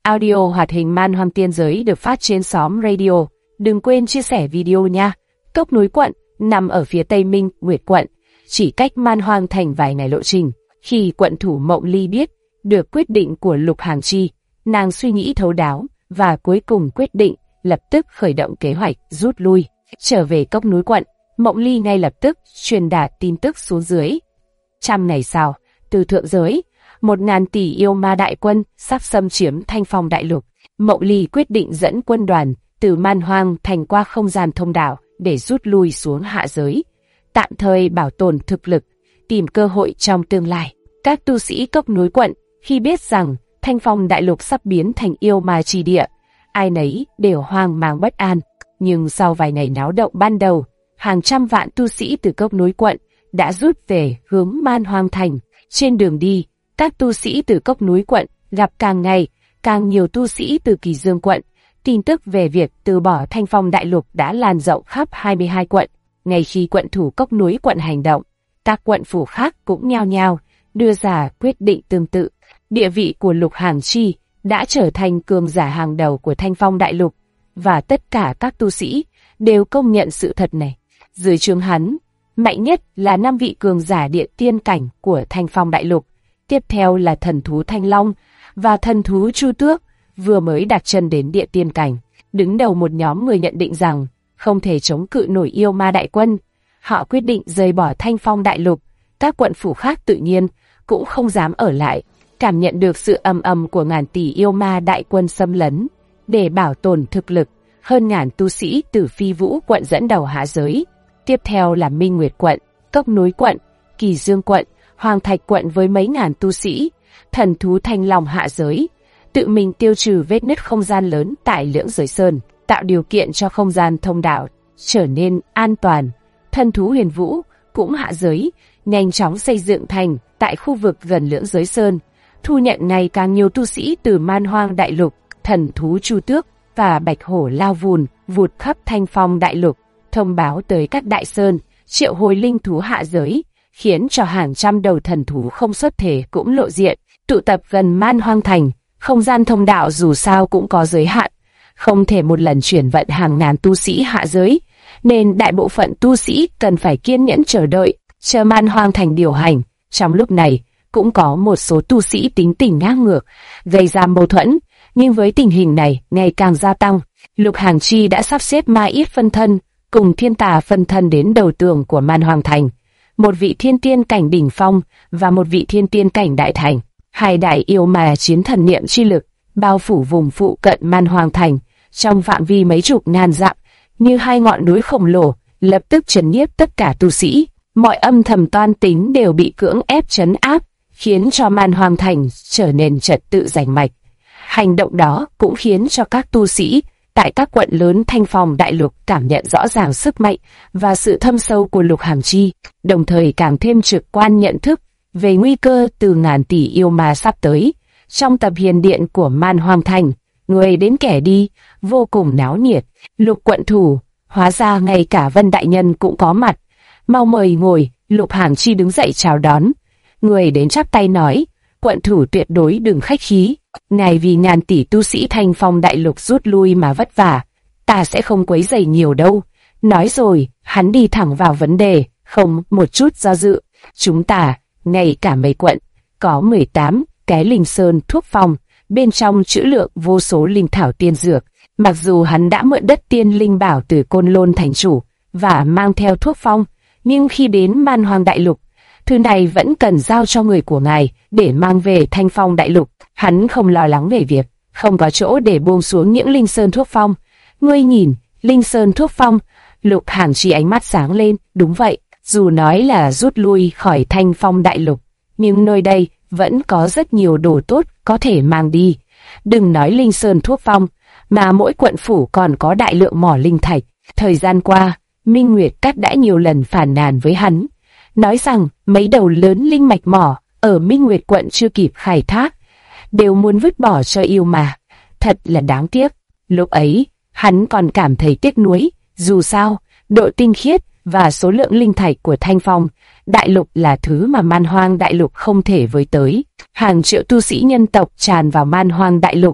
Audio hoạt hình Man Hoang Tiên Giới được phát trên xóm radio. Đừng quên chia sẻ video nha. Cốc núi quận nằm ở phía tây Minh Nguyệt quận, chỉ cách Man Hoang thành vài ngày lộ trình. Khi quận thủ Mộng Ly biết được quyết định của Lục Hàng Chi, nàng suy nghĩ thấu đáo và cuối cùng quyết định lập tức khởi động kế hoạch rút lui. Trở về cốc núi quận, Mộng Ly ngay lập tức truyền đạt tin tức xuống dưới. 100 ngày sau, từ thượng giới, 1000 tỷ yêu ma đại quân sắp xâm chiếm Thanh Phong đại lục. Mộng Ly quyết định dẫn quân đoàn từ Man Hoang thành qua không gian thông đạo để rút lui xuống hạ giới, tạm thời bảo tồn thực lực, tìm cơ hội trong tương lai. Các tu sĩ cốc núi quận khi biết rằng Thanh Phong đại lục sắp biến thành yêu ma chi địa, ai nấy đều hoang mang bất an. Nhưng sau vài ngày náo động ban đầu, hàng trăm vạn tu sĩ từ cốc núi quận đã rút về hướng Man Hoang thành. Trên đường đi, các tu sĩ từ cốc núi quận gặp càng ngày càng nhiều tu sĩ từ Kỳ Dương quận. Tin tức về việc từ bỏ Thanh Phong đại lục đã lan rộng khắp 22 quận. Ngay khi quận thủ cốc núi quận hành động, các quận phủ khác cũng nhao nhao đưa ra quyết định tương tự. Địa vị của Lục Hàng Chi đã trở thành cường giả hàng đầu của Thanh Phong đại lục, và tất cả các tu sĩ đều công nhận sự thật này. Dưới trướng hắn, mạnh nhất là 5 vị cường giả địa tiên cảnh của Thanh Phong đại lục, tiếp theo là thần thú Thanh Long và thần thú Chu Tước vừa mới đặt chân đến địa tiên cảnh. Đứng đầu một nhóm người nhận định rằng không thể chống cự nổi yêu ma đại quân, họ quyết định rời bỏ Thanh Phong đại lục. Các quận phủ khác tự nhiên cũng không dám ở lại, cảm nhận được sự ầm ầm của ngàn tỷ yêu ma đại quân xâm lấn. Để bảo tồn thực lực, hơn ngàn tu sĩ từ Phi Vũ quận dẫn đầu hạ giới. Tiếp theo là Minh Nguyệt quận, Cốc núi quận, Kỳ Dương quận, Hoàng Thạch quận với mấy ngàn tu sĩ, thần thú Thanh Long hạ giới, tự mình tiêu trừ vết nứt không gian lớn tại Lưỡng Giới Sơn, tạo điều kiện cho không gian thông đạo trở nên an toàn. Thần thú Huyền Vũ cũng hạ giới, nhanh chóng xây dựng thành tại khu vực gần Lưỡng Giới Sơn, thu nhận ngày càng nhiều tu sĩ từ Man Hoang đại lục. Thần thú Chu Tước và Bạch Hổ lao vùn vụt khắp Thanh Phong đại lục, thông báo tới các đại sơn, triệu hồi linh thú hạ giới, khiến cho hàng trăm đầu thần thú không xuất thể cũng lộ diện, tụ tập gần Man Hoang thành. Không gian thông đạo dù sao cũng có giới hạn, không thể một lần chuyển vận hàng ngàn tu sĩ hạ giới, nên đại bộ phận tu sĩ cần phải kiên nhẫn chờ đợi, chờ Man Hoang thành điều hành. Trong lúc này, cũng có một số tu sĩ tính tình ngang ngược, gây ra mâu thuẫn, nhưng với tình hình này ngày càng gia tăng, Lục Hàng Chi đã sắp xếp Ma Yết phân thân cùng Thiên Tà phân thân đến đầu tường của Man Hoang thành, một vị thiên tiên cảnh đỉnh phong và một vị thiên tiên cảnh đại thành. Hai đại yêu ma chiến thần niệm chi lực bao phủ vùng phụ cận Man Hoang thành trong phạm vi mấy chục ngàn dặm, như hai ngọn núi khổng lồ, lập tức trấn nhiếp tất cả tu sĩ. Mọi âm thầm toan tính đều bị cưỡng ép trấn áp, khiến cho Man Hoang thành trở nên trật tự rành mạch. Hành động đó cũng khiến cho các tu sĩ tại các quận lớn Thanh Phong đại lục cảm nhận rõ ràng sức mạnh và sự thâm sâu của Lục Hàng Chi, đồng thời càng thêm trực quan nhận thức về nguy cơ từ ngàn tỷ yêu ma sắp tới. Trong tập hiền điện của Man Hoang thành, người đến kẻ đi, vô cùng náo nhiệt. Lục quận thủ, hóa ra ngay cả Vân đại nhân cũng có mặt. Mau mời ngồi. Lục Hàng Chi đứng dậy chào đón. Người đến chắp tay nói, quận thủ tuyệt đối đừng khách khí. Ngài vì ngàn tỷ tu sĩ Thanh Phong đại lục rút lui mà vất vả, ta sẽ không quấy rầy nhiều đâu. Nói rồi, hắn đi thẳng vào vấn đề, không một chút do dự. Chúng ta, ngay cả mấy quận, có 18 cái linh sơn thuốc phong, bên trong trữ lượng vô số linh thảo tiên dược. Mặc dù hắn đã mượn đất tiên linh bảo từ Côn Lôn thành chủ và mang theo thuốc phong, nhưng khi đến Man Hoang đại lục, thứ này vẫn cần giao cho người của ngài để mang về Thanh Phong đại lục. Hắn không lo lắng về việc không có chỗ để buông xuống những linh sơn thuốc phong. Ngươi nhìn, linh sơn thuốc phong. Lục Hàng Chi ánh mắt sáng lên. Đúng vậy, dù nói là rút lui khỏi Thanh Phong đại lục, nhưng nơi đây vẫn có rất nhiều đồ tốt có thể mang đi. Đừng nói linh sơn thuốc phong, mà mỗi quận phủ còn có đại lượng mỏ linh thạch. Thời gian qua, Minh Nguyệt Các đã nhiều lần phàn nàn với hắn, nói rằng mấy đầu lớn linh mạch mỏ ở Minh Nguyệt quận chưa kịp khai thác, đều muốn vứt bỏ cho yêu ma. Thật là đáng tiếc. Lúc ấy, hắn còn cảm thấy tiếc nuối, dù sao, độ tinh khiết và số lượng linh thạch của Thanh Phong đại lục là thứ mà Man Hoang đại lục không thể với tới. Hàng triệu tu sĩ nhân tộc tràn vào Man Hoang đại lục,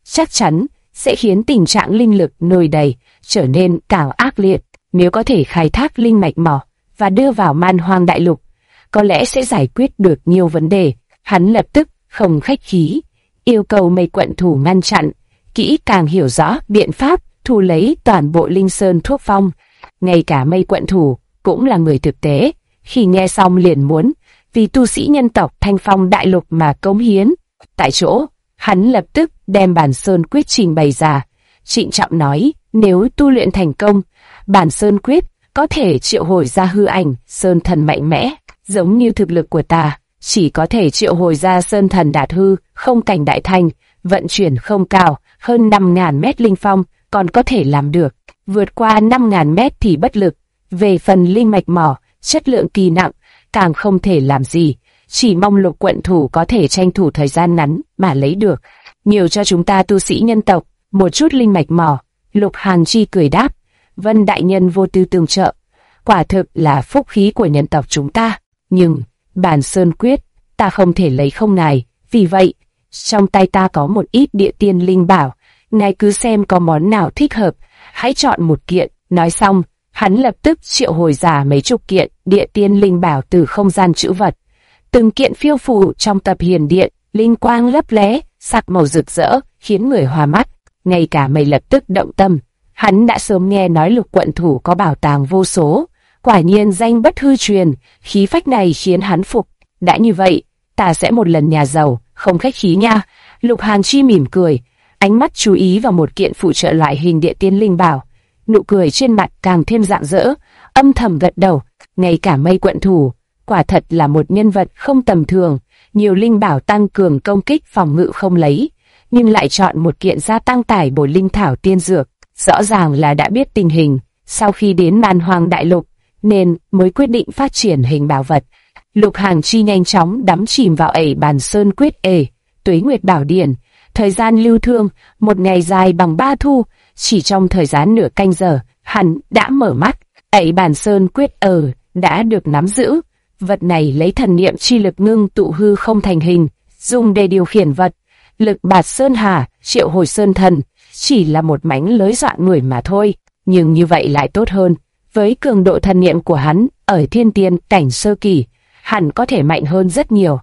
chắc chắn sẽ khiến tình trạng linh lực nồi đầy trở nên càng ác liệt. Nếu có thể khai thác linh mạch mỏ và đưa vào Man Hoang Đại Lục, có lẽ sẽ giải quyết được nhiều vấn đề. Hắn lập tức không khách khí, yêu cầu Mây Quận Thủ ngăn chặn, kỹ càng hiểu rõ biện pháp thu lấy toàn bộ linh sơn thuốc phong. Ngay cả Mây Quận Thủ cũng là người thực tế, khi nghe xong liền muốn vì tu sĩ nhân tộc Thanh Phong Đại Lục mà cống hiến. Tại chỗ, hắn lập tức đem Bản Sơn Quyết trình bày ra, trịnh trọng nói, nếu tu luyện thành công, Bản Sơn Quyết có thể triệu hồi ra hư ảnh sơn thần mạnh mẽ, giống như thực lực của ta, chỉ có thể triệu hồi ra sơn thần đạt hư, không cảnh đại thành, vận chuyển không cao, hơn 5.000 mét linh phong, còn có thể làm được, vượt qua 5.000 mét thì bất lực. Về phần linh mạch mỏ, chất lượng kỳ nặng, càng không thể làm gì, chỉ mong Lục Quận Thủ có thể tranh thủ thời gian ngắn mà lấy được, nhiều cho chúng ta tu sĩ nhân tộc một chút linh mạch mỏ. Lục Hàn Chi cười đáp, Vân đại nhân vô tư tương trợ, quả thực là phúc khí của nhân tộc chúng ta, nhưng Bản Sơn Quyết ta không thể lấy không ngài, vì vậy trong tay ta có một ít địa tiên linh bảo, ngài cứ xem có món nào thích hợp, hãy chọn một kiện. Nói xong, hắn lập tức triệu hồi ra mấy chục kiện địa tiên linh bảo từ không gian trữ vật. Từng kiện phiêu phù trong tập hiền điện, linh quang lấp lé, sắc màu rực rỡ, khiến người hoa mắt. Ngay cả Mây lập tức động tâm, hắn đã sớm nghe nói Lục Quận Thủ có bảo tàng vô số, quả nhiên danh bất hư truyền, khí phách này khiến hắn phục. Đã như vậy, ta sẽ một lần nhà giàu, không khách khí nha. Lục Hàn Chi mỉm cười, ánh mắt chú ý vào một kiện phụ trợ loại hình địa tiên linh bảo, nụ cười trên mặt càng thêm rạng rỡ, âm thầm gật đầu. Ngay cả Mây Quận Thủ, quả thật là một nhân vật không tầm thường, nhiều linh bảo tăng cường công kích phòng ngự không lấy, nhưng lại chọn một kiện gia tăng tải bổ linh thảo tiên dược, rõ ràng là đã biết tình hình, sau khi đến Man Hoang Đại Lục, nên mới quyết định phát triển hình bảo vật. Lục Hàn Chi nhanh chóng đắm chìm vào Bản Sơn Quyết Tuế Nguyệt Bảo Điển, thời gian lưu thương, một ngày dài bằng 3 thu, chỉ trong thời gian nửa canh giờ, hắn đã mở mắt. Bản Sơn Quyết đã được nắm giữ, vật này lấy thần niệm chi lực ngưng tụ hư không thành hình, dùng để điều khiển vật. Lực bạt sơn hà, triệu hồi sơn thần, chỉ là một mánh lới dọa người mà thôi, nhưng như vậy lại tốt hơn. Với cường độ thần niệm của hắn ở thiên tiên cảnh sơ kỳ, hẳn có thể mạnh hơn rất nhiều.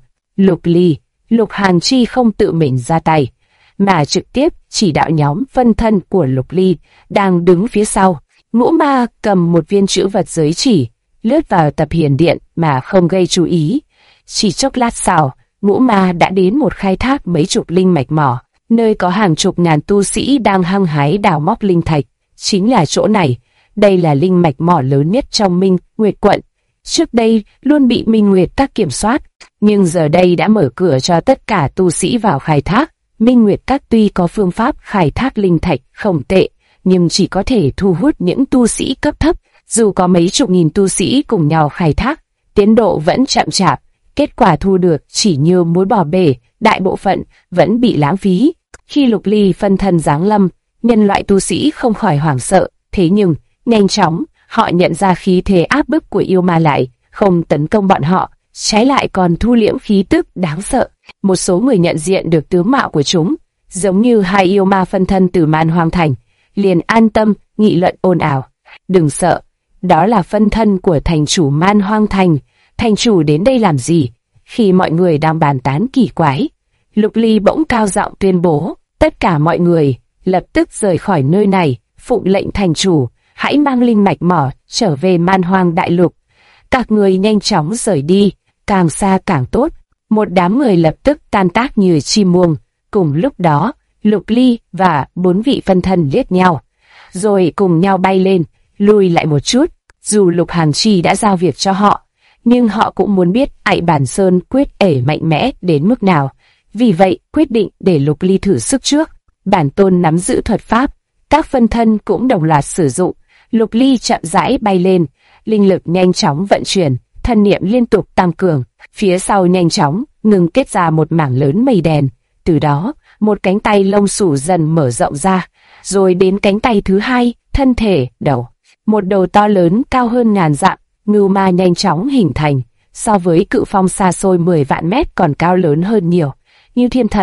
Lục Hàn Chi không tự mình ra tay, mà trực tiếp chỉ đạo nhóm phân thân của Lục Ly đang đứng phía sau. Ngũ Ma cầm một viên chữ vật giới chỉ, lướt vào tập hiền điện mà không gây chú ý. Chỉ chốc lát sau, Ngũ Ma đã đến một khai thác mấy chục linh mạch mỏ, nơi có hàng chục ngàn tu sĩ đang hăng hái đào móc linh thạch. Chính là chỗ này, đây là linh mạch mỏ lớn nhất trong Minh Nguyệt quận. Trước đây luôn bị Minh Nguyệt các kiểm soát, nhưng giờ đây đã mở cửa cho tất cả tu sĩ vào khai thác. Minh Nguyệt các tuy có phương pháp khai thác linh thạch không tệ, nhưng chỉ có thể thu hút những tu sĩ cấp thấp. Dù có mấy chục nghìn tu sĩ cùng nhau khai thác, tiến độ vẫn chậm chạp, kết quả thu được chỉ như muối bỏ bể, đại bộ phận vẫn bị lãng phí. Khi Lục Ly phân thân giáng lâm, nhân loại tu sĩ không khỏi hoảng sợ, thế nhưng nhanh chóng họ nhận ra khí thế áp bức của yêu ma lại không tấn công bọn họ, trái lại còn thu liễm khí tức đáng sợ. Một số người nhận diện được tướng mạo của chúng, giống như hai yêu ma phân thân từ Man Hoang Thành, liền an tâm nghị luận ồn ào. Đừng sợ, đó là phân thân của thành chủ Man Hoang Thành. Thành chủ đến đây làm gì? Khi mọi người đang bàn tán kỳ quái, Lục Ly bỗng cao giọng tuyên bố, tất cả mọi người lập tức rời khỏi nơi này, phụng lệnh thành chủ, hãy mang linh mạch mỏ trở về Man Hoang Đại Lục. Các người nhanh chóng rời đi, càng xa càng tốt. Một đám người lập tức tan tác như chim muông. Cùng lúc đó, Lục Ly và 4 vị phân thân liếc nhau, rồi cùng nhau bay lên, lùi lại một chút. Dù Lục Hàn Chi đã giao việc cho họ, nhưng họ cũng muốn biết Bản Sơn Quyết mạnh mẽ đến mức nào. Vì vậy, quyết định để Lục Ly thử sức trước. Bản tôn nắm giữ thuật pháp, các phân thân cũng đồng loạt sử dụng. Lục Ly chậm rãi bay lên, linh lực nhanh chóng vận chuyển, thần niệm liên tục tăng cường. Phía sau nhanh chóng ngừng kết ra một mảng lớn mây đen. Từ đó, một cánh tay lông xù dần mở rộng ra, rồi đến cánh tay thứ hai, thân thể, đầu. Một đầu to lớn cao hơn ngàn dặm, ngưu ma nhanh chóng hình thành, so với cự phong xa xôi 10 vạn mét còn cao lớn hơn nhiều. Như thiên thần,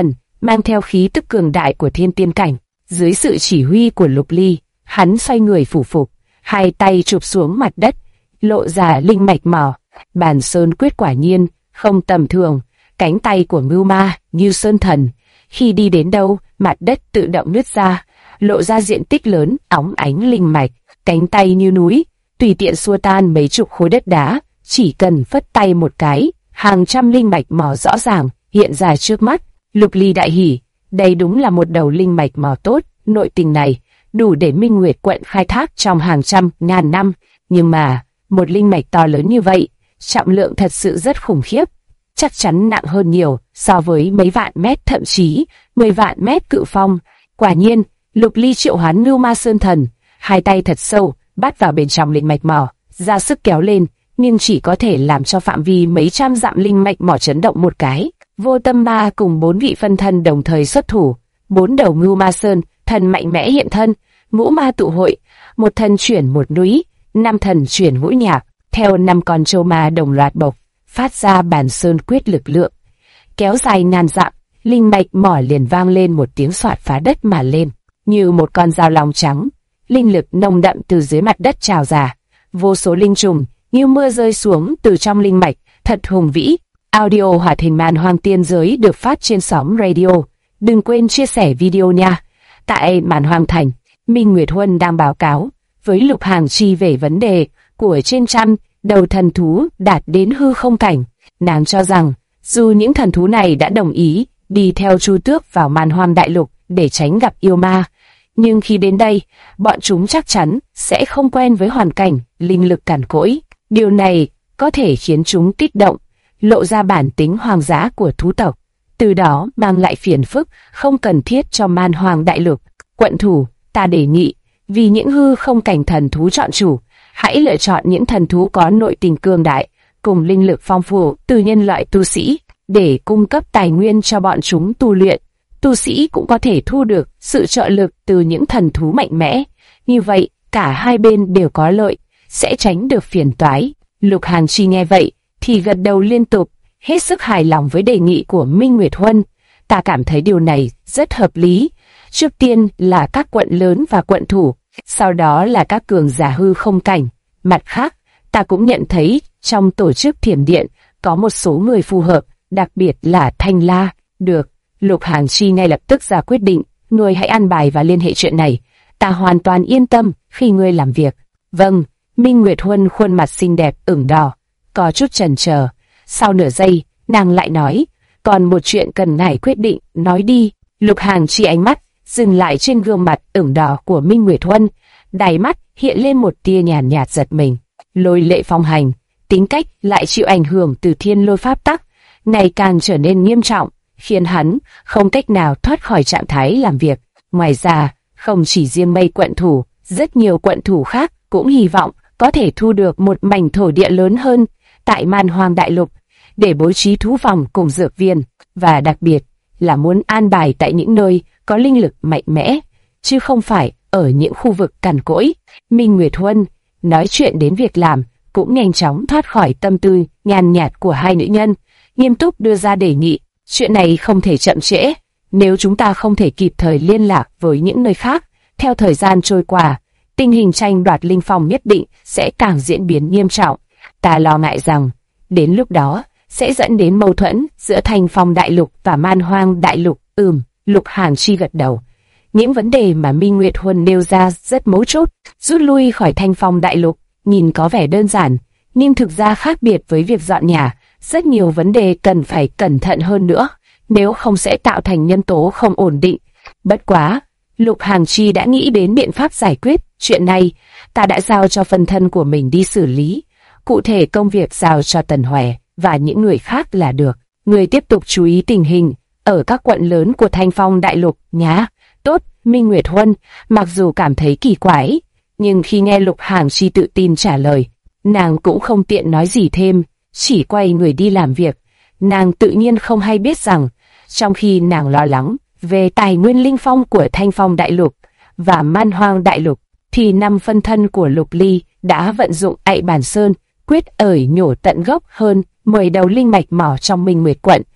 mang theo khí tức cường đại của thiên tiên cảnh. Dưới sự chỉ huy của Lục Ly, hắn xoay người phủ phục, hai tay chụp xuống mặt đất, lộ ra linh mạch mỏ. Bàn sơn quyết quả nhiên không tầm thường, cánh tay của Ngưu Ma như sơn thần, khi đi đến đâu, mặt đất tự động nứt ra, lộ ra diện tích lớn, óng ánh linh mạch, cánh tay như núi, tùy tiện xua tan mấy chục khối đất đá, chỉ cần phất tay một cái, hàng trăm linh mạch mỏ rõ ràng hiện ra trước mắt. Lục Ly đại hỉ, đây đúng là một đầu linh mạch mỏ tốt, nội tình này đủ để Minh Nguyệt quận khai thác trong hàng trăm ngàn năm, nhưng mà một linh mạch to lớn như vậy, trọng lượng thật sự rất khủng khiếp, chắc chắn nặng hơn nhiều so với mấy vạn mét, thậm chí 10 vạn mét cự phong. Quả nhiên, Lục Ly triệu hoán Ngưu Ma Sơn Thần, hai tay thật sâu bắt vào bên trong linh mạch mỏ, ra sức kéo lên, nhưng chỉ có thể làm cho phạm vi mấy trăm dặm linh mạch mỏ chấn động một cái. Vô Tâm Ma cùng 4 vị phân thân đồng thời xuất thủ, 4 đầu Ngưu Ma Sơn Thần mạnh mẽ hiện thân, ngũ ma tụ hội, một thần chuyển một núi, 5 thần chuyển ngũ nhạc, theo 5 con trâu ma đồng loạt bộc phát ra bản sơn quyết lực lượng, kéo dài ngàn dặm. Linh mạch mỏ liền vang lên một tiếng xoạt phá đất mà lên, như một con dao long trắng. Linh lực nồng đậm từ dưới mặt đất trào ra, vô số linh trùng như mưa rơi xuống từ trong linh mạch, thật hùng vĩ. Audio hoạt hình Man Hoang Tiên Giới được phát trên sóng radio. Đừng quên chia sẻ video nha. Tại Man Hoang Thành, Minh Nguyệt Huân đang báo cáo với Lục Hàng Chi về vấn đề của trên trăm đầu thần thú đạt đến hư không cảnh. Nàng cho rằng, dù những thần thú này đã đồng ý đi theo Chu Tước vào Man Hoang Đại Lục để tránh gặp yêu ma, nhưng khi đến đây, bọn chúng chắc chắn sẽ không quen với hoàn cảnh linh lực cằn cỗi. Điều này có thể khiến chúng kích động, lộ ra bản tính hoang dã của thú tộc, từ đó mang lại phiền phức không cần thiết cho Man Hoang Đại Lục. Quận thủ, ta đề nghị, vì những hư không cảnh thần thú chọn chủ, hãy lựa chọn những thần thú có nội tình cường đại, cùng linh lực phong phú từ nhân loại tu sĩ, để cung cấp tài nguyên cho bọn chúng tu luyện. Tu sĩ cũng có thể thu được sự trợ lực từ những thần thú mạnh mẽ. Như vậy, cả hai bên đều có lợi, sẽ tránh được phiền toái. Lục Hàn Chi nghe vậy, thì gật đầu liên tục, hết sức hài lòng với đề nghị của Minh Nguyệt Huân. Ta cảm thấy điều này rất hợp lý. Trước tiên là các quận lớn và quận thủ, sau đó là các cường giả hư không cảnh. Mặt khác, ta cũng nhận thấy trong tổ chức Thiểm Điện có một số người phù hợp, đặc biệt là Thanh La. Được, Lục Hàn Chi ngay lập tức ra quyết định, ngươi hãy an bài và liên hệ chuyện này. Ta hoàn toàn yên tâm khi ngươi làm việc. Vâng. Minh Nguyệt Huân khuôn mặt xinh đẹp ửng đỏ, có chút chần chờ. Sau nửa giây, nàng lại nói, còn một chuyện cần ngài quyết định, nói đi. Lục Hàn Chi ánh mắt dừng lại trên gương mặt ửng đỏ của Minh Nguyệt Huân, đáy mắt hiện lên một tia nhàn nhạt giật mình. Lôi lệ phong hành, tính cách lại chịu ảnh hưởng từ thiên lôi pháp tắc, ngày càng trở nên nghiêm trọng, khiến hắn không cách nào thoát khỏi trạng thái làm việc. Ngoài ra, không chỉ riêng Mây quận thủ, rất nhiều quận thủ khác cũng hy vọng có thể thu được một mảnh thổ địa lớn hơn tại Man Hoang Đại Lục để bố trí thú phòng cùng dược viên, và đặc biệt là muốn an bài tại những nơi có linh lực mạnh mẽ, chứ không phải ở những khu vực cằn cỗi. Minh Nguyệt Huân nói chuyện đến việc làm cũng nhanh chóng thoát khỏi tâm tư nhàn nhạt của hai nữ nhân, nghiêm túc đưa ra đề nghị. Chuyện này không thể chậm trễ, nếu chúng ta không thể kịp thời liên lạc với những nơi khác, theo thời gian trôi qua, tình hình tranh đoạt linh phong nhất định sẽ càng diễn biến nghiêm trọng. Ta lo ngại rằng, đến lúc đó, sẽ dẫn đến mâu thuẫn giữa Thanh Phong Đại Lục và Man Hoang Đại Lục. Lục Hàn Chi gật đầu. Những vấn đề mà Minh Nguyệt Huân nêu ra rất mấu chốt. Rút lui khỏi Thanh Phong Đại Lục, nhìn có vẻ đơn giản, nhưng thực ra khác biệt với việc dọn nhà. Rất nhiều vấn đề cần phải cẩn thận hơn nữa, nếu không sẽ tạo thành nhân tố không ổn định. Bất quá, Lục Hàn Chi đã nghĩ đến biện pháp giải quyết chuyện này. Ta đã giao cho phân thân của mình đi xử lý, cụ thể công việc giao cho Tần Hòe và những người khác là được. Người tiếp tục chú ý tình hình ở các quận lớn của Thanh Phong Đại Lục nhá. Tốt. Minh Nguyệt Huân mặc dù cảm thấy kỳ quái, nhưng khi nghe Lục Hàn Chi tự tin trả lời, nàng cũng không tiện nói gì thêm, chỉ quay người đi làm việc. Nàng tự nhiên không hay biết rằng, trong khi nàng lo lắng về tài nguyên linh phong của Thanh Phong Đại Lục và Man Hoang Đại Lục, thì 5 phân thân của Lục Ly đã vận dụng Ạy Bản Sơn quyết ởi nhổ tận gốc hơn 10 đầu linh mạch mỏ trong Minh Nguyệt quận.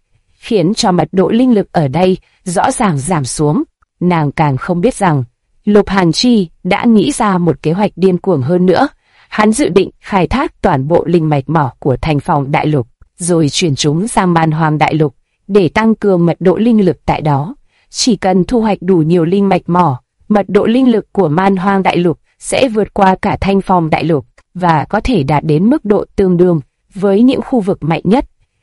khiến cho mật độ linh lực ở đây rõ ràng giảm xuống. Nàng càng không biết rằng, Lục Hàn Chi đã nghĩ ra một kế hoạch điên cuồng hơn nữa. Hắn dự định khai thác toàn bộ linh mạch mỏ của Thanh Phong Đại Lục, rồi chuyển chúng sang Man Hoang Đại Lục, để tăng cường mật độ linh lực tại đó. Chỉ cần thu hoạch đủ nhiều linh mạch mỏ, mật độ linh lực của Man Hoang Đại Lục sẽ vượt qua cả Thanh Phong Đại Lục, và có thể đạt đến mức độ tương đương với những khu vực mạnh nhất.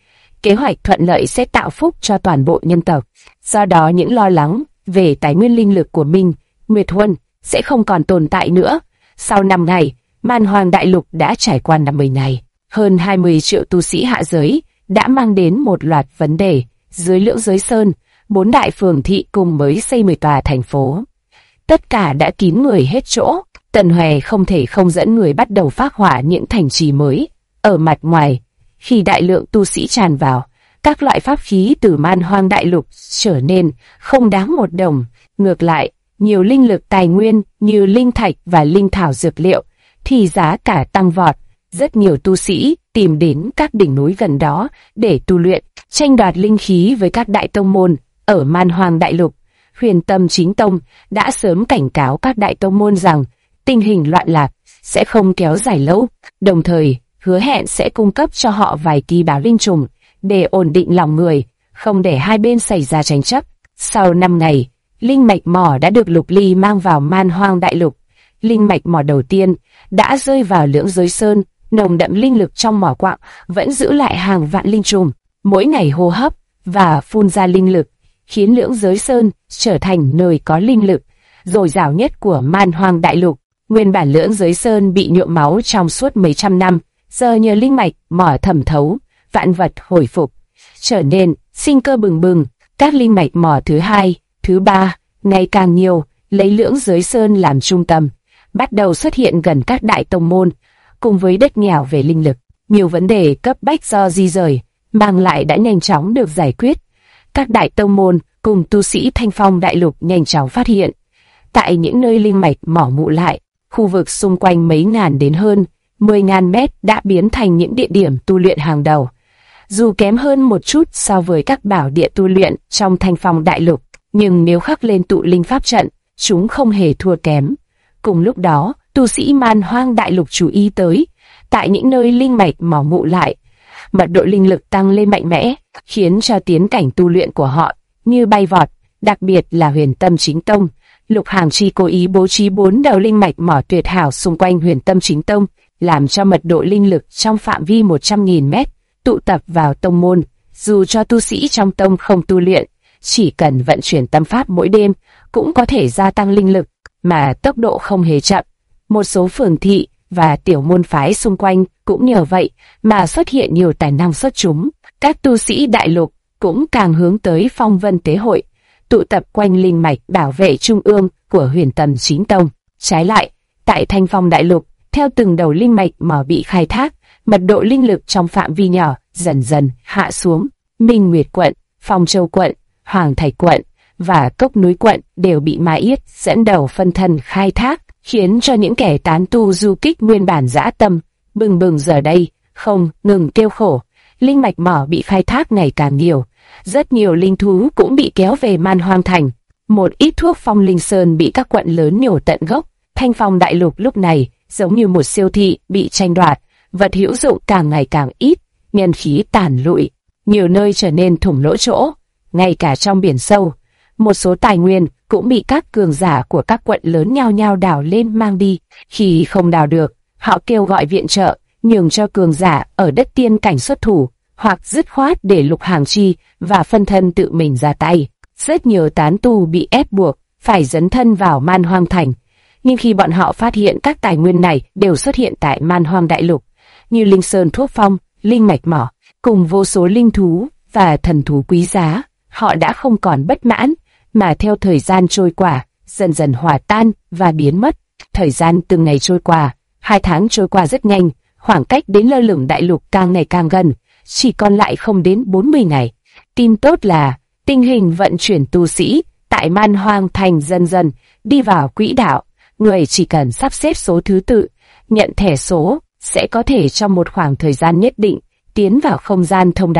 Kế hoạch thuận lợi sẽ tạo phúc cho toàn bộ nhân tộc. Do đó những lo lắng về tài nguyên linh lực của Minh, Nguyệt Huân sẽ không còn tồn tại nữa. Sau 5 ngày, Man Hoang Đại Lục đã trải qua 50 ngày. Hơn 20 triệu tu sĩ hạ giới đã mang đến một loạt vấn đề. Dưới Lưỡng Giới Sơn, 4 đại phường thị cùng mới xây 10 tòa thành phố. Tất cả đã kín người hết chỗ. Tần Hoè không thể không dẫn người bắt đầu phác hỏa những thành trì mới. Ở mặt ngoài, khi đại lượng tu sĩ tràn vào, các loại pháp khí từ Man Hoang Đại Lục trở nên không đáng một đồng. Ngược lại, nhiều linh lực tài nguyên như linh thạch và linh thảo dược liệu thì giá cả tăng vọt. Rất nhiều tu sĩ tìm đến các đỉnh núi gần đó để tu luyện, tranh đoạt linh khí với các đại tông môn ở Man Hoang Đại Lục. Huyền Tâm Chính Tông đã sớm cảnh cáo các đại tông môn rằng tình hình loạn lạc sẽ không kéo dài lâu, đồng thời hứa hẹn sẽ cung cấp cho họ vài kỳ bảo linh trùng để ổn định lòng người, không để hai bên xảy ra tranh chấp. Sau 5 ngày, linh mạch mỏ đã được Lục Ly mang vào Man Hoang Đại Lục. Linh mạch mỏ đầu tiên đã rơi vào Lưỡng Giới Sơn, nồng đậm linh lực trong mỏ quặng vẫn giữ lại hàng vạn linh trùng, mỗi ngày hô hấp và phun ra linh lực, khiến Lưỡng Giới Sơn trở thành nơi có linh lực dồi dào nhất của Man Hoang Đại Lục. Nguyên bản Lưỡng Giới Sơn bị nhuộm máu trong suốt mấy trăm năm, giờ nhờ linh mạch mỏ thẩm thấu, vạn vật hồi phục, trở nên sinh cơ bừng bừng. Các linh mạch mỏ thứ hai, thứ ba ngày càng nhiều, lấy Lưỡng Giới Sơn làm trung tâm, bắt đầu xuất hiện gần các đại tông môn. Cùng với đất nghèo về linh lực, nhiều vấn đề cấp bách do di rời mang lại đã nhanh chóng được giải quyết. Các đại tông môn cùng tu sĩ Thanh Phong Đại Lục nhanh chóng phát hiện, tại những nơi linh mạch mỏ mụ lại, khu vực xung quanh mấy ngàn đến hơn 10.000 mét đã biến thành những địa điểm tu luyện hàng đầu. Dù kém hơn một chút so với các bảo địa tu luyện trong Thanh Phong Đại Lục, nhưng nếu khắc lên tụ linh pháp trận, chúng không hề thua kém. Cùng lúc đó, tu sĩ Man Hoang Đại Lục chú ý tới, tại những nơi linh mạch mỏ mụ lại, mật độ linh lực tăng lên mạnh mẽ, khiến cho tiến cảnh tu luyện của họ như bay vọt. Đặc biệt là Huyền Tâm Chính Tông, Lục Hàn Chi cố ý bố trí 4 đầu linh mạch mỏ tuyệt hảo xung quanh Huyền Tâm Chính Tông, làm cho mật độ linh lực trong phạm vi 100.000 mét tụ tập vào tông môn. Dù cho tu sĩ trong tông không tu luyện, chỉ cần vận chuyển tâm pháp mỗi đêm cũng có thể gia tăng linh lực, mà tốc độ không hề chậm. Một số phường thị và tiểu môn phái xung quanh cũng nhờ vậy mà xuất hiện nhiều tài năng xuất chúng. Các tu sĩ đại lục cũng càng hướng tới Phong Vân Tế Hội, tụ tập quanh linh mạch bảo vệ trung ương của Huyền Tâm Chính Tông. Trái lại, tại Thanh Phong Đại Lục, theo từng đầu linh mạch mỏ bị khai thác, mật độ linh lực trong phạm vi nhỏ dần dần hạ xuống. Minh Nguyệt quận, Phong Châu quận, Hoàng Thạch quận và Cốc Núi quận đều bị Ma Yết dẫn đầu phân thân khai thác, khiến cho những kẻ tán tu du kích nguyên bản dã tâm bừng bừng giờ đây không ngừng kêu khổ. Linh mạch mỏ bị khai thác ngày càng nhiều, rất nhiều linh thú cũng bị kéo về Man Hoang Thành. Một ít thuốc Phong Linh Sơn bị các quận lớn nhổ tận gốc. Thanh Phong Đại Lục lúc này giống như một siêu thị bị tranh đoạt, vật hữu dụng càng ngày càng ít, nhân khí tàn lụi, nhiều nơi trở nên thủng lỗ chỗ. Ngay cả trong biển sâu, một số tài nguyên cũng bị các cường giả của các quận lớn nhao nhao đào lên mang đi. Khi không đào được, họ kêu gọi viện trợ, nhường cho cường giả ở đất tiên cảnh xuất thủ, hoặc dứt khoát để Lục Hàn Chi và phân thân tự mình ra tay. Rất nhiều tán tu bị ép buộc phải dấn thân vào Man Hoang Thành, nhưng khi bọn họ phát hiện các tài nguyên này đều xuất hiện tại Man Hoang Đại Lục, như linh sơn thuốc phong, linh mạch mỏ, cùng vô số linh thú và thần thú quý giá, họ đã không còn bất mãn, mà theo thời gian trôi qua, dần dần hòa tan và biến mất. Thời gian từng ngày trôi qua, 2 tháng trôi qua rất nhanh, khoảng cách đến lơ lửng đại lục càng ngày càng gần, chỉ còn lại không đến 40 ngày. Tin tốt là tình hình vận chuyển tu sĩ tại Man Hoang Thành dần dần đi vào quỹ đạo. Người chỉ cần sắp xếp số thứ tự, nhận thẻ số, sẽ có thể trong một khoảng thời gian nhất định tiến vào không gian thông đạo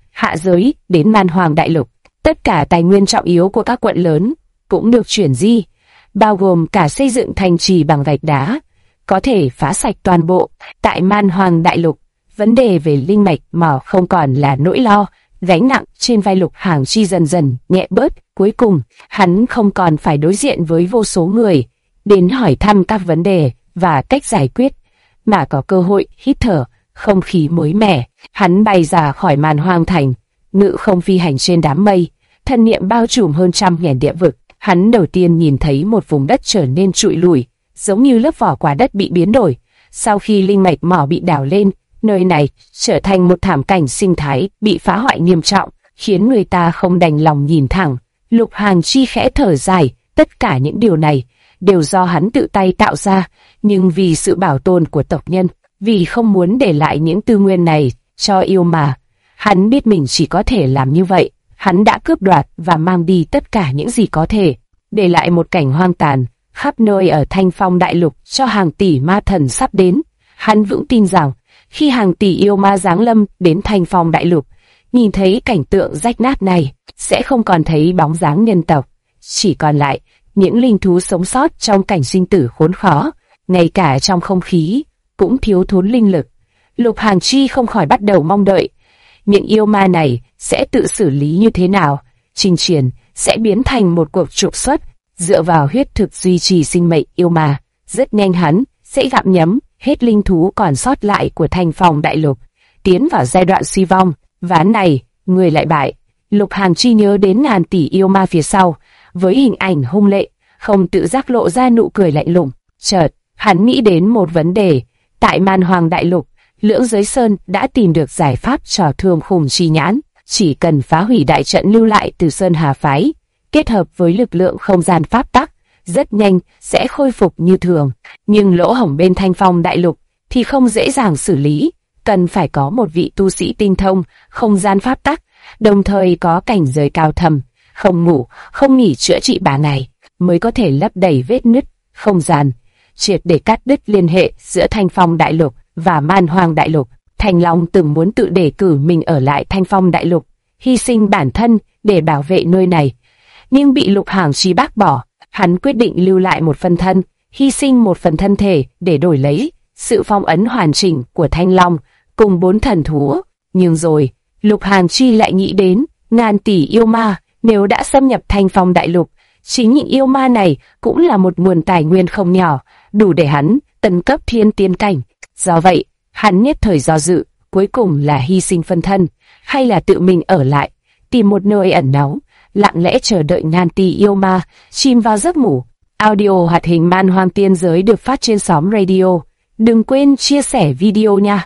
hạ giới đến Man Hoàng Đại Lục. Tất cả tài nguyên trọng yếu của các quận lớn cũng được chuyển di, bao gồm cả xây dựng thành trì bằng gạch đá, có thể phá sạch toàn bộ. Tại Man Hoàng Đại Lục, vấn đề về linh mạch mỏ không còn là nỗi lo, gánh nặng trên vai Lục Hàng Chi dần dần nhẹ bớt. Cuối cùng, hắn không còn phải đối diện với vô số người đến hỏi thăm các vấn đề và cách giải quyết, mà có cơ hội hít thở không khí mới mẻ. Hắn bay ra khỏi Man Hoang Thành, ngự không phi hành trên đám mây, thần niệm bao trùm hơn 100.000 địa vực. Hắn đầu tiên nhìn thấy một vùng đất trở nên trụi lùi, giống như lớp vỏ quả đất bị biến đổi. Sau khi linh mạch mỏ bị đào lên, nơi này trở thành một thảm cảnh sinh thái bị phá hoại nghiêm trọng, khiến người ta không đành lòng nhìn thẳng. Lục Hàng Chi khẽ thở dài, tất cả những điều này đều do hắn tự tay tạo ra, nhưng vì sự bảo tồn của tộc nhân, vì không muốn để lại những tư nguyên này cho yêu ma, hắn biết mình chỉ có thể làm như vậy. Hắn đã cướp đoạt và mang đi tất cả những gì có thể, để lại một cảnh hoang tàn khắp nơi ở Thanh Phong Đại Lục cho hàng tỷ ma thần sắp đến. Hắn vững tin rằng khi hàng tỷ yêu ma giáng lâm đến Thanh Phong Đại Lục, nhìn thấy cảnh tượng rách nát này, sẽ không còn thấy bóng dáng nhân tộc, chỉ còn lại những linh thú sống sót trong cảnh sinh tử khốn khó. Ngay cả trong không khí cũng thiếu thốn linh lực. Lục Hàng Chi không khỏi bắt đầu mong đợi những yêu ma này sẽ tự xử lý như thế nào. Chinh chiến sẽ biến thành một cuộc trục xuất dựa vào huyết thực duy trì sinh mệnh yêu ma. Rất nhanh hắn sẽ gặm nhấm hết linh thú còn sót lại của Thanh Phong Đại Lục, tiến vào giai đoạn suy vong. Ván này, người lại bại. Lục Hàng Chi nhớ đến ngàn tỷ yêu ma phía sau, với hình ảnh hung lệ, không tự giác lộ ra nụ cười lạnh lùng. Chợt, hắn nghĩ đến một vấn đề. Tại Man Hoàng Đại Lục, Lưỡng Giới Sơn đã tìm được giải pháp cho Thương Khung Chi Nhãn. Chỉ cần phá hủy đại trận lưu lại từ Sơn Hà Phái, kết hợp với lực lượng không gian pháp tắc, rất nhanh sẽ khôi phục như thường. Nhưng lỗ hổng bên Thanh Phong Đại Lục thì không dễ dàng xử lý, cần phải có một vị tu sĩ tinh thông không gian pháp tắc, đồng thời có cảnh giới cao thâm, không ngủ, không nghỉ chữa trị 3 ngày, mới có thể lấp đầy vết nứt không gian, triệt để cắt đứt liên hệ giữa Thanh Phong Đại Lục và Man Hoang Đại Lục. Thành Long từng muốn tự đề cử mình ở lại Thanh Phong Đại Lục, hy sinh bản thân để bảo vệ nơi này, nhưng bị Lục Hàng Chi bác bỏ. Hắn quyết định lưu lại một phần thân, hy sinh một phần thân thể để đổi lấy sự phong ấn hoàn chỉnh của Thanh Long cùng 4 thần thú. Nhưng rồi, Lục Hàng Chi lại nghĩ đến ngàn tỷ yêu ma nếu đã xâm nhập Thanh Phong Đại Lục. Chính những yêu ma này cũng là một nguồn tài nguyên không nhỏ, đủ để hắn tấn cấp thiên tiên cảnh. Do vậy, hắn nhất thời do dự, cuối cùng là hy sinh phân thân, hay là tự mình ở lại, tìm một nơi ẩn náu, lặng lẽ chờ đợi ngàn tỷ yêu ma chìm vào giấc ngủ. Audio hoạt hình Man Hoang Tiên Giới được phát trên xóm radio. Đừng quên chia sẻ video nha.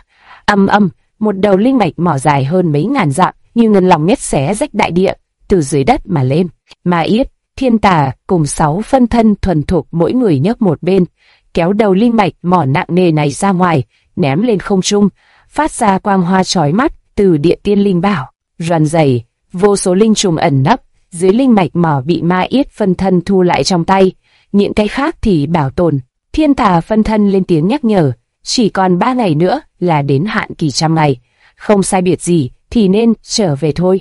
Một đầu linh mạch mỏ dài hơn mấy ngàn dặm, như ngân lòng nhét xé rách đại địa, từ dưới đất mà lên. Ma Yết, Thiên Tà cùng 6 phân thân thuần thục mỗi người nhấc một bên, kéo đầu linh mạch mỏ nặng nề này ra ngoài, ném lên không trung, phát ra quang hoa chói mắt từ địa tiên linh bảo. Rằn rầy, vô số linh trùng ẩn nấp dưới linh mạch mỏ bị Ma Yết phân thân thu lại trong tay, những cái khác thì bảo tồn. Thiên Tà phân thân lên tiếng nhắc nhở, chỉ còn 3 ngày nữa là đến hạn kỳ 100 ngày, không sai biệt gì thì nên trở về thôi.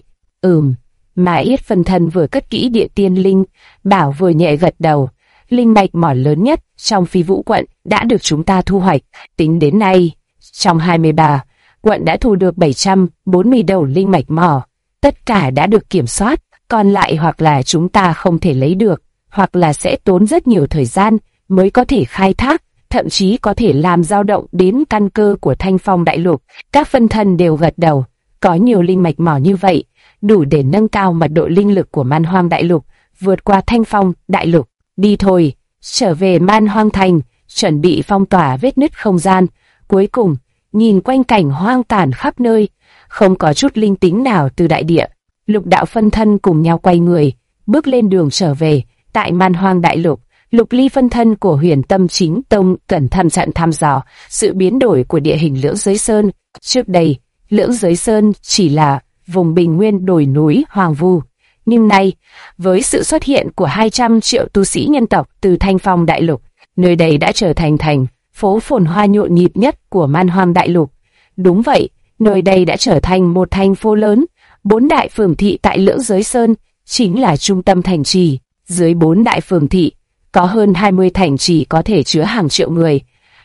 Ma Yết phân thân vừa cất kỹ địa tiên linh bảo vừa nhẹ gật đầu. Linh mạch mỏ lớn nhất trong Phi Vũ quận đã được chúng ta thu hoạch. Tính đến nay, trong 23 quận đã thu được 740 đầu linh mạch mỏ. Tất cả đã được kiểm soát, còn lại hoặc là chúng ta không thể lấy được, hoặc là sẽ tốn rất nhiều thời gian mới có thể khai thác, thậm chí có thể làm dao động đến căn cơ của Thanh Phong Đại Lục. Các phân thân đều gật đầu, có nhiều linh mạch mỏ như vậy, đủ để nâng cao mật độ linh lực của Man Hoang Đại Lục, vượt qua Thanh Phong Đại Lục. Đi thôi, trở về Man Hoang Thành, chuẩn bị phong tỏa vết nứt không gian. Cuối cùng, nhìn quanh cảnh hoang tàn khắp nơi, không có chút linh tính nào từ đại địa. Lục đạo phân thân cùng nhau quay người, bước lên đường trở về. Tại Man Hoang Đại Lục, Lục Ly phân thân của Huyền Tâm Chính Tông cẩn thận thăm dò sự biến đổi của địa hình Lưỡng Giới Sơn. Trước đây, Lưỡng Giới Sơn chỉ là vùng bình nguyên đồi núi hoang vu, nhưng nay, với sự xuất hiện của 200 triệu tu sĩ nhân tộc từ Thanh Phong Đại Lục, nơi đây đã trở thành thành phố phồn hoa nhộn nhịp nhất của Man Hoang Đại Lục. Đúng vậy, nơi đây đã trở thành một thành phố lớn, 4 đại phường thị tại Lưỡng Giới Sơn chính là trung tâm thành trì. Dưới 4 đại phường thị, có hơn 20 thành trì có thể chứa hàng triệu người.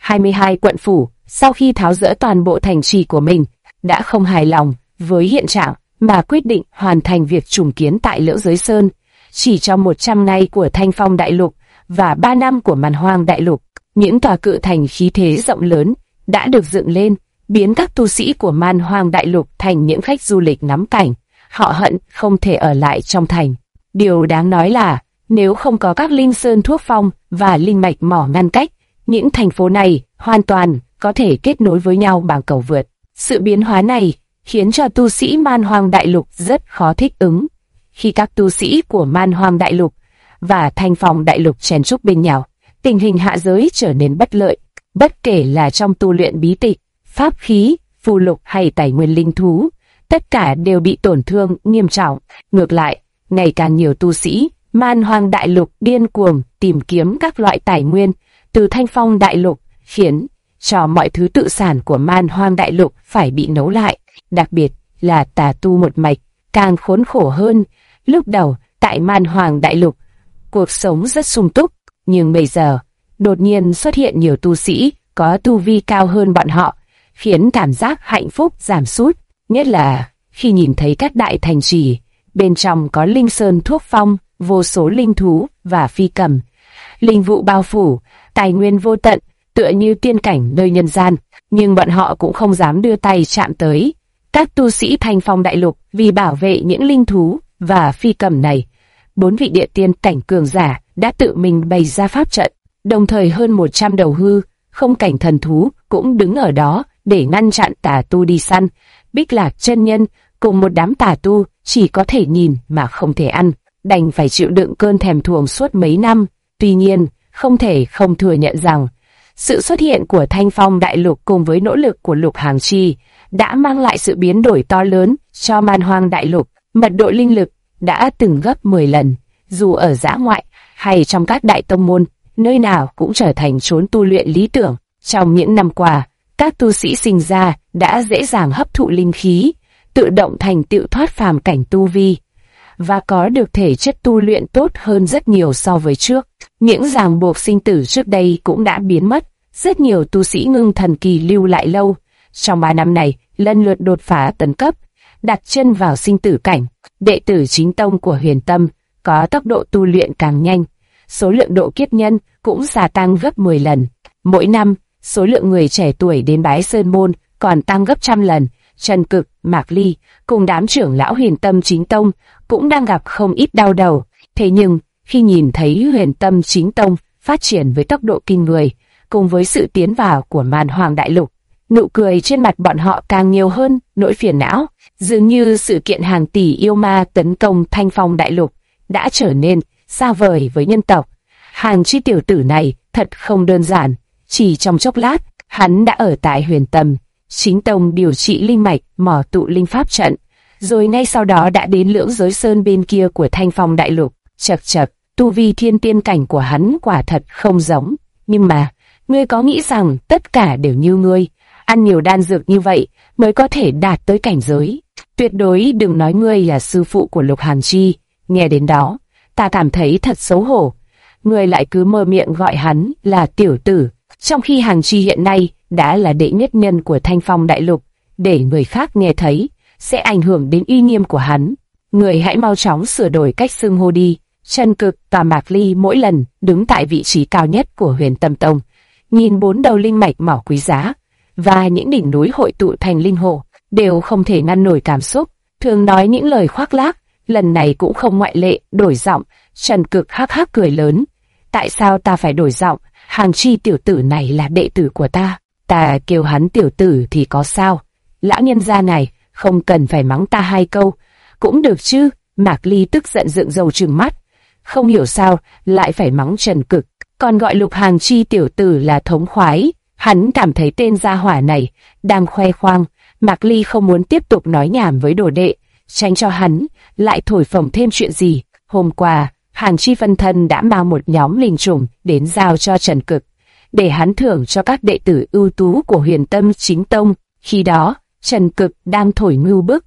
22 quận phủ, sau khi tháo dỡ toàn bộ thành trì của mình, đã không hài lòng với hiện trạng mà quyết định hoàn thành việc trùng kiến tại Lưỡng Giới Sơn. Chỉ trong 100 ngày của Thanh Phong Đại Lục và 3 năm của Man Hoang Đại Lục, những tòa cự thành khí thế rộng lớn đã được dựng lên, biến các tu sĩ của Man Hoang Đại Lục thành những khách du lịch ngắm cảnh. Họ hận không thể ở lại trong thành. Điều đáng nói là, nếu không có các linh sơn thuốc phong và linh mạch mỏ ngăn cách, những thành phố này hoàn toàn có thể kết nối với nhau bằng cầu vượt. Sự biến hóa này khiến cho tu sĩ Man Hoang Đại Lục rất khó thích ứng. Khi các tu sĩ của Man Hoang Đại Lục và Thanh Phong Đại Lục chen chúc bên nhau, tình hình hạ giới trở nên bất lợi. Bất kể là trong tu luyện bí tịch, pháp khí, phù lục hay tài nguyên linh thú, tất cả đều bị tổn thương nghiêm trọng. Ngược lại, ngày càng nhiều tu sĩ Man Hoang Đại Lục điên cuồng tìm kiếm các loại tài nguyên từ Thanh Phong Đại Lục, khiến cho mọi thứ tự sản của Man Hoang Đại Lục phải bị nấu lại. Đặc biệt là tà tu một mạch càng khốn khổ hơn. Lúc đầu tại Man Hoang Đại Lục, cuộc sống rất sung túc, nhưng bây giờ đột nhiên xuất hiện nhiều tu sĩ có tu vi cao hơn bọn họ, khiến cảm giác hạnh phúc giảm sút. Nhất là khi nhìn thấy các đại thành trì bên trong có linh sơn thuốc phong, vô số linh thú và phi cầm, linh vụ bao phủ, tài nguyên vô tận, tựa như tiên cảnh nơi nhân gian, nhưng bọn họ cũng không dám đưa tay chạm tới. Các tu sĩ Thanh Phong Đại Lục vì bảo vệ những linh thú và phi cầm này, 4 vị địa tiên cảnh cường giả đã tự mình bày ra pháp trận, đồng thời hơn 100 đầu hư không cảnh thần thú cũng đứng ở đó để ngăn chặn tà tu đi săn. Bích Lạc chân nhân cùng một đám tà tu chỉ có thể nhìn mà không thể ăn, đành phải chịu đựng cơn thèm thuồng suốt mấy năm. Tuy nhiên, không thể không thừa nhận rằng sự xuất hiện của Thanh Phong Đại Lục cùng với nỗ lực của Lục Hàng Chi đã mang lại sự biến đổi to lớn cho Man Hoang Đại Lục. Mật độ linh lực đã từng gấp 10 lần, dù ở dã ngoại hay trong các đại tông môn, nơi nào cũng trở thành chốn tu luyện lý tưởng. Trong những năm qua, các tu sĩ sinh ra đã dễ dàng hấp thụ linh khí, tự động thành tựu thoát phàm cảnh tu vi, và có được thể chất tu luyện tốt hơn rất nhiều so với trước. Những ràng buộc sinh tử trước đây cũng đã biến mất, rất nhiều tu sĩ ngưng thần kỳ lưu lại lâu. Trong 3 năm này, lần lượt đột phá tấn cấp, đặt chân vào sinh tử cảnh. Đệ tử chính tông của Huyền Tâm có tốc độ tu luyện càng nhanh, số lượng độ kiếp nhân cũng gia tăng gấp 10 lần. Mỗi năm, số lượng người trẻ tuổi đến bái sơn môn còn tăng gấp trăm lần. Trần Cực, Mạc Ly cùng đám trưởng lão Huyền Tâm chính tông cũng đang gặp không ít đau đầu. Thế nhưng, khi nhìn thấy Huyền Tâm chính tông phát triển với tốc độ kinh người, cùng với sự tiến vào của Man Hoang Đại Lục, nụ cười trên mặt bọn họ càng nhiều hơn nỗi phiền não. Dường như sự kiện hàng tỷ yêu ma tấn công Thanh Phong Đại Lục đã trở nên xa vời với nhân tộc. Hàng Chi tiểu tử này thật không đơn giản. Chỉ trong chốc lát, hắn đã ở tại Huyền Tâm chính tông điều trị linh mạch, mỏ tụ linh pháp trận, rồi ngay sau đó đã đến Lưỡng Giới Sơn bên kia của Thanh Phong Đại Lục. Chậc chậc, tu vi thiên tiên cảnh của hắn quả thật không giống. Nhưng mà, ngươi có nghĩ rằng tất cả đều như ngươi, ăn nhiều đan dược như vậy mới có thể đạt tới cảnh giới? Tuyệt đối đừng nói ngươi là sư phụ của Lục Hàn Chi. Nghe đến đó, ta cảm thấy thật xấu hổ. Ngươi lại cứ mơ miệng gọi hắn là tiểu tử, trong khi Hàn Chi hiện nay đã là đệ nhất nhân của Thanh Phong Đại Lục. Để người khác nghe thấy sẽ ảnh hưởng đến uy nghiêm của hắn. Người hãy mau chóng sửa đổi cách xưng hô đi. Trần Cực và Mạc Ly mỗi lần đứng tại vị trí cao nhất của Huyền Tâm Tông, nhìn 4 đầu linh mạch mỏ quý giá và những đỉnh núi hội tụ thành linh hồ, đều không thể ngăn nổi cảm xúc, thường nói những lời khoác lác. Lần này cũng không ngoại lệ, đổi giọng. Trần Cực hắc hắc cười lớn. Tại sao ta phải đổi giọng? Hàng Chi tiểu tử này là đệ tử của ta, ta kêu hắn tiểu tử thì có sao? Lão nhân gia này không cần phải mắng ta 2 câu cũng được chứ? Mạc Ly tức giận dựng râu trừng mắt, không hiểu sao lại phải mắng Trần Cực, còn gọi Lục Hàng Chi tiểu tử là thống khoái. Hắn cảm thấy tên gia hỏa này đang khoe khoang. Mạc Ly không muốn tiếp tục nói nhảm với đồ đệ, tránh cho hắn lại thổi phồng thêm chuyện gì. Hôm qua, Hàng Chi phân thân đã mang một nhóm linh trùng đến giao cho Trần Cực, để hắn thưởng cho các đệ tử ưu tú của Huyền Tâm chính tông. Khi đó, Trần Cực đang thổi ngưu bức,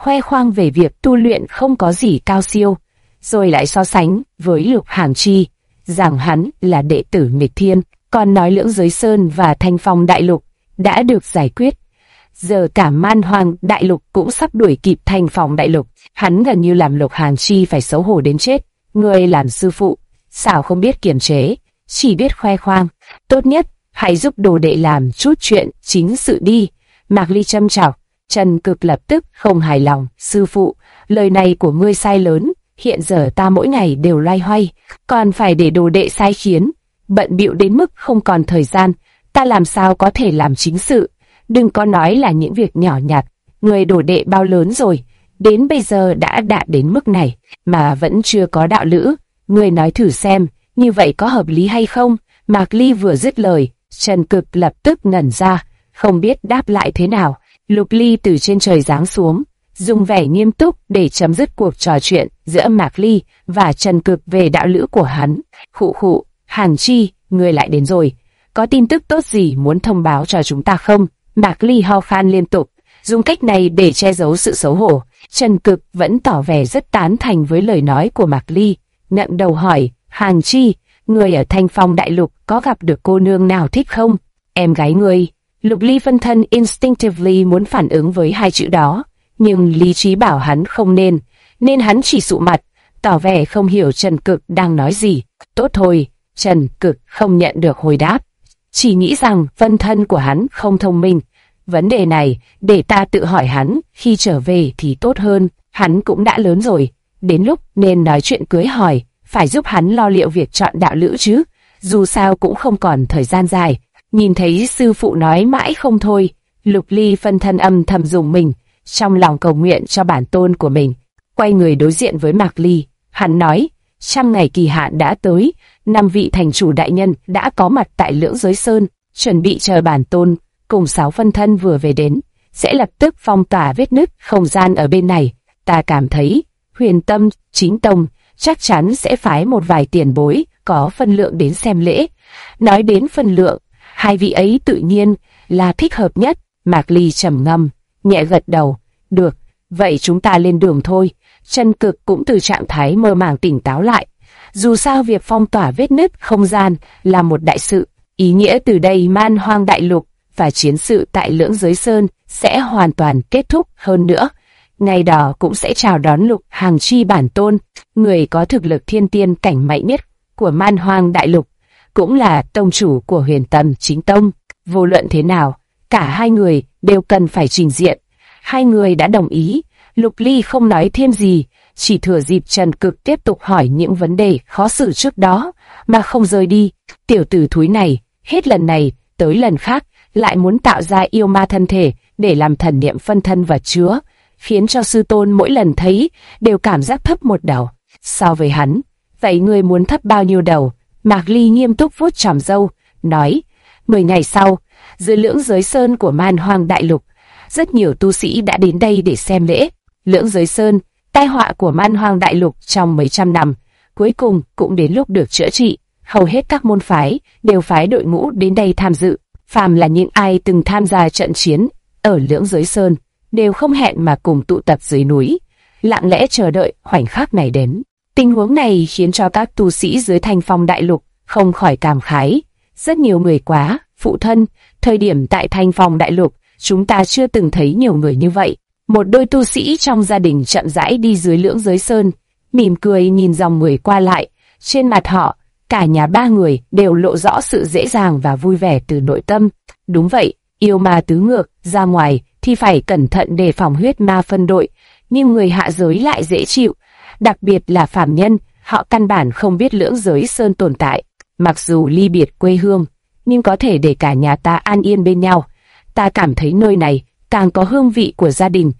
khoe khoang về việc tu luyện không có gì cao siêu, rồi lại so sánh với Lục Hàn Chi, rằng hắn là đệ tử nghịch thiên, còn nói Lưỡng Giới Sơn và Thanh Phong Đại Lục đã được giải quyết. Giờ cả Man Hoang Đại Lục cũng sắp đuổi kịp Thanh Phong Đại Lục, hắn gần như làm Lục Hàn Chi phải xấu hổ đến chết. Người làm sư phụ, sao không biết kiềm chế, chỉ biết khoe khoang. Tốt nhất, hãy giúp đồ đệ làm chút chuyện chính sự đi. Mạc Ly châm chọc. Trần Cực lập tức không hài lòng. Sư phụ, lời này của ngươi sai lớn. Hiện giờ ta mỗi ngày đều loay hoay, còn phải để đồ đệ sai khiến. Bận bịu đến mức không còn thời gian, ta làm sao có thể làm chính sự. Đừng có nói là những việc nhỏ nhặt. Người đồ đệ bao lớn rồi, đến bây giờ đã đạt đến mức này, mà vẫn chưa có đạo lữ. Người nói thử xem, như vậy có hợp lý hay không? Mạc Ly vừa dứt lời, Trần Cực lập tức ngẩn ra, không biết đáp lại thế nào. Lục Ly từ trên trời giáng xuống, dùng vẻ nghiêm túc để chấm dứt cuộc trò chuyện giữa Mạc Ly và Trần Cực về đạo lữ của hắn. Khụ khụ, Hàn Chi, ngươi lại đến rồi. Có tin tức tốt gì muốn thông báo cho chúng ta không? Mạc Ly ho khan liên tục, dùng cách này để che giấu sự xấu hổ. Trần Cực vẫn tỏ vẻ rất tán thành với lời nói của Mạc Ly, ngẩng đầu hỏi, Hàn Chi, người ở Thanh Phong Đại Lục có gặp được cô nương nào thích không? Em gái ngươi. Lục Ly phân thân instinctively muốn phản ứng với hai chữ đó, nhưng lý trí bảo hắn không nên hắn chỉ sụ mặt, tỏ vẻ không hiểu Trần Cực đang nói gì. Tốt thôi, Trần Cực không nhận được hồi đáp, chỉ nghĩ rằng phân thân của hắn không thông minh. Vấn đề này, để ta tự hỏi hắn, khi trở về thì tốt hơn, hắn cũng đã lớn rồi, đến lúc nên nói chuyện cưới hỏi, phải giúp hắn lo liệu việc chọn đạo lữ chứ, dù sao cũng không còn thời gian dài. Nhìn thấy sư phụ nói mãi không thôi, Lục Ly phân thân âm thầm dùng mình, trong lòng cầu nguyện cho bản tôn của mình. Quay người đối diện với Mạc Ly, hắn nói, 100 ngày kỳ hạn đã tới, 5 vị thành chủ đại nhân đã có mặt tại Lưỡng Giới Sơn, chuẩn bị chờ bản tôn cùng 6 phân thân vừa về đến, sẽ lập tức phong tỏa vết nứt không gian ở bên này. Ta cảm thấy, Huyền Tâm, Chính Tông chắc chắn sẽ phái một vài tiền bối có phân lượng đến xem lễ. Nói đến phân lượng, hai vị ấy tự nhiên là thích hợp nhất. Mạc Ly trầm ngâm, nhẹ gật đầu. Được, vậy chúng ta lên đường thôi. Trần Cực cũng từ trạng thái mơ màng tỉnh táo lại. Dù sao việc phong tỏa vết nứt không gian là một đại sự, ý nghĩa từ đây Man Hoang Đại Lục và chiến sự tại Lưỡng Giới Sơn sẽ hoàn toàn kết thúc. Hơn nữa, ngày đó cũng sẽ chào đón Lục Hàn Chi bản tôn, người có thực lực thiên tiên cảnh mạnh nhất của Man Hoang Đại Lục, cũng là tông chủ của Huyền Tâm Chính Tông. Vô luận thế nào, cả hai người đều cần phải trình diện. Hai người đã đồng ý, Lục Ly không nói thêm gì, chỉ thừa dịp Trần Cực tiếp tục hỏi những vấn đề khó xử trước đó, mà không rời đi. Tiểu tử thúi này, hết lần này tới lần khác, lại muốn tạo ra yêu ma thân thể để làm thần niệm phân thân vật chứa, khiến cho sư tôn mỗi lần thấy đều cảm giác thấp một đầu. So với hắn, vậy ngươi muốn thấp bao nhiêu đầu? Mạc Ly nghiêm túc vuốt chòm râu, nói, 10 ngày sau, dưới Lưỡng Giới Sơn của Man Hoang Đại Lục, rất nhiều tu sĩ đã đến đây để xem lễ. Lưỡng Giới Sơn, tai họa của Man Hoang Đại Lục trong mấy trăm năm, cuối cùng cũng đến lúc được chữa trị. Hầu hết các môn phái đều phái đội ngũ đến đây tham dự. Phàm là những ai từng tham gia trận chiến ở Lưỡng Giới Sơn, đều không hẹn mà cùng tụ tập dưới núi, lặng lẽ chờ đợi khoảnh khắc này đến. Tình huống này khiến cho các tu sĩ dưới Thanh Phong Đại Lục không khỏi cảm khái. Rất nhiều người quá, phụ thân, thời điểm tại Thanh Phong Đại Lục, chúng ta chưa từng thấy nhiều người như vậy. Một đôi tu sĩ trong gia đình chậm rãi đi dưới Lưỡng Giới Sơn, mỉm cười nhìn dòng người qua lại. Trên mặt họ, cả nhà ba người đều lộ rõ sự dễ dàng và vui vẻ từ nội tâm. Đúng vậy, yêu ma tứ ngược, ra ngoài thì phải cẩn thận đề phòng huyết ma phân đội, nhưng người hạ giới lại dễ chịu. Đặc biệt là phàm nhân, họ căn bản không biết Lưỡng Giới Sơn tồn tại. Mặc dù ly biệt quê hương, nhưng có thể để cả nhà ta an yên bên nhau. Ta cảm thấy nơi này càng có hương vị của gia đình.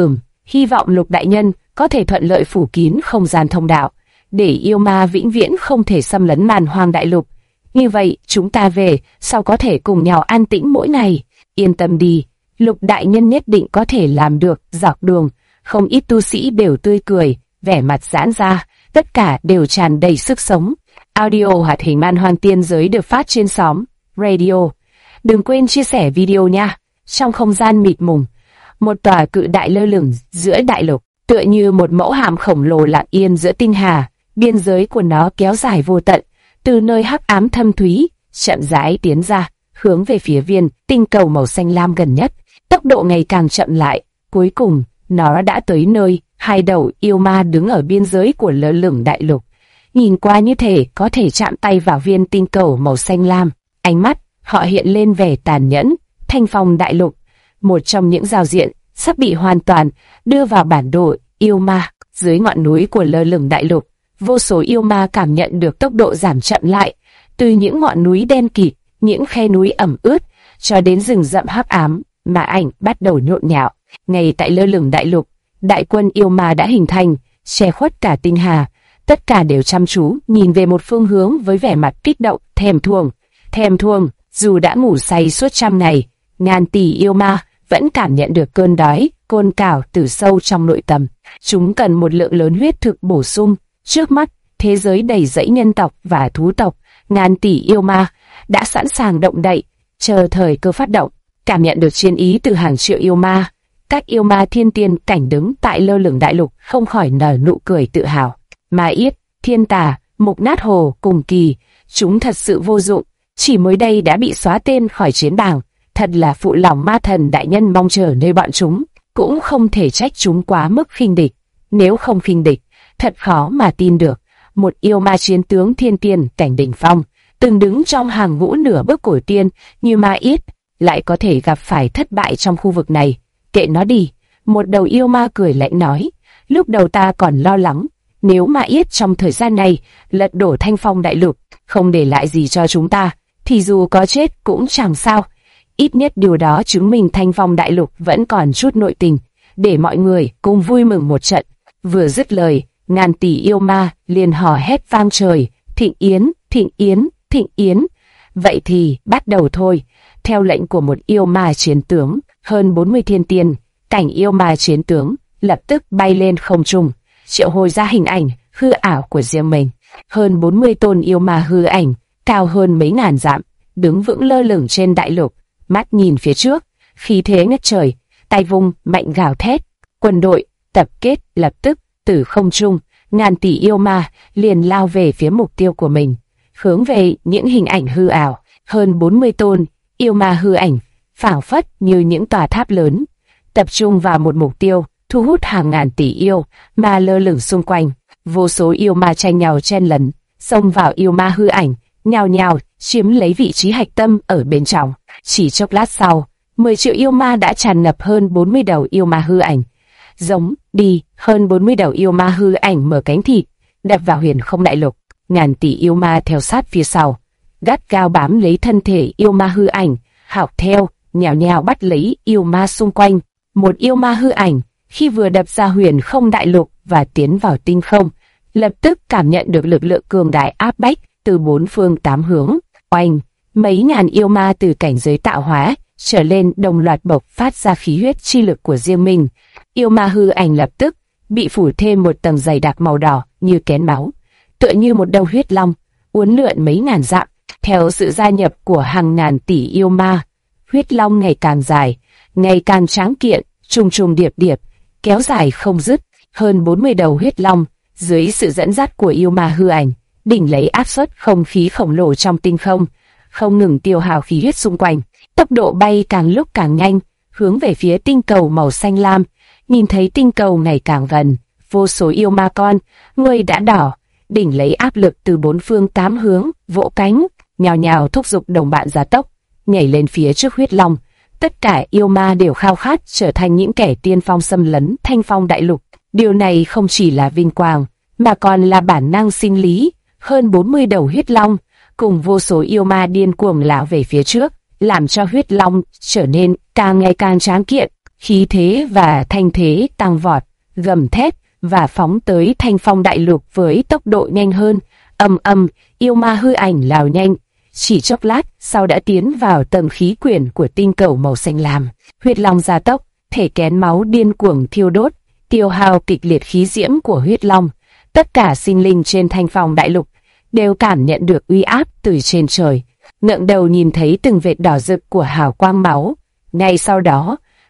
Hy vọng Lục đại nhân có thể thuận lợi phủ kín không gian thông đạo, để yêu ma vĩnh viễn không thể xâm lấn Man Hoang Đại Lục. Như vậy, chúng ta về, sau có thể cùng nhau an tĩnh mỗi ngày. Yên tâm đi, Lục đại nhân nhất định có thể làm được. Dọc đường, không ít tu sĩ đều tươi cười, vẻ mặt giãn ra, tất cả đều tràn đầy sức sống. Audio hoạt hình Man Hoang Tiên Giới được phát trên xóm Radio. Đừng quên chia sẻ video nha. Trong không gian mịt mùng, một tòa cự đại lơ lửng giữa đại lục, tựa như một mẫu hàm khổng lồ lặng yên giữa tinh hà. Biên giới của nó kéo dài vô tận, từ nơi hắc ám thâm thúy, chậm rãi tiến ra, hướng về phía viên tinh cầu màu xanh lam gần nhất. Tốc độ ngày càng chậm lại, cuối cùng, nó đã tới nơi hai đầu yêu ma đứng ở biên giới của lơ lửng đại lục. Nhìn qua như thể có thể chạm tay vào viên tinh cầu màu xanh lam. Ánh mắt, họ hiện lên vẻ tàn nhẫn. Thanh phong đại lục, một trong những giao diện, sắp bị hoàn toàn đưa vào bản đồ yêu ma. Dưới ngọn núi của lơ lửng đại lục, vô số yêu ma cảm nhận được tốc độ giảm chậm lại. Từ những ngọn núi đen kịt, những khe núi ẩm ướt, cho đến rừng rậm hắc ám, mà ảnh bắt đầu nhộn nhạo. Ngay tại lơ lửng đại lục, đại quân yêu ma đã hình thành, che khuất cả tinh hà. Tất cả đều chăm chú nhìn về một phương hướng với vẻ mặt kích động, thèm thuồng. Dù đã ngủ say suốt trăm ngày, ngàn tỷ yêu ma vẫn cảm nhận được cơn đói cồn cào từ sâu trong nội tâm. Chúng cần một lượng lớn huyết thực bổ sung. Trước mắt, thế giới đầy rẫy nhân tộc và thú tộc, ngàn tỷ yêu ma đã sẵn sàng động đậy, chờ thời cơ phát động. Cảm nhận được chiến ý từ hàng triệu yêu ma, các yêu ma thiên tiên cảnh đứng tại lơ lửng đại lục không khỏi nở nụ cười tự hào. Ma Yết, Thiên Tà, Mục Nát Hồ cùng Kỳ, chúng thật sự vô dụng, chỉ mới đây đã bị xóa tên khỏi chiến bảng. Thật là phụ lòng ma thần đại nhân mong chờ nơi bọn chúng, cũng không thể trách chúng quá mức khinh địch. Nếu không khinh địch, thật khó mà tin được, một yêu ma chiến tướng thiên tiên cảnh đỉnh phong, từng đứng trong hàng ngũ nửa bước cổ tiên như Ma Yết, lại có thể gặp phải thất bại trong khu vực này. Kệ nó đi, một đầu yêu ma cười lạnh nói, lúc đầu ta còn lo lắng, nếu Ma Yết trong thời gian này lật đổ Thanh Phong đại lục, không để lại gì cho chúng ta, thì dù có chết cũng chẳng sao. Ít nhất điều đó chứng minh Thanh Phong đại lục vẫn còn chút nội tình, để mọi người cùng vui mừng một trận. Vừa dứt lời, ngàn tỷ yêu ma liền hò hét vang trời, thịnh yến, thịnh yến, thịnh yến. Vậy thì bắt đầu thôi. Theo lệnh của một yêu ma chiến tướng, hơn 40 thiên tiên cảnh yêu ma chiến tướng lập tức bay lên không trung, triệu hồi ra hình ảnh hư ảo của riêng mình. Hơn 40 tôn yêu ma hư ảnh, cao hơn mấy ngàn dặm, đứng vững lơ lửng trên đại lục, mắt nhìn phía trước, khí thế ngất trời, tay vung mạnh gào thét. Quân đội tập kết lập tức từ không trung, ngàn tỷ yêu ma liền lao về phía mục tiêu của mình, hướng về những hình ảnh hư ảo. Hơn 40 tôn yêu ma hư ảnh, phảng phất như những tòa tháp lớn, tập trung vào một mục tiêu, thu hút hàng ngàn tỷ yêu ma lơ lửng xung quanh. Vô số yêu ma tranh nhau chen lấn, xông vào yêu ma hư ảnh, nhào nhào chiếm lấy vị trí hạch tâm ở bên trong. Chỉ chốc lát sau, 10 triệu yêu ma đã tràn ngập hơn 40 đầu yêu ma hư ảnh. Giống đi, hơn 40 đầu yêu ma hư ảnh mở cánh thịt, đập vào huyền không đại lục. Ngàn tỷ yêu ma theo sát phía sau, gắt gao bám lấy thân thể yêu ma hư ảnh, học theo, nhào nhào bắt lấy yêu ma xung quanh. Một yêu ma hư ảnh, khi vừa đập ra huyền không đại lục và tiến vào tinh không, lập tức cảm nhận được lực lượng cường đại áp bách từ bốn phương tám hướng. Oanh, mấy ngàn yêu ma từ cảnh giới tạo hóa trở lên đồng loạt bộc phát ra khí huyết chi lực của riêng mình. Yêu ma hư ảnh lập tức bị phủ thêm một tầng dày đặc màu đỏ như kén máu, tựa như một đầu huyết long uốn lượn mấy ngàn dặm. Theo sự gia nhập của hàng ngàn tỷ yêu ma, huyết long ngày càng dài, ngày càng tráng kiện, trùng trùng điệp điệp, kéo dài không dứt. Hơn 40 đầu huyết long, dưới sự dẫn dắt của yêu ma hư ảnh, đỉnh lấy áp suất không khí khổng lồ trong tinh không, không ngừng tiêu hao khí huyết xung quanh. Tốc độ bay càng lúc càng nhanh, hướng về phía tinh cầu màu xanh lam. Nhìn thấy tinh cầu ngày càng gần, vô số yêu ma con, người đã đỏ, đỉnh lấy áp lực từ bốn phương tám hướng, vỗ cánh, nhào nhào thúc giục đồng bạn gia tốc, nhảy lên phía trước huyết long. Tất cả yêu ma đều khao khát trở thành những kẻ tiên phong xâm lấn Thanh Phong đại lục. Điều này không chỉ là vinh quang, mà còn là bản năng sinh lý. Hơn 40 đầu huyết long, cùng vô số yêu ma điên cuồng lao về phía trước, làm cho huyết long trở nên càng ngày càng tráng kiện, khí thế và thanh thế tăng vọt, gầm thét và phóng tới Thanh Phong đại lục với tốc độ nhanh hơn. Yêu ma hư ảnh lao nhanh, chỉ chốc lát sau đã tiến vào tầng khí quyển của tinh cầu màu xanh lam. Huyết long gia tốc, thể kén máu điên cuồng thiêu đốt, tiêu hao kịch liệt khí diễm của huyết long. Tất cả sinh linh trên Thanh Phong đại lục đều cảm nhận được uy áp từ trên trời, ngẩng đầu nhìn thấy từng vệt đỏ rực của hào quang máu. Ngay sau đó,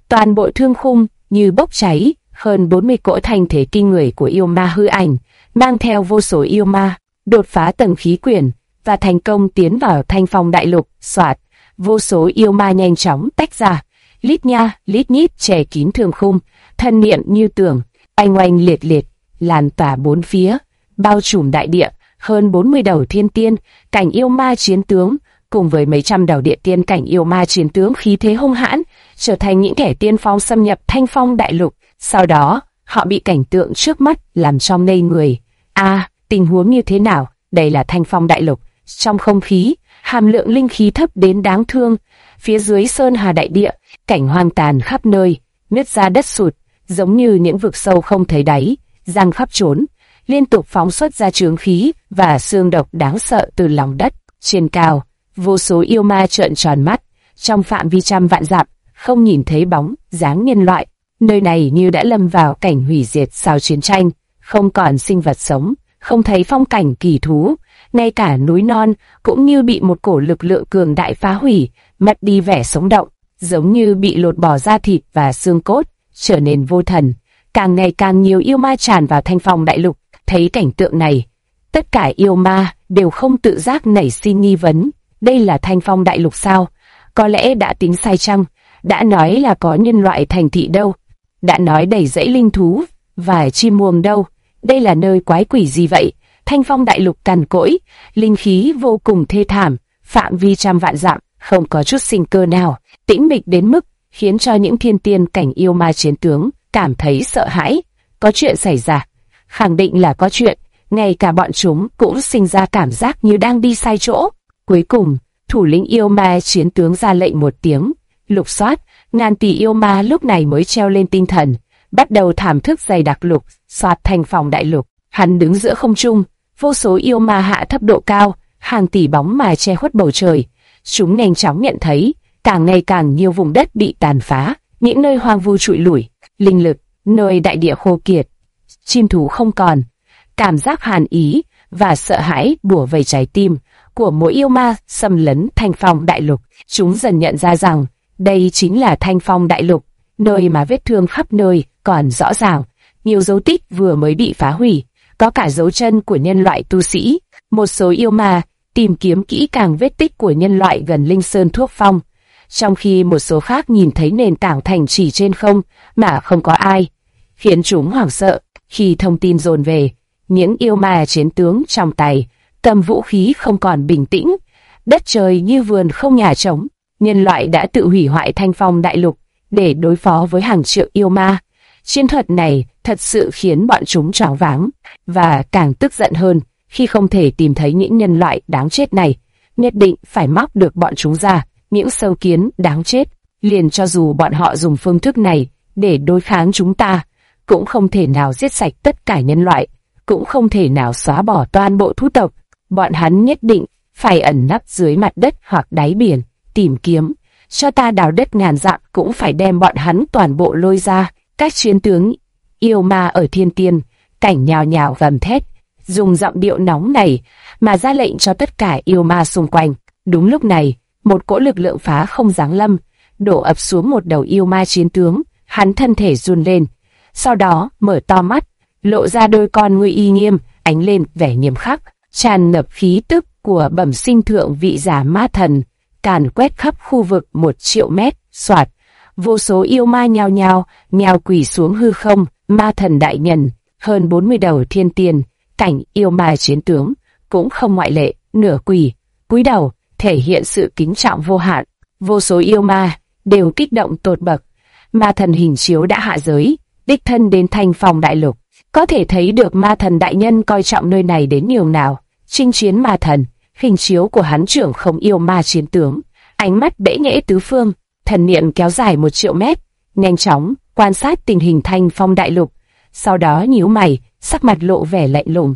Toàn bộ thương khung như bốc cháy, hơn 40 cỗ thanh thế kinh người của yêu ma hư ảnh, mang theo vô số yêu ma, đột phá tầng khí quyển và thành công tiến vào Thanh Phong đại lục. Soạt, vô số yêu ma nhanh chóng tách ra, lít nha, lít nhít che kín thương khung, thân niệm như tường, oanh oanh liệt liệt, lan tỏa bốn phía, bao trùm đại địa. Hơn 40 đầu thiên tiên, cảnh yêu ma chiến tướng, cùng với mấy trăm đầu địa tiên cảnh yêu ma chiến tướng khí thế hung hãn, trở thành những kẻ tiên phong xâm nhập Thanh Phong đại lục. Sau đó, họ bị cảnh tượng trước mắt làm cho ngây người. Tình huống như thế nào? Đây là Thanh Phong đại lục. Trong không khí, hàm lượng linh khí thấp đến đáng thương. Phía dưới sơn hà đại địa, cảnh hoang tàn khắp nơi, nứt ra đất sụt, giống như những vực sâu không thấy đáy, giăng khắp trốn, liên tục phóng xuất ra chướng khí và xương độc đáng sợ từ lòng đất. Trên cao, vô số yêu ma trợn tròn mắt, trong phạm vi trăm vạn dặm, không nhìn thấy bóng dáng nhân loại. Nơi này như đã lâm vào cảnh hủy diệt sau chiến tranh, không còn sinh vật sống, không thấy phong cảnh kỳ thú, ngay cả núi non cũng như bị một cổ lực lượng cường đại phá hủy, mất đi vẻ sống động, giống như bị lột bỏ da thịt và xương cốt, trở nên vô thần. Càng ngày càng nhiều yêu ma tràn vào Thanh Phong đại lục. Thấy cảnh tượng này, tất cả yêu ma đều không tự giác nảy sinh nghi vấn. Đây là Thanh Phong đại lục sao? Có lẽ đã tính sai chăng? Đã nói là có nhân loại thành thị đâu? Đã nói đầy rẫy linh thú và chim muông đâu? Đây là nơi quái quỷ gì vậy? Thanh Phong đại lục cằn cỗi, linh khí vô cùng thê thảm, phạm vi trăm vạn dặm, không có chút sinh cơ nào, tĩnh mịch đến mức khiến cho những thiên tiên cảnh yêu ma chiến tướng cảm thấy sợ hãi. Có chuyện xảy ra, khẳng định là có chuyện, ngay cả bọn chúng cũng sinh ra cảm giác như đang đi sai chỗ. Cuối cùng, thủ lĩnh yêu ma chiến tướng ra lệnh một tiếng, lục soát, ngàn tỷ yêu ma lúc này mới treo lên tinh thần, bắt đầu thảm thức dày đặc lục soát Thanh Phong đại lục. Hắn đứng giữa không trung, vô số yêu ma hạ thấp độ cao, hàng tỷ bóng mà che khuất bầu trời. Chúng nhanh chóng nhận thấy, càng ngày càng nhiều vùng đất bị tàn phá, những nơi hoang vu trụi lủi, linh lực, nơi đại địa khô kiệt, chim thú không còn. Cảm giác hàn ý và sợ hãi bủa vây trái tim của mỗi yêu ma xâm lấn Thanh Phong đại lục. Chúng dần nhận ra rằng đây chính là Thanh Phong đại lục, nơi mà vết thương khắp nơi còn rõ ràng, nhiều dấu tích vừa mới bị phá hủy, có cả dấu chân của nhân loại tu sĩ. Một số yêu ma tìm kiếm kỹ càng vết tích của nhân loại gần Linh Sơn Thuốc Phong, trong khi một số khác nhìn thấy nền tảng thành chỉ trên không mà không có ai, khiến chúng hoảng sợ. Khi thông tin dồn về, những yêu ma chiến tướng trong tay cầm vũ khí không còn bình tĩnh, đất trời như vườn không nhà trống. Nhân loại đã tự hủy hoại Thanh Phong đại lục để đối phó với hàng triệu yêu ma. Chiến thuật này thật sự khiến bọn chúng choáng váng, và càng tức giận hơn khi không thể tìm thấy những nhân loại đáng chết này. Nhất định phải móc được bọn chúng ra, những sâu kiến đáng chết. Liền cho dù bọn họ dùng phương thức này để đối kháng chúng ta, cũng không thể nào giết sạch tất cả nhân loại, cũng không thể nào xóa bỏ toàn bộ thú tộc. Bọn hắn nhất định phải ẩn nấp dưới mặt đất hoặc đáy biển, tìm kiếm. Cho ta đào đất ngàn dặm cũng phải đem bọn hắn toàn bộ lôi ra. Các chiến tướng yêu ma ở thiên tiên cảnh nhào nhào gầm thét, dùng giọng điệu nóng này mà ra lệnh cho tất cả yêu ma xung quanh. Đúng lúc này, một cỗ lực lượng phá không giáng lâm, đổ ập xuống một đầu yêu ma chiến tướng. Hắn thân thể run lên, sau đó mở to mắt, lộ ra đôi con ngươi y nghiêm, ánh lên vẻ nghiêm khắc, tràn ngập khí tức của bẩm sinh thượng vị giả ma thần, càn quét khắp khu vực 1 triệu mét. Soạt, vô số yêu ma nhao nhao nhào quỳ xuống hư không. Ma thần đại nhân, hơn 40 đầu thiên tiên cảnh yêu ma chiến tướng cũng không ngoại lệ, nửa quỳ, cúi đầu, thể hiện sự kính trọng vô hạn. Vô số yêu ma đều kích động tột bậc. Ma thần hình chiếu đã hạ giới, đích thân đến Thanh Phong đại lục, có thể thấy được ma thần đại nhân coi trọng nơi này đến nhường nào. Chinh chiến ma thần, hình chiếu của hắn trưởng không yêu ma chiến tướng, ánh mắt bẽ nhẽ tứ phương, thần niệm kéo dài 1 triệu mét, nhanh chóng quan sát tình hình Thanh Phong đại lục, sau đó nhíu mày, sắc mặt lộ vẻ lạnh lùng.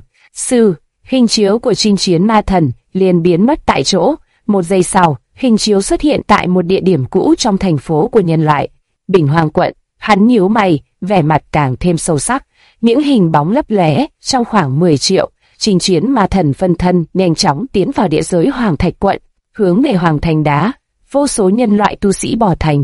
Hình chiếu của chinh chiến ma thần liền biến mất tại chỗ. 1 giây sau, hình chiếu xuất hiện tại một địa điểm cũ trong thành phố của nhân loại, Bình Hoàng quận. Hắn nhíu mày, vẻ mặt càng thêm sâu sắc, những hình bóng lấp lóe. Trong khoảng 10 triệu, chinh chiến ma thần phân thân nhanh chóng tiến vào địa giới Hoàng Thạch quận, hướng về Hoàng Thành đá. Vô số nhân loại tu sĩ bỏ thành,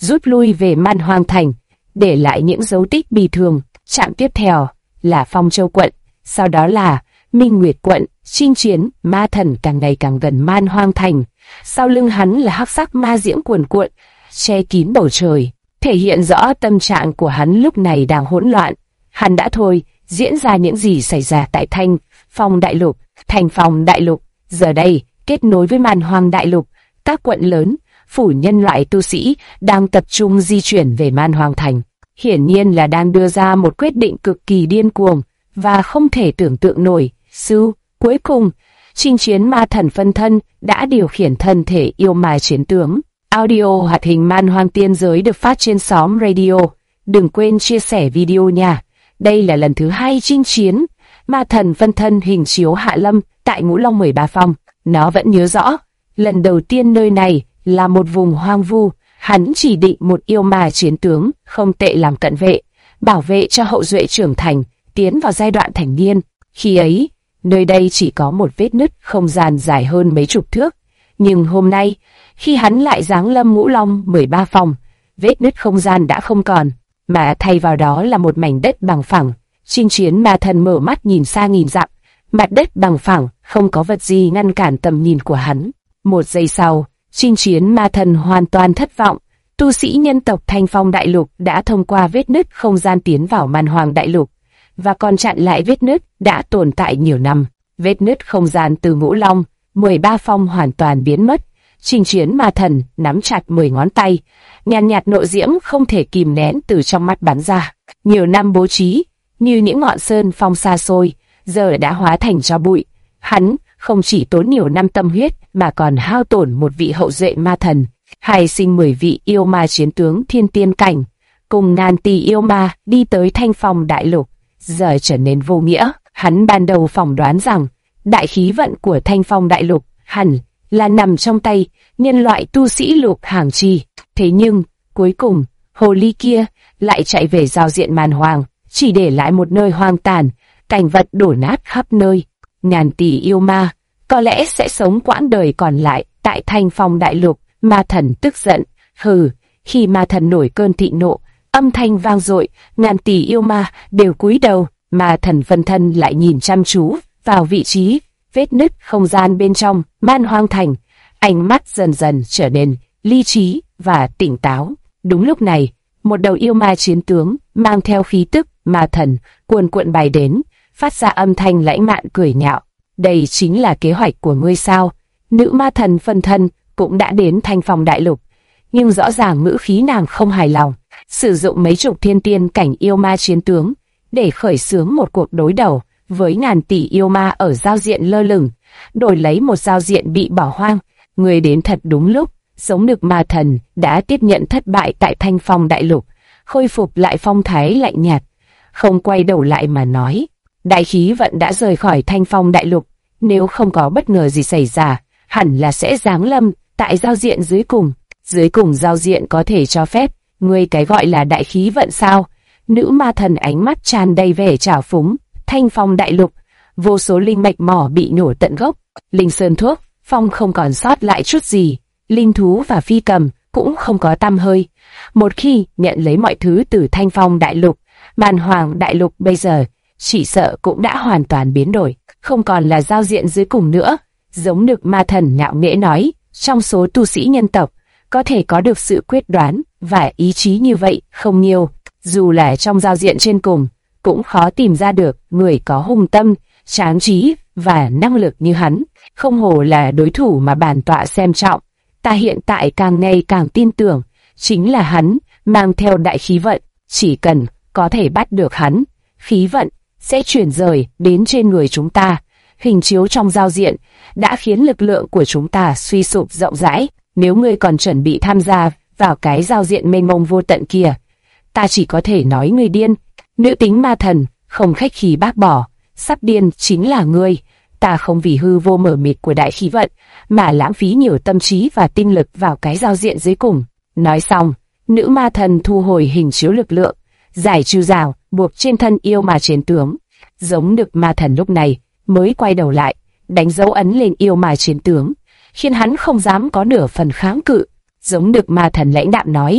rút lui về Man Hoang Thành, để lại những dấu tích bi thương. Trạm tiếp theo là Phong Châu quận, sau đó là Minh Nguyệt quận. Chinh chiến ma thần càng ngày càng gần Man Hoang Thành, sau lưng hắn là hắc sắc ma diễm cuồn cuộn, che kín bầu trời, thể hiện rõ tâm trạng của hắn lúc này đang hỗn loạn. Hắn đã thôi diễn ra những gì xảy ra tại Thanh Phong Đại Lục. Thanh Phong Đại Lục giờ đây kết nối với Man Hoang Đại Lục, các quận lớn, phủ nhân loại tu sĩ đang tập trung di chuyển về Man Hoang Thành. Hiển nhiên là đang đưa ra một quyết định cực kỳ điên cuồng và không thể tưởng tượng nổi. Cuối cùng, chinh chiến ma thần phân thân đã điều khiển thân thể yêu ma chiến tướng. Audio hoạt hình Man Hoang Tiên Giới được phát trên xóm radio. Đừng quên chia sẻ video nha. Đây là lần thứ 2 chinh chiến ma thần phân thân hình chiếu Hạ Lâm tại Ngũ Long 13 Phong. Nó vẫn nhớ rõ, lần đầu tiên nơi này là một vùng hoang vu. Hắn chỉ định một yêu ma chiến tướng không tệ làm cận vệ, bảo vệ cho hậu duệ trưởng thành, tiến vào giai đoạn thành niên. Khi ấy, nơi đây chỉ có một vết nứt không gian dài hơn mấy chục thước. Nhưng hôm nay, khi hắn lại giáng lâm Ngũ Long 13 Phong, vết nứt không gian đã không còn, mà thay vào đó là một mảnh đất bằng phẳng. Chinh chiến ma thần mở mắt nhìn xa nghìn dặm, mặt đất bằng phẳng, không có vật gì ngăn cản tầm nhìn của hắn. Một giây sau, chinh chiến ma thần hoàn toàn thất vọng. Tu sĩ nhân tộc Thanh Phong Đại Lục đã thông qua vết nứt không gian tiến vào Man Hoang Đại Lục, và còn chặn lại vết nứt đã tồn tại nhiều năm. Vết nứt không gian từ Ngũ Long 13 Phong hoàn toàn biến mất. Chinh chiến ma thần nắm chặt 10 ngón tay, nhàn nhạt nộ diễm không thể kìm nén từ trong mắt bắn ra. Nhiều năm bố trí, như những ngọn sơn phong xa xôi, giờ đã hóa thành tro bụi. Hắn không chỉ tốn nhiều năm tâm huyết mà còn hao tổn một vị hậu duệ ma thần, hay sinh 10 vị yêu ma chiến tướng thiên tiên cảnh, cùng ngàn tỷ yêu ma đi tới Thanh Phong Đại Lục, giờ trở nên vô nghĩa. Hắn ban đầu phỏng đoán rằng đại khí vận của Thanh Phong Đại Lục hẳn là nằm trong tay nhân loại tu sĩ Lục Hàng Chi. Thế nhưng, cuối cùng, hồ ly kia lại chạy về giao diện Man Hoang, chỉ để lại một nơi hoang tàn, cảnh vật đổ nát khắp nơi. Ngàn tỷ yêu ma có lẽ sẽ sống quãng đời còn lại tại Thanh Phong Đại Lục. Ma thần tức giận, hừ. Khi ma thần nổi cơn thịnh nộ, âm thanh vang dội, ngàn tỷ yêu ma đều cúi đầu. Ma thần phân thân lại nhìn chăm chú vào vị trí vết nứt không gian bên trong Man Hoang Thành, ánh mắt dần dần trở nên lý trí và tỉnh táo. Đúng lúc này, một đầu yêu ma chiến tướng mang theo khí tức ma thần cuồn cuộn bay đến, phát ra âm thanh lãnh mạn cười nhạo. Đây chính là kế hoạch của ngươi sao? Nữ ma thần phân thân cũng đã đến Thanh Phong Đại Lục, nhưng rõ ràng ngữ khí nàng không hài lòng. Sử dụng mấy chục thiên tiên cảnh yêu ma chiến tướng để khởi xướng một cuộc đối đầu với ngàn tỷ yêu ma ở giao diện lơ lửng, đổi lấy một giao diện bị bỏ hoang. Người đến thật đúng lúc. Giống Nực ma thần đã tiếp nhận thất bại tại Thanh Phong Đại Lục, khôi phục lại phong thái lạnh nhạt, không quay đầu lại mà nói: đại khí vận đã rời khỏi Thanh Phong Đại Lục, nếu không có bất ngờ gì xảy ra, hẳn là sẽ giáng lâm tại giao diện dưới cùng. Dưới cùng giao diện có thể cho phép ngươi cái gọi là đại khí vận sao? Nữ ma thần ánh mắt tràn đầy vẻ trào phúng. Thanh Phong Đại Lục, vô số linh mạch mỏ bị nhổ tận gốc, linh sơn thuốc phong không còn sót lại chút gì, linh thú và phi cầm cũng không có tăm hơi. Một khi nhận lấy mọi thứ từ Thanh Phong Đại Lục, Man Hoang Đại Lục bây giờ chỉ sợ cũng đã hoàn toàn biến đổi, không còn là giao diện dưới cùng nữa. Giống Nực ma thần ngạo nghễ nói, trong số tu sĩ nhân tộc có thể có được sự quyết đoán và ý chí như vậy không nhiều. Dù là trong giao diện trên cùng, cũng khó tìm ra được người có hùng tâm, tráng trí và năng lực như hắn. Không hổ là đối thủ mà bản tọa xem trọng. Ta hiện tại càng ngày càng tin tưởng, chính là hắn mang theo đại khí vận. Chỉ cần có thể bắt được hắn, khí vận sẽ chuyển rời đến trên người chúng ta. Hình chiếu trong giao diện đã khiến lực lượng của chúng ta suy sụp rộng rãi. Nếu ngươi còn chuẩn bị tham gia vào cái giao diện mênh mông vô tận kia, ta chỉ có thể nói ngươi điên. Nữ tính ma thần không khách khí bác bỏ, sắp điên chính là ngươi. Ta không vì hư vô mờ mịt của đại khí vận mà lãng phí nhiều tâm trí và tinh lực vào cái giao diện dưới cùng. Nói xong, nữ ma thần thu hồi hình chiếu lực lượng, giải trừ rào buộc trên thân yêu ma chiến tướng. Giống Nực ma thần lúc này mới quay đầu lại, đánh dấu ấn lên yêu ma chiến tướng, khiến hắn không dám có nửa phần kháng cự. Giống Nực ma thần lãnh đạm nói: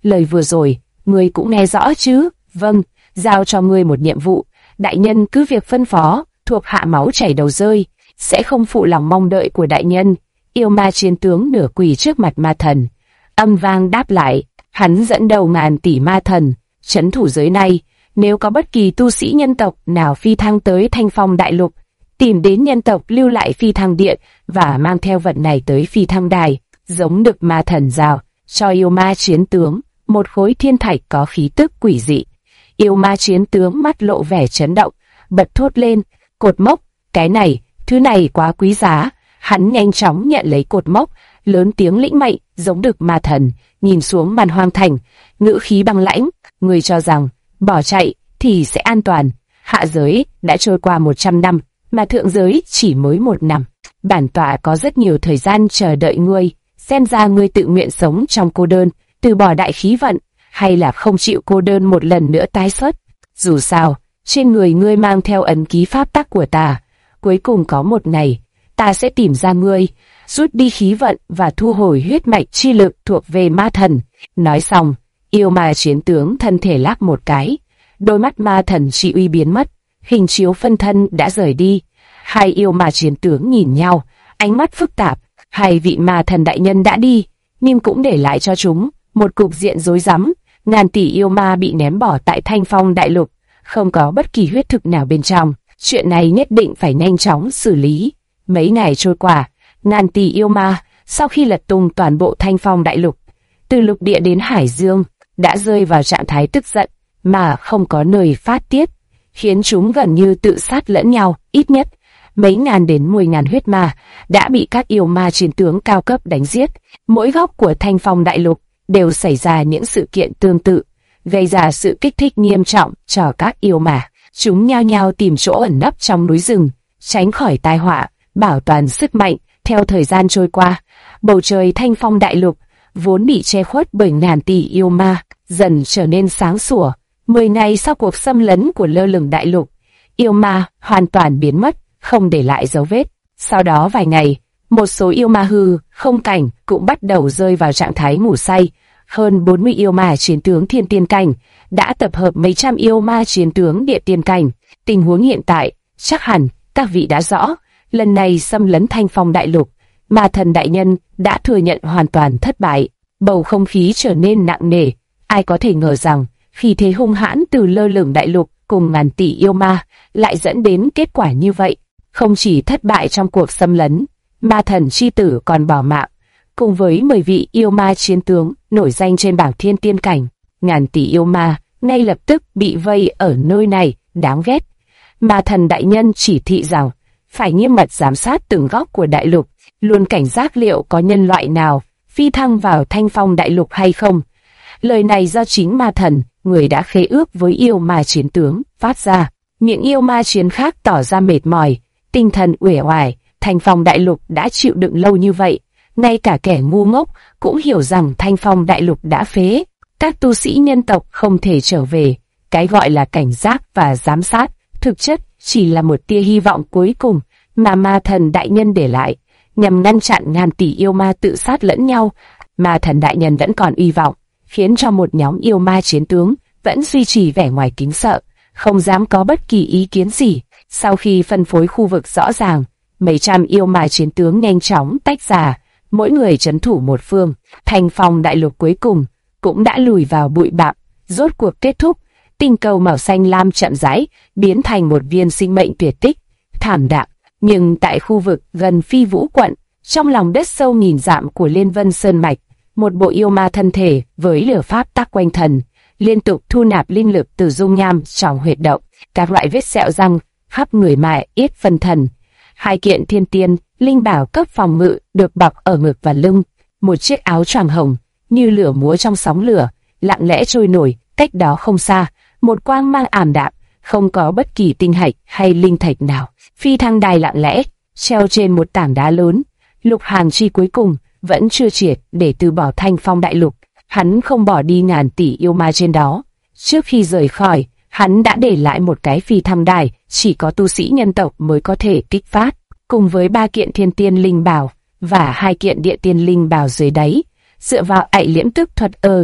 lời vừa rồi, ngươi cũng nghe rõ chứ? Vâng, giao cho ngươi một nhiệm vụ, đại nhân cứ việc phân phó, thuộc hạ máu chảy đầu rơi, sẽ không phụ lòng mong đợi của đại nhân. Yêu ma chiến tướng nửa quỳ trước mặt ma thần, âm vang đáp lại, hắn dẫn đầu ngàn tỷ ma thần, trấn thủ giới này. Nếu có bất kỳ tu sĩ nhân tộc nào phi thăng tới Thanh Phong Đại Lục, tìm đến nhân tộc lưu lại phi thăng điện và mang theo vật này tới phi thăng đài, giống được ma thần giao cho yêu ma chiến tướng một khối thiên thạch có khí tức quỷ dị. Yêu ma chiến tướng mắt lộ vẻ chấn động, bật thốt lên, cột mốc, cái này, thứ này quá quý giá. Hắn nhanh chóng nhận lấy cột mốc, lớn tiếng lĩnh mệnh, giống được ma thần, nhìn xuống Man Hoang Thành, ngữ khí băng lãnh, người cho rằng bỏ chạy thì sẽ an toàn. Hạ giới đã trôi qua 100 năm, mà thượng giới chỉ mới 1 năm. Bản tọa có rất nhiều thời gian chờ đợi ngươi, xem ra ngươi tự nguyện sống trong cô đơn, từ bỏ đại khí vận, hay là không chịu cô đơn một lần nữa tái xuất. Dù sao, trên người ngươi mang theo ấn ký pháp tắc của ta, cuối cùng có một ngày, ta sẽ tìm ra ngươi, rút đi khí vận và thu hồi huyết mạch chi lực thuộc về ma thần. Nói xong, yêu ma chiến tướng thân thể lắc một cái, đôi mắt ma thần chi uy biến mất, hình chiếu phân thân đã rời đi. Hai yêu ma chiến tướng nhìn nhau, ánh mắt phức tạp. Hai vị ma thần đại nhân đã đi, nhưng cũng để lại cho chúng một cục diện rối rắm. Ngàn tỷ yêu ma bị ném bỏ tại Thanh Phong Đại Lục, không có bất kỳ huyết thực nào bên trong. Chuyện này nhất định phải nhanh chóng xử lý. Mấy ngày trôi qua, ngàn tỷ yêu ma sau khi lật tung toàn bộ Thanh Phong Đại Lục, từ lục địa đến hải dương, đã rơi vào trạng thái tức giận mà không có nơi phát tiết, khiến chúng gần như tự sát lẫn nhau. Ít nhất mấy ngàn đến 10.000 huyết ma đã bị các yêu ma chiến tướng cao cấp đánh giết. Mỗi góc của Thanh Phong Đại Lục đều xảy ra những sự kiện tương tự, gây ra sự kích thích nghiêm trọng cho các yêu ma. Chúng nhao nhao tìm chỗ ẩn nấp trong núi rừng, tránh khỏi tai họa, bảo toàn sức mạnh. Theo thời gian trôi qua, bầu trời Thanh Phong Đại Lục vốn bị che khuất bởi ngàn tỷ yêu ma, dần trở nên sáng sủa. 10 ngày sau cuộc xâm lấn của lơ lửng đại lục, yêu ma hoàn toàn biến mất, không để lại dấu vết. Sau đó vài ngày, một số yêu ma hư không cảnh cũng bắt đầu rơi vào trạng thái ngủ say. Hơn 40 yêu ma chiến tướng thiên tiên cảnh đã tập hợp mấy trăm yêu ma chiến tướng địa tiên cảnh. Tình huống hiện tại, chắc hẳn các vị đã rõ. Lần này xâm lấn Thanh Phong Đại Lục, ma thần đại nhân đã thừa nhận hoàn toàn thất bại. Bầu không khí trở nên nặng nề. Ai có thể ngờ rằng khí thế hung hãn từ lơ lửng đại lục cùng ngàn tỷ yêu ma lại dẫn đến kết quả như vậy. Không chỉ thất bại trong cuộc xâm lấn, ma thần chi tử còn bỏ mạng, cùng với 10 vị yêu ma chiến tướng nổi danh trên bảng thiên tiên cảnh. Ngàn tỷ yêu ma ngay lập tức bị vây ở nơi này, đáng ghét. Ma thần đại nhân chỉ thị rằng phải nghiêm mật giám sát từng góc của đại lục, luôn cảnh giác liệu có nhân loại nào phi thăng vào Thanh Phong Đại Lục hay không. Lời này do chính ma thần, người đã khế ước với yêu ma chiến tướng, phát ra. Những yêu ma chiến khác tỏ ra mệt mỏi, tinh thần uể oải. Thanh Phong Đại Lục đã chịu đựng lâu như vậy, ngay cả kẻ ngu ngốc cũng hiểu rằng Thanh Phong Đại Lục đã phế. Các tu sĩ nhân tộc không thể trở về. Cái gọi là cảnh giác và giám sát, thực chất chỉ là một tia hy vọng cuối cùng mà ma thần đại nhân để lại, nhằm ngăn chặn ngàn tỷ yêu ma tự sát lẫn nhau. Ma thần đại nhân vẫn còn hy vọng, khiến cho một nhóm yêu ma chiến tướng vẫn duy trì vẻ ngoài kính sợ, không dám có bất kỳ ý kiến gì. Sau khi phân phối khu vực rõ ràng, mấy trăm yêu ma chiến tướng nhanh chóng tách ra, mỗi người trấn thủ một phương. Thanh Phong Đại Lục cuối cùng cũng đã lùi vào bụi bặm, rốt cuộc kết thúc. Tinh cầu màu xanh lam chậm rãi biến thành một viên sinh mệnh tuyệt tích, thảm đạm. Nhưng tại khu vực gần Phi Vũ quận, trong lòng đất sâu nghìn dặm của Liên Vân Sơn mạch, một bộ yêu ma thân thể với lửa pháp tắc quanh thần, liên tục thu nạp linh lực từ dung nham trong huyệt động, các loại vết sẹo răng khắp người mại yết phân thần. 2 kiện thiên tiên linh bảo cấp phòng ngự được bọc ở ngực và lưng, một chiếc áo choàng hồng như lửa múa trong sóng lửa, lặng lẽ trôi nổi. Cách đó không xa, một quang mang ảm đạm, không có bất kỳ tinh hạch hay linh thạch nào. Phi thăng đài lặng lẽ treo trên một tảng đá lớn. Lục Hàn Chi cuối cùng vẫn chưa triệt để từ bỏ Thanh Phong Đại Lục. Hắn không bỏ đi ngàn tỷ yêu ma trên đó. Trước khi rời khỏi, hắn đã để lại một cái phi thăng đài chỉ có tu sĩ nhân tộc mới có thể kích phát, cùng với 3 kiện thiên tiên linh bảo và 2 kiện địa tiên linh bảo dưới đáy. Dựa vào ạy liễm tức thuật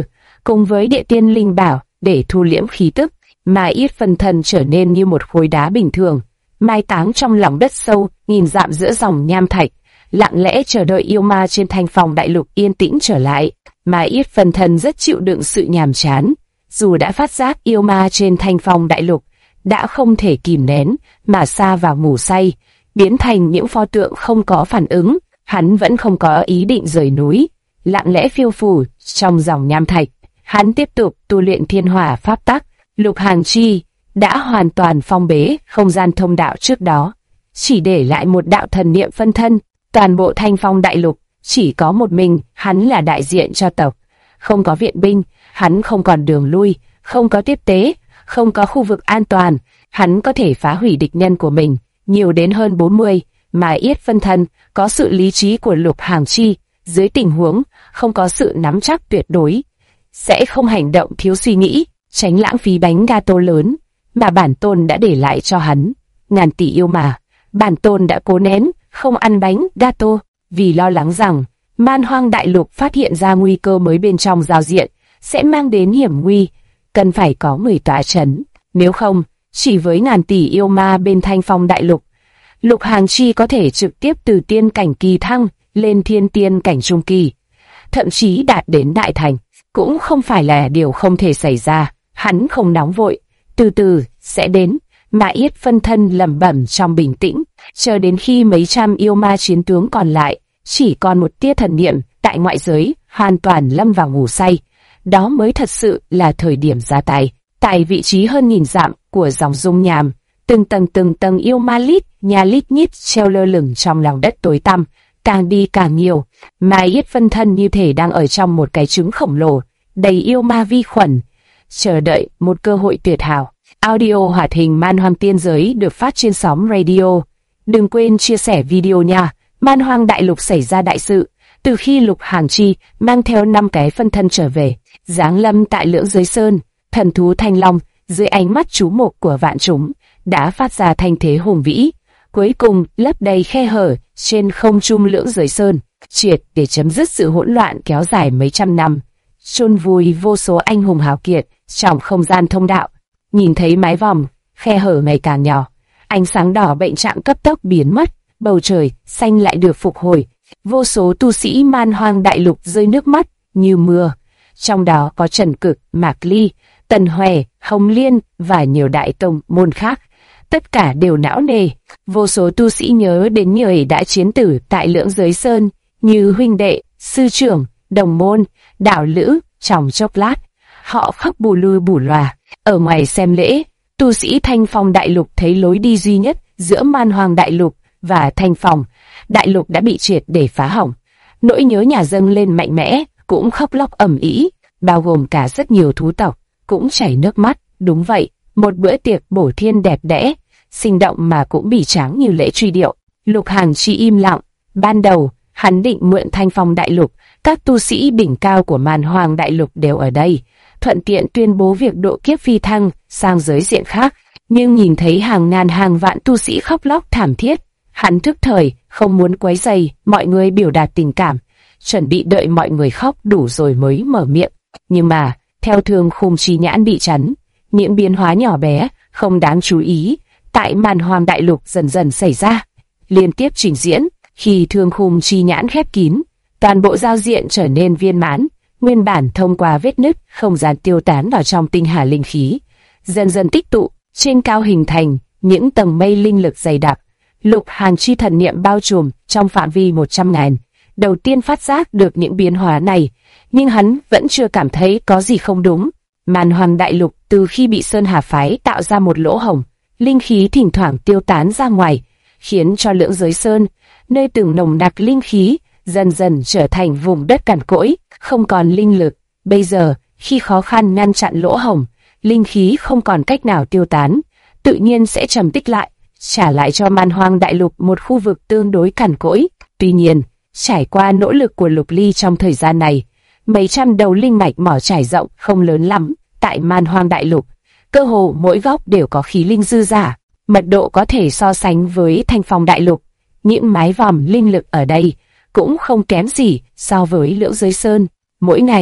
cùng với địa tiên linh bảo để thu liễm khí tức, mà ít phân thân trở nên như một khối đá bình thường, mai táng trong lòng đất sâu, nghìn dặm giữa dòng nham thạch, lặng lẽ chờ đợi yêu ma trên Thanh Phong đại lục yên tĩnh trở lại. Mà ít phân thân rất chịu đựng sự nhàm chán, dù đã phát giác yêu ma trên Thanh Phong đại lục đã không thể kìm nén mà sa vào ngủ say, biến thành những pho tượng không có phản ứng. Hắn vẫn không có ý định rời núi, lặng lẽ phiêu phù trong dòng nham thạch. Hắn tiếp tục tu luyện thiên hỏa pháp tắc. Lục Hàng Chi đã hoàn toàn phong bế không gian thông đạo trước đó, chỉ để lại một đạo thần niệm phân thân. Toàn bộ Thanh Phong đại lục chỉ có một mình hắn là đại diện cho tộc, không có viện binh, hắn không còn đường lui, không có tiếp tế, không có khu vực an toàn. Hắn có thể phá hủy địch nhân của mình nhiều đến hơn 40, mà ít phân thân có sự lý trí của Lục Hàng Chi, dưới tình huống không có sự nắm chắc tuyệt đối, sẽ không hành động thiếu suy nghĩ, tránh lãng phí bánh gato lớn mà bản tôn đã để lại cho hắn. Ngàn tỷ yêu mà, bản tôn đã cố nén không ăn bánh gato, vì lo lắng rằng Man Hoang đại lục phát hiện ra nguy cơ mới bên trong giao diện sẽ mang đến hiểm nguy, cần phải có người tỏa chấn. Nếu không, chỉ với ngàn tỷ yêu ma bên Thanh Phong đại lục, Lục Hàng Chi có thể trực tiếp từ tiên cảnh kỳ thăng lên thiên tiên cảnh trung kỳ, thậm chí đạt đến đại thành, cũng không phải là điều không thể xảy ra. Hắn không nóng vội, từ từ sẽ đến, mà ít phân thân lẩm bẩm trong bình tĩnh, chờ đến khi mấy trăm yêu ma chiến tướng còn lại chỉ còn một tia thần niệm tại ngoại giới hoàn toàn lâm vào ngủ say, đó mới thật sự là thời điểm ra tay. Tại vị trí hơn nghìn dặm của dòng dung nham, từng tầng yêu ma lít nhít treo lơ lửng trong lòng đất tối tăm, càng đi càng nhiều, mà ít phân thân như thể đang ở trong một cái trứng khổng lồ đầy yêu ma vi khuẩn, chờ đợi một cơ hội tuyệt hảo. Audio hoạt hình Man Hoang Tiên Giới được phát trên sóng radio. Đừng quên chia sẻ video nha. Man Hoang đại lục xảy ra đại sự. Từ khi Lục Hàng Chi mang theo 5 cái phân thân trở về, giáng lâm tại Lưỡng Giới Sơn, thần thú Thanh Long dưới ánh mắt chú mục của vạn chúng đã phát ra thanh thế hùng vĩ, cuối cùng lấp đầy khe hở trên không trung Lưỡng Giới Sơn, triệt để chấm dứt sự hỗn loạn kéo dài mấy trăm năm, chôn vùi vô số anh hùng hào kiệt trong không gian thông đạo. Nhìn thấy mái vòm khe hở ngày càng nhỏ, ánh sáng đỏ bệnh trạng cấp tốc biến mất, bầu trời xanh lại được phục hồi. Vô số tu sĩ Man Hoang đại lục rơi nước mắt như mưa, trong đó có Trần Cực, Mạc Ly, Tần Hòe, Hồng Liên và nhiều đại tông môn khác. Tất cả đều não nề. Vô số tu sĩ nhớ đến người đã chiến tử tại Lưỡng Giới Sơn, như huynh đệ, sư trưởng, đồng môn, đạo lữ. Trong chốc lát, họ khóc bù lu bù loà. Ở ngoài xem lễ, tu sĩ Thanh Phong đại lục thấy lối đi duy nhất giữa Man Hoang đại lục và Thanh Phong đại lục đã bị triệt để phá hỏng. Nỗi nhớ nhà dâng lên mạnh mẽ, cũng khóc lóc ầm ĩ, bao gồm cả rất nhiều thú tộc cũng chảy nước mắt. Đúng vậy, một bữa tiệc bổ thiên đẹp đẽ, sinh động mà cũng bỉ tráng như lễ truy điệu. Lục Hàng Chi im lặng. Ban đầu, hắn định mượn Thanh Phong đại lục, các tu sĩ đỉnh cao của Man Hoang đại lục đều ở đây, thuận tiện tuyên bố việc độ kiếp phi thăng sang giới diện khác. Nhưng nhìn thấy hàng ngàn hàng vạn tu sĩ khóc lóc thảm thiết, hắn thức thời không muốn quấy rầy mọi người biểu đạt tình cảm, chuẩn bị đợi mọi người khóc đủ rồi mới mở miệng. Nhưng mà, theo Thương Khung Chi nhãn bị chắn, những biến hóa nhỏ bé, không đáng chú ý, tại Man Hoang đại lục dần dần xảy ra, liên tiếp trình diễn. Khi Thương Khung Chi nhãn khép kín, toàn bộ giao diện trở nên viên mãn, nguyên bản thông qua vết nứt, không gian tiêu tán vào trong tinh hà linh khí, dần dần tích tụ, trên cao hình thành những tầng mây linh lực dày đặc. Lục Hàng Chi thần niệm bao trùm trong phạm vi 100.000, đầu tiên phát giác được những biến hóa này, nhưng hắn vẫn chưa cảm thấy có gì không đúng. Man Hoang đại lục từ khi bị Sơn Hà phái tạo ra một lỗ hổng, linh khí thỉnh thoảng tiêu tán ra ngoài, khiến cho Lưỡng Giới Sơn, nơi từng nồng nặc linh khí, dần dần trở thành vùng đất cằn cỗi, không còn linh lực. Bây giờ, khi khó khăn ngăn chặn lỗ hổng, linh khí không còn cách nào tiêu tán, tự nhiên sẽ trầm tích lại, trả lại cho Man Hoang đại lục một khu vực tương đối cằn cỗi. Tuy nhiên, trải qua nỗ lực của Lục Ly trong thời gian này, mấy trăm đầu linh mạch mỏ trải rộng không lớn lắm tại Man Hoang đại lục, cơ hồ mỗi góc đều có khí linh dư dả, mật độ có thể so sánh với Thanh Phong đại lục. Những mái vòm linh lực ở đây cũng không kém gì so với Lưỡng Giới Sơn. Mỗi ngày,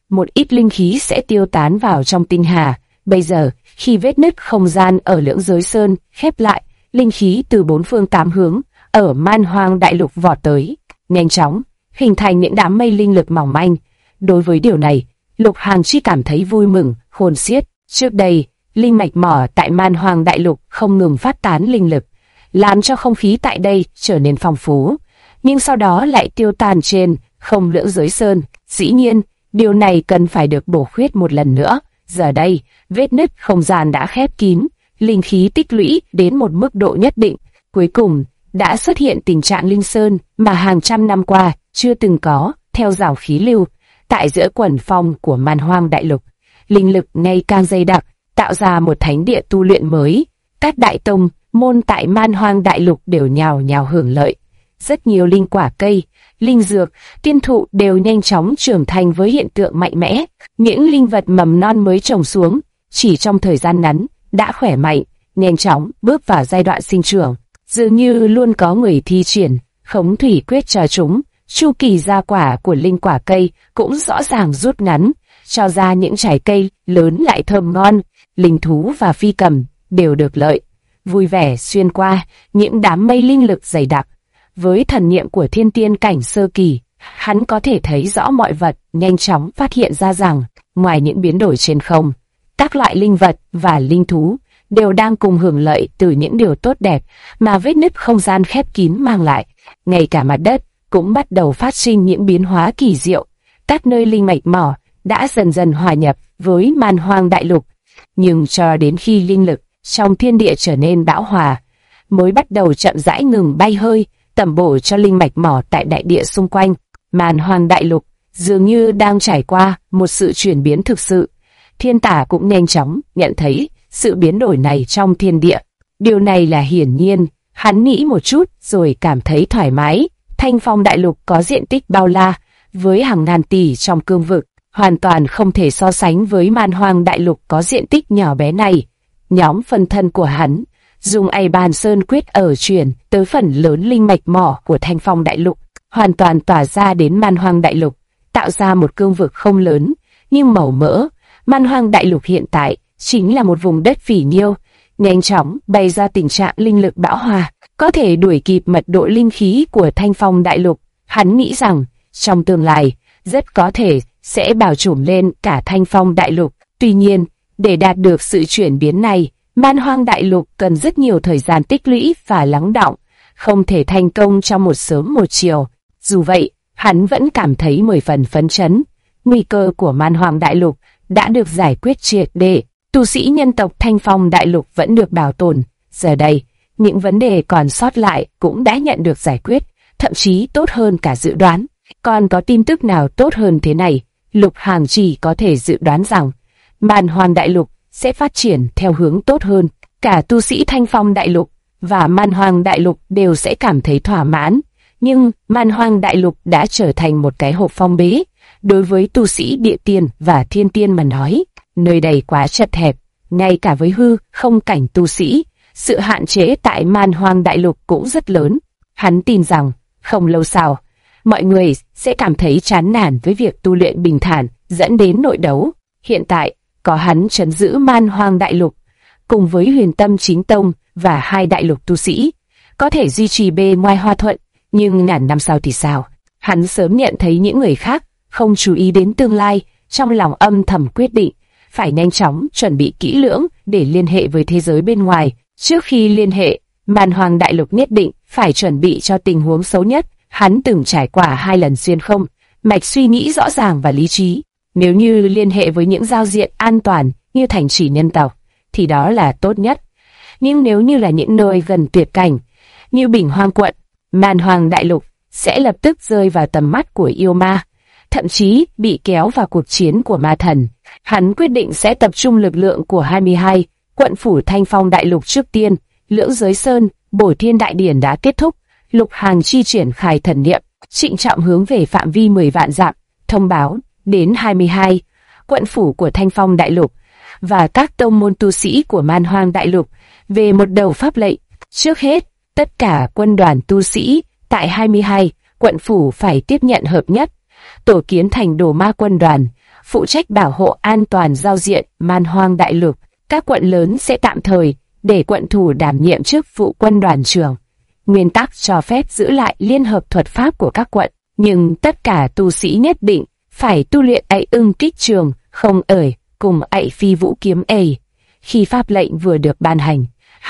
một ít linh khí sẽ tiêu tán vào trong tinh hà. Bây giờ, khi vết nứt không gian ở Lưỡng Giới Sơn khép lại, linh khí từ bốn phương tám hướng ở Man Hoang Đại Lục vọt tới, nhanh chóng hình thành những đám mây linh lực mỏng manh. Đối với điều này, Lục Hằng chỉ cảm thấy vui mừng khôn xiết. Trước đây, linh mạch mỏ tại Man Hoang Đại Lục không ngừng phát tán linh lực, làm cho không khí tại đây trở nên phong phú, nhưng sau đó lại tiêu tan trên không Lưỡng Giới Sơn. Dĩ nhiên, điều này cần phải được bổ khuyết một lần nữa. Giờ đây, vết nứt không gian đã khép kín, linh khí tích lũy đến một mức độ nhất định, cuối cùng đã xuất hiện tình trạng linh sơn mà hàng trăm năm qua chưa từng có. Theo dòng khí lưu tại giữa quần phong của Man Hoang Đại Lục, linh lực ngày càng dày đặc, tạo ra một thánh địa tu luyện mới. Các đại tông môn tại Man Hoang Đại Lục đều nhào nhào hưởng lợi. Rất nhiều linh quả cây, linh dược, tiên thụ đều nhanh chóng trưởng thành với hiện tượng mạnh mẽ. Những linh vật mầm non mới trồng xuống, chỉ trong thời gian ngắn đã khỏe mạnh, nhanh chóng bước vào giai đoạn sinh trưởng. Dường như luôn có người thi triển khống thủy quyết cho chúng. Chu kỳ ra quả của linh quả cây cũng rõ ràng rút ngắn, cho ra những trái cây lớn lại thơm ngon. Linh thú và phi cầm đều được lợi, vui vẻ xuyên qua những đám mây linh lực dày đặc. Với thần niệm của thiên tiên cảnh sơ kỳ, hắn có thể thấy rõ mọi vật, nhanh chóng phát hiện ra rằng, ngoài những biến đổi trên không, các loại linh vật và linh thú đều đang cùng hưởng lợi từ những điều tốt đẹp mà vết nứt không gian khép kín mang lại. Ngay cả mặt đất cũng bắt đầu phát sinh những biến hóa kỳ diệu. Các nơi linh mạch mỏ đã dần dần hòa nhập với Man Hoang Đại Lục, nhưng cho đến khi linh lực trong thiên địa trở nên bão hòa, mới bắt đầu chậm rãi ngừng bay hơi, tẩm bổ cho linh mạch mỏ tại đại địa xung quanh. Man Hoang Đại Lục dường như đang trải qua một sự chuyển biến thực sự. Thiên Tả cũng nhanh chóng nhận thấy sự biến đổi này trong thiên địa. Điều này là hiển nhiên. Hắn nghĩ một chút rồi cảm thấy thoải mái. Thanh Phong Đại Lục có diện tích bao la, với hàng ngàn tỷ trong cương vực, hoàn toàn không thể so sánh với Man Hoang Đại Lục có diện tích nhỏ bé này. Nhóm phân thân của hắn dùng A Bàn Sơn Quyết ở chuyển tới phần lớn linh mạch mỏ của Thanh Phong Đại Lục, hoàn toàn tỏa ra đến Man Hoang Đại Lục, tạo ra một cương vực không lớn nhưng màu mỡ. Man Hoang Đại Lục hiện tại chính là một vùng đất phỉ nhiêu, nhanh chóng bày ra tình trạng linh lực bão hòa, có thể đuổi kịp mật độ linh khí của Thanh Phong Đại Lục. Hắn nghĩ rằng trong tương lai rất có thể sẽ bao trùm lên cả Thanh Phong Đại Lục. Tuy nhiên, để đạt được sự chuyển biến này, Man Hoang Đại Lục cần rất nhiều thời gian tích lũy và lắng đọng, không thể thành công trong một sớm một chiều. Dù vậy, hắn vẫn cảm thấy 10 phần phấn chấn. Nguy cơ của Man Hoang Đại Lục đã được giải quyết triệt để. Tu sĩ nhân tộc Thanh Phong Đại Lục vẫn được bảo tồn. Giờ đây, những vấn đề còn sót lại cũng đã nhận được giải quyết, thậm chí tốt hơn cả dự đoán. Còn có tin tức nào tốt hơn thế này? Lục Hằng chỉ có thể dự đoán rằng Man Hoang Đại Lục sẽ phát triển theo hướng tốt hơn. Cả tu sĩ Thanh Phong Đại Lục và Man Hoang Đại Lục đều sẽ cảm thấy thỏa mãn. Nhưng Man Hoang Đại Lục đã trở thành một cái hộp phong bế. Đối với tu sĩ địa tiên và thiên tiên mà nói, nơi đây quá chật hẹp, ngay cả với hư không cảnh tu sĩ, sự hạn chế tại Man Hoang Đại Lục cũng rất lớn. Hắn tin rằng, không lâu sau, mọi người sẽ cảm thấy chán nản với việc tu luyện bình thản, dẫn đến nội đấu. Hiện tại, có hắn trấn giữ Man Hoang Đại Lục, cùng với Huyền Tâm Chính Tông và 2 đại lục tu sĩ, có thể duy trì bề ngoài hòa thuận, nhưng ngàn năm sau thì sao? Hắn sớm nhận thấy những người khác không chú ý đến tương lai, trong lòng âm thầm quyết định, phải nhanh chóng chuẩn bị kỹ lưỡng để liên hệ với thế giới bên ngoài. Trước khi liên hệ, Man Hoang Đại Lục nhất định phải chuẩn bị cho tình huống xấu nhất. Hắn từng trải qua 2 lần xuyên không, mạch suy nghĩ rõ ràng và lý trí. Nếu như liên hệ với những giao diện an toàn như thành trì nhân tộc, thì đó là tốt nhất. Nhưng nếu như là những nơi gần tuyệt cảnh, như Bình Hoang quận, Man Hoang Đại Lục sẽ lập tức rơi vào tầm mắt của yêu ma, thậm chí bị kéo vào cuộc chiến của ma thần. Hắn quyết định sẽ tập trung lực lượng của 22 quận phủ Thanh Phong Đại Lục trước tiên. Lưỡng Giới Sơn, Bổ Thiên Đại Điển đã kết thúc. Lục Hằng chi triển khai thần niệm, trịnh trọng hướng về phạm vi 10 vạn dặm, thông báo đến 22 quận phủ của Thanh Phong Đại Lục và các tông môn tu sĩ của Man Hoang Đại Lục về một đầu pháp lệnh. Trước hết, tất cả quân đoàn tu sĩ tại 22 quận phủ phải tiếp nhận hợp nhất, tổ kiến thành Đồ Ma quân đoàn, phụ trách bảo hộ an toàn giao diện Man Hoang Đại Lục. Các quận lớn sẽ tạm thời để quận thủ đảm nhiệm chức vụ quân đoàn trưởng. Nguyên tắc cho phép giữ lại liên hợp thuật pháp của các quận, nhưng tất cả tu sĩ nhất định phải tu luyện ấy ưng kích trường, không ởi, cùng ấy phi vũ kiếm ầy. Khi pháp lệnh vừa được ban hành,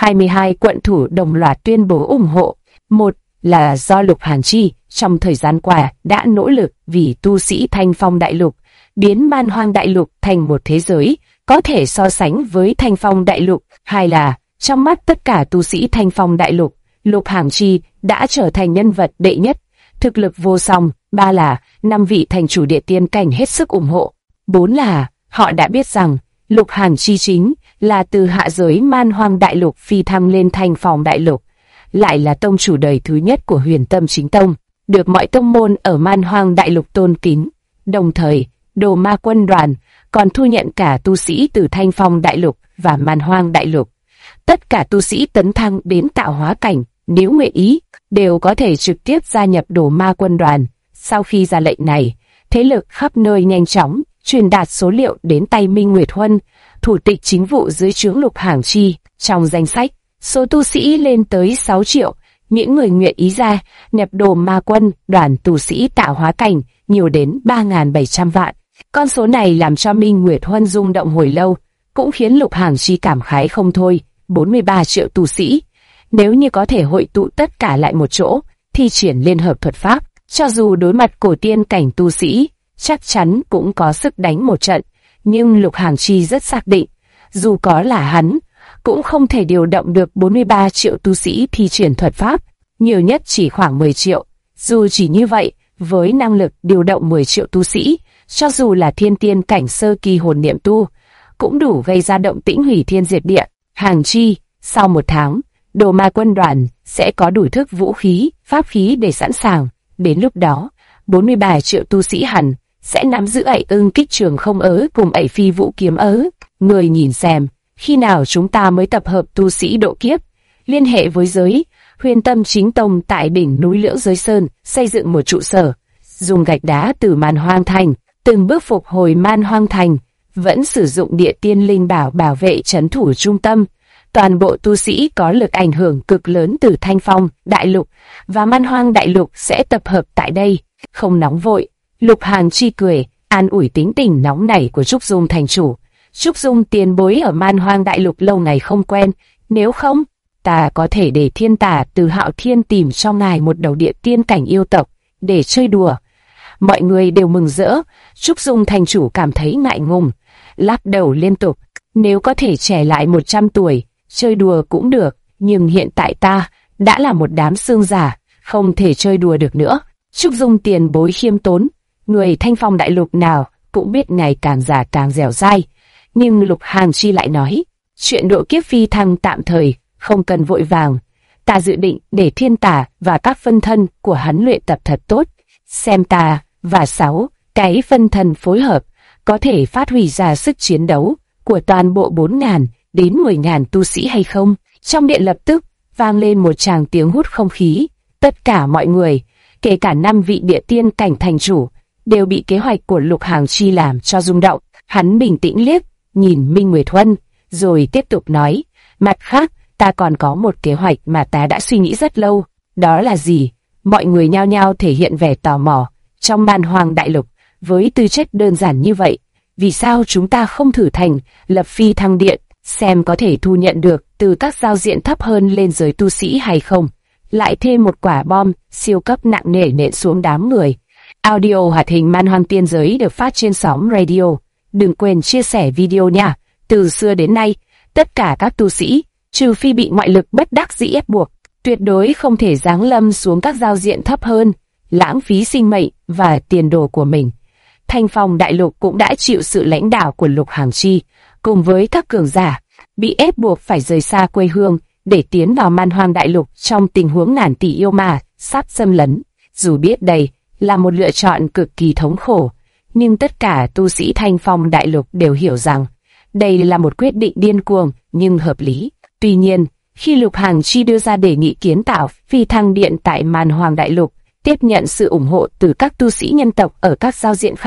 22 quận thủ đồng loạt tuyên bố ủng hộ. Một là do Lục Hàn Chi trong thời gian qua đã nỗ lực vì tu sĩ Thanh Phong Đại Lục, biến Man Hoang Đại Lục thành một thế giới có thể so sánh với Thanh Phong Đại Lục. Hai là trong mắt tất cả tu sĩ Thanh Phong Đại Lục, Lục Hàn Chi đã trở thành nhân vật đệ nhất, thực lực vô song. Ba là 5 vị thành chủ địa tiên cảnh hết sức ủng hộ. Bốn là họ đã biết rằng Lục Hàn Chi chính là từ hạ giới Man Hoang Đại Lục phi thăng lên Thanh Phong Đại Lục, lại là tông chủ đời thứ nhất của Huyền Tâm Chính Tông, được mọi tông môn ở Man Hoang Đại Lục tôn kính. Đồng thời, Đồ Ma Quân đoàn còn thu nhận cả tu sĩ từ Thanh Phong Đại Lục và Man Hoang Đại Lục. Tất cả tu sĩ tấn thăng đến tạo hóa cảnh, nếu nguyện ý, đều có thể trực tiếp gia nhập Đồ Ma Quân đoàn. Sau khi ra lệnh này, thế lực khắp nơi nhanh chóng truyền đạt số liệu đến tay Minh Nguyệt Huân, thủ tịch chính vụ dưới trướng Lục Hàn Chi. Trong danh sách, số tu sĩ lên tới 6 triệu, những người nguyện ý gia nhập Đồ Ma Quân đoàn tu sĩ tạo hóa cảnh nhiều đến 3.700 vạn. Con số này làm cho Minh Nguyệt Huân rung động hồi lâu, cũng khiến Lục Hàn Chi cảm khái không thôi. 43 triệu tu sĩ, nếu như có thể hội tụ tất cả lại một chỗ, thi triển liên hợp thuật pháp, cho dù đối mặt cổ tiên cảnh tu sĩ, chắc chắn cũng có sức đánh một trận. Nhưng Lục Hàn Chi rất xác định, dù có là hắn, cũng không thể điều động được 43 triệu tu sĩ thi triển thuật pháp, nhiều nhất chỉ khoảng 10 triệu. Dù chỉ như vậy, với năng lực điều động 10 triệu tu sĩ, cho dù là thiên tiên cảnh sơ kỳ hồn niệm tu, cũng đủ gây ra động tĩnh hủy thiên diệt địa. Hàn Chi, sau 1 tháng, Đồ Ma Quân đoàn sẽ có đủ thức vũ khí, pháp khí để sẵn sàng. Đến lúc đó, 43 triệu tu sĩ hẳn sẽ nắm giữ ấy ưng kích trường không ớ cùng ấy phi vũ kiếm ớ. Người nhìn xem, khi nào chúng ta mới tập hợp tu sĩ độ kiếp, liên hệ với giới Huyền Tâm Chính Tông tại đỉnh núi Lưỡng Giới Sơn, xây dựng một trụ sở, dùng gạch đá từ Man Hoang Thành, từng bước phục hồi Man Hoang Thành, vẫn sử dụng địa tiên linh bảo bảo vệ trấn thủ trung tâm. Toàn bộ tu sĩ có lực ảnh hưởng cực lớn từ Thanh Phong Đại Lục và Man Hoang Đại Lục sẽ tập hợp tại đây. Không nóng vội, Lục Hàn Chi cười, an ủi tính tình nóng nảy của Trúc Dung thành chủ. Trúc Dung tiền bối ở Man Hoang Đại Lục lâu ngày không quen, nếu không, ta có thể để Thiên Tả từ Hạo Thiên tìm cho ngài một đầu địa tiên cảnh yêu tộc để chơi đùa. Mọi người đều mừng rỡ. Trúc Dung thành chủ cảm thấy ngại ngùng, lắc đầu liên tục. Nếu có thể trẻ lại 100 tuổi, chơi đùa cũng được, nhưng hiện tại ta đã là một đám xương giả, không thể chơi đùa được nữa. Trúc Dung tiền bối khiêm tốn, người Thanh Phong Đại Lục nào cũng biết ngày càng già càng dẻo dai. Nhưng Lục Hàn Chi lại nói, chuyện độ kiếp phi thăng tạm thời, không cần vội vàng. Ta dự định để Thiên Tả và các phân thân của hắn luyện tập thật tốt, xem ta và 6 cái phân thân phối hợp có thể phát huy ra sức chiến đấu của toàn bộ 4.000 đến 10.000 tu sĩ hay không. Trong điện lập tức vang lên một tràng tiếng hút không khí. Tất cả mọi người, kể cả 5 vị địa tiên cảnh thành chủ, đều bị kế hoạch của Lục Hàn Chi làm cho rung động. Hắn bình tĩnh liếc nhìn Minh Nguyệt Huân, rồi tiếp tục nói, mặt khác, ta còn có một kế hoạch mà ta đã suy nghĩ rất lâu. Đó là gì? Mọi người nhao nhao thể hiện vẻ tò mò. Trong Man Hoang Đại Lục, với tư chất đơn giản như vậy, vì sao chúng ta không thử thành lập phi thăng điện, xem có thể thu nhận được từ các giao diện thấp hơn lên giới tu sĩ hay không? Lại thêm một quả bom siêu cấp nặng nề nện xuống đám người. Audio hoạt hình Man Hoang Tiên Giới được phát trên sóng radio. Đừng quên chia sẻ video nha. Từ xưa đến nay, tất cả các tu sĩ, trừ phi bị ngoại lực bất đắc dĩ ép buộc, tuyệt đối không thể giáng lâm xuống các giao diện thấp hơn, lãng phí sinh mệnh và tiền đồ của mình. Thanh Phong Đại Lục cũng đã chịu sự lãnh đạo của Lục Hàn Chi, cùng với các cường giả, bị ép buộc phải rời xa quê hương để tiến vào Man Hoang Đại Lục trong tình huống ngàn tỷ yêu ma sắp xâm lấn. Dù biết đây là một lựa chọn cực kỳ thống khổ, nhưng tất cả tu sĩ Thanh Phong Đại Lục đều hiểu rằng đây là một quyết định điên cuồng nhưng hợp lý. Tuy nhiên, khi Lục Hàn Chi đưa ra đề nghị kiến tạo phi thăng điện tại Man Hoang Đại Lục, tiếp nhận sự ủng hộ từ các tu sĩ nhân tộc ở các giao diện khác,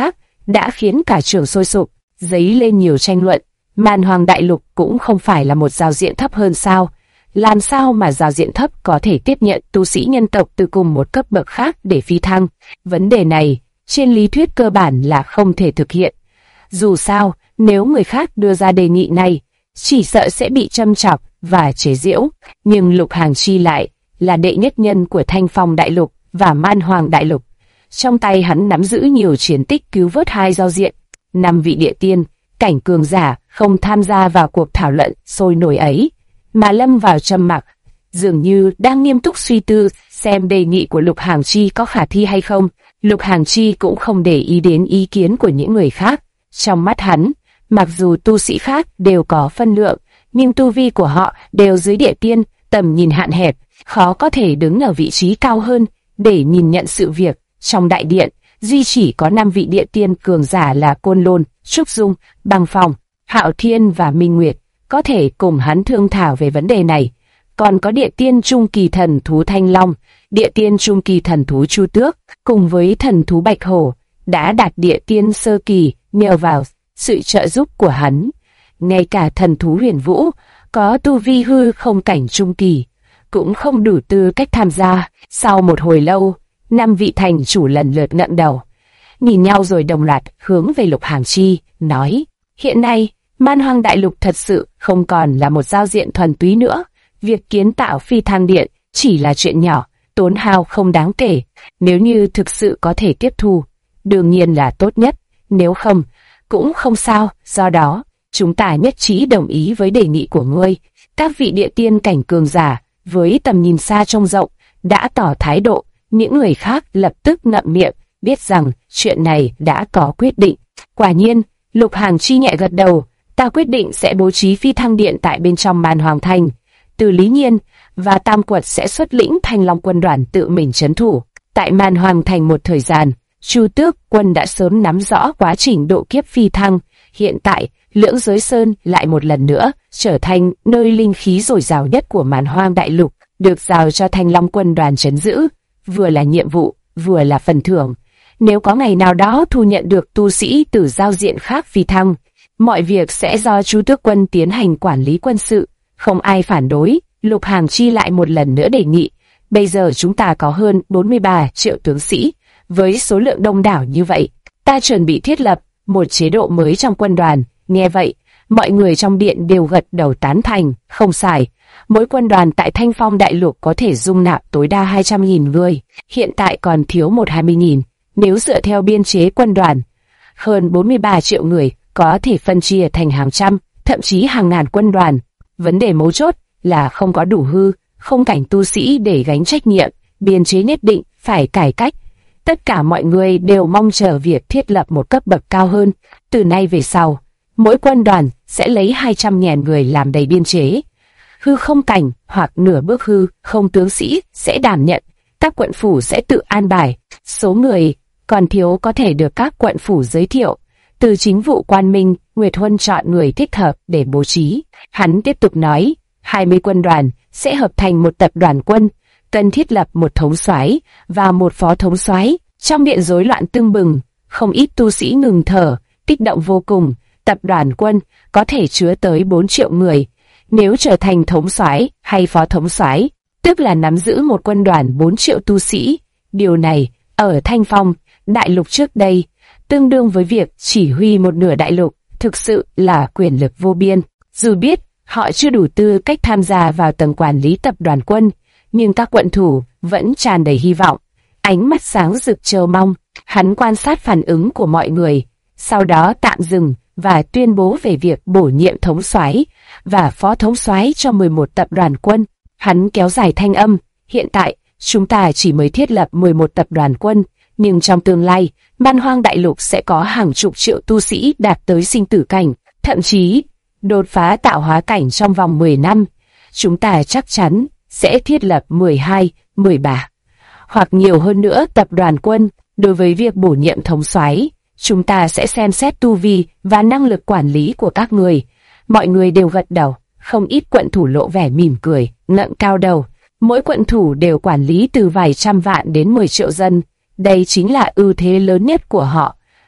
đã khiến cả trường sôi sục, dấy lên nhiều tranh luận. Man Hoang Đại Lục cũng không phải là một giao diện thấp hơn sao? Làm sao mà giao diện thấp có thể tiếp nhận tu sĩ nhân tộc từ cùng một cấp bậc khác để phi thăng? Vấn đề này, trên lý thuyết cơ bản là không thể thực hiện. Dù sao, nếu người khác đưa ra đề nghị này, chỉ sợ sẽ bị châm chọc và chế giễu. Nhưng Lục Hàng Chi lại là đệ nhất nhân của Thanh Phong Đại Lục và Man Hoang Đại Lục. Trong tay hắn nắm giữ nhiều chiến tích cứu vớt hai giao diện. 5 vị địa tiên, cảnh cường giả không tham gia vào cuộc thảo luận sôi nổi ấy, mà lâm vào trầm mặc, dường như đang nghiêm túc suy tư xem đề nghị của Lục Hàng Chi có khả thi hay không. Lục Hàng Chi cũng không để ý đến ý kiến của những người khác. Trong mắt hắn, mặc dù tu sĩ khác đều có phân lượng, nhưng tu vi của họ đều dưới địa tiên, tầm nhìn hạn hẹp, khó có thể đứng ở vị trí cao hơn để nhìn nhận sự việc. Trong đại điện, duy chỉ có 5 vị địa tiên cường giả là Côn Lôn, Trúc Dung, Băng Phong, Hạo Thiên và Minh Nguyệt có thể cùng hắn thương thảo về vấn đề này. Còn có địa tiên trung kỳ thần thú Thanh Long, địa tiên trung kỳ thần thú Chu Tước, cùng với thần thú Bạch Hổ, đã đạt địa tiên sơ kỳ nhờ vào sự trợ giúp của hắn. Ngay cả thần thú Huyền Vũ, có tu vi hư không cảnh trung kỳ, cũng không đủ tư cách tham gia. Sau một hồi lâu, 5 vị thành chủ lần lượt ngẩng đầu, nhìn nhau rồi đồng loạt hướng về Lục Hàng Chi, nói: hiện nay, Man Hoang Đại Lục thật sự không còn là một giao diện thuần túy nữa. Việc kiến tạo phi thăng điện chỉ là chuyện nhỏ, tốn hao không đáng kể. Nếu như thực sự có thể tiếp thu, đương nhiên là tốt nhất. Nếu không, cũng không sao. Do đó, chúng ta nhất trí đồng ý với đề nghị của ngươi. Các vị địa tiên cảnh cường giả với tầm nhìn xa trông rộng đã tỏ thái độ. Những người khác lập tức ngậm miệng, biết rằng chuyện này đã có quyết định. Quả nhiên, Lục Hàng Chi nhẹ gật đầu. Ta quyết định sẽ bố trí phi thăng điện tại bên trong Man Hoang Thành. Từ Lý Nhiên và Tam Quật sẽ xuất lĩnh Thanh Long quân đoàn tự mình trấn thủ. Tại Man Hoang Thành một thời gian, Chu Tước quân đã sớm nắm rõ quá trình độ kiếp phi thăng. Hiện tại, Lưỡng Giới Sơn lại một lần nữa trở thành nơi linh khí dồi dào nhất của Man Hoang Đại Lục, được giao cho Thanh Long quân đoàn trấn giữ, vừa là nhiệm vụ, vừa là phần thưởng. Nếu có ngày nào đó thu nhận được tu sĩ từ giao diện khác phi thăng, mọi việc sẽ do Chu Tước quân tiến hành quản lý quân sự. Không ai phản đối. Lục Hàng Chi lại một lần nữa đề nghị. Bây giờ chúng ta có hơn 43 triệu tướng sĩ. Với số lượng đông đảo như vậy, ta chuẩn bị thiết lập một chế độ mới trong quân đoàn. Nghe vậy, mọi người trong điện đều gật đầu tán thành. Không sai, mỗi quân đoàn tại Thanh Phong Đại Lục có thể dung nạp tối đa 200.000 người. Hiện tại còn thiếu 20.000. Nếu dựa theo biên chế quân đoàn, hơn 43 triệu người có thể phân chia thành hàng trăm, thậm chí hàng ngàn quân đoàn. Vấn đề mấu chốt là không có đủ hư không cảnh tu sĩ để gánh trách nhiệm. Biên chế nhất định phải cải cách. Tất cả mọi người đều mong chờ việc thiết lập một cấp bậc cao hơn. Từ nay về sau, mỗi quân đoàn sẽ lấy 200.000 người làm đầy biên chế. Hư không cảnh hoặc nửa bước hư không tướng sĩ sẽ đảm nhận. Các quận phủ sẽ tự an bài. Số người còn thiếu có thể được các quận phủ giới thiệu. Từ chính vụ quan minh, Nguyệt Huân chọn người thích hợp để bố trí. Hắn tiếp tục nói, 20 quân đoàn sẽ hợp thành một tập đoàn quân, cần thiết lập một thống soái và một phó thống soái. Trong điện rối loạn tưng bừng, không ít tu sĩ ngừng thở, kích động vô cùng. Tập đoàn quân có thể chứa tới 4 triệu người. Nếu trở thành thống soái hay phó thống soái, tức là nắm giữ một quân đoàn 4 triệu tu sĩ. Điều này, ở Thanh Phong Đại Lục trước đây, tương đương với việc chỉ huy một nửa đại lục, thực sự là quyền lực vô biên. Dù biết họ chưa đủ tư cách tham gia vào tầng quản lý tập đoàn quân, nhưng các quận thủ vẫn tràn đầy hy vọng. Ánh mắt sáng rực chờ mong, hắn quan sát phản ứng của mọi người, sau đó tạm dừng và tuyên bố về việc bổ nhiệm thống soái và phó thống soái cho 11 tập đoàn quân. Hắn kéo dài thanh âm, hiện tại chúng ta chỉ mới thiết lập 11 tập đoàn quân, nhưng trong tương lai, Man Hoang Đại Lục sẽ có hàng chục triệu tu sĩ đạt tới sinh tử cảnh, thậm chí đột phá tạo hóa cảnh trong vòng 10 năm. Chúng ta chắc chắn sẽ thiết lập 12, 13 hoặc nhiều hơn nữa tập đoàn quân. Đối với việc bổ nhiệm thống soái, chúng ta sẽ xem xét tu vi và năng lực quản lý của các người. Mọi người đều gật đầu, không ít quận thủ lộ vẻ mỉm cười, ngẩng cao đầu. Mỗi quận thủ đều quản lý từ vài trăm vạn đến 10 triệu dân. Đây chính là ưu thế lớn nhất của họ.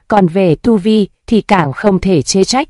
Còn về tu vi thì càng không thể chê trách.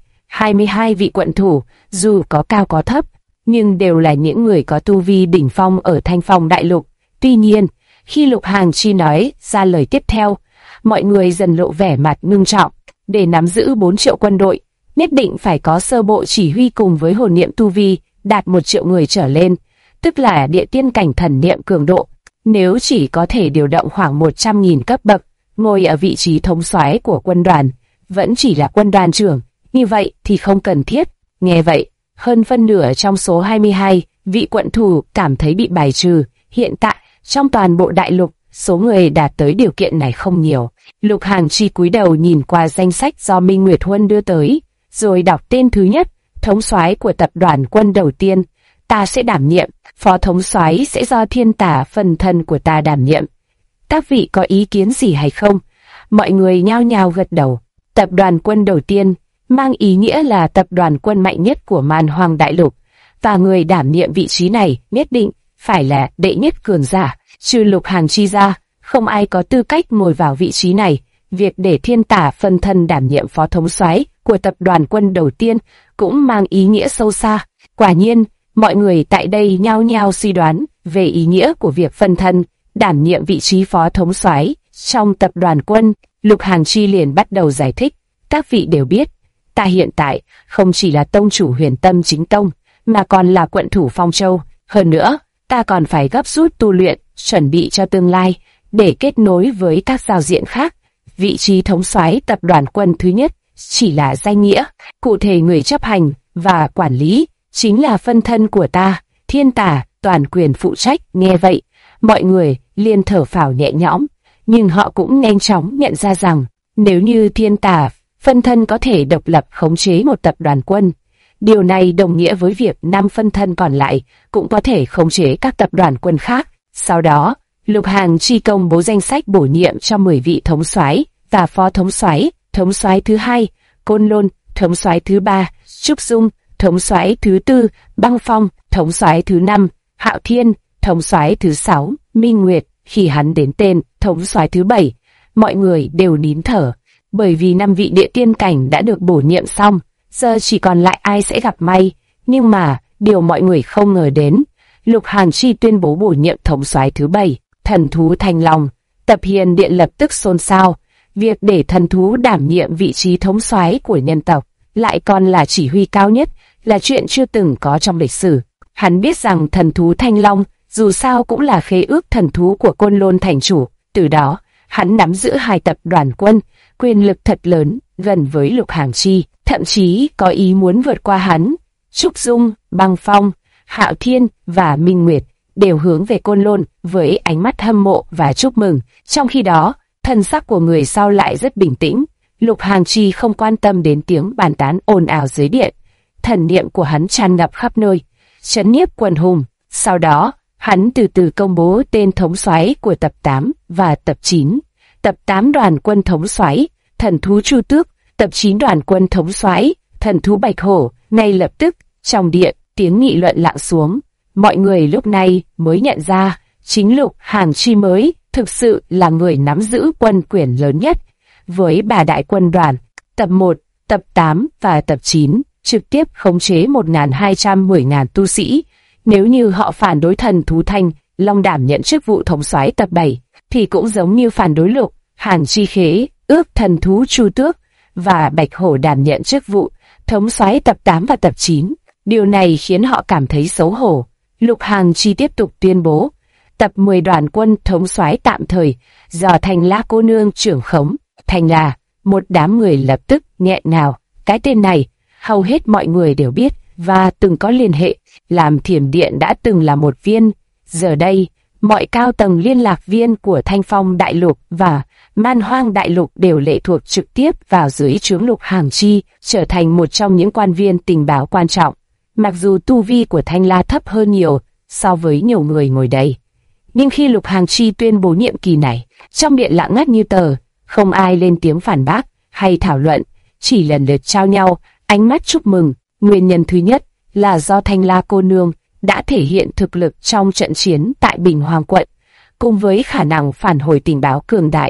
22 vị quận thủ, dù có cao có thấp, nhưng đều là những người có tu vi đỉnh phong ở Thanh Phong Đại Lục. Tuy nhiên, khi Lục Hàng Chi nói ra lời tiếp theo, mọi người dần lộ vẻ mặt ngưng trọng. Để nắm giữ 4 triệu quân đội, nhất định phải có sơ bộ chỉ huy cùng với hồn niệm tu vi đạt 1 triệu người trở lên, tức là địa tiên cảnh thần niệm cường độ. Nếu chỉ có thể điều động khoảng 100.000 cấp bậc, ngồi ở vị trí thống soái của quân đoàn, vẫn chỉ là quân đoàn trưởng, như vậy thì không cần thiết. Nghe vậy, hơn phân nửa trong số 22 vị quận thủ cảm thấy bị bài trừ. Hiện tại, trong toàn bộ đại lục, số người đạt tới điều kiện này không nhiều. Lục Hàng Chi cúi đầu nhìn qua danh sách do Minh Nguyệt Huân đưa tới, rồi đọc tên thứ nhất, thống soái của tập đoàn quân đầu tiên. Ta sẽ đảm nhiệm, phó thống soái sẽ do Thiên Tả phần thân của ta đảm nhiệm. Các vị có ý kiến gì hay không? Mọi người nhao nhao gật đầu. Tập đoàn quân đầu tiên mang ý nghĩa là tập đoàn quân mạnh nhất của Man Hoang Đại Lục, và người đảm nhiệm vị trí này nhất định phải là đệ nhất cường giả. Trừ Lục Hàng Chi ra, không ai có tư cách ngồi vào vị trí này. Việc để Thiên Tả phân thân đảm nhiệm phó thống soái của tập đoàn quân đầu tiên cũng mang ý nghĩa sâu xa. Quả nhiên, mọi người tại đây nhao nhao suy đoán về ý nghĩa của việc phân thân đảm nhiệm vị trí phó thống soái trong tập đoàn quân. Lục Hàng Chi liền bắt đầu giải thích. Các vị đều biết, ta hiện tại không chỉ là tông chủ Huyền Tâm Chính Tông, mà còn là quận thủ Phong Châu. Hơn nữa, ta còn phải gấp rút tu luyện, chuẩn bị cho tương lai, để kết nối với các giao diện khác. Vị trí thống soái tập đoàn quân thứ nhất chỉ là danh nghĩa, cụ thể người chấp hành và quản lý chính là phân thân của ta, Thiên Tả, toàn quyền phụ trách. Nghe vậy, mọi người liền thở phào nhẹ nhõm, nhưng họ cũng nhanh chóng nhận ra rằng, nếu như Thiên Tả phân thân có thể độc lập khống chế một tập đoàn quân, điều này đồng nghĩa với việc 5 phân thân còn lại cũng có thể khống chế các tập đoàn quân khác. Sau đó, Lục Hàng Chi công bố danh sách bổ nhiệm cho 10 vị thống soái và phó thống soái. Thống soái thứ 2, Côn Lôn; thống soái thứ 3, Trúc Dung; thống soái thứ 4, Băng Phong; thống soái thứ 5, Hạo Thiên; thống soái thứ 6, Minh Nguyệt. Khi hắn đến tên thống soái thứ 7, mọi người đều nín thở, bởi vì 5 vị địa tiên cảnh đã được bổ nhiệm xong, giờ chỉ còn lại ai sẽ gặp may. Nhưng mà, điều mọi người không ngờ đến, Lục Hàng Chi tuyên bố bổ nhiệm thống soái thứ 7, thần thú Thanh Long. Tập Hiền Điện lập tức xôn xao. Việc để thần thú đảm nhiệm vị trí thống soái của nhân tộc, lại còn là chỉ huy cao nhất, là chuyện chưa từng có trong lịch sử. Hắn biết rằng thần thú Thanh Long dù sao cũng là khế ước thần thú của Côn Lôn thành chủ, từ đó hắn nắm giữ 2 tập đoàn quân, quyền lực thật lớn, gần với Lục Hàng Chi, thậm chí có ý muốn vượt qua hắn. Trúc Dung, Băng Phong, Hạo Thiên và Minh Nguyệt đều hướng về Côn Lôn với ánh mắt hâm mộ và chúc mừng. Trong khi đó, thần sắc của người sau lại rất bình tĩnh. Lục Hàng Chi không quan tâm đến tiếng bàn tán ồn ào dưới điện. Thần niệm của hắn tràn ngập khắp nơi, trấn nhiếp quần hùng. Sau đó, hắn từ từ công bố tên thống soái của tập 8 và tập 9. Tập 8 đoàn quân thống soái, thần thú Chu Tước; tập 9 đoàn quân thống soái, thần thú Bạch Hổ. Ngay lập tức, trong điện, tiếng nghị luận lặng xuống. Mọi người lúc này mới nhận ra, chính Lục Hàng Chi mới thực sự là người nắm giữ quân quyền lớn nhất. Với 3 đại quân đoàn, tập 1, tập 8 và tập 9, trực tiếp khống chế 1.210.000 tu sĩ. Nếu như họ phản đối thần thú Thanh Long đảm nhận chức vụ thống soái tập 7, thì cũng giống như phản đối Lục Hàng Chi khế ước thần thú Chu Tước và Bạch Hổ đảm nhận chức vụ thống soái tập 8 và tập 9. Điều này khiến họ cảm thấy xấu hổ. Lục Hàng Chi tiếp tục tuyên bố, tập 10 đoàn quân thống soái tạm thời do Thanh La cô nương trưởng khống. Thanh La, một đám người lập tức nghẹn ngào. Cái tên này, hầu hết mọi người đều biết và từng có liên hệ. Làm Thiểm Điện đã từng là một viên. Giờ đây, mọi cao tầng liên lạc viên của Thanh Phong Đại Lục và Man Hoang Đại Lục đều lệ thuộc trực tiếp vào dưới trướng Lục Hàng Chi, trở thành một trong những quan viên tình báo quan trọng. Mặc dù tu vi của Thanh La thấp hơn nhiều so với nhiều người ngồi đây, nhưng khi Lục Hàng Chi tuyên bố nhiệm kỳ này, trong điện lặng ngắt như tờ, không ai lên tiếng phản bác hay thảo luận, chỉ lần lượt trao nhau ánh mắt chúc mừng. Nguyên nhân thứ nhất là do Thanh La cô nương đã thể hiện thực lực trong trận chiến tại Bình Hoàng quận, cùng với khả năng phản hồi tình báo cường đại.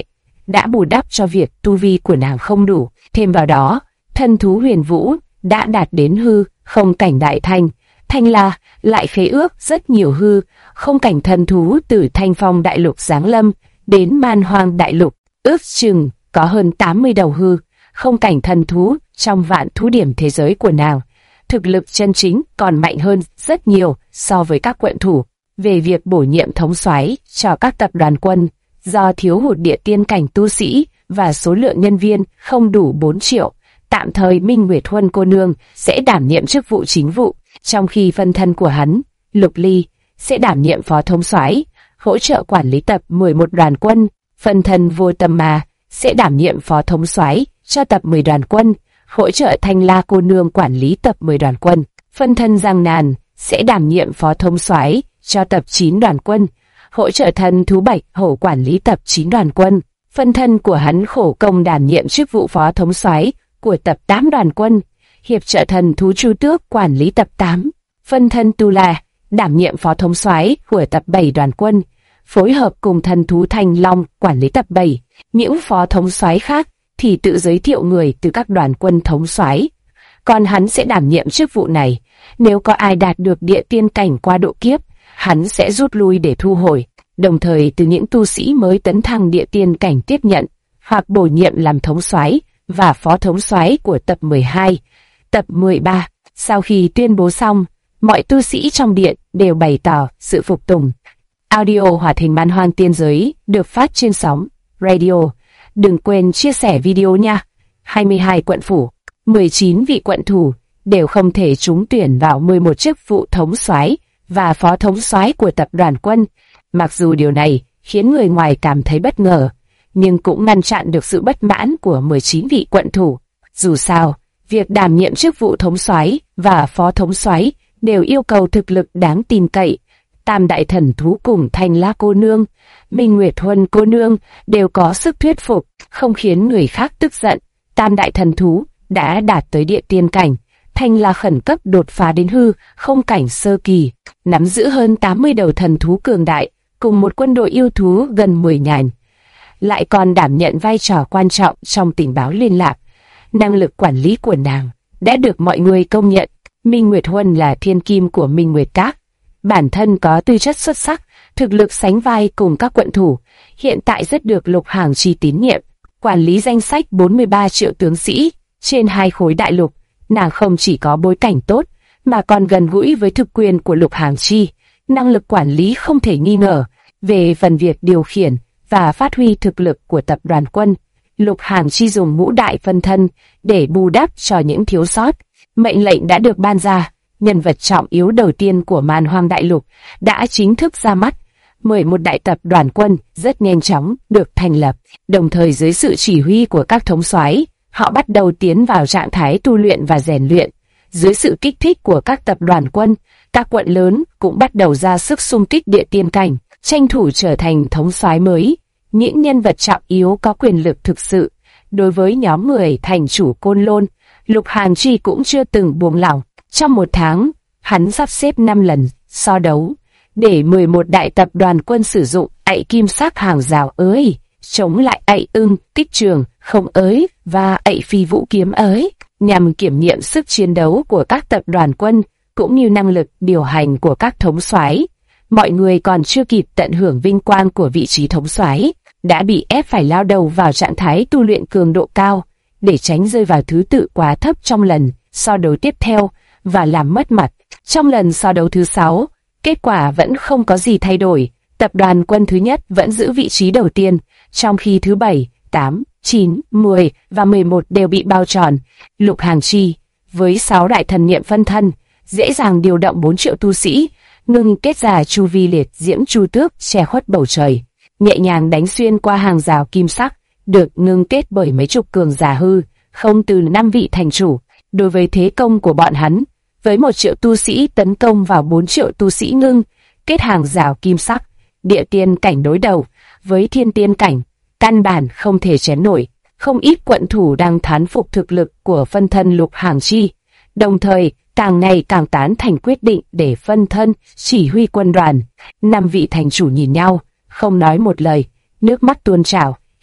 đã bù đắp cho việc tu vi của nàng không đủ. Thêm vào đó, thần thú Huyền Vũ đã đạt đến hư không cảnh đại thành. Thanh La lại khế ước rất nhiều hư không cảnh thần thú từ Thanh Phong đại lục giáng lâm đến Man Hoang đại lục, ước chừng có hơn 80 đầu hư không cảnh thần thú trong vạn thú điểm thế giới của nàng. Thực lực chân chính còn mạnh hơn rất nhiều so với các quận thủ. Về việc bổ nhiệm thống soái cho các tập đoàn quân, do thiếu hụt địa tiên cảnh tu sĩ và số lượng nhân viên không đủ 4 triệu, tạm thời Minh Nguyệt Huân cô nương sẽ đảm nhiệm chức vụ chính vụ, trong khi phân thân của hắn, Lục Ly, sẽ đảm nhiệm phó thống soái, hỗ trợ quản lý tập 11 đoàn quân. Phân thân Vô Tâm Ma sẽ đảm nhiệm phó thống soái cho tập 10 đoàn quân, hỗ trợ Thanh La cô nương quản lý tập 10 đoàn quân. Phân thân Giang Nàn sẽ đảm nhiệm phó thống soái cho tập 9 đoàn quân, hỗ trợ thần thú Bạch Hổ quản lý tập 9 đoàn quân. Phân thân của hắn Khổ Công đảm nhiệm chức vụ phó thống soái của tập 8 đoàn quân, hiệp trợ thần thú Chu Tước quản lý tập 8. Phân thân Tu La đảm nhiệm phó thống soái của tập 7 đoàn quân, phối hợp cùng thần thú Thanh Long quản lý tập 7. Những phó thống soái khác thì tự giới thiệu người từ các đoàn quân thống soái, còn hắn sẽ đảm nhiệm chức vụ này. Nếu có ai đạt được địa tiên cảnh qua độ kiếp, hắn sẽ rút lui để thu hồi, đồng thời từ những tu sĩ mới tấn thăng địa tiên cảnh tiếp nhận hoặc bổ nhiệm làm thống soái và phó thống soái của tập 12, tập 13. Sau khi tuyên bố xong, mọi tu sĩ trong điện đều bày tỏ sự phục tùng. Audio hoạt hình Man Hoang Tiên Giới được phát trên sóng radio. Đừng quên chia sẻ video nha. 22 quận phủ, 19 vị quận thủ đều không thể trúng tuyển vào 11 chức vụ thống soái và phó thống soái của tập đoàn quân. Mặc dù điều này khiến người ngoài cảm thấy bất ngờ, nhưng cũng ngăn chặn được sự bất mãn của 19 vị quận thủ. Dù sao, việc đảm nhiệm chức vụ thống soái và phó thống soái đều yêu cầu thực lực đáng tin cậy. Tam đại thần thú cùng Thanh La cô nương, Minh Nguyệt Huân cô nương đều có sức thuyết phục, không khiến người khác tức giận. Tam đại thần thú đã đạt tới địa tiên cảnh, Thanh La khẩn cấp đột phá đến hư không cảnh sơ kỳ, nắm giữ hơn 80 đầu thần thú cường đại, cùng một quân đội yêu thú gần 10 ngàn. Lại còn đảm nhận vai trò quan trọng trong tình báo liên lạc. Năng lực quản lý của nàng đã được mọi người công nhận. Minh Nguyệt Huân là thiên kim của Minh Nguyệt Các, bản thân có tư chất xuất sắc, thực lực sánh vai cùng các quận thủ, hiện tại rất được Lục Hàng Chi tín nhiệm, quản lý danh sách 43 triệu tướng sĩ trên 2 khối đại lục. Nàng không chỉ có bối cảnh tốt, mà còn gần gũi với thực quyền của Lục Hàng Chi, năng lực quản lý không thể nghi ngờ. Về phần việc điều khiển và phát huy thực lực của tập đoàn quân, Lục Hàng Chi dùng ngũ đại phân thân để bù đắp cho những thiếu sót. Mệnh lệnh đã được ban ra, nhân vật trọng yếu đầu tiên của Man Hoang đại lục đã chính thức ra mắt. 11 đại tập đoàn quân rất nhanh chóng được thành lập, đồng thời dưới sự chỉ huy của các thống soái, họ bắt đầu tiến vào trạng thái tu luyện và rèn luyện. Dưới sự kích thích của các tập đoàn quân, các quận lớn cũng bắt đầu ra sức xung kích địa tiên cảnh, tranh thủ trở thành thống soái mới. Những nhân vật trọng yếu có quyền lực thực sự. Đối với nhóm người thành chủ Côn Lôn, Lục Hàng Chi cũng chưa từng buông lỏng. Trong một tháng, hắn sắp xếp 5 lần so đấu, để 11 đại tập đoàn quân sử dụng ạy kim sắc hàng rào ới, chống lại ạy ưng, tích trường, không ới và ạy phi vũ kiếm ới, nhằm kiểm nghiệm sức chiến đấu của các tập đoàn quân, cũng như năng lực điều hành của các thống soái. Mọi người còn chưa kịp tận hưởng vinh quang của vị trí thống soái, đã bị ép phải lao đầu vào trạng thái tu luyện cường độ cao, để tránh rơi vào thứ tự quá thấp trong lần so đấu tiếp theo và làm mất mặt. Trong lần so đấu thứ 6, kết quả vẫn không có gì thay đổi. Tập đoàn quân thứ nhất vẫn giữ vị trí đầu tiên, trong khi thứ 7, 8, 9, 10 và 11 đều bị bao tròn. Lục Hàng Chi, với 6 đại thần niệm phân thân, dễ dàng điều động 4 triệu tu sĩ, ngưng kết ra chu vi liệt diễm chu tước che khuất bầu trời, nhẹ nhàng đánh xuyên qua hàng rào kim sắc, được ngưng kết bởi mấy chục cường giả hư, không từ 5 vị thành chủ. Đối với thế công của bọn hắn, với 1 triệu tu sĩ tấn công vào 4 triệu tu sĩ ngưng kết hàng rào kim sắc, địa tiên cảnh đối đầu với thiên tiên cảnh, căn bản không thể chém nổi. Không ít quận thủ đang thán phục thực lực của phân thân Lục Hàng Chi, đồng thời càng ngày càng tán thành quyết định để phân thân chỉ huy quân đoàn. 5 vị thành chủ nhìn nhau, không nói một lời, nước mắt tuôn trào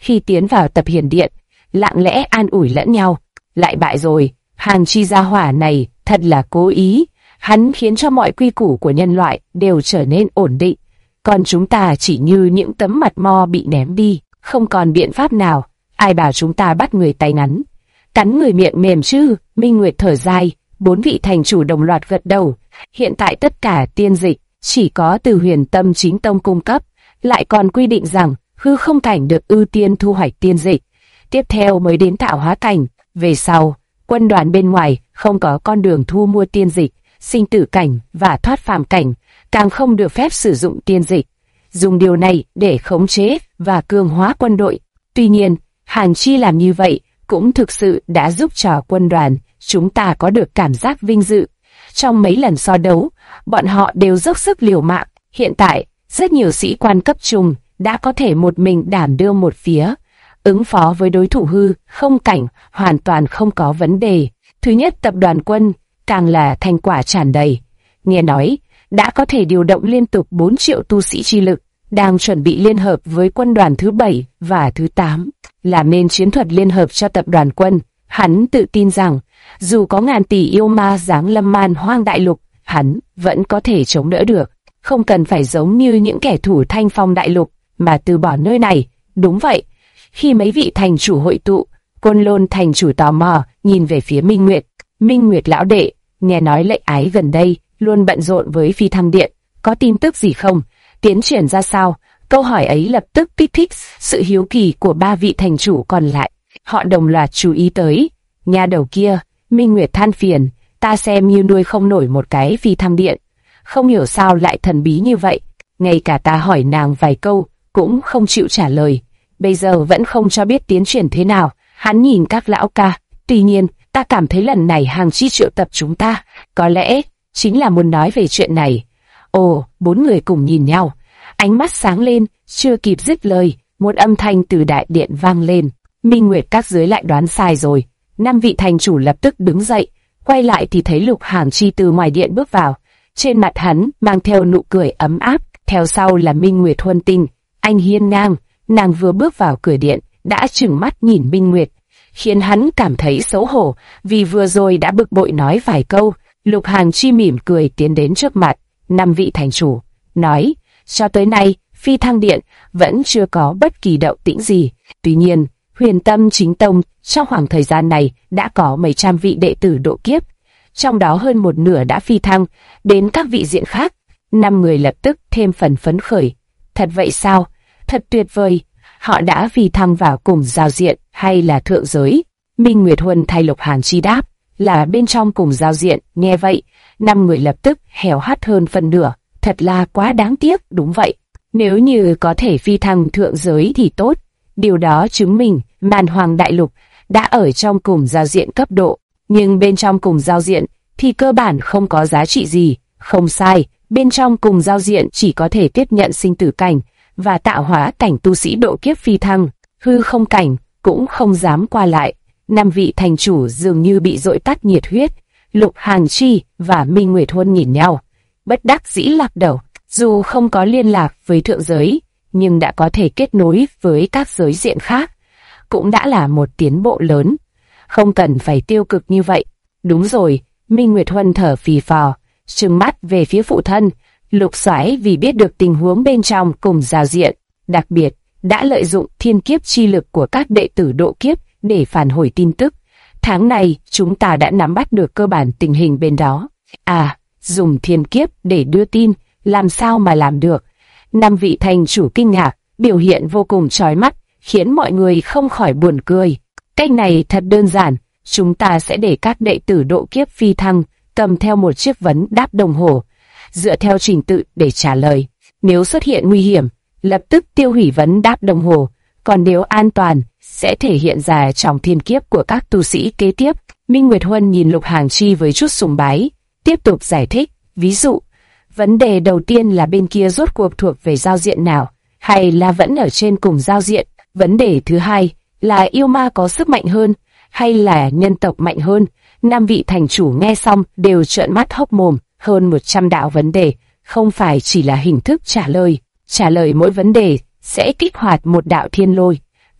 Khi tiến vào tập hiền điện, lặng lẽ an ủi lẫn nhau. Lại bại rồi, Hàn Chi gia hỏa này thật là cố ý. Hắn khiến cho mọi quy củ của nhân loại đều trở nên ổn định. Còn chúng ta chỉ như những tấm mặt mo bị ném đi, không còn biện pháp nào. Ai bảo chúng ta bắt người tay ngắn, cắn người miệng mềm chứ? Minh Nguyệt thở dài, 4 vị thành chủ đồng loạt gật đầu. Hiện tại tất cả tiên dịch chỉ có từ Huyền Tâm Chính Tông cung cấp, lại còn quy định rằng hư không cảnh được ưu tiên thu hoạch tiên dịch, tiếp theo mới đến tạo hóa cảnh. Về sau, quân đoàn bên ngoài không có con đường thu mua tiên dịch, sinh tử cảnh và thoát phàm cảnh càng không được phép sử dụng tiên dịch, dùng điều này để khống chế và cường hóa quân đội. Tuy nhiên, Hàn Chi làm như vậy cũng thực sự đã giúp cho quân đoàn chúng ta có được cảm giác vinh dự. Trong mấy lần so đấu, bọn họ đều dốc sức liều mạng. Hiện tại, rất nhiều sĩ quan cấp trung đã có thể một mình đảm đương một phía, ứng phó với đối thủ hư không cảnh hoàn toàn không có vấn đề. Thứ nhất, tập đoàn quân càng là thành quả tràn đầy. Nghe nói, đã có thể điều động liên tục 4 triệu tu sĩ chi lực, đang chuẩn bị liên hợp với quân đoàn thứ 7 và thứ 8, làm nên chiến thuật liên hợp cho tập đoàn quân. Hắn tự tin rằng, dù có ngàn tỷ yêu ma giáng lâm man hoang đại lục, hắn vẫn có thể chống đỡ được, không cần phải giống như những kẻ thù Thanh Phong đại lục mà từ bỏ nơi này. Đúng vậy, khi mấy vị thành chủ hội tụ, Côn Lôn thành chủ tò mò nhìn về phía Minh Nguyệt. Minh Nguyệt lão đệ, nghe nói lệnh ái gần đây luôn bận rộn với phi thăng điện, có tin tức gì không? Tiến triển ra sao? Câu hỏi ấy lập tức kích thích sự hiếu kỳ của 3 vị thành chủ còn lại. Họ đồng loạt chú ý tới. Nhà đầu kia, Minh Nguyệt than phiền, ta xem như nuôi không nổi một cái phi thăng điện. Không hiểu sao lại thần bí như vậy. Ngay cả ta hỏi nàng vài câu, cũng không chịu trả lời. Bây giờ vẫn không cho biết tiến triển thế nào. Hắn nhìn các lão ca. Tuy nhiên, ta cảm thấy lần này Hàn Chi triệu tập chúng ta, có lẽ chính là muốn nói về chuyện này. Ồ, 4 người cùng nhìn nhau. Ánh mắt sáng lên, chưa kịp dứt lời, một âm thanh từ đại điện vang lên. Minh Nguyệt các dưới lại đoán sai rồi. 5 vị thành chủ lập tức đứng dậy, quay lại thì thấy Lục Hàn Chi từ ngoài điện bước vào. Trên mặt hắn mang theo nụ cười ấm áp, theo sau là Minh Nguyệt Huân Tinh, anh hiên ngang. Nàng vừa bước vào cửa điện, đã trừng mắt nhìn Minh Nguyệt, khiến hắn cảm thấy xấu hổ, vì vừa rồi đã bực bội nói vài câu. Lục Hàn Chi mỉm cười tiến đến trước mặt 5 vị thành chủ, nói, cho tới nay, phi thăng điện vẫn chưa có bất kỳ động tĩnh gì. Tuy nhiên, Huyền Tâm Chính Tông trong khoảng thời gian này đã có mấy trăm vị đệ tử độ kiếp, trong đó hơn một nửa đã phi thăng đến các vị diện khác. 5 người lập tức thêm phần phấn khởi. Thật vậy sao? Thật tuyệt vời. Họ đã phi thăng vào cùng giao diện hay là thượng giới? Minh Nguyệt Huân thay Lục Hàn Chi đáp, là bên trong cùng giao diện. Nghe vậy, 5 người lập tức héo hắt hơn phần nửa. Thật là quá đáng tiếc. Đúng vậy, nếu như có thể phi thăng thượng giới thì tốt. Điều đó chứng minh Man Hoàng đại lục đã ở trong cùng giao diện cấp độ, nhưng bên trong cùng giao diện thì cơ bản không có giá trị gì. Không sai, bên trong cùng giao diện chỉ có thể tiếp nhận sinh tử cảnh và tạo hóa cảnh tu sĩ độ kiếp phi thăng, hư không cảnh cũng không dám qua lại. 5 vị thành chủ dường như bị dội tắt nhiệt huyết. Lục Hàn Chi và Minh Nguyệt Huân nhìn nhau, bất đắc dĩ lắc đầu. Dù không có liên lạc với thượng giới, nhưng đã có thể kết nối với các giới diện khác, cũng đã là một tiến bộ lớn. Không cần phải tiêu cực như vậy. Đúng rồi, Minh Nguyệt Huân thở phì phò, trừng mắt về phía phụ thân. Lục Soái vì biết được tình huống bên trong cùng giao diện, đặc biệt đã lợi dụng thiên kiếp chi lực của các đệ tử độ kiếp để phản hồi tin tức. Tháng này chúng ta đã nắm bắt được cơ bản tình hình bên đó. À, dùng thiên kiếp để đưa tin, làm sao mà làm được? 5 vị thành chủ kinh ngạc, biểu hiện vô cùng chói mắt, khiến mọi người không khỏi buồn cười. Cách này thật đơn giản, chúng ta sẽ để các đệ tử độ kiếp phi thăng cầm theo một chiếc vấn đáp đồng hồ, dựa theo trình tự để trả lời. Nếu xuất hiện nguy hiểm, lập tức tiêu hủy vấn đáp đồng hồ, còn nếu an toàn, sẽ thể hiện ra trong thiên kiếp của các tu sĩ kế tiếp. Minh Nguyệt Huân nhìn Lục Hàn Chi với chút sùng bái, tiếp tục giải thích. Ví dụ, vấn đề đầu tiên là bên kia rốt cuộc thuộc về giao diện nào, hay là vẫn ở trên cùng giao diện. Vấn đề thứ hai là yêu ma có sức mạnh hơn, hay là nhân tộc mạnh hơn. 5 vị thành chủ nghe xong đều trợn mắt hốc mồm. Hơn 100 đạo vấn đề, không phải chỉ là hình thức trả lời. Trả lời mỗi vấn đề sẽ kích hoạt một đạo thiên lôi,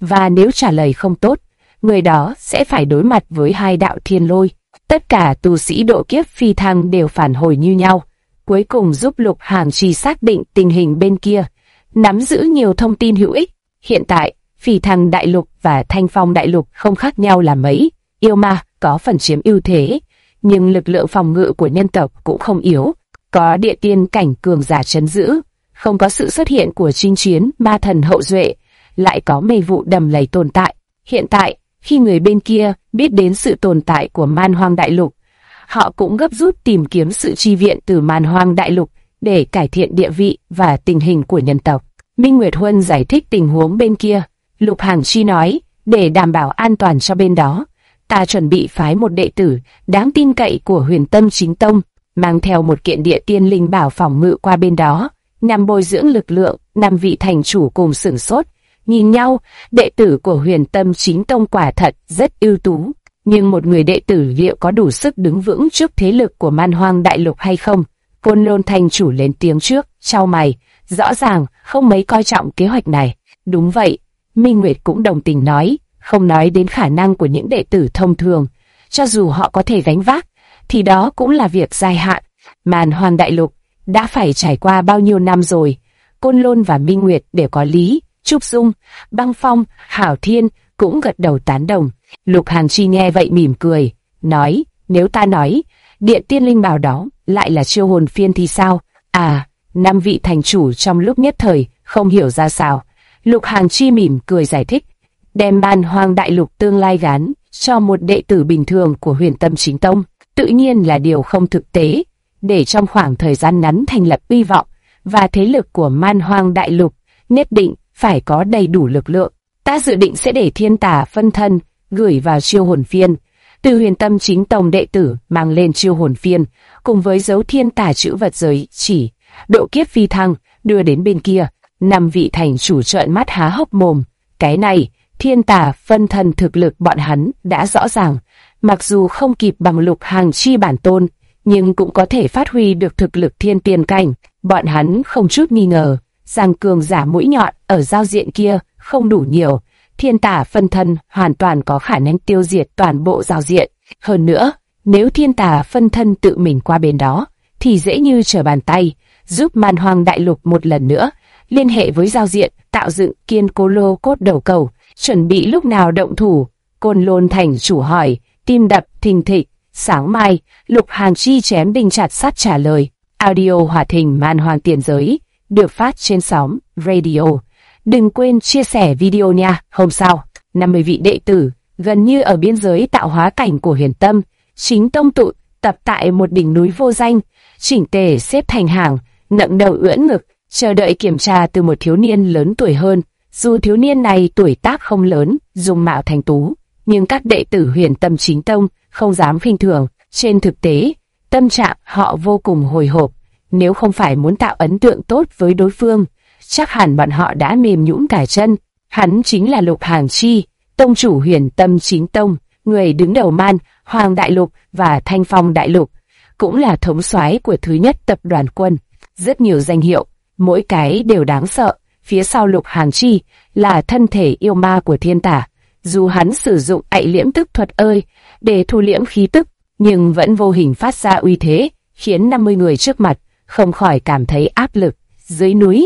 và nếu trả lời không tốt, người đó sẽ phải đối mặt với 2 đạo thiên lôi. Tất cả tu sĩ độ kiếp phi thăng đều phản hồi như nhau, cuối cùng giúp Lục Hàng Chi xác định tình hình bên kia, nắm giữ nhiều thông tin hữu ích. Hiện tại, Phi Thăng Đại Lục và Thanh Phong Đại Lục không khác nhau là mấy, yêu ma có phần chiếm ưu thế, nhưng lực lượng phòng ngự của nhân tộc cũng không yếu, có địa tiên cảnh cường giả trấn giữ, không có sự xuất hiện của chinh chiến ma thần hậu duệ, lại có mê vụ đầm lầy tồn tại. Hiện tại, khi người bên kia biết đến sự tồn tại của Man Hoang Đại Lục, họ cũng gấp rút tìm kiếm sự chi viện từ Man Hoang Đại Lục để cải thiện địa vị và tình hình của nhân tộc. Minh Nguyệt Huân giải thích tình huống bên kia. Lục Hàng Chi nói, để đảm bảo an toàn cho bên đó, ta chuẩn bị phái một đệ tử đáng tin cậy của Huyền Tâm Chính Tông, mang theo một kiện địa tiên linh bảo phòng ngự qua bên đó, nhằm bồi dưỡng lực lượng. 5 vị thành chủ cùng sửng sốt, nhìn nhau. Đệ tử của Huyền Tâm Chính Tông quả thật rất ưu tú, nhưng một người đệ tử liệu có đủ sức đứng vững trước thế lực của Man Hoang Đại Lục hay không? Côn Lôn thành chủ lên tiếng trước, chau mày, rõ ràng không mấy coi trọng kế hoạch này. Đúng vậy, Minh Nguyệt cũng đồng tình nói, không nói đến khả năng của những đệ tử thông thường, cho dù họ có thể gánh vác, thì đó cũng là việc dài hạn. Man Hoang Đại Lục đã phải trải qua bao nhiêu năm rồi. Côn Lôn và Minh Nguyệt đều có lý. Trúc Dung, Băng Phong, Hảo Thiên cũng gật đầu tán đồng. Lục Hàng Chi nghe vậy mỉm cười, nói, nếu ta nói, điện tiên linh bảo đó lại là chiêu hồn phiên thì sao? À, 5 vị thành chủ trong lúc nhất thời không hiểu ra sao. Lục Hàng Chi mỉm cười giải thích, đem Man Hoang Đại Lục tương lai gán cho một đệ tử bình thường của Huyền Tâm Chính Tông, tự nhiên là điều không thực tế. Để trong khoảng thời gian ngắn thành lập uy vọng và thế lực của Man Hoang Đại Lục, nhất định phải có đầy đủ lực lượng. Ta dự định sẽ để Thiên Tà phân thân gửi vào chiêu hồn phiên, từ Huyền Tâm Chính Tông đệ tử mang lên chiêu hồn phiên, cùng với dấu Thiên Tà chữ vật giới chỉ, độ kiếp phi thăng, đưa đến bên kia. 5 vị thành chủ trợn mắt há hốc mồm. Cái này, Thiên Tà phân thân thực lực bọn hắn đã rõ ràng, mặc dù không kịp bằng Lục Hàng Chi bản tôn, nhưng cũng có thể phát huy được thực lực thiên tiên cảnh. Bọn hắn không chút nghi ngờ rằng cường giả mũi nhọn ở giao diện kia không đủ nhiều. Thiên Tà phân thân hoàn toàn có khả năng tiêu diệt toàn bộ giao diện. Hơn nữa, nếu Thiên Tà phân thân tự mình qua bên đó, thì dễ như trở bàn tay, giúp Man Hoang Đại Lục một lần nữa liên hệ với giao diện, tạo dựng kiên cố lô cốt đầu cầu, chuẩn bị lúc nào động thủ. Côn Lôn thành chủ hỏi, tim đập thình thịch. Sáng mai, Lục Hàng Chi chém đinh chặt sắt trả lời. Audio hoạt hình Man Hoang tiền giới được phát trên sóng radio. Đừng quên chia sẻ video nha. Hôm sau, 50 vị đệ tử gần như ở biên giới tạo hóa cảnh của Huyền Tâm Chính Tông tụ tập tại một đỉnh núi vô danh, chỉnh tề xếp thành hàng, ngẩng đầu ưỡn ngực, chờ đợi kiểm tra từ một thiếu niên lớn tuổi hơn. Dù thiếu niên này tuổi tác không lớn, dung mạo thanh tú, nhưng các đệ tử Huyền Tâm Chính Tông không dám khinh thường. Trên thực tế, tâm trạng họ vô cùng hồi hộp. Nếu không phải muốn tạo ấn tượng tốt với đối phương, chắc hẳn bọn họ đã mềm nhũn cả chân. Hắn chính là Lục Hàng Chi, tông chủ Huyền Tâm Chính Tông, người đứng đầu Man Hoang Đại Lục và Thanh Phong Đại Lục, cũng là thống soái của thứ nhất tập đoàn quân. Rất nhiều danh hiệu, mỗi cái đều đáng sợ. Phía sau Lục Hàng Chi là thân thể yêu ma của Thiên Tà. Dù hắn sử dụng ạy liễm tức thuật ơi để thu liễm khí tức, nhưng vẫn vô hình phát ra uy thế, khiến 50 người trước mặt không khỏi cảm thấy áp lực. Dưới núi,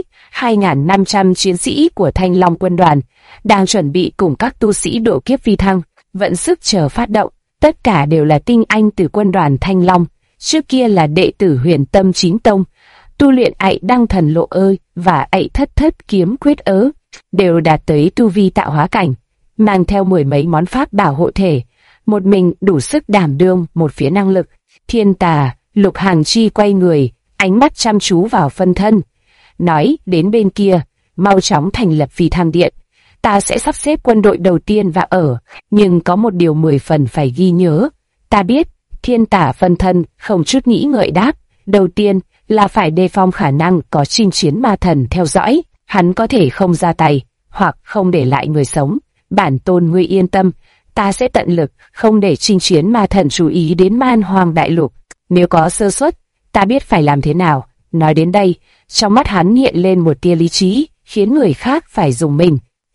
2.500 chiến sĩ của Thanh Long quân đoàn đang chuẩn bị cùng các tu sĩ độ kiếp phi thăng, vận sức chờ phát động. Tất cả đều là tinh anh từ quân đoàn Thanh Long, trước kia là đệ tử Huyền Tâm Chính Tông, tu luyện ạy đăng thần lộ ơi và ạy thất thất kiếm quyết ớ, đều đạt tới tu vi tạo hóa cảnh, mang theo 10 mấy món pháp bảo hộ thể, một mình đủ sức đảm đương một phía năng lực. Thiên Tà, Lục Hàng Chi quay người, ánh mắt chăm chú vào phân thân, nói, đến bên kia, mau chóng thành lập phi thăng điện. Ta sẽ sắp xếp quân đội đầu tiên vào ở, nhưng có một điều 10 phần phải ghi nhớ. Ta biết. Thiên Tà phân thân không chút nghĩ ngợi đáp, đầu tiên là phải đề phòng khả năng có chinh chiến ma thần theo dõi. Hắn có thể không ra tay, hoặc không để lại người sống. Bản tôn ngươi yên tâm, ta sẽ tận lực không để chinh chiến ma thần chú ý đến Man Hoang Đại Lục. Nếu có sơ suất, ta biết phải làm thế nào. Nói đến đây, trong mắt hắn hiện lên một tia lý trí, khiến người khác phải dùng mình.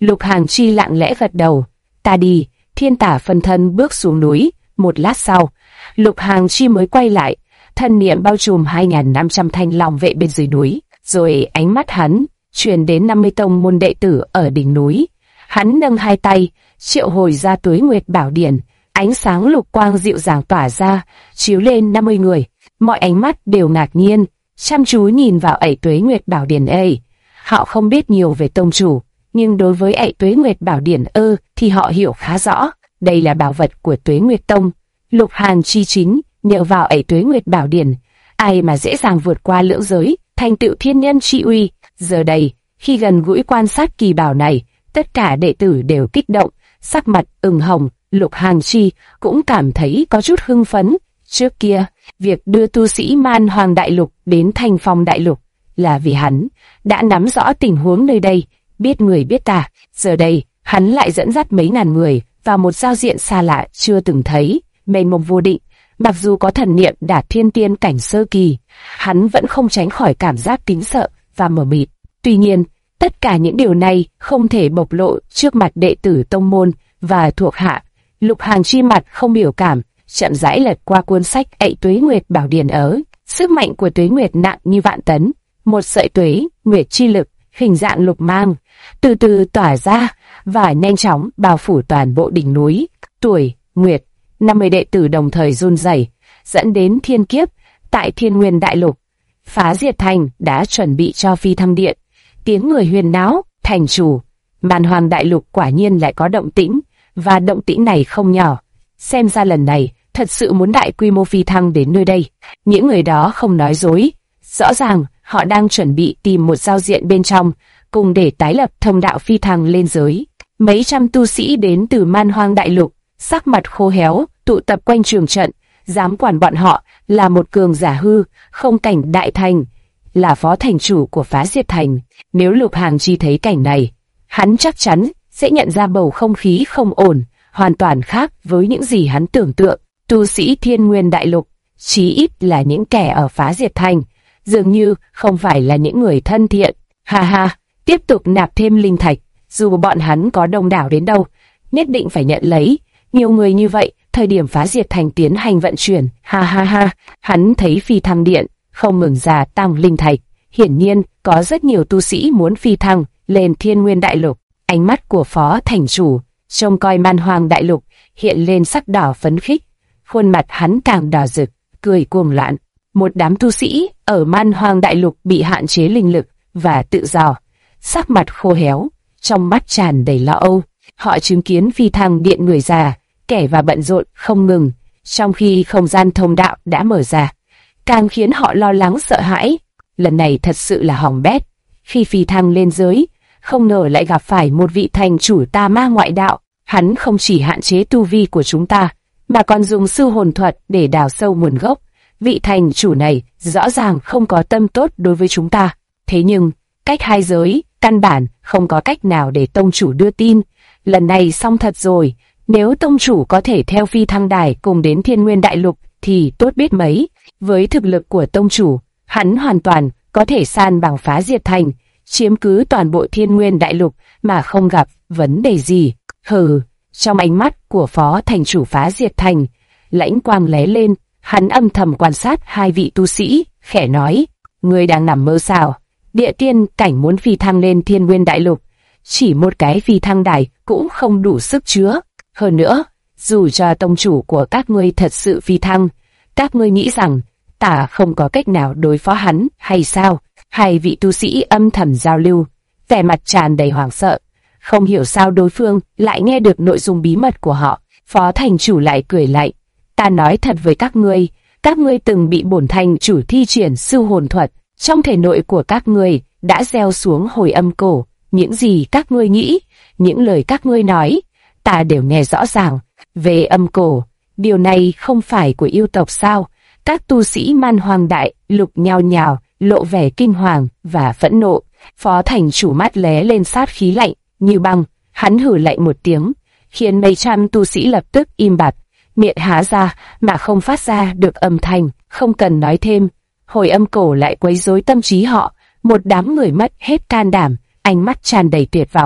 Lục Hàng Chi lặng lẽ gật đầu. Ta đi. Thiên Tả phân thân bước xuống núi. Một lát sau, Lục Hàng Chi mới quay lại, thân niệm bao trùm 2.500 thanh long vệ bên dưới núi, rồi ánh mắt hắn truyền đến 50 tông môn đệ tử ở đỉnh núi. Hắn nâng hai tay, triệu hồi ra Tuế Nguyệt Bảo Điển, ánh sáng lục quang dịu dàng tỏa ra, chiếu lên 50 người. Mọi ánh mắt đều ngạc nhiên, chăm chú nhìn vào ẩy Tuế Nguyệt Bảo Điển ấy. Họ không biết nhiều về tông chủ, nhưng đối với ẩy Tuế Nguyệt Bảo Điển thì họ hiểu khá rõ. Đây là bảo vật của Tuế Nguyệt Tông. Lục Hàng Chi chính nhờ vào ẩy Tuế Nguyệt Bảo Điển, ai mà dễ dàng vượt qua lưỡng giới, thành tựu thiên nhân chi uy. Giờ đây, khi gần gũi quan sát kỳ bảo này, tất cả đệ tử đều kích động, sắc mặt ửng hồng. Lục Hàng Chi cũng cảm thấy có chút hưng phấn. Trước kia, việc đưa tu sĩ Man Hoàng Đại Lục đến Thanh Phong Đại Lục là vì hắn đã nắm rõ tình huống nơi đây, biết người biết ta. Giờ đây, hắn lại dẫn dắt mấy ngàn người vào một giao diện xa lạ chưa từng thấy, mênh mông vô định. Mặc dù có thần niệm đạt thiên tiên cảnh sơ kỳ, hắn vẫn không tránh khỏi cảm giác kính sợ và mờ mịt. Tuy nhiên, tất cả những điều này không thể bộc lộ trước mặt đệ tử tông môn và thuộc hạ. Lục Hàng Chi mặt không biểu cảm, chậm rãi lật qua cuốn sách ẩy Tuế Nguyệt Bảo Điển ấy. Sức mạnh của Tuế Nguyệt nặng như vạn tấn, một sợi Tuế Nguyệt chi lực hình dạng lục mang từ từ tỏa ra và nhanh chóng bao phủ toàn bộ đỉnh núi. Tuổi Nguyệt, 50 đệ tử đồng thời run rẩy, dẫn đến thiên kiếp tại Thiên Nguyên Đại Lục. Phá Diệt Thành đã chuẩn bị cho phi thăng điện. Tiếng người huyền náo. Thành chủ, Man Hoàng Đại Lục quả nhiên lại có động tĩnh, và động tĩnh này không nhỏ. Xem ra lần này thật sự muốn đại quy mô phi thăng đến nơi đây. Những người đó không nói dối, rõ ràng họ đang chuẩn bị tìm một giao diện bên trong, cùng để tái lập thông đạo phi thăng lên giới. Mấy trăm tu sĩ đến từ Man Hoang Đại Lục, sắc mặt khô héo, tụ tập quanh trường trận. Dám quản bọn họ là một cường giả hư không cảnh đại thành, là phó thành chủ của Phá Diệt Thành. Nếu Lục Hàng Chi thấy cảnh này, hắn chắc chắn sẽ nhận ra bầu không khí không ổn, hoàn toàn khác với những gì hắn tưởng tượng. Tu sĩ Thiên Nguyên Đại Lục, chí ít là những kẻ ở Phá Diệt Thành, dường như không phải là những người thân thiện. Ha ha, tiếp tục nạp thêm linh thạch, dù bọn hắn có đông đảo đến đâu, nhất định phải nhận lấy. Nhiều người như vậy, thời điểm Phá Diệt Thành tiến hành vận chuyển. Ha ha ha, hắn thấy phi thăng điện không ngừng gia tăng linh thạch. Hiển nhiên, có rất nhiều tu sĩ muốn phi thăng lên Thiên Nguyên Đại Lục. Ánh mắt của phó thành chủ trông coi Man Hoang Đại Lục hiện lên sắc đỏ phấn khích, khuôn mặt hắn càng đỏ rực, cười cuồng loạn. Một đám tu sĩ ở Man Hoang Đại Lục bị hạn chế linh lực và tự do, sắc mặt khô héo, trong mắt tràn đầy lo âu. Họ chứng kiến phi thăng điện người già, kẻ và bận rộn không ngừng, trong khi không gian thông đạo đã mở ra, càng khiến họ lo lắng sợ hãi. Lần này thật sự là hỏng bét. Khi phi thăng lên giới, không ngờ lại gặp phải một vị thành chủ tà ma ngoại đạo. Hắn không chỉ hạn chế tu vi của chúng ta, mà còn dùng sư hồn thuật để đào sâu nguồn gốc. Vị thành chủ này rõ ràng không có tâm tốt đối với chúng ta. Thế nhưng, cách hai giới, căn bản không có cách nào để tông chủ đưa tin. Lần này xong thật rồi. Nếu tông chủ có thể theo phi thăng đài cùng đến Thiên Nguyên Đại Lục thì tốt biết mấy. Với thực lực của tông chủ, hắn hoàn toàn có thể san bằng Phá Diệt Thành, chiếm cứ toàn bộ Thiên Nguyên Đại Lục mà không gặp vấn đề gì. Hừ, trong ánh mắt của phó thành chủ Phá Diệt Thành, lãnh quang lóe lên, hắn âm thầm quan sát hai vị tu sĩ, khẽ nói: "Ngươi đang nằm mơ sao? Địa tiên cảnh muốn phi thăng lên Thiên Nguyên Đại Lục, chỉ một cái phi thăng đài cũng không đủ sức chứa. Hơn nữa, dù cho tông chủ của các ngươi thật sự phi thăng, các ngươi nghĩ rằng ta không có cách nào đối phó hắn hay sao?" Hai vị tu sĩ âm thầm giao lưu, vẻ mặt tràn đầy hoảng sợ, không hiểu sao đối phương lại nghe được nội dung bí mật của họ. Phó thành chủ lại cười lạnh: "Ta nói thật với các ngươi từng bị bổn thành chủ thi triển sư hồn thuật, trong thể nội của các ngươi đã gieo xuống hồi âm cổ. Những gì các ngươi nghĩ, những lời các ngươi nói, ta đều nghe rõ ràng. Về âm cổ, điều này không phải của yêu tộc sao?" Các tu sĩ Man Hoang Đại Lục nhao nhao lộ vẻ kinh hoàng và phẫn nộ. Phó thành chủ mắt lóe lên sát khí lạnh như băng, hắn hử lạnh một tiếng, khiến mấy trăm tu sĩ lập tức im bặt, miệng há ra mà không phát ra được âm thanh. Không cần nói thêm, hồi âm cổ lại quấy rối tâm trí họ, một đám người mất hết can đảm, ánh mắt tràn đầy tuyệt vọng.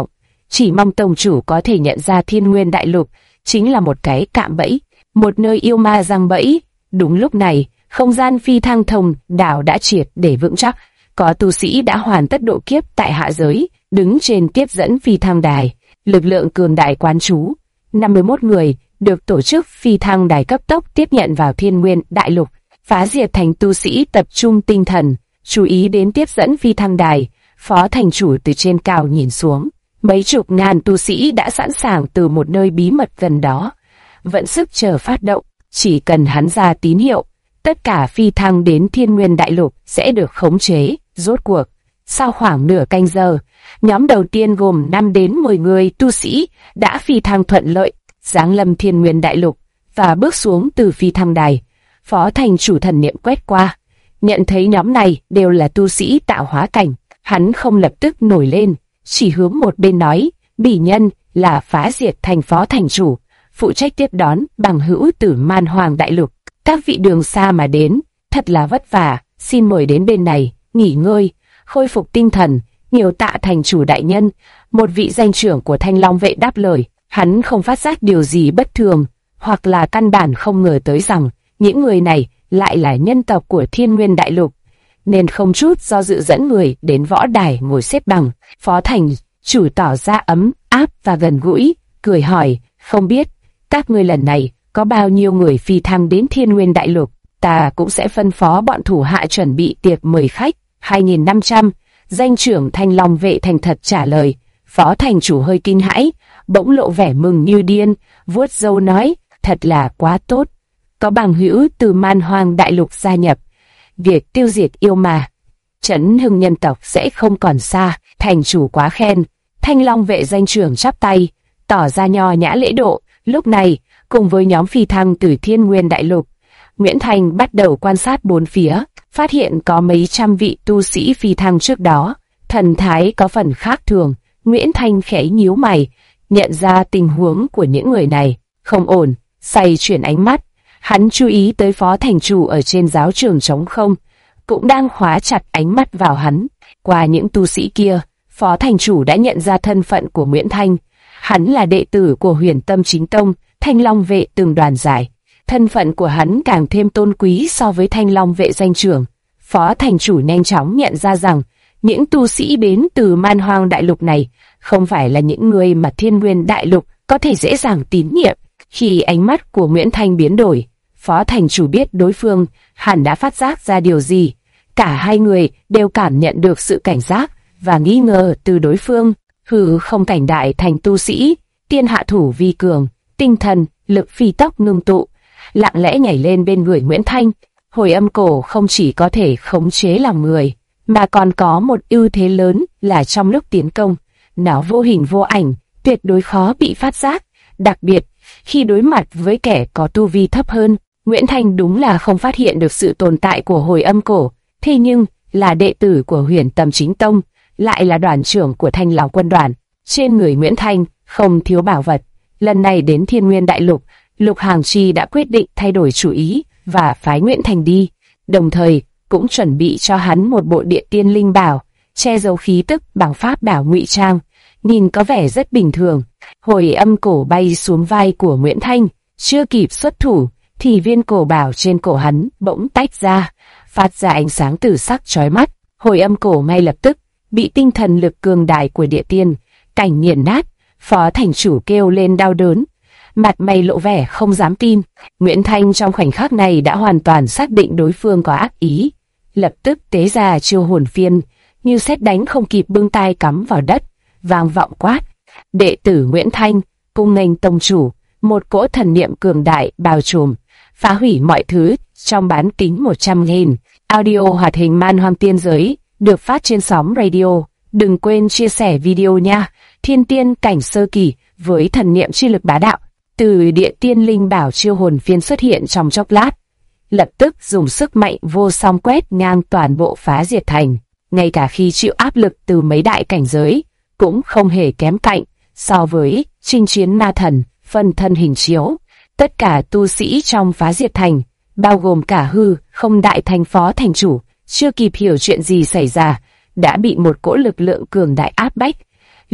chỉ mong tông chủ có thể nhận ra Thiên Nguyên Đại Lục chính là một cái cạm bẫy, một nơi yêu ma giăng bẫy. Đúng lúc này, không gian phi thăng thông đảo đã triệt để vững chắc, có tu sĩ đã hoàn tất độ kiếp tại hạ giới, đứng trên tiếp dẫn phi thăng đài, lực lượng cường đại quán trú. 51 người được tổ chức phi thăng đài cấp tốc tiếp nhận vào Thiên Nguyên Đại Lục. Phá diệt thành tu sĩ tập trung tinh thần, chú ý đến tiếp dẫn phi thăng đài. Phó thành chủ từ trên cao nhìn xuống, mấy chục ngàn tu sĩ đã sẵn sàng từ một nơi bí mật gần đó, vận sức chờ phát động. Chỉ cần hắn ra tín hiệu, tất cả phi thăng đến Thiên Nguyên Đại Lục sẽ được khống chế. Rốt cuộc, sau khoảng nửa canh giờ, nhóm đầu tiên gồm 5 đến 10 người tu sĩ đã phi thăng thuận lợi, giáng lâm Thiên Nguyên Đại Lục và bước xuống từ phi thăng đài. Phó thành chủ thần niệm quét qua, nhận thấy nhóm này đều là tu sĩ tạo hóa cảnh. Hắn không lập tức nổi lên, chỉ hướng một bên nói, bỉ nhân là phá diệt thành phó thành chủ, phụ trách tiếp đón bằng hữu từ Man Hoàng Đại Lục. Các vị đường xa mà đến, thật là vất vả, xin mời đến bên này, nghỉ ngơi, khôi phục tinh thần. Nhiều tạ thành chủ đại nhân. Một vị danh trưởng của Thanh Long vệ đáp lời. Hắn không phát giác điều gì bất thường, hoặc là căn bản không ngờ tới rằng những người này lại là nhân tộc của Thiên Nguyên Đại Lục, nên không chút do dự dẫn người đến võ đài ngồi xếp bằng. Phó thành chủ tỏ ra ấm áp và gần gũi, cười hỏi, không biết các ngươi lần này có bao nhiêu người phi thăng đến Thiên Nguyên Đại Lục? Ta cũng sẽ phân phó bọn thủ hạ chuẩn bị tiệc mời khách. 2.500. Danh trưởng Thanh Long vệ thành thật trả lời. Phó thành chủ hơi kinh hãi, bỗng lộ vẻ mừng như điên, vuốt râu nói, thật là quá tốt, có bằng hữu từ Man Hoang Đại Lục gia nhập, việc tiêu diệt yêu ma, trấn hưng nhân tộc sẽ không còn xa. Thành chủ quá khen. Thanh Long vệ danh trưởng chắp tay, tỏ ra nho nhã lễ độ. Lúc này, cùng với nhóm phi thăng từ Thiên Nguyên Đại Lục, Nguyễn Thành bắt đầu quan sát bốn phía, phát hiện có mấy trăm vị tu sĩ phi thăng trước đó, thần thái có phần khác thường. Nguyễn Thành khẽ nhíu mày, nhận ra tình huống của những người này không ổn, xoay chuyển ánh mắt. Hắn chú ý tới phó thành chủ ở trên giáo trường trống không, cũng đang khóa chặt ánh mắt vào hắn. Qua những tu sĩ kia, phó thành chủ đã nhận ra thân phận của Nguyễn Thanh. Hắn là đệ tử của Huyền Tâm Chính Tông, Thanh Long vệ từng đoàn giải. Thân phận của hắn càng thêm tôn quý so với Thanh Long vệ danh trưởng. Phó thành chủ nhanh chóng nhận ra rằng những tu sĩ đến từ Man Hoang Đại Lục này không phải là những người mà Thiên Nguyên Đại Lục có thể dễ dàng tín nhiệm. Khi ánh mắt của Nguyễn Thanh biến đổi, phó thành chủ biết đối phương hẳn đã phát giác ra điều gì. Cả hai người đều cảm nhận được sự cảnh giác và nghi ngờ từ đối phương. Hừ không cảnh đại thành tu sĩ, tiên hạ thủ vi cường, tinh thần, lực phi tốc ngưng tụ, lặng lẽ nhảy lên bên người Nguyễn Thanh. Hồi âm cổ không chỉ có thể khống chế lòng người, mà còn có một ưu thế lớn là trong lúc tiến công, nó vô hình vô ảnh, tuyệt đối khó bị phát giác. Đặc biệt, khi đối mặt với kẻ có tu vi thấp hơn, Nguyễn Thanh đúng là không phát hiện được sự tồn tại của hồi âm cổ. Thế nhưng, là đệ tử của Huyền Tâm Chính Tông, lại là đoàn trưởng của Thanh Lão quân đoàn. Trên người Nguyễn Thanh không thiếu bảo vật. Lần này đến Thiên Nguyên Đại Lục, Lục Hàng Chi đã quyết định thay đổi chủ ý và phái Nguyễn Thanh đi, đồng thời cũng chuẩn bị cho hắn một bộ địa tiên linh bảo, che giấu khí tức bằng pháp bảo ngụy trang, nhìn có vẻ rất bình thường. Hồi âm cổ bay xuống vai của Nguyễn Thanh, chưa kịp xuất thủ thì viên cổ bảo trên cổ hắn bỗng tách ra, phát ra ánh sáng tử sắc chói mắt. Hồi âm cổ ngay lập tức bị tinh thần lực cường đại của địa tiên cảnh nghiền nát. Phó thành chủ kêu lên đau đớn, mặt mày lộ vẻ không dám tin. Nguyễn Thanh trong khoảnh khắc này đã hoàn toàn xác định đối phương có ác ý, lập tức tế ra chiêu hồn phiên, như sét đánh không kịp bưng tay cắm vào đất, vang vọng quát: đệ tử Nguyễn Thanh cung nghênh tông chủ. Một cỗ thần niệm cường đại bao trùm, phá hủy mọi thứ. Trong bán kính 100.000, audio hoạt hình Man Hoang Tiên Giới được phát trên sóng radio. Đừng quên chia sẻ video nha. Thiên tiên cảnh sơ kỳ với thần niệm chi lực bá đạo, từ địa tiên linh bảo chiêu hồn phiên xuất hiện trong chốc lát, lập tức dùng sức mạnh vô song quét ngang toàn bộ phá diệt thành. Ngay cả khi chịu áp lực từ mấy đại cảnh giới, cũng không hề kém cạnh so với chinh chiến ma thần phân thân hình chiếu. Tất cả tu sĩ trong phá diệt thành, bao gồm cả hư không đại thành phó thành chủ, chưa kịp hiểu chuyện gì xảy ra, đã bị một cỗ lực lượng cường đại áp bách.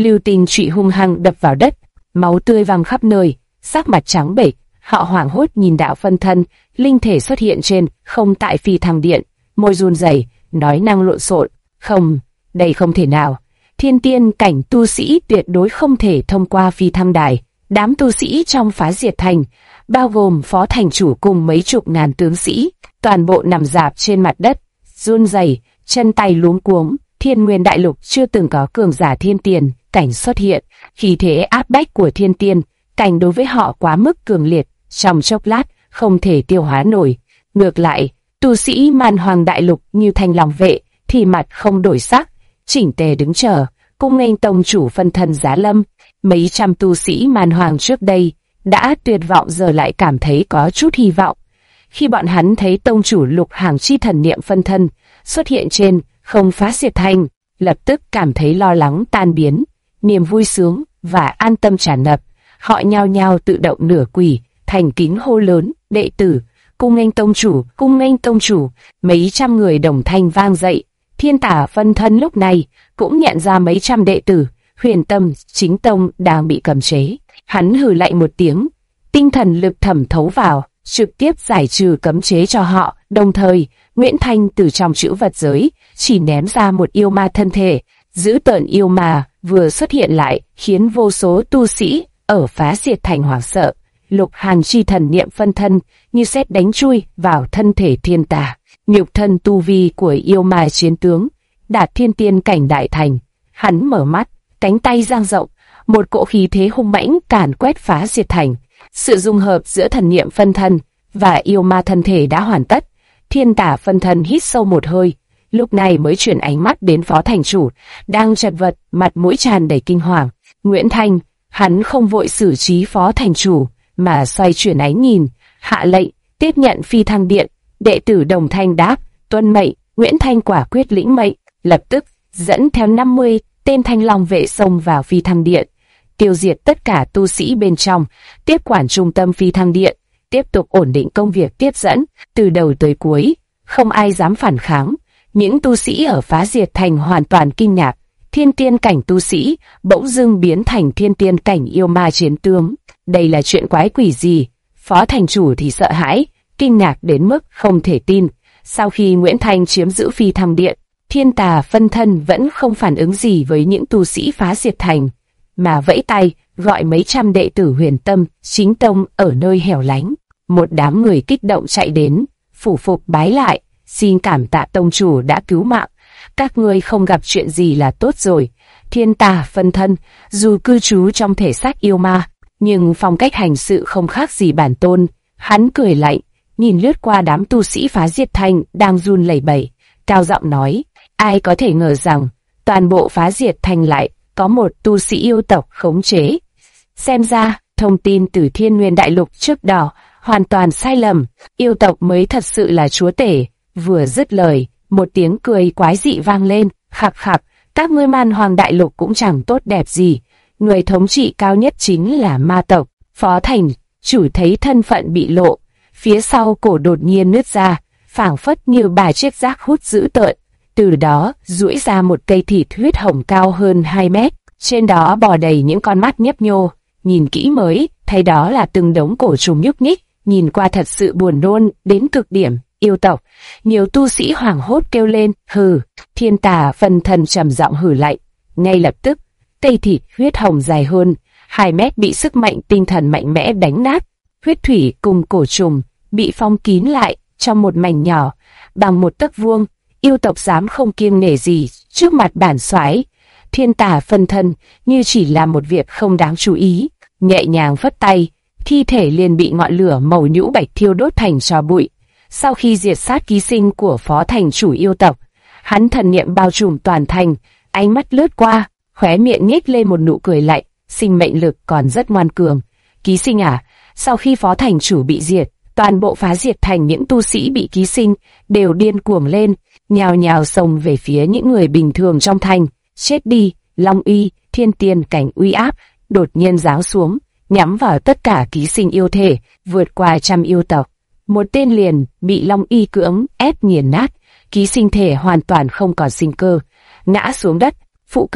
lưu tinh trụy hung hăng đập vào đất, máu tươi văng khắp nơi, sắc mặt trắng bệch. Họ hoảng hốt nhìn đạo phân thân, linh thể xuất hiện trên không tại phi thăng điện, môi run rẩy, nói năng lộn xộn. Không, đây không thể nào. Thiên tiên cảnh tu sĩ tuyệt đối không thể thông qua phi thăng đài. Đám tu sĩ trong phá diệt thành, bao gồm phó thành chủ cùng mấy chục ngàn tướng sĩ, toàn bộ nằm rạp trên mặt đất, run rẩy, chân tay luống cuống. Thiên Nguyên Đại Lục chưa từng có cường giả thiên tiên cảnh xuất hiện, khí thế áp bách của thiên tiên cảnh đối với họ quá mức cường liệt, trong chốc lát không thể tiêu hóa nổi. Ngược lại, tu sĩ Man Hoàng Đại Lục như Thanh Long vệ thì mặt không đổi sắc, chỉnh tề đứng chờ, cung nghênh tông chủ phân thân giá lâm. Mấy trăm tu sĩ Man Hoàng trước đây đã tuyệt vọng giờ lại cảm thấy có chút hy vọng. Khi bọn hắn thấy tông chủ Lục Hàng chi thần niệm phân thân xuất hiện trên không phá diệt thành, lập tức cảm thấy lo lắng tan biến, niềm vui sướng và an tâm tràn ngập. Họ nhao nhao tự động nửa quỳ, thành kính hô lớn: đệ tử, cung nghênh tông chủ, cung nghênh tông chủ. Mấy trăm người đồng thanh vang dậy. Thiên Tả phân thân lúc này cũng nhận ra mấy trăm đệ tử Huyền Tâm chính tông đang bị cầm chế. Hắn hừ lạnh một tiếng, tinh thần lực thẩm thấu vào, trực tiếp giải trừ cấm chế cho họ. Đồng thời, Nguyễn Thanh từ trong chữ vật giới chỉ ném ra một yêu ma thân thể. Dữ tợn yêu ma vừa xuất hiện lại khiến vô số tu sĩ ở phá diệt thành hoảng sợ. Lục Hàn chi thần niệm phân thân như sét đánh chui vào thân thể Thiên Tả. Nhục thân tu vi của yêu ma chiến tướng đạt thiên tiên cảnh đại thành. Hắn mở mắt, cánh tay dang rộng, một cỗ khí thế hung mãnh càn quét phá diệt thành. Sự dung hợp giữa thần niệm phân thân và yêu ma thân thể đã hoàn tất. Thiên Tả phân thân hít sâu một hơi, lúc này mới chuyển ánh mắt đến phó thành chủ đang chật vật, mặt mũi tràn đầy kinh hoàng. Nguyễn Thanh, hắn không vội xử trí phó thành chủ mà xoay chuyển ánh nhìn, hạ lệnh tiếp nhận phi thăng điện. Đệ tử đồng thanh đáp: tuân mệnh. Nguyễn Thanh quả quyết lĩnh mệnh, lập tức dẫn theo 50 tên Thanh Long vệ xông vào phi thăng điện, tiêu diệt tất cả tu sĩ bên trong, tiếp quản trung tâm phi thăng điện, tiếp tục ổn định công việc tiếp dẫn. Từ đầu tới cuối, không ai dám phản kháng. Những tu sĩ ở phá diệt thành hoàn toàn kinh ngạc. Thiên tiên cảnh tu sĩ bỗng dưng biến thành thiên tiên cảnh yêu ma chiến tướng. Đây là chuyện quái quỷ gì? Phó thành chủ thì sợ hãi, kinh ngạc đến mức không thể tin. Sau khi Nguyễn Thanh chiếm giữ phi thăng điện, Thiên Tà phân thân vẫn không phản ứng gì với những tu sĩ phá diệt thành, mà vẫy tay gọi mấy trăm đệ tử Huyền Tâm chính tông ở nơi hẻo lánh. Một đám người kích động chạy đến, phủ phục bái lại: xin cảm tạ tông chủ đã cứu mạng, các ngươi không gặp chuyện gì là tốt rồi. Thiên Tà phân thân dù cư trú trong thể xác yêu ma, nhưng phong cách hành sự không khác gì bản tôn. Hắn cười lạnh, nhìn lướt qua đám tu sĩ phá diệt thành đang run lẩy bẩy, cao giọng nói: ai có thể ngờ rằng toàn bộ phá diệt thành lại có một tu sĩ yêu tộc khống chế. Xem ra thông tin từ Thiên Nguyên Đại Lục trước đó hoàn toàn sai lầm, yêu tộc mới thật sự là chúa tể. Vừa dứt lời, một tiếng cười quái dị vang lên: khặc khặc, các ngươi Man Hoàng Đại Lục cũng chẳng tốt đẹp gì, người thống trị cao nhất chính là ma tộc. Phó thành chủ thấy thân phận bị lộ, phía sau cổ đột nhiên nứt ra, phảng phất như bà chiếc rác hút dữ tợn. Từ đó duỗi ra một cây thịt huyết hồng cao hơn 2 mét, trên đó bò đầy những con mắt nhấp nhô. Nhìn kỹ mới thấy đó là từng đống cổ trùng nhúc nhích, nhìn qua thật sự buồn nôn đến cực điểm. Yêu tộc, nhiều tu sĩ hoảng hốt kêu lên: hừ. Thiên Tà phân thân trầm giọng hừ lạnh. Ngay lập tức, cây thịt huyết hồng dài hơn 2 mét bị sức mạnh tinh thần mạnh mẽ đánh nát. Huyết thủy cùng cổ trùng bị phong kín lại trong một mảnh nhỏ bằng một tấc vuông. Yêu tộc dám không kiêng nể gì trước mặt bản soái. Thiên Tà phân thân như chỉ làm một việc không đáng chú ý, nhẹ nhàng phất tay, thi thể liền bị ngọn lửa màu nhũ bạch thiêu đốt thành tro bụi. Sau khi diệt sát ký sinh của phó thành chủ yêu tộc, hắn thần niệm bao trùm toàn thành, ánh mắt lướt qua, khóe miệng nhếch lên một nụ cười lạnh: sinh mệnh lực còn rất ngoan cường. Ký sinh à? Sau khi phó thành chủ bị diệt, toàn bộ phá diệt thành những tu sĩ bị ký sinh đều điên cuồng lên, nhào nhào xông về phía những người bình thường trong thành. Chết đi! Long uy, thiên tiên cảnh uy áp đột nhiên giáng xuống, nhắm vào tất cả ký sinh yêu thể, vượt qua trăm yêu tộc. Một tên liền bị Long uy cưỡng ép nghiền nát, ký sinh thể hoàn toàn không còn sinh cơ, ngã xuống đất. Phụ cận,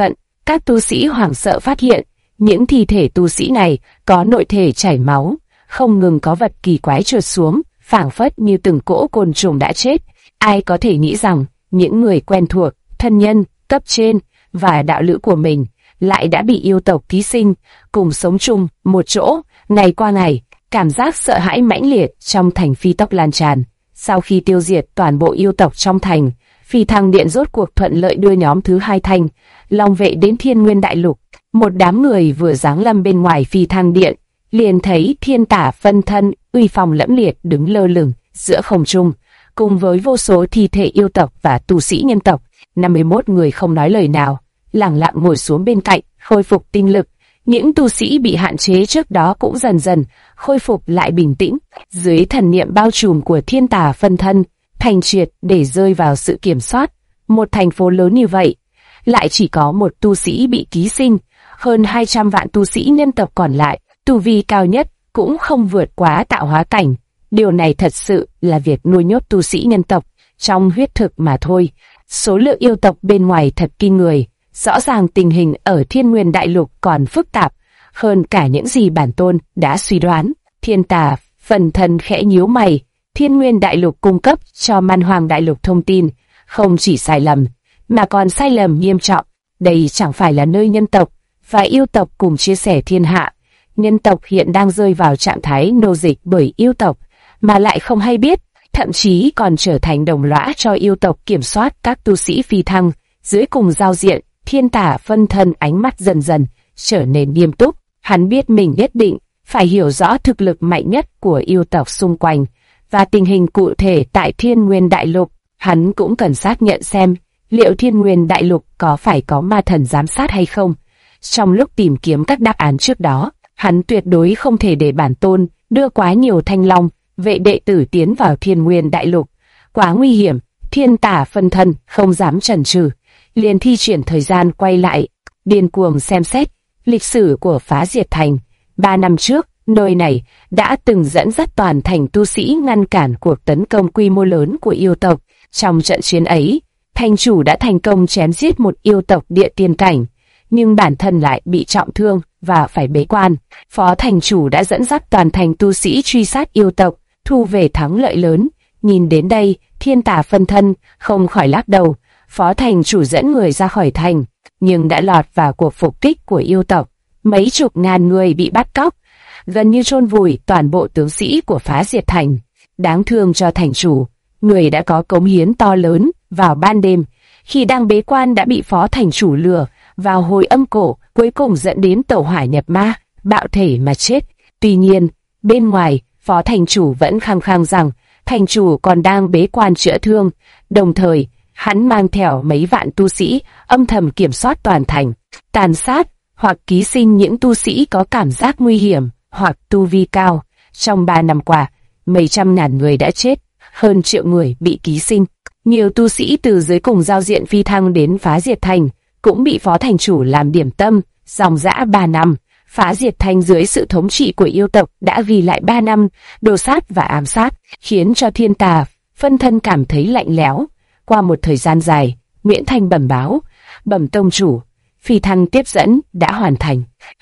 Các tu sĩ hoảng sợ phát hiện, những thi thể tu sĩ này có nội thể chảy máu, không ngừng có vật kỳ quái trượt xuống, phảng phất như từng cỗ côn trùng đã chết. Ai có thể nghĩ rằng, những người quen thuộc, thân nhân, cấp trên và đạo lữ của mình lại đã bị yêu tộc ký sinh, cùng sống chung một chỗ, ngày qua ngày. Cảm giác sợ hãi mãnh liệt trong thành phi tốc lan tràn. Sau khi tiêu diệt toàn bộ yêu tộc trong thành, Phi Thăng Điện rốt cuộc thuận lợi đưa nhóm thứ 2 Thanh Long vệ đến Thiên Nguyên Đại Lục. Một đám người vừa giáng lâm bên ngoài Phi Thăng Điện, liền thấy Thiên Tả phân thân uy phong lẫm liệt đứng lơ lửng giữa không trung, cùng với vô số thi thể yêu tộc và tu sĩ nhân tộc. 51 người không nói lời nào, lặng lặng ngồi xuống bên cạnh, khôi phục tinh lực. Những tu sĩ bị hạn chế trước đó cũng dần dần khôi phục lại bình tĩnh. Dưới thần niệm bao trùm của Thiên Tả phân thân, thành triệt để rơi vào sự kiểm soát. Một thành phố lớn như vậy, lại chỉ có một tu sĩ bị ký sinh. Hơn 200 vạn tu sĩ nhân tộc còn lại, tu vi cao nhất cũng không vượt quá tạo hóa cảnh. Điều này thật sự là việc nuôi nhốt tu sĩ nhân tộc trong huyết thực mà thôi. Số lượng yêu tộc bên ngoài thật kinh người. Rõ ràng tình hình ở Thiên Nguyên Đại Lục còn phức tạp hơn cả những gì bản tôn đã suy đoán. Thiên Tả phần thân khẽ nhíu mày. Thiên Nguyên Đại Lục cung cấp cho Man Hoàng Đại Lục thông tin không chỉ sai lầm, mà còn sai lầm nghiêm trọng. Đây chẳng phải là nơi nhân tộc và yêu tộc cùng chia sẻ thiên hạ. Nhân tộc hiện đang rơi vào trạng thái nô dịch bởi yêu tộc, mà lại không hay biết, thậm chí còn trở thành đồng lõa cho yêu tộc kiểm soát các tu sĩ phi thăng. Dưới cùng giao diện, Thiên Tả phân thân ánh mắt dần dần trở nên nghiêm túc. Hắn biết mình nhất định phải hiểu rõ thực lực mạnh nhất của yêu tộc xung quanh và tình hình cụ thể tại Thiên Nguyên Đại Lục. Hắn cũng cần xác nhận xem liệu Thiên Nguyên Đại Lục có phải có ma thần giám sát hay không. Trong lúc tìm kiếm các đáp án trước đó, hắn tuyệt đối không thể để bản tôn đưa quá nhiều Thanh Long vệ đệ tử tiến vào Thiên Nguyên Đại Lục. Quá nguy hiểm. Thiên Tả phân thân không dám chần chừ, liền thi triển thời gian quay lại, điên cuồng xem xét lịch sử của Phá Diệt Thành. 3 năm trước, nơi này đã từng dẫn dắt toàn thành tu sĩ ngăn cản cuộc tấn công quy mô lớn của yêu tộc. Trong trận chiến ấy, thành chủ đã thành công chém giết một yêu tộc địa tiên cảnh, nhưng bản thân lại bị trọng thương và phải bế quan. Phó thành chủ đã dẫn dắt toàn thành tu sĩ truy sát yêu tộc, thu về thắng lợi lớn. Nhìn đến đây, Thiên Tả phân thân không khỏi lắc đầu. Phó thành chủ dẫn người ra khỏi thành, nhưng đã lọt vào cuộc phục kích của yêu tộc. Mấy chục ngàn người bị bắt cóc, gần như chôn vùi toàn bộ tướng sĩ của Phá Diệt Thành. Đáng thương cho thành chủ, người đã có cống hiến to lớn. Vào ban đêm, khi đang bế quan đã bị phó thành chủ lừa vào hồi âm cổ, cuối cùng dẫn đến tẩu hỏa nhập ma, bạo thể mà chết. Tuy nhiên, bên ngoài, phó thành chủ vẫn khăng khăng rằng thành chủ còn đang bế quan chữa thương, đồng thời hắn mang theo mấy vạn tu sĩ âm thầm kiểm soát toàn thành, tàn sát hoặc ký sinh những tu sĩ có cảm giác nguy hiểm hoặc tu vi cao. Trong 3 năm qua, mấy trăm ngàn người đã chết, hơn triệu người bị ký sinh. Nhiều tu sĩ từ dưới cùng giao diện phi thăng đến Phá Diệt Thành cũng bị phó thành chủ làm điểm tâm. Dòng dã 3 năm, Phá Diệt Thành dưới sự thống trị của yêu tộc đã ghi lại 3 năm đồ sát và ám sát, khiến cho Thiên Tả phân thân cảm thấy lạnh lẽo. Qua một thời gian dài, Nguyễn Thanh bẩm báo, bẩm tông chủ, phi thăng tiếp dẫn đã hoàn thành.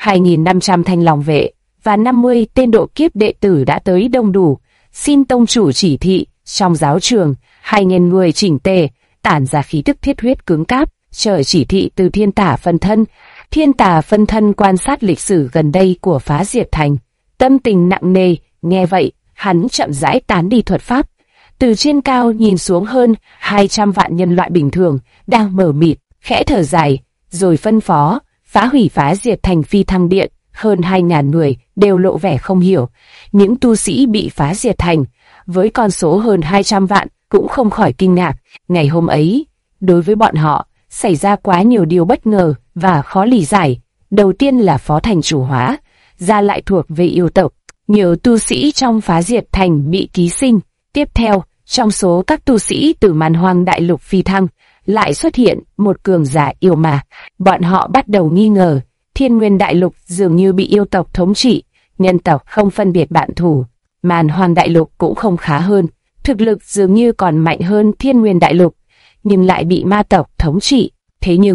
2.500 thanh long vệ và 50 tên độ kiếp đệ tử đã tới đông đủ. Xin tông chủ chỉ thị. Trong giáo trường, 2.000 người chỉnh tề, tản ra khí tức thiết huyết cứng cáp, chờ chỉ thị từ Thiên Tả phân thân. Thiên Tả phân thân quan sát lịch sử gần đây của Phá Diệt Thành, tâm tình nặng nề. Nghe vậy, hắn chậm rãi tán đi thuật pháp, từ trên cao nhìn xuống hơn 200 vạn nhân loại bình thường đang mờ mịt, khẽ thở dài, rồi phân phó phá hủy Phá Diệt Thành Phi Thăng Điện. Hơn 2.000 người đều lộ vẻ không hiểu. Những tu sĩ bị phá diệt thành với con số hơn 200 vạn cũng không khỏi kinh ngạc. Ngày hôm ấy, đối với bọn họ, xảy ra quá nhiều điều bất ngờ và khó lý giải. Đầu tiên là phó thành chủ hóa ra lại thuộc về yêu tộc. Nhiều tu sĩ trong Phá Diệt Thành bị ký sinh. Tiếp theo, trong số các tu sĩ từ Man Hoang Đại Lục phi thăng, lại xuất hiện một cường giả yêu ma. Bọn họ bắt đầu nghi ngờ, Thiên Nguyên Đại Lục dường như bị yêu tộc thống trị, nhân tộc không phân biệt bạn thù. Man Hoang Đại Lục cũng không khá hơn, thực lực dường như còn mạnh hơn Thiên Nguyên Đại Lục, nhưng lại bị ma tộc thống trị. Thế nhưng,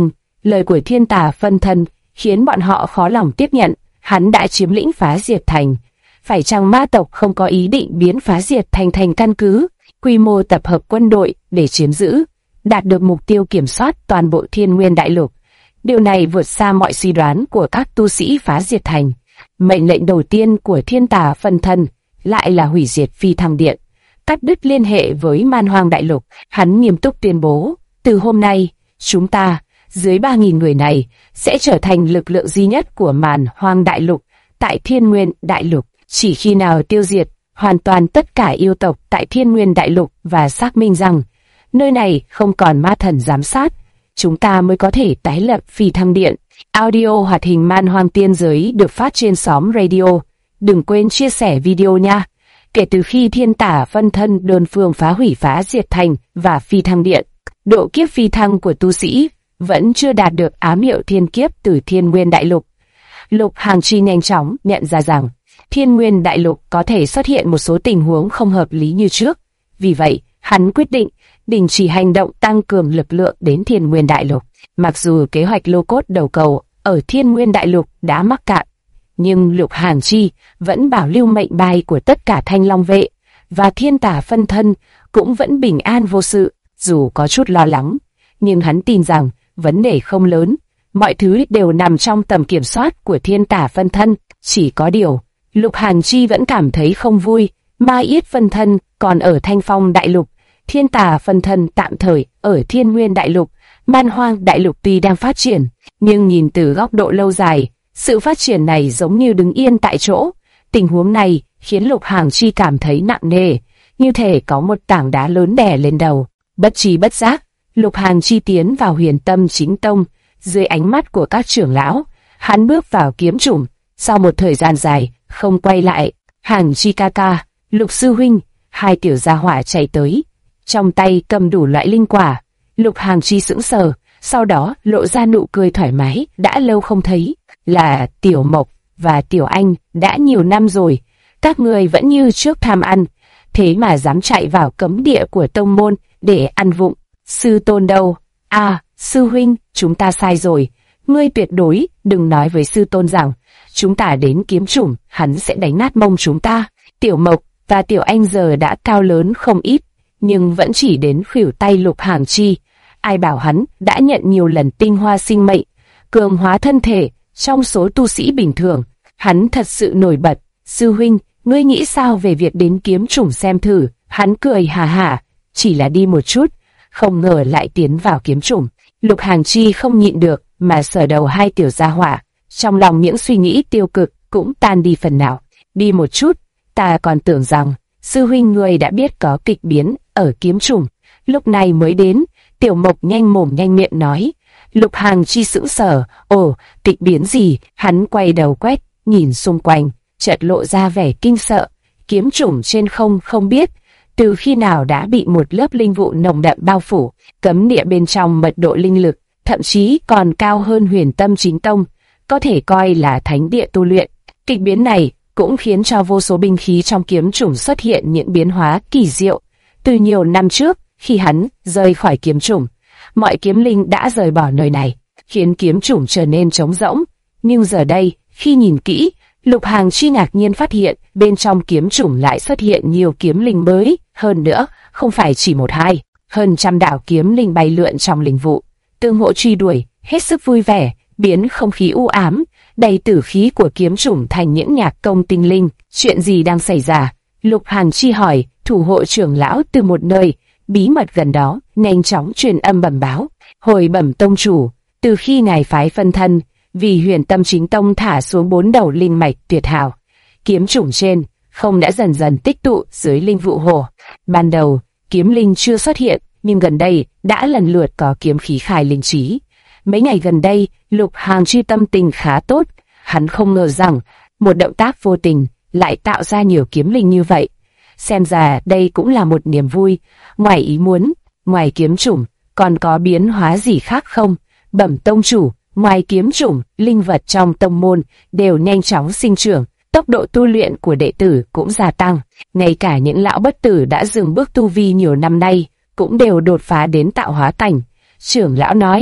Lời của thiên tà phân thân khiến bọn họ khó lòng tiếp nhận, hắn đã chiếm lĩnh Phá Diệt Thành. Phải chăng ma tộc không có ý định biến Phá Diệt Thành thành căn cứ, quy mô tập hợp quân đội để chiếm giữ, đạt được mục tiêu kiểm soát toàn bộ Thiên Nguyên Đại Lục? Điều này vượt xa mọi suy đoán của các tu sĩ Phá Diệt Thành. Mệnh lệnh đầu tiên của thiên tà phân thân lại là hủy diệt Phi Thăng Điện, cắt đứt liên hệ với Man Hoang Đại Lục. Hắn nghiêm túc tuyên bố, từ hôm nay, chúng ta, dưới 3.000 người này, sẽ trở thành lực lượng duy nhất của Man Hoang Đại Lục tại Thiên Nguyên Đại Lục. Chỉ khi nào tiêu diệt hoàn toàn tất cả yêu tộc tại Thiên Nguyên Đại Lục và xác minh rằng nơi này không còn ma thần giám sát, chúng ta mới có thể tái lập Phi Thăng Điện. Audio hoạt hình Man Hoang Tiên Giới được phát trên xóm radio. Đừng quên chia sẻ video nha. Kể từ khi thiên tả phân thân đơn phương phá hủy Phá Diệt Thành và Phi Thăng Điện, độ kiếp phi thăng của tu sĩ vẫn chưa đạt được ám hiệu thiên kiếp từ Thiên Nguyên Đại Lục. Lục Hàng Chi nhanh chóng nhận ra rằng Thiên Nguyên Đại Lục có thể xuất hiện một số tình huống không hợp lý như trước. Vì vậy, hắn quyết định đình chỉ hành động tăng cường lực lượng đến Thiên Nguyên Đại Lục. Mặc dù kế hoạch lô cốt đầu cầu ở Thiên Nguyên Đại Lục đã mắc cạn, nhưng Lục Hàng Chi vẫn bảo lưu mệnh bài của tất cả Thanh Long vệ, và thiên tả phân thân cũng vẫn bình an vô sự. Dù có chút lo lắng, nhưng hắn tin rằng vấn đề không lớn, mọi thứ đều nằm trong tầm kiểm soát của thiên tả phân thân. Chỉ có điều, Lục Hàng Chi vẫn cảm thấy không vui. Ma Yết phân thân còn ở Thanh Phong Đại Lục, thiên tả phân thân tạm thời ở Thiên Nguyên Đại Lục. Man Hoang Đại Lục tuy đang phát triển, nhưng nhìn từ góc độ lâu dài, sự phát triển này giống như đứng yên tại chỗ. Tình huống này khiến Lục Hàng Chi cảm thấy nặng nề, như thể có một tảng đá lớn đè lên đầu. Bất tri bất giác, Lục Hàng Chi tiến vào Huyền Tâm Chính Tông. Dưới ánh mắt của các trưởng lão, hắn bước vào kiếm chủng. Sau một thời gian dài không quay lại, Hàng Chi ca ca, Lục sư huynh, hai tiểu gia hỏa chạy tới, trong tay cầm đủ loại linh quả. Lục Hàng Chi sững sờ, sau đó lộ ra nụ cười thoải mái. Đã lâu không thấy, là Tiểu Mộc và Tiểu Anh, đã nhiều năm rồi, các người vẫn như trước tham ăn, thế mà dám chạy vào cấm địa của tông môn để ăn vụng. Sư tôn đâu? À, sư huynh, chúng ta sai rồi, ngươi tuyệt đối đừng nói với sư tôn rằng chúng ta đến kiếm chủng, hắn sẽ đánh nát mông chúng ta. Tiểu Mộc và Tiểu Anh giờ đã cao lớn không ít, nhưng vẫn chỉ đến khuỷu tay Lục Hàng Chi. Ai bảo hắn đã nhận nhiều lần tinh hoa sinh mệnh, cường hóa thân thể trong số tu sĩ bình thường. Hắn thật sự nổi bật. Sư huynh, ngươi nghĩ sao về việc đến kiếm chủng xem thử? Hắn cười hà hả, chỉ là đi một chút, không ngờ lại tiến vào kiếm chủng. Lục Hàng Chi không nhịn được mà sờ đầu hai tiểu gia hỏa, trong lòng những suy nghĩ tiêu cực cũng tan đi phần nào. Đi một chút, ta còn tưởng rằng sư huynh ngươi đã biết có kịch biến ở kiếm chủng, lúc này mới đến. Tiểu Mộc nhanh mồm nhanh miệng nói. Lục Hàng Chi sững sờ, ồ, kịch biến gì? Hắn quay đầu quét, nhìn xung quanh, chợt lộ ra vẻ kinh sợ. Kiếm chủng trên không biết từ khi nào đã bị một lớp linh vụ nồng đậm bao phủ, cấm địa bên trong mật độ linh lực thậm chí còn cao hơn Huyền Tâm Chính Tông, có thể coi là thánh địa tu luyện. Kịch biến này cũng khiến cho vô số binh khí trong kiếm chủng xuất hiện những biến hóa kỳ diệu. Từ nhiều năm trước, khi hắn rời khỏi kiếm chủng, mọi kiếm linh đã rời bỏ nơi này, khiến kiếm chủng trở nên trống rỗng. Nhưng giờ đây, khi nhìn kỹ, Lục Hàng Chi ngạc nhiên phát hiện bên trong kiếm chủng lại xuất hiện nhiều kiếm linh mới. Hơn nữa, không phải chỉ một hai, hơn trăm đạo kiếm linh bay lượn trong linh vụ, tương hỗ truy đuổi, hết sức vui vẻ, biến không khí u ám, đầy tử khí của kiếm chủng thành những nhạc công tinh linh. Chuyện gì đang xảy ra? Lục Hàng Chi hỏi. Thủ hộ trưởng lão từ một nơi bí mật gần đó nhanh chóng truyền âm bẩm báo. Hồi bẩm tông chủ, từ khi ngài phái phân thân vì Huyền Tâm Chính Tông thả xuống 4 đầu linh mạch tuyệt hảo, kiếm chủng trên không đã dần dần tích tụ dưới linh vụ hồ. Ban đầu kiếm linh chưa xuất hiện, nhưng gần đây đã lần lượt có kiếm khí khai linh trí. Mấy ngày gần đây, Lục Hàng Chi tâm tình khá tốt. Hắn không ngờ rằng một động tác vô tình lại tạo ra nhiều kiếm linh như vậy. Xem ra đây cũng là một niềm vui. Ngoài ý muốn, ngoài kiếm chủng còn có biến hóa gì khác không? Bẩm tông chủ, ngoài kiếm chủng, linh vật trong tông môn đều nhanh chóng sinh trưởng, tốc độ tu luyện của đệ tử cũng gia tăng. Ngay cả những lão bất tử đã dừng bước tu vi nhiều năm nay cũng đều đột phá đến tạo hóa cảnh. Trưởng lão nói,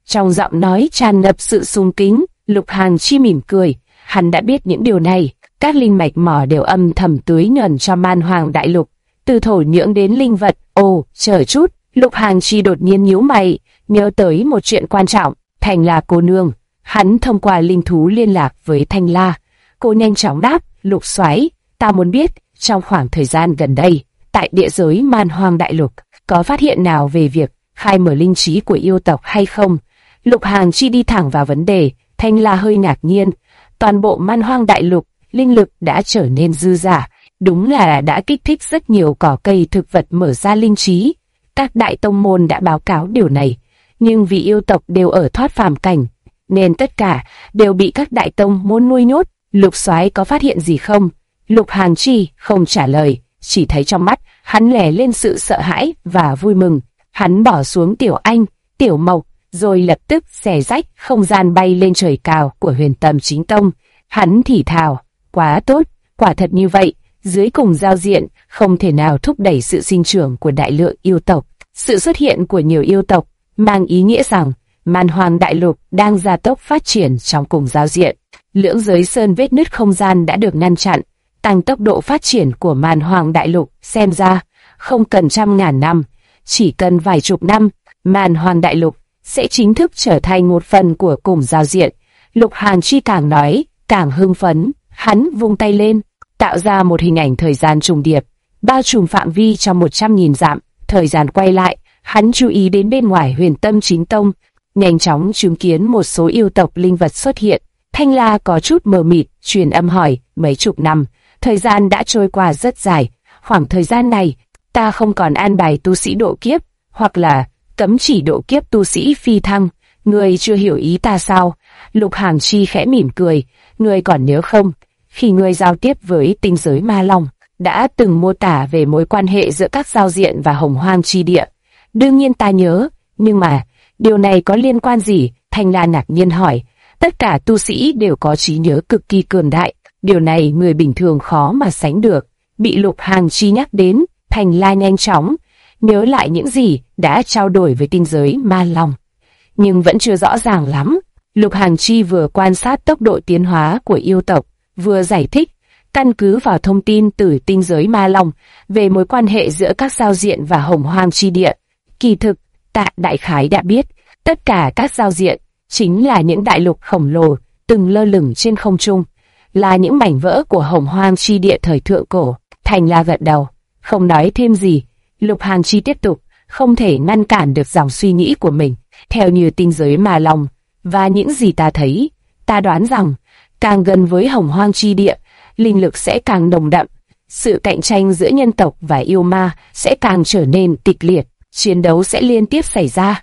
Trong giọng nói tràn ngập sự sùng kính. Lục Hàn Chi mỉm cười, hắn đã biết những điều này. Các linh mạch mỏ đều âm thầm tưới nhuần cho Man Hoàng đại lục, từ thổ nhưỡng đến linh vật. Ồ, chờ chút, Lục Hàn Chi đột nhiên nhíu mày, nhớ tới một chuyện quan trọng. Thanh La cô nương. Hắn thông qua linh thú liên lạc với Thanh La. Cô nhanh chóng đáp, Lục Soái, ta muốn biết, trong khoảng thời gian gần đây, tại địa giới Man Hoang đại lục, có phát hiện nào về việc khai mở linh trí của yêu tộc hay không? Lục Hàn Chi đi thẳng vào vấn đề. Thanh La hơi ngạc nhiên. Toàn bộ Man Hoang đại lục, linh lực đã trở nên dư dả, đúng là đã kích thích rất nhiều cỏ cây thực vật mở ra linh trí. Các đại tông môn đã báo cáo điều này, nhưng vì yêu tộc đều ở thoát phàm cảnh, nên tất cả đều bị các đại tông môn nuôi nhốt. Lục Soái có phát hiện gì không? Lục Hàn Chi không trả lời, chỉ thấy trong mắt hắn lóe lên sự sợ hãi và vui mừng. Hắn bỏ xuống Tiểu Anh, Tiểu Mộc, rồi lập tức xé rách không gian bay lên trời cao của Huyền Tâm Chính Tông. Hắn thì thào, quá tốt, quả thật như vậy, dưới cùng giao diện không thể nào thúc đẩy sự sinh trưởng của đại lượng yêu tộc. Sự xuất hiện của nhiều yêu tộc mang ý nghĩa rằng Man Hoang đại lục đang gia tốc phát triển trong cùng giao diện. Lưỡng giới sơn vết nứt không gian đã được ngăn chặn, tăng tốc độ phát triển của Man Hoang đại lục. Xem ra không cần trăm ngàn năm, chỉ cần vài chục năm, Man Hoang đại lục sẽ chính thức trở thành một phần của cùng giao diện. Lục Hàn Chi càng nói càng hưng phấn, hắn vung tay lên, tạo ra một hình ảnh thời gian trùng điệp, bao trùm phạm vi trong 100.000 dặm. Thời gian quay lại, hắn chú ý đến bên ngoài Huyền Tâm Chính Tông, nhanh chóng chứng kiến một số yêu tộc linh vật xuất hiện. Thanh La có chút mờ mịt, truyền âm hỏi, mấy chục năm, thời gian đã trôi qua rất dài, khoảng thời gian này, ta không còn an bài tu sĩ độ kiếp, hoặc là cấm chỉ độ kiếp tu sĩ phi thăng, ngươi chưa hiểu ý ta sao? Lục Hàn Chi khẽ mỉm cười, ngươi còn nhớ không, khi ngươi giao tiếp với tinh giới Ma Long, đã từng mô tả về mối quan hệ giữa các giao diện và Hồng Hoang chi địa. Đương nhiên ta nhớ, nhưng mà, điều này có liên quan gì? Thanh La ngạc nhiên hỏi. Tất cả tu sĩ đều có trí nhớ cực kỳ cường đại, điều này người bình thường khó mà sánh được. Bị Lục Hàn Chi nhắc đến, Thanh La nhanh chóng nhớ lại những gì đã trao đổi với tinh giới Ma Long, nhưng vẫn chưa rõ ràng lắm. Lục Hàn Chi vừa quan sát tốc độ tiến hóa của yêu tộc, vừa giải thích, căn cứ vào thông tin từ tinh giới Ma Long về mối quan hệ giữa các giao diện và Hồng Hoang chi địa. Kỳ thực, ta đại khái đã biết, tất cả các giao diện chính là những đại lục khổng lồ từng lơ lửng trên không trung, là những mảnh vỡ của Hồng Hoang chi địa thời thượng cổ. Thanh La gật đầu, không nói thêm gì. Lục Hàn Chi tiếp tục, không thể ngăn cản được dòng suy nghĩ của mình. Theo như tinh giới Ma Long và những gì ta thấy, ta đoán rằng càng gần với Hồng Hoang chi địa, linh lực sẽ càng nồng đậm, sự cạnh tranh giữa nhân tộc và yêu ma sẽ càng trở nên kịch liệt, chiến đấu sẽ liên tiếp xảy ra.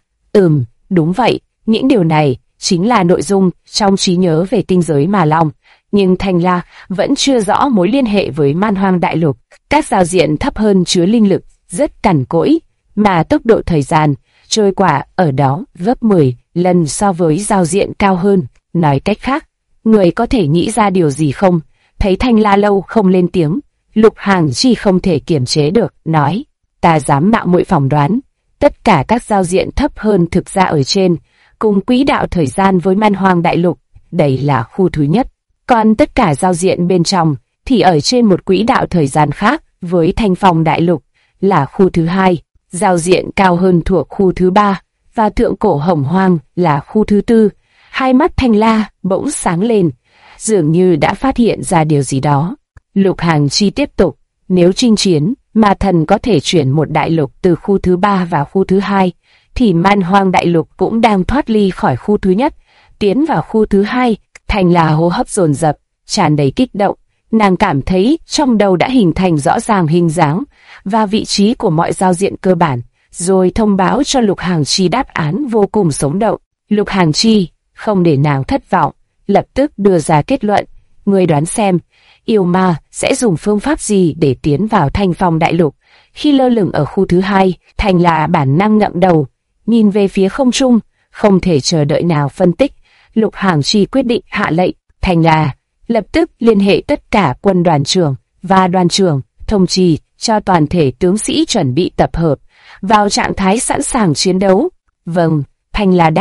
Đúng vậy, những điều này chính là nội dung trong trí nhớ về tinh giới Ma Long. Nhưng Thanh La vẫn chưa rõ mối liên hệ với Man Hoang đại lục. Các giao diện thấp hơn chứa linh lực rất cằn cỗi, mà tốc độ thời gian trôi qua ở đó gấp 10 lần so với giao diện cao hơn. Nói cách khác, người có thể nghĩ ra điều gì không? Thấy Thanh La lâu không lên tiếng, Lục Hàn Chi không thể kiềm chế được, nói, ta dám mạo muội phỏng đoán, tất cả các giao diện thấp hơn thực ra ở trên, cùng quỹ đạo thời gian với Man Hoang đại lục, đây là khu thứ nhất. Còn tất cả giao diện bên trong thì ở trên một quỹ đạo thời gian khác với Thanh Phong đại lục, là khu thứ hai. Giao diện cao hơn thuộc khu thứ ba, và thượng cổ Hồng Hoang là khu thứ tư. Hai mắt Thanh La bỗng sáng lên, dường như đã phát hiện ra điều gì đó. Lục Hàn Chi tiếp tục, nếu chinh chiến, ma thần có thể chuyển một đại lục từ khu thứ ba vào khu thứ hai, thì Man Hoang đại lục cũng đang thoát ly khỏi khu thứ nhất, tiến vào khu thứ hai. Thanh La hô hấp dồn dập, tràn đầy kích động. Nàng cảm thấy trong đầu đã hình thành rõ ràng hình dáng và vị trí của mọi giao diện cơ bản, rồi thông báo cho Lục Hàn Chi đáp án vô cùng sống động. Lục Hàn Chi không để nàng thất vọng, lập tức đưa ra kết luận. Ngươi đoán xem, yêu ma sẽ dùng phương pháp gì để tiến vào Thanh Phong đại lục? Khi lơ lửng ở khu thứ hai, Thanh La bản năng ngậm đầu, nhìn về phía không trung, không thể chờ đợi nào phân tích. Lục Hàn Chi quyết định hạ lệnh. Thanh La lập tức liên hệ tất cả quân đoàn trưởng và đoàn trưởng, thông trì cho toàn thể tướng sĩ chuẩn bị tập hợp vào trạng thái sẵn sàng chiến đấu. Vâng, Thanh La đáp.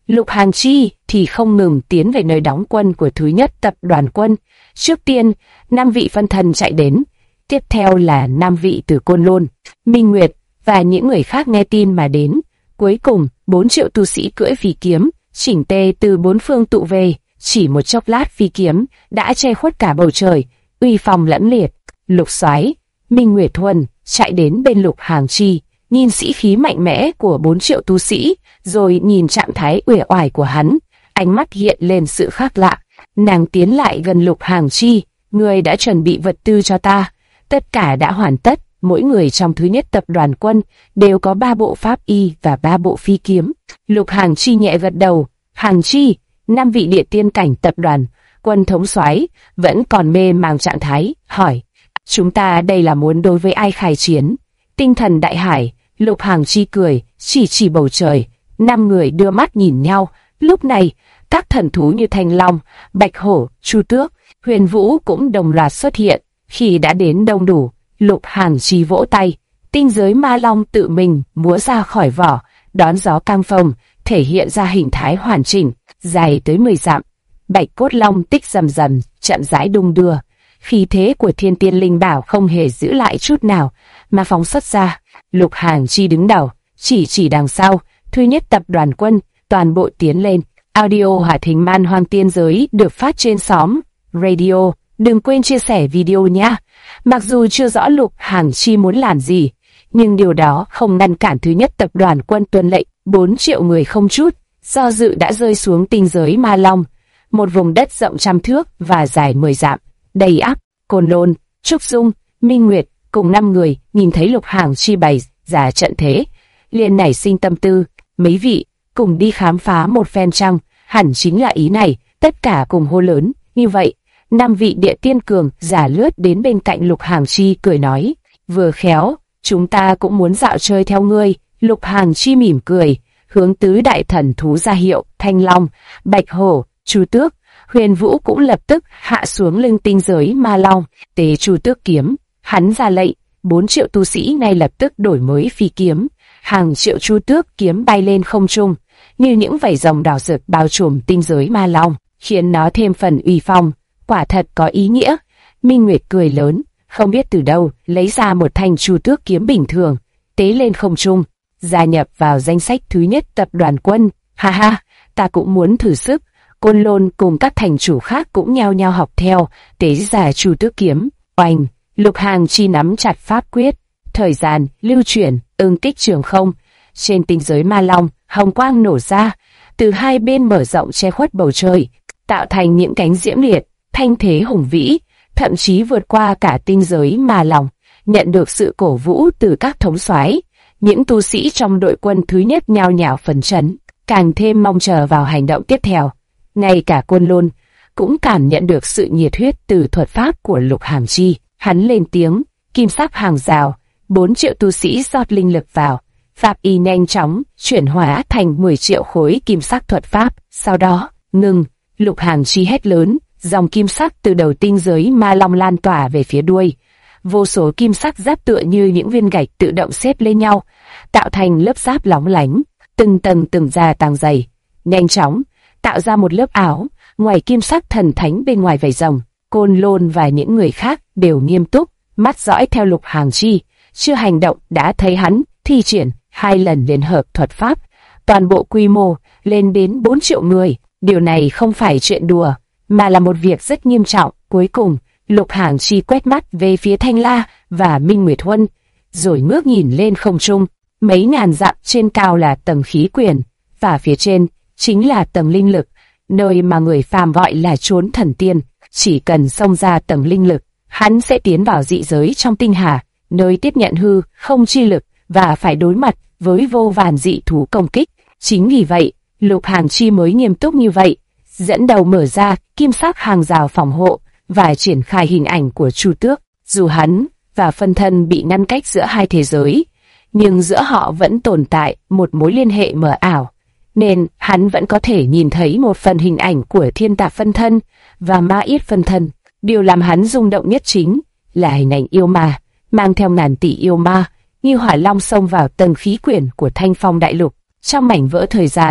Lục Hàng Chi thì không ngừng tiến về nơi đóng quân của thứ nhất tập đoàn quân. Trước tiên, 5 vị phân thần chạy đến, tiếp theo là 5 vị từ Côn Lôn, Minh Nguyệt và những người khác nghe tin mà đến. Cuối cùng, 4 triệu tu sĩ cưỡi phi kiếm, chỉnh tề từ 4 phương tụ về, chỉ một chốc lát phi kiếm đã che khuất cả bầu trời, uy phong lẫm liệt. Lục Soái, Minh Nguyệt Huân chạy đến bên Lục Hàng Chi, nhìn sĩ khí mạnh mẽ của 4 triệu tu sĩ, rồi nhìn trạng thái uể oải của hắn, ánh mắt hiện lên sự khác lạ. Nàng tiến lại gần Lục Hàng Chi, người đã chuẩn bị vật tư cho ta, tất cả đã hoàn tất. Mỗi người trong thứ nhất tập đoàn quân đều có 3 bộ pháp y và 3 bộ phi kiếm. Lục Hàng Chi nhẹ gật đầu. Hàng Chi, 5 vị địa tiên cảnh tập đoàn quân thống soái vẫn còn mê màng trạng thái, hỏi: chúng ta đây là muốn đối với ai khai chiến? Tinh thần đại hải. Lục Hàng Chi cười, chỉ bầu trời. 5 người đưa mắt nhìn nhau. Lúc này, các thần thú như Thanh Long, Bạch Hổ, Chu Tước, Huyền Vũ cũng đồng loạt xuất hiện. Khi đã đến đông đủ, Lục Hàng Chi vỗ tay, tinh giới ma long tự mình múa ra khỏi vỏ, đón gió căng phồng, thể hiện ra hình thái hoàn chỉnh, dài tới 10 dặm. Bạch cốt long tích rầm rầm, chậm rãi đung đưa. Khí thế của Thiên Tiên Linh Bảo không hề giữ lại chút nào, mà phóng xuất ra. Lục Hàng Chi đứng đầu, chỉ đằng sau, thứ nhất tập đoàn quân, toàn bộ tiến lên. Audio hoạt hình Man Hoang Tiên Giới được phát trên xóm Radio. Đừng quên chia sẻ video nhé. Mặc dù chưa rõ Lục Hàng Chi muốn làm gì, nhưng điều đó không ngăn cản thứ nhất tập đoàn quân tuân lệnh. 4 triệu người không chút do dự đã rơi xuống tinh giới Ma Long, một vùng đất rộng trăm thước và dài 10 dặm, đầy ắp. Côn Lôn, Trúc Dung, Minh Nguyệt cùng 5 người nhìn thấy Lục Hàng Chi bày ra trận thế, liền nảy sinh tâm tư, mấy vị cùng đi khám phá một phen chăng? Hẳn chính là ý này. Tất cả cùng hô lớn. Như vậy, 5 vị địa tiên cường giả lướt đến bên cạnh Lục Hàng Chi, cười nói: vừa khéo, chúng ta cũng muốn dạo chơi theo ngươi. Lục Hàng Chi mỉm cười, hướng tứ đại thần thú ra hiệu. Thanh Long, Bạch Hổ, Chu Tước, Huyền Vũ cũng lập tức hạ xuống lưng tinh giới Ma Long, tế Chu Tước kiếm. Hắn ra lệnh, 4 triệu tu sĩ ngay lập tức đổi mới phi kiếm, hàng triệu Chu Tước kiếm bay lên không trung, như những vảy rồng đỏ rực bao trùm tinh giới Ma Long, khiến nó thêm phần uy phong. Quả thật có ý nghĩa. Minh Nguyệt cười lớn, không biết từ đâu lấy ra một thanh Chu Tước kiếm bình thường, tế lên không trung, gia nhập vào danh sách thứ nhất tập đoàn quân. Ha ha, ta cũng muốn thử sức. Côn Lôn cùng các thành chủ khác cũng nhao nhao học theo, tế ra Chu Tước kiếm. Oanh! Lục Hàng Chi nắm chặt pháp quyết, thời gian lưu chuyển, ưng kích trường không. Trên tinh giới Ma Long, hồng quang nổ ra, từ hai bên mở rộng che khuất bầu trời, tạo thành những cánh diễm liệt, thanh thế hùng vĩ, thậm chí vượt qua cả tinh giới Ma Long. Nhận được sự cổ vũ từ các thống soái, những tu sĩ trong đội quân thứ nhất nhao nhao phấn chấn, càng thêm mong chờ vào hành động tiếp theo. Ngay cả Côn Lôn cũng cảm nhận được sự nhiệt huyết từ thuật pháp của Lục Hàng Chi. Hắn lên tiếng, kim sắc hàng rào, 4 triệu tu sĩ rót linh lực vào, pháp y nhanh chóng chuyển hóa thành 10 triệu khối kim sắc thuật pháp. Sau đó, ngừng. Lục Hàng Chi hét lớn, dòng kim sắc từ đầu tinh giới Ma Long lan tỏa về phía đuôi. Vô số kim sắc giáp tựa như những viên gạch tự động xếp lên nhau, tạo thành lớp giáp lóng lánh, từng tầng từng gia tăng dày, nhanh chóng tạo ra một lớp áo ngoài kim sắc thần thánh bên ngoài vảy rồng. Côn Lôn và những người khác đều nghiêm túc, mắt dõi theo Lục Hàng Chi, chưa hành động đã thấy hắn thi triển 2 lần liên hợp thuật pháp, toàn bộ quy mô lên đến 4 triệu người. Điều này không phải chuyện đùa, mà là một việc rất nghiêm trọng. Cuối cùng, Lục Hàng Chi quét mắt về phía Thanh La và Minh Nguyệt Huân, rồi ngước nhìn lên không trung. Mấy ngàn dặm trên cao là tầng khí quyển, và phía trên chính là tầng linh lực, nơi mà người phàm gọi là chốn thần tiên. Chỉ cần xông ra tầng linh lực, hắn sẽ tiến vào dị giới trong tinh hà, nơi tiếp nhận hư không chi lực và phải đối mặt với vô vàn dị thú công kích. Chính vì vậy, Lục Hàng Chi mới nghiêm túc như vậy, dẫn đầu mở ra kim sắc hàng rào phòng hộ và triển khai hình ảnh của Chu Tước. Dù hắn và phân thân bị ngăn cách giữa hai thế giới, nhưng giữa họ vẫn tồn tại một mối liên hệ mờ ảo, nên hắn vẫn có thể nhìn thấy một phần hình ảnh của Thiên Tạp phân thân và Ma Yết phân thân. Điều làm hắn rung động nhất chính là hình ảnh yêu ma, mang theo ngàn tỷ yêu ma, như hỏa long xông vào tầng khí quyển của Thanh Phong Đại Lục. Trong mảnh vỡ thời gian,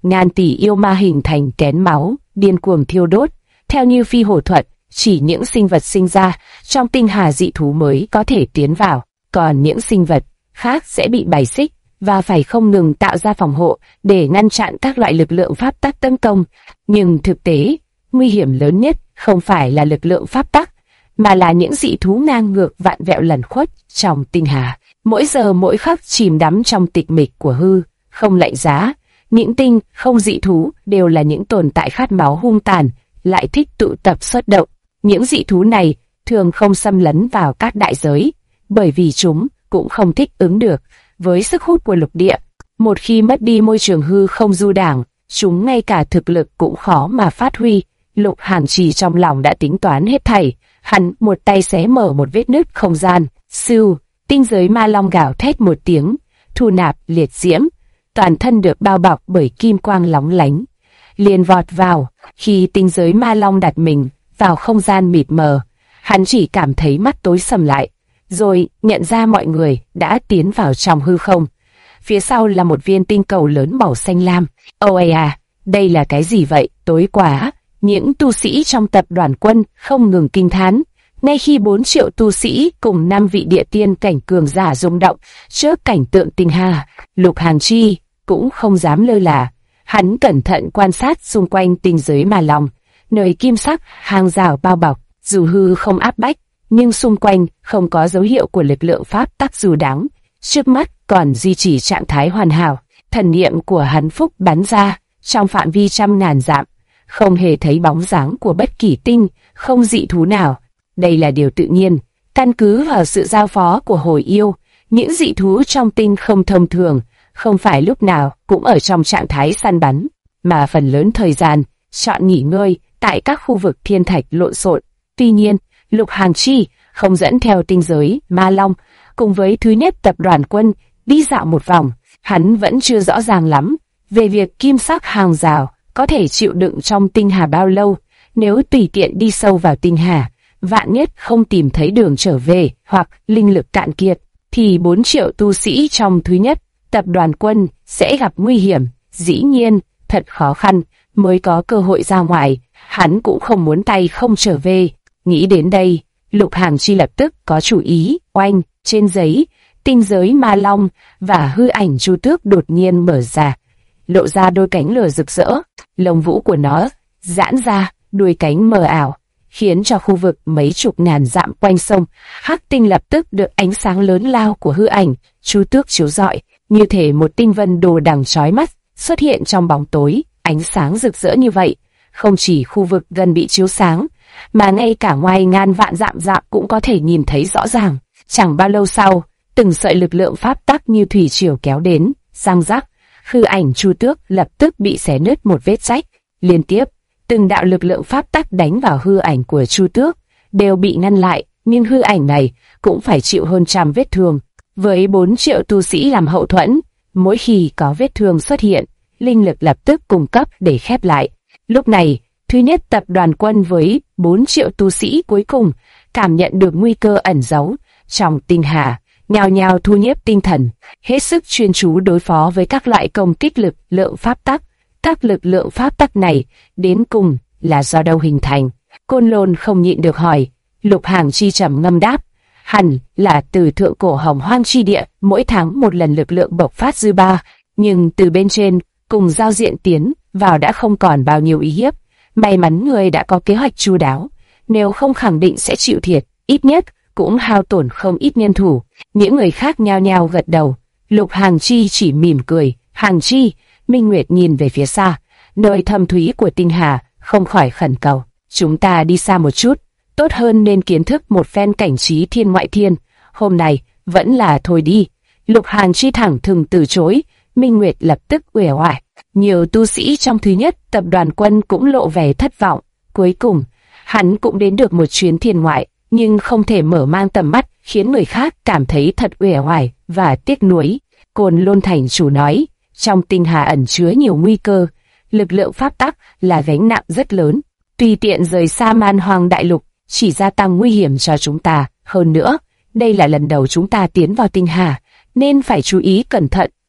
ngàn tỷ yêu ma hình thành kén máu, điên cuồng thiêu đốt. Theo như phi hổ thuật, chỉ những sinh vật sinh ra trong tinh hà dị thú mới có thể tiến vào, còn những sinh vật khác sẽ bị bài xích và phải không ngừng tạo ra phòng hộ để ngăn chặn các loại lực lượng pháp tắc tấn công. Nhưng thực tế, nguy hiểm lớn nhất không phải là lực lượng pháp tắc, mà là những dị thú ngang ngược vạn vẹo lẩn khuất trong tinh hà. Mỗi giờ mỗi khắc chìm đắm trong tịch mịch của hư không lạnh giá. Những tinh không dị thú đều là những tồn tại khát máu hung tàn, lại thích tụ tập xuất động. Những dị thú này thường không xâm lấn vào các đại giới, bởi vì chúng cũng không thích ứng được với sức hút của lục địa. Một khi mất đi môi trường hư không du đảng, chúng ngay cả thực lực cũng khó mà phát huy. Lục Hàn Trì trong lòng đã tính toán hết thảy, hắn một tay xé mở một vết nứt không gian. Sưu, tinh giới ma long gào thét một tiếng, thu nạp liệt diễm, toàn thân được bao bọc bởi kim quang lóng lánh, liền vọt vào. Khi tinh giới ma long đặt mình vào không gian mịt mờ, hắn chỉ cảm thấy mắt tối sầm lại, rồi nhận ra mọi người đã tiến vào trong hư không. Phía sau là một viên tinh cầu lớn màu xanh lam. Ôi à, đây là cái gì vậy? Tối quá! Những tu sĩ trong tập đoàn quân không ngừng kinh thán. Ngay khi 4 triệu tu sĩ cùng 5 vị địa tiên cảnh cường giả rung động trước cảnh tượng tinh hà, Lục Hàn Chi cũng không dám lơ là. Hắn cẩn thận quan sát xung quanh tinh giới ma long, nơi kim sắc hàng rào bao bọc, dù hư không áp bách, nhưng xung quanh không có dấu hiệu của lực lượng pháp tắc dù đáng. Trước mắt còn duy trì trạng thái hoàn hảo. Thần niệm của hắn phúc bắn ra trong phạm vi trăm ngàn dặm, không hề thấy bóng dáng của bất kỳ tinh không dị thú nào. Đây là điều tự nhiên, căn cứ vào sự giao phó của hồi yêu. Những dị thú trong tinh không thông thường không phải lúc nào cũng ở trong trạng thái săn bắn, mà phần lớn thời gian chọn nghỉ ngơi tại các khu vực thiên thạch lộn xộn. Tuy nhiên, Lục Hàn Chi không dẫn theo tinh giới ma long cùng với thứ nhất tập đoàn quân đi dạo một vòng. Hắn vẫn chưa rõ ràng lắm về việc kim sắc hàng rào có thể chịu đựng trong tinh hà bao lâu. Nếu tùy tiện đi sâu vào tinh hà, vạn nhất không tìm thấy đường trở về hoặc linh lực cạn kiệt, thì 4 triệu tu sĩ trong thứ nhất tập đoàn quân sẽ gặp nguy hiểm. Dĩ nhiên, thật khó khăn mới có cơ hội ra ngoài, hắn cũng không muốn tay không trở về. Nghĩ đến đây, Lục Hàn Chi lập tức có chủ ý. Oanh, trên giấy, tinh giới ma long và hư ảnh Chu Tước đột nhiên mở ra, lộ ra đôi cánh lửa rực rỡ. Lông vũ của nó giãn ra, đuôi cánh mờ ảo, khiến cho khu vực mấy chục ngàn dặm quanh sông Hắc Tinh lập tức được ánh sáng lớn lao của hư ảnh Chu Tước chiếu rọi, như thể một tinh vân đồ đằng chói mắt xuất hiện trong bóng tối. Ánh sáng rực rỡ như vậy, không chỉ khu vực gần bị chiếu sáng, mà ngay cả ngoài ngàn vạn dặm cũng có thể nhìn thấy rõ ràng. Chẳng bao lâu sau, từng sợi lực lượng pháp tắc như thủy triều kéo đến, răng rắc, hư ảnh Chu Tước lập tức bị xé nứt một vết rách. Liên tiếp, từng đạo lực lượng pháp tắc đánh vào hư ảnh của Chu Tước đều bị ngăn lại, nhưng hư ảnh này cũng phải chịu hơn trăm vết thương. Với 4 triệu tu sĩ làm hậu thuẫn, mỗi khi có vết thương xuất hiện, linh lực lập tức cung cấp để khép lại. Lúc này, thứ nhất tập đoàn quân với 4 triệu tu sĩ cuối cùng cảm nhận được nguy cơ ẩn giấu trong tinh hà, nhào nhào thu nhếp tinh thần, hết sức chuyên chú đối phó với các loại công kích lực lượng pháp tắc. Các lực lượng pháp tắc này đến cùng là do đâu hình thành? Côn Lôn không nhịn được hỏi. Lục Hàn Chi trầm ngâm đáp, hẳn là từ thượng cổ hồng hoang chi địa mỗi tháng một lần lực lượng bộc phát dư ba, nhưng từ bên trên cùng giao diện tiến vào đã không còn bao nhiêu uy hiếp. May mắn người đã có kế hoạch chu đáo, nếu không khẳng định sẽ chịu thiệt, ít nhất cũng hao tổn không ít nhân thủ. Những người khác nhao nhao gật đầu. Lục Hàn Chi chỉ mỉm cười. Hàn Chi, Minh Nguyệt nhìn về phía xa, nơi thâm thúy của tinh hà, không khỏi khẩn cầu. Chúng ta đi xa một chút, tốt hơn nên kiến thức một phen cảnh trí thiên ngoại thiên. Hôm nay, vẫn là thôi đi. Lục Hàn Chi thẳng thừng từ chối. Minh Nguyệt lập tức uể oải. Nhiều tu sĩ trong thứ nhất tập đoàn quân cũng lộ vẻ thất vọng. Cuối cùng, hắn cũng đến được một chuyến thiên ngoại, nhưng không thể mở mang tầm mắt, khiến người khác cảm thấy thật uể oải và tiếc nuối. Côn Lôn thành chủ nói, trong tinh hà ẩn chứa nhiều nguy cơ, lực lượng pháp tắc là gánh nặng rất lớn. Tùy tiện rời xa Man Hoang đại lục chỉ gia tăng nguy hiểm cho chúng ta. Hơn nữa, đây là lần đầu chúng ta tiến vào tinh hà, nên phải chú ý cẩn thận.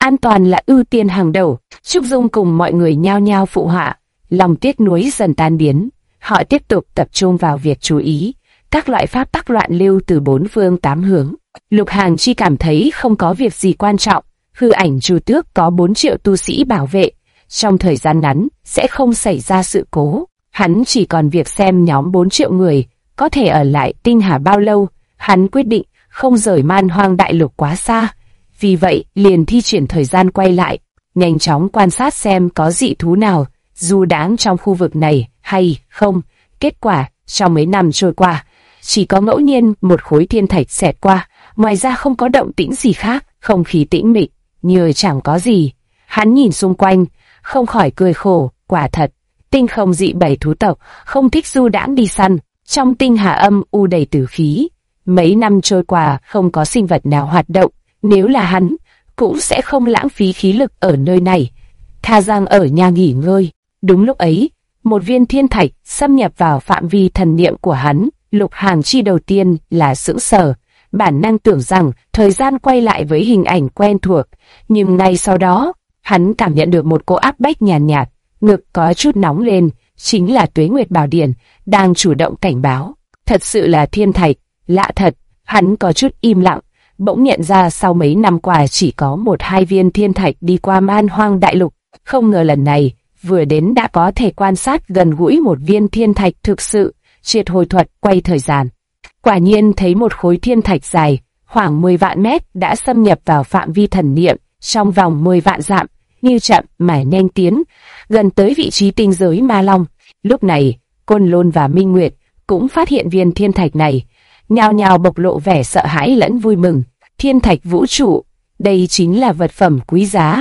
an toàn là ưu tiên hàng đầu. Trúc Dung cùng mọi người nhao nhao phụ họa, lòng tiếc nuối dần tan biến. Họ tiếp tục tập trung vào việc chú ý các loại pháp tắc loạn lưu từ bốn phương tám hướng. Lục Hàng Chi cảm thấy không có việc gì quan trọng. Hư ảnh Chu Tước có 4 triệu tu sĩ bảo vệ, trong thời gian ngắn sẽ không xảy ra sự cố. Hắn chỉ còn việc xem nhóm 4 triệu người có thể ở lại Tinh Hà bao lâu. Hắn quyết định không rời Man Hoang Đại Lục quá xa, vì vậy liền thi triển thời gian quay lại, nhanh chóng quan sát xem có dị thú nào du đãng trong khu vực này hay không. Kết quả, trong mấy năm trôi qua, chỉ có ngẫu nhiên một khối thiên thạch xẹt qua, ngoài ra không có động tĩnh gì khác, không khí tĩnh mịch, như chẳng có gì. Hắn nhìn xung quanh, không khỏi cười khổ, quả thật, tinh không dị bảy thú tộc không thích du đãng đi săn, trong tinh hà âm u đầy tử khí. Mấy năm trôi qua không có sinh vật nào hoạt động, nếu là hắn, cũng sẽ không lãng phí khí lực ở nơi này, thà rằng ở nhà nghỉ ngơi. Đúng lúc ấy, một viên thiên thạch xâm nhập vào phạm vi thần niệm của hắn. Lục Hàng Chi đầu tiên là sững sờ, bản năng tưởng rằng thời gian quay lại với hình ảnh quen thuộc, nhưng ngay sau đó, hắn cảm nhận được một cỗ áp bách nhàn nhạt, ngực có chút nóng lên, chính là Tuế Nguyệt Bảo Điển đang chủ động cảnh báo. Thật sự là thiên thạch, lạ thật. Hắn có chút im lặng, bỗng nhận ra sau mấy năm qua chỉ có 1-2 viên thiên thạch đi qua Man Hoang Đại Lục, không ngờ lần này vừa đến đã có thể quan sát gần gũi một viên thiên thạch thực sự. Triệt hồi thuật quay thời gian, quả nhiên thấy một khối thiên thạch dài khoảng 10 vạn mét đã xâm nhập vào phạm vi thần niệm trong vòng 10 vạn dặm, như chậm mà nhanh tiến, gần tới vị trí tinh giới Ma Long. Lúc này, Côn Lôn và Minh Nguyệt cũng phát hiện viên thiên thạch này, nhao nhao bộc lộ vẻ sợ hãi lẫn vui mừng. Thiên thạch vũ trụ, đây chính là vật phẩm quý giá.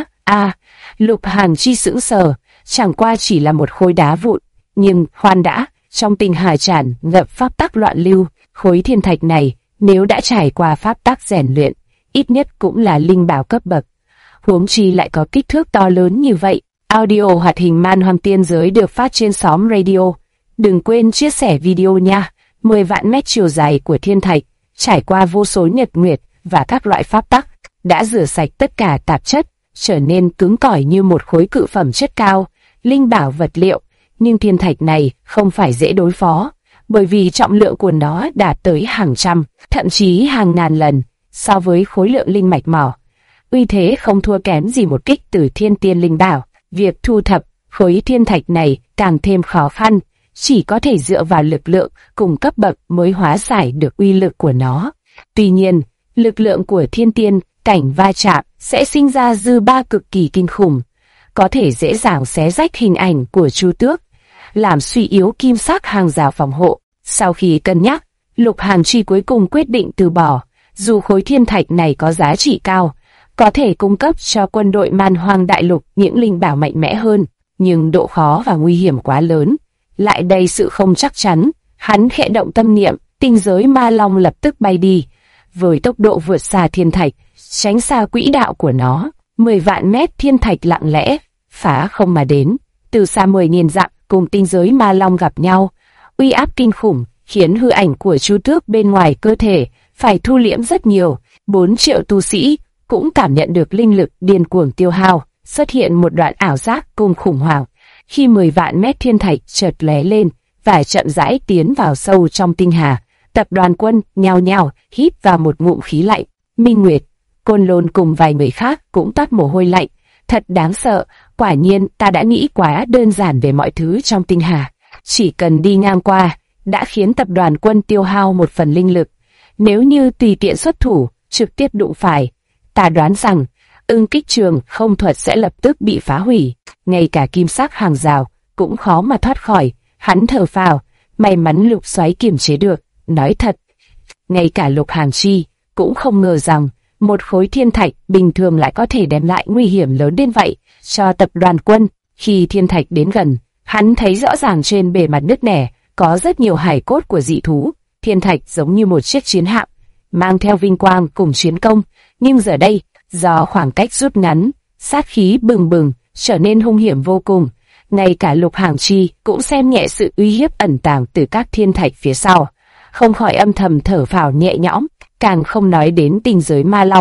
Lục Hàng Chi sững sờ, chẳng qua chỉ là một khối đá vụn, nhưng khoan đã, trong tinh hà tràn ngập pháp tắc loạn lưu, khối thiên thạch này nếu đã trải qua pháp tắc rèn luyện, ít nhất cũng là linh bảo cấp bậc. Huống chi lại có kích thước to lớn như vậy. Audio hoạt hình Man Hoang Tiên Giới được phát trên xóm radio. Đừng quên chia sẻ video nha. 10 vạn mét chiều dài của thiên thạch, trải qua vô số nhật nguyệt và các loại pháp tắc, đã rửa sạch tất cả tạp chất, trở nên cứng cỏi như một khối cự phẩm chất cao, linh bảo vật liệu. Nhưng thiên thạch này không phải dễ đối phó, bởi vì trọng lượng của nó đạt tới hàng trăm, thậm chí hàng ngàn lần so với khối lượng linh mạch mỏ. Uy thế không thua kém gì một kích từ thiên tiên linh bảo. Việc thu thập khối thiên thạch này càng thêm khó khăn, chỉ có thể dựa vào lực lượng cùng cấp bậc mới hóa giải được uy lực của nó. Tuy nhiên, lực lượng của thiên tiên cảnh va chạm sẽ sinh ra dư ba cực kỳ kinh khủng, có thể dễ dàng xé rách hình ảnh của Chu Tước, làm suy yếu kim sắc hàng rào phòng hộ. Sau khi cân nhắc, Lục Hàng Chi cuối cùng quyết định từ bỏ. Dù khối thiên thạch này có giá trị cao, có thể cung cấp cho quân đội Man Hoang Đại Lục những linh bảo mạnh mẽ hơn, nhưng độ khó và nguy hiểm quá lớn, lại đầy sự không chắc chắn. Hắn khẽ động tâm niệm, tinh giới Ma Long lập tức bay đi, với tốc độ vượt xa thiên thạch, tránh xa quỹ đạo của nó. 10 vạn mét thiên thạch lặng lẽ phá không mà đến, từ xa 10.000 dặm cùng tinh giới Ma Long gặp nhau, uy áp kinh khủng khiến hư ảnh của Chu Tước bên ngoài cơ thể phải thu liễm rất nhiều. 4 triệu tu sĩ cũng cảm nhận được linh lực điên cuồng tiêu hao, xuất hiện một đoạn ảo giác cùng khủng hoảng. Khi 10 vạn mét thiên thạch chợt lóe lên và chậm rãi tiến vào sâu trong tinh hà, tập đoàn quân nhao nhao hít vào một ngụm khí lạnh. Minh Nguyệt, Côn Lôn cùng vài người khác cũng toát mồ hôi lạnh. Thật đáng sợ, quả nhiên ta đã nghĩ quá đơn giản về mọi thứ trong tinh hà. Chỉ cần đi ngang qua, đã khiến tập đoàn quân tiêu hao một phần linh lực. Nếu như tùy tiện xuất thủ, trực tiếp đụng phải, ta đoán rằng Ưng Kích Trường không thuật sẽ lập tức bị phá hủy. Ngay cả kim sắc hàng rào cũng khó mà thoát khỏi. Hắn thở phào, may mắn Lục Xoáy kiềm chế được. Nói thật, ngay cả Lục Hàng Chi cũng không ngờ rằng một khối thiên thạch bình thường lại có thể đem lại nguy hiểm lớn đến vậy cho tập đoàn quân. Khi thiên thạch đến gần, hắn thấy rõ ràng trên bề mặt nứt nẻ có rất nhiều hài cốt của dị thú. Thiên thạch giống như một chiếc chiến hạm, mang theo vinh quang cùng chiến công, nhưng giờ đây, do khoảng cách rút ngắn, sát khí bừng bừng, trở nên hung hiểm vô cùng. Ngay cả Lục Hàng Chi cũng xem nhẹ sự uy hiếp ẩn tàng từ các thiên thạch phía sau, không khỏi âm thầm thở phào nhẹ nhõm. Càng không nói đến tinh giới Ma Long,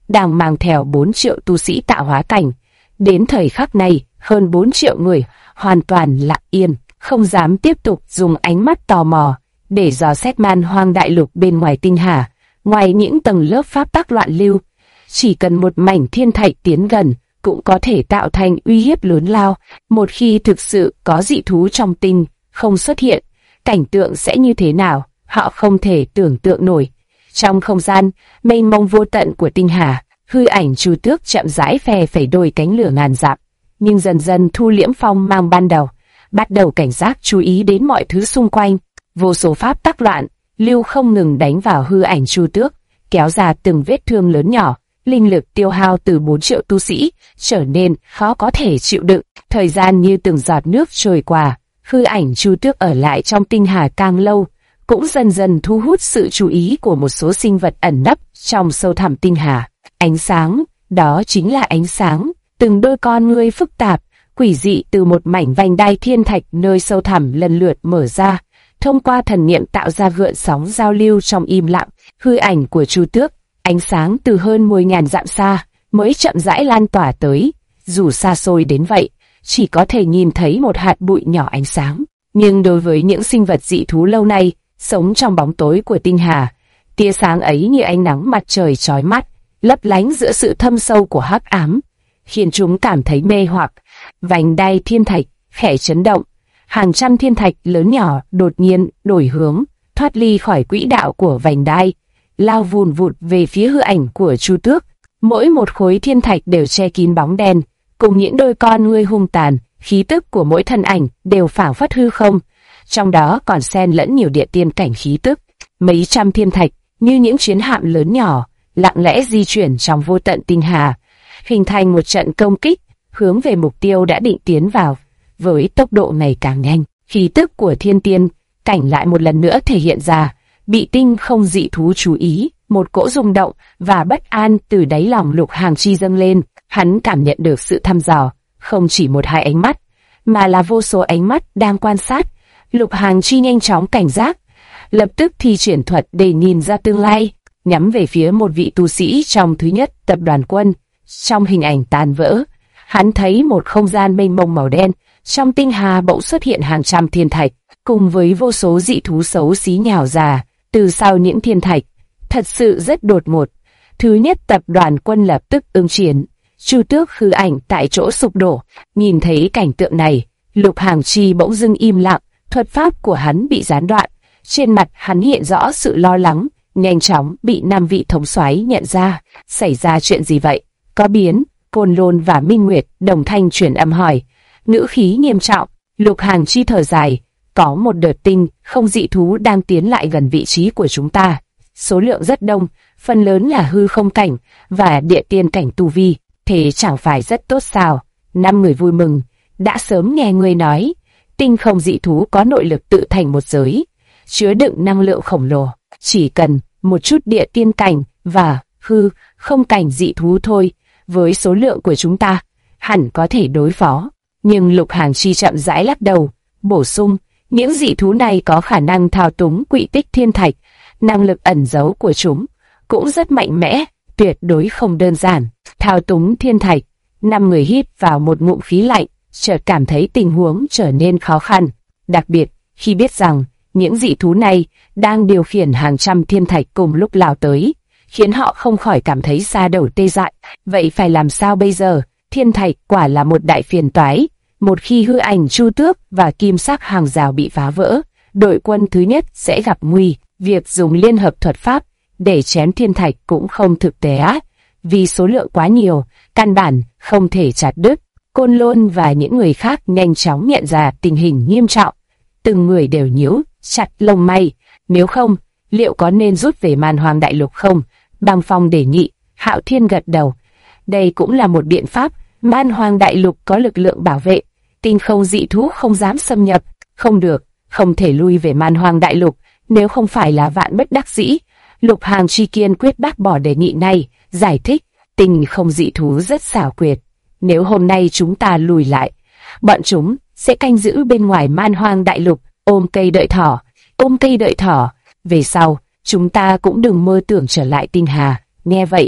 đang mang theo 4 triệu tu sĩ tạo hóa cảnh. Đến thời khắc này, hơn 4 triệu người hoàn toàn lặng yên, không dám tiếp tục dùng ánh mắt tò mò để dò xét Man Hoang đại lục bên ngoài tinh hà. Ngoài những tầng lớp pháp tắc loạn lưu, chỉ cần một mảnh thiên thạch tiến gần cũng có thể tạo thành uy hiếp lớn lao. Một khi thực sự có dị thú trong tinh không xuất hiện, cảnh tượng sẽ như thế nào, họ không thể tưởng tượng nổi. Trong không gian mênh mông vô tận của tinh hà, hư ảnh Chu Tước chậm rãi phe phẩy đôi cánh lửa ngàn dặm, nhưng dần dần thu liễm phong mang ban đầu, bắt đầu cảnh giác chú ý đến mọi thứ xung quanh. Vô số pháp tắc loạn lưu không ngừng đánh vào hư ảnh Chu Tước, kéo ra từng vết thương lớn nhỏ. Linh lực tiêu hao từ 4 triệu tu sĩ trở nên khó có thể chịu đựng. Thời gian như từng giọt nước trôi qua, hư ảnh Chu Tước ở lại trong tinh hà càng lâu, cũng dần dần thu hút sự chú ý của một số sinh vật ẩn nấp trong sâu thẳm tinh hà. Ánh sáng, đó chính là ánh sáng. Từng đôi con ngươi phức tạp, quỷ dị từ một mảnh vành đai thiên thạch nơi sâu thẳm lần lượt mở ra, thông qua thần niệm tạo ra gợn sóng giao lưu trong im lặng. Hư ảnh của Chu Tước, ánh sáng từ hơn 10.000 dặm xa mới chậm rãi lan tỏa tới. Dù xa xôi đến vậy, chỉ có thể nhìn thấy một hạt bụi nhỏ ánh sáng. Nhưng đối với những sinh vật dị thú lâu nay sống trong bóng tối của tinh hà, tia sáng ấy như ánh nắng mặt trời chói mắt, lấp lánh giữa sự thâm sâu của hắc ám, khiến chúng cảm thấy mê hoặc. Vành đai thiên thạch khẽ chấn động, hàng trăm thiên thạch lớn nhỏ đột nhiên đổi hướng, thoát ly khỏi quỹ đạo của vành đai, lao vùn vụt về phía hư ảnh của Chu Tước. Mỗi một khối thiên thạch đều che kín bóng đen, cùng những đôi con ngươi hung tàn. Khí tức của mỗi thân ảnh đều phảng phất hư không, trong đó còn xen lẫn nhiều địa tiên cảnh khí tức. Mấy trăm thiên thạch như những chiến hạm lớn nhỏ lặng lẽ di chuyển trong vô tận tinh hà, hình thành một trận công kích hướng về mục tiêu đã định tiến vào. Với tốc độ ngày càng nhanh, khí tức của thiên tiên cảnh lại một lần nữa thể hiện ra, bị tinh không dị thú chú ý. Một cỗ rung động và bất an từ đáy lòng Lục Hàng Chi dâng lên. Hắn cảm nhận được sự thăm dò, không chỉ một hai ánh mắt, mà là vô số ánh mắt đang quan sát. Lục Hàng Chi nhanh chóng cảnh giác, lập tức thi triển thuật để nhìn ra tương lai, nhắm về phía một vị tu sĩ trong thứ nhất tập đoàn quân. Trong hình ảnh tàn vỡ, hắn thấy một không gian mênh mông màu đen, trong tinh hà bỗng xuất hiện hàng trăm thiên thạch, cùng với vô số dị thú xấu xí nhào ra từ sau những thiên thạch. Thật sự rất đột ngột. Thứ nhất tập đoàn quân lập tức ứng chiến. Chu Tước hư ảnh tại chỗ sụp đổ. Nhìn thấy cảnh tượng này, Lục Hàng Chi bỗng dưng im lặng, thuật pháp của hắn bị gián đoạn. Trên mặt hắn hiện rõ sự lo lắng, nhanh chóng bị 5 vị thống soái nhận ra. Xảy ra chuyện gì vậy? Có biến? Côn Lôn và Minh Nguyệt đồng thanh truyền âm hỏi. Ngữ khí nghiêm trọng. Lục Hàng Chi thở dài. Có một đợt tinh không dị thú đang tiến lại gần vị trí của chúng ta. Số lượng rất đông, phần lớn là hư không cảnh và địa tiên cảnh tu vi. Thế chẳng phải rất tốt sao? 5 người vui mừng. Đã sớm nghe người nói, tinh không dị thú có nội lực tự thành một giới, chứa đựng năng lượng khổng lồ. Chỉ cần một chút địa tiên cảnh và hư không cảnh dị thú thôi, với số lượng của chúng ta, hẳn có thể đối phó. Nhưng Lục Hàng Chi chậm rãi lắc đầu, bổ sung, những dị thú này có khả năng thao túng quỹ tích thiên thạch, năng lực ẩn giấu của chúng cũng rất mạnh mẽ, tuyệt đối không đơn giản. Thao túng thiên thạch. 5 người hít vào một ngụm khí lạnh, chợt cảm thấy tình huống trở nên khó khăn, đặc biệt khi biết rằng những dị thú này đang điều khiển hàng trăm thiên thạch cùng lúc lao tới, khiến họ không khỏi cảm thấy da đầu tê dại. Vậy phải làm sao bây giờ? Thiên thạch quả là một đại phiền toái. Một khi hư ảnh Chu Tước và kim sắc hàng rào bị phá vỡ, đội quân thứ nhất sẽ gặp nguy. Việc dùng liên hợp thuật pháp để chém thiên thạch cũng không thực tế, vì số lượng quá nhiều, căn bản không thể chặt đứt. Côn Lôn và những người khác nhanh chóng nhận ra tình hình nghiêm trọng, từng người đều nhíu chặt lông mày. Nếu không, liệu có nên rút về Man Hoang đại lục không? Băng Phong đề nghị. Hạo Thiên gật đầu. Đây cũng là một biện pháp. Man Hoang đại lục có lực lượng bảo vệ, tinh không dị thú không dám xâm nhập. Không được, không thể lui về Man Hoang đại lục. Nếu không phải là vạn bất đắc dĩ, Lục Hàng Chi kiên quyết bác bỏ đề nghị này, giải thích, tinh không dị thú rất xảo quyệt. Nếu hôm nay chúng ta lùi lại, bọn chúng sẽ canh giữ bên ngoài Man Hoang đại lục, ôm cây đợi thỏ. Ôm cây đợi thỏ, về sau, chúng ta cũng đừng mơ tưởng trở lại tinh hà. Nghe vậy,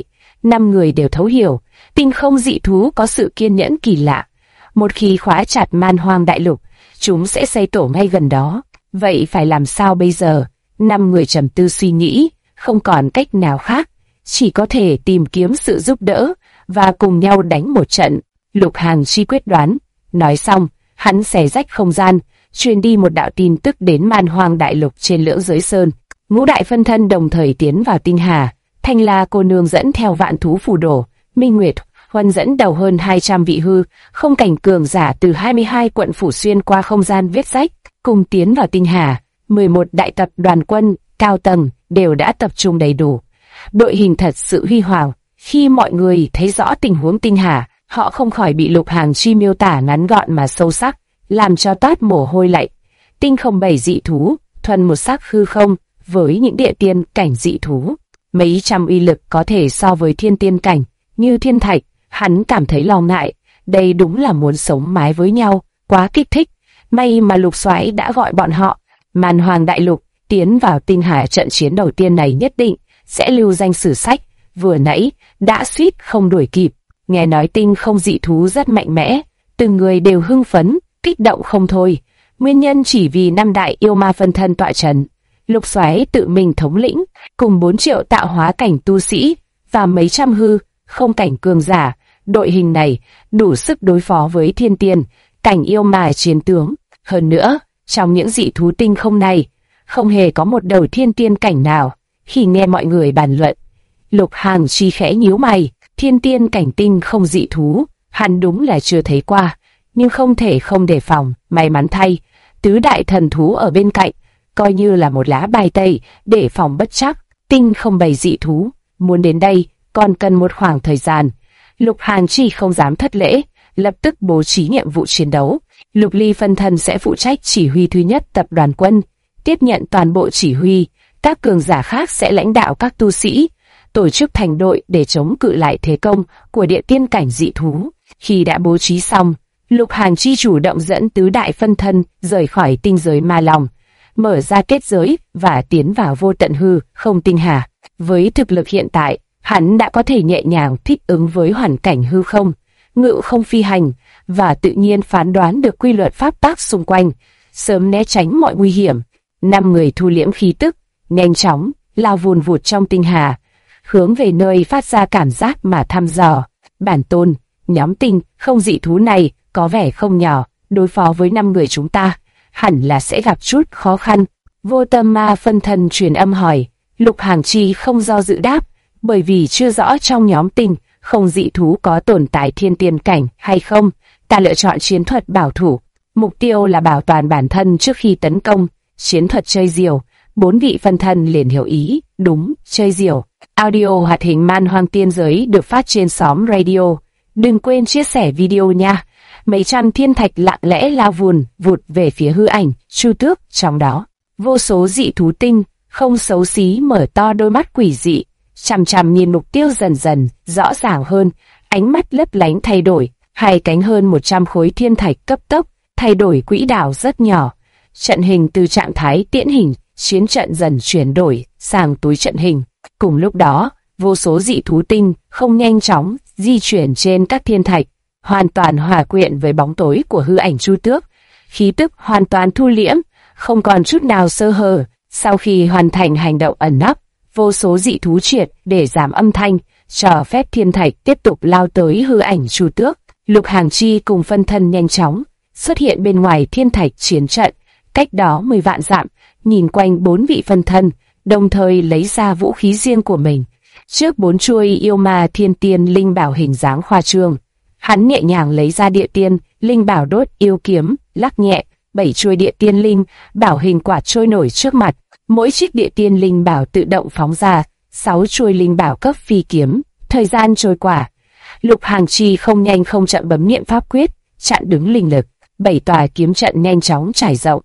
5 người đều thấu hiểu, tinh không dị thú có sự kiên nhẫn kỳ lạ. Một khi khóa chặt man hoang đại lục, chúng sẽ xây tổ ngay gần đó. Vậy phải làm sao bây giờ? 5 người trầm tư suy nghĩ, không còn cách nào khác, chỉ có thể tìm kiếm sự giúp đỡ và cùng nhau đánh một trận. Lục Hàn Chi quyết đoán. Nói xong, hắn xé rách không gian, truyền đi một đạo tin tức đến man hoang đại lục trên Lưỡng Giới Sơn. Ngũ đại phân thân đồng thời tiến vào tinh hà. Thanh La cô nương dẫn theo vạn thú phù đồ, Minh Nguyệt Huân dẫn đầu hơn 200 vị hư không cảnh cường giả từ 22 quận phủ xuyên qua không gian viết sách, cùng tiến vào tinh hà. 11 đại tập đoàn quân cao tầng đều đã tập trung đầy đủ. Đội hình thật sự huy hoàng. Khi mọi người thấy rõ tình huống tinh hà, họ không khỏi bị Lục Hàn Chi miêu tả ngắn gọn mà sâu sắc, làm cho toát mồ hôi lạnh. Tinh không 7 dị thú, thuần một sắc hư không, với những địa tiên cảnh dị thú, mấy trăm uy lực có thể so với thiên tiên cảnh, như thiên thạch. Hắn cảm thấy lo ngại, đây đúng là muốn sống mái với nhau, quá kích thích. May mà Lục Soái đã gọi bọn họ. Man Hoang đại lục tiến vào tinh hà, trận chiến đầu tiên này nhất định sẽ lưu danh sử sách. Vừa nãy đã suýt không đuổi kịp. Nghe nói tinh không dị thú rất mạnh mẽ, từng người đều hưng phấn, kích động không thôi. Nguyên nhân chỉ vì 5 đại yêu ma phân thân tọa trấn. Lục Soái tự mình thống lĩnh, cùng 4 triệu tạo hóa cảnh tu sĩ và mấy trăm hư không cảnh cường giả. Đội hình này đủ sức đối phó với thiên tiên cảnh yêu ma chiến tướng. Hơn nữa, trong những dị thú tinh không này, không hề có một đầu thiên tiên cảnh nào. Khi nghe mọi người bàn luận, Lục Hàn Chi khẽ nhíu mày. Thiên tiên cảnh tinh không dị thú, hắn đúng là chưa thấy qua, nhưng không thể không đề phòng. May mắn thay, tứ đại thần thú ở bên cạnh, coi như là một lá bài tẩy để phòng bất trắc. Tinh không 7 dị thú, muốn đến đây còn cần một khoảng thời gian. Lục Hàn Chi không dám thất lễ, lập tức bố trí nhiệm vụ chiến đấu. Lục Ly phân thân sẽ phụ trách chỉ huy thứ nhất tập đoàn quân, tiếp nhận toàn bộ chỉ huy. Các cường giả khác sẽ lãnh đạo các tu sĩ, tổ chức thành đội để chống cự lại thế công của địa tiên cảnh dị thú. Khi đã bố trí xong, Lục Hàn Chi chủ động dẫn tứ đại phân thân rời khỏi tinh giới ma lòng, mở ra kết giới và tiến vào vô tận hư không tinh hà. Với thực lực hiện tại, hắn đã có thể nhẹ nhàng thích ứng với hoàn cảnh hư không, ngự không phi hành và tự nhiên phán đoán được quy luật pháp tắc xung quanh, sớm né tránh mọi nguy hiểm. 5 người thu liễm khí tức, nhanh chóng lao vùn vụt trong tinh hà, hướng về nơi phát ra cảm giác mà thăm dò. Bản tôn, nhóm tinh không dị thú này có vẻ không nhỏ, đối phó với 5 người chúng ta, hẳn là sẽ gặp chút khó khăn. Vô Tâm Ma phân thân truyền âm hỏi. Lục Hàn Chi không do dự đáp, bởi vì chưa rõ trong nhóm tinh không dị thú có tồn tại thiên tiên cảnh hay không. Ta lựa chọn chiến thuật bảo thủ, mục tiêu là bảo toàn bản thân trước khi tấn công. Chiến thuật chơi diều. 4 vị phân thân liền hiểu ý. Đúng, chơi diều. Audio hoạt hình Man Hoang Tiên Giới được phát trên xóm radio. Đừng quên chia sẻ video nha. Mấy trăm thiên thạch lặng lẽ lao vùn vụt về phía hư ảnh Chu Tước, trong đó vô số dị thú tinh không xấu xí mở to đôi mắt quỷ dị, chằm chằm nhìn mục tiêu dần dần rõ ràng hơn. Ánh mắt lấp lánh thay đổi, hai cánh hơn 100 khối thiên thạch cấp tốc thay đổi quỹ đạo rất nhỏ. Trận hình từ trạng thái tiễn hình, chiến trận dần chuyển đổi sang túi trận hình. Cùng lúc đó, vô số dị thú tinh không nhanh chóng di chuyển trên các thiên thạch, hoàn toàn hòa quyện với bóng tối của hư ảnh Chu Tước. Khí tức hoàn toàn thu liễm, không còn chút nào sơ hở. Sau khi hoàn thành hành động ẩn nấp, vô số dị thú triệt để giảm âm thanh, cho phép thiên thạch tiếp tục lao tới hư ảnh Chu Tước. Lục Hàn Chi cùng phân thân nhanh chóng xuất hiện bên ngoài thiên thạch chiến trận, cách đó 10 vạn dặm, nhìn quanh 4 vị phân thân, đồng thời lấy ra vũ khí riêng của mình. Trước 4 chuôi yêu ma thiên tiên linh bảo hình dáng khoa trương, hắn nhẹ nhàng lấy ra địa tiên linh bảo đốt yêu kiếm, lắc nhẹ, 7 chuôi địa tiên linh bảo hình quạt trôi nổi trước mặt. Mỗi chiếc địa tiên linh bảo tự động phóng ra 6 chuôi linh bảo cấp phi kiếm. Thời gian trôi qua, Lục Hàn Chi không nhanh không chậm bấm niệm pháp quyết, chặn đứng linh lực. 7 tòa kiếm trận nhanh chóng trải rộng.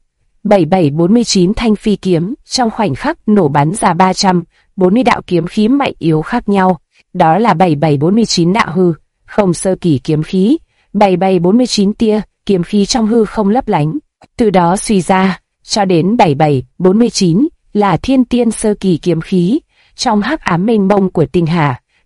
7749 thanh phi kiếm trong khoảnh khắc nổ bắn ra 340 đạo kiếm khí mạnh yếu khác nhau. Đó là 7749 đạo hư không sơ kỳ kiếm khí, 7749 tia kiếm khí trong hư không lấp lánh. Từ đó suy ra, cho đến 7749 là thiên tiên sơ kỳ kiếm khí trong hắc ám mênh mông của tinh hà.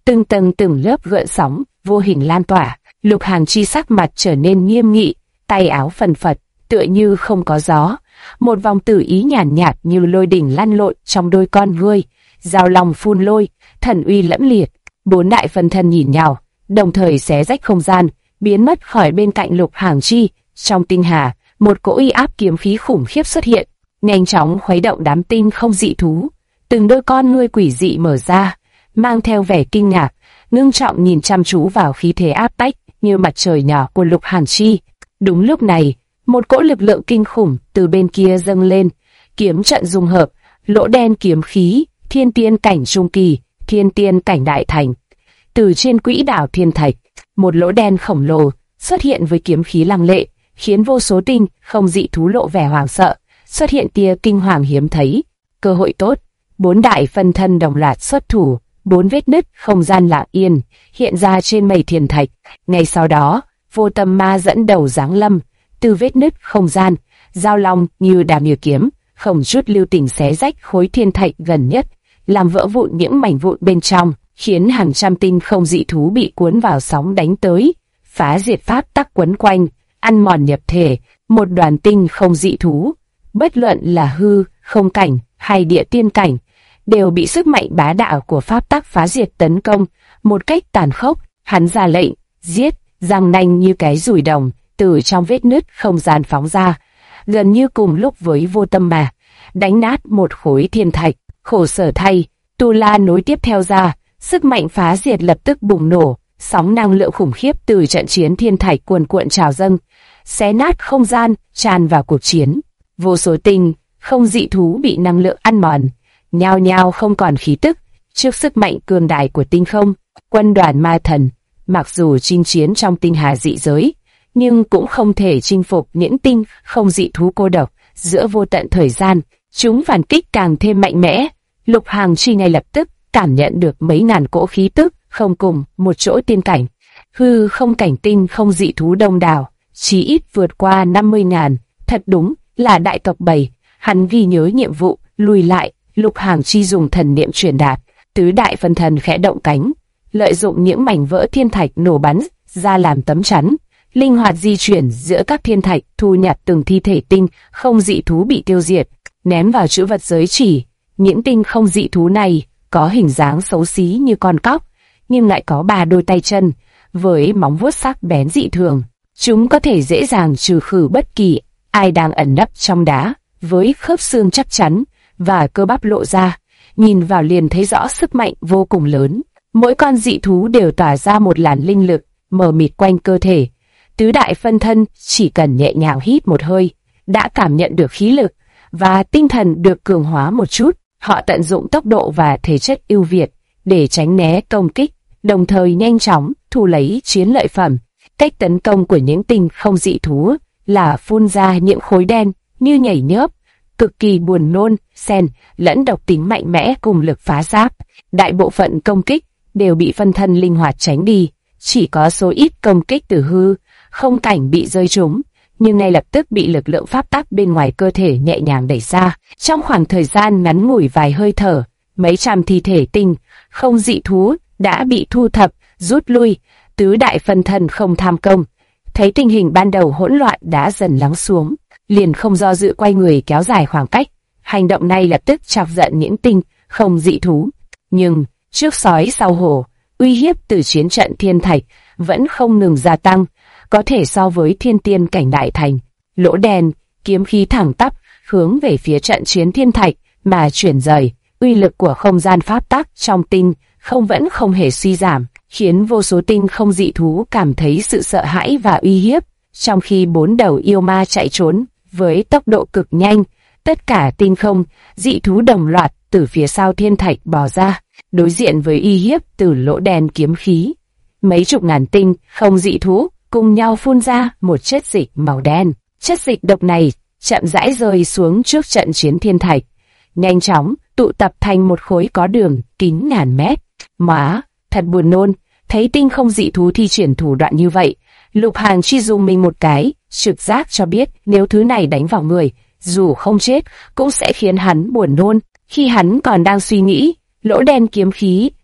từng tầng từng lớp gợn sóng vô hình lan tỏa. Lục Hàng Chi sắc mặt trở nên nghiêm nghị, tay áo phần phật, tựa như không có gió. Một vòng tử ý nhàn nhạt như lôi đỉnh lăn lộn trong đôi con ngươi, giao long phun lôi, thần uy lẫm liệt. 4 đại phân thân nhìn nhau, đồng thời xé rách không gian, biến mất khỏi bên cạnh Lục Hàng Chi. Trong tinh hà, một cỗ uy áp kiếm khí khủng khiếp xuất hiện, nhanh chóng khuấy động đám tinh không dị thú. Từng đôi con ngươi quỷ dị mở ra, mang theo vẻ kinh ngạc, ngưng trọng nhìn chăm chú vào khí thế áp bách như mặt trời nhỏ của Lục Hàng Chi. Đúng lúc này, một cỗ lực lượng kinh khủng từ bên kia dâng lên, kiếm trận dung hợp, lỗ đen kiếm khí, thiên tiên cảnh trung kỳ, thiên tiên cảnh đại thành. Từ trên quỹ đảo thiên thạch, một lỗ đen khổng lồ xuất hiện với kiếm khí lăng lệ, khiến vô số tinh không dị thú lộ vẻ hoảng sợ, xuất hiện tia kinh hoàng hiếm thấy. Cơ hội tốt, 4 đại phân thân đồng loạt xuất thủ, 4 vết nứt không gian lặng yên hiện ra trên mây thiên thạch. Ngay sau đó, Vô Tâm Ma dẫn đầu giáng lâm, từ vết nứt không gian, giao long như đàm như kiếm, không chút lưu tình xé rách khối thiên thạch gần nhất, làm vỡ vụn những mảnh vụn bên trong, khiến hàng trăm tinh không dị thú bị cuốn vào sóng đánh tới. Phá diệt pháp tắc quấn quanh, ăn mòn nhập thể, một đoàn tinh không dị thú, bất luận là hư, không cảnh hay địa tiên cảnh, đều bị sức mạnh bá đạo của pháp tắc phá diệt tấn công một cách tàn khốc. Hắn ra lệnh, giết, răng nanh như cái dùi đồng từ trong vết nứt không gian phóng ra, gần như cùng lúc với Vô Tâm Ma, đánh nát một khối thiên thạch. Khổ sở thay, Tu La nối tiếp theo ra, sức mạnh phá diệt lập tức bùng nổ, sóng năng lượng khủng khiếp từ trận chiến thiên thạch cuồn cuộn trào dâng, xé nát không gian, tràn vào cuộc chiến. Vô số tinh không dị thú bị năng lượng ăn mòn, nhao nhao không còn khí tức. Trước sức mạnh cường đại của tinh không, quân đoàn ma thần mặc dù chinh chiến trong tinh hà dị giới, nhưng cũng không thể chinh phục những tinh không dị thú cô độc. Giữa vô tận thời gian, chúng phản kích càng thêm mạnh mẽ. Lục Hàng Chi ngay lập tức cảm nhận được mấy ngàn cỗ khí tức không cùng một chỗ tiên cảnh, hư không cảnh tinh không dị thú đông đảo, chí ít vượt qua 50.000. Thật đúng là đại tộc bầy. Hắn ghi nhớ nhiệm vụ, lùi lại. Lục Hàng Chi dùng thần niệm truyền đạt, tứ đại phân thần khẽ động cánh, lợi dụng những mảnh vỡ thiên thạch nổ bắn ra làm tấm chắn, linh hoạt di chuyển giữa các thiên thạch, thu nhặt từng thi thể tinh không dị thú bị tiêu diệt, ném vào trữ vật giới chỉ. Những tinh không dị thú này có hình dáng xấu xí như con cóc, nhưng lại có 3 đôi tay chân với móng vuốt sắc bén dị thường. Chúng có thể dễ dàng trừ khử bất kỳ ai đang ẩn nấp trong đá, với khớp xương chắc chắn và cơ bắp lộ ra, nhìn vào liền thấy rõ sức mạnh vô cùng lớn. Mỗi con dị thú đều tỏa ra một làn linh lực mờ mịt quanh cơ thể. Tứ đại phân thân chỉ cần nhẹ nhàng hít một hơi, đã cảm nhận được khí lực và tinh thần được cường hóa một chút. Họ tận dụng tốc độ và thể chất ưu việt để tránh né công kích, đồng thời nhanh chóng thu lấy chiến lợi phẩm. Cách tấn công của những tinh không dị thú là phun ra những khối đen như nhảy nhớp, cực kỳ buồn nôn, xen lẫn độc tính mạnh mẽ cùng lực phá giáp. Đại bộ phận công kích đều bị phân thân linh hoạt tránh đi, chỉ có số ít công kích từ hư không cảnh bị rơi trúng, nhưng ngay lập tức bị lực lượng pháp tắc bên ngoài cơ thể nhẹ nhàng đẩy ra. Trong khoảng thời gian ngắn ngủi vài hơi thở, mấy trăm thi thể tinh không dị thú đã bị thu thập, rút lui. Tứ đại phân thân không tham công, thấy tình hình ban đầu hỗn loạn đã dần lắng xuống, liền không do dự quay người kéo dài khoảng cách. Hành động này lập tức chọc giận những tinh không dị thú, nhưng trước sói sau hổ, uy hiếp từ chiến trận thiên thạch vẫn không ngừng gia tăng, có thể so với thiên tiên cảnh đại thành. Lỗ đen kiếm khí thẳng tắp hướng về phía trận chiến thiên thạch mà chuyển rời. Uy lực của không gian pháp tắc trong tinh không vẫn không hề suy giảm, khiến vô số tinh không dị thú cảm thấy sự sợ hãi và uy hiếp. Trong khi 4 đầu yêu ma chạy trốn với tốc độ cực nhanh, tất cả tinh không dị thú đồng loạt từ phía sau thiên thạch bò ra, đối diện với uy hiếp từ lỗ đen kiếm khí. Mấy chục ngàn tinh không dị thú cùng nhau phun ra một chất dịch màu đen. Chất dịch độc này chậm rãi rơi xuống trước trận chiến thiên thạch, nhanh chóng tụ tập thành một khối có đường kính ngàn mét. Má, thật buồn nôn. Thấy tinh không dị thú thi triển thủ đoạn như vậy, Lục Hàng Chi dùng mình một cái, trực giác cho biết nếu thứ này đánh vào người, dù không chết cũng sẽ khiến hắn buồn nôn. Khi hắn còn đang suy nghĩ, lỗ đen kiếm khí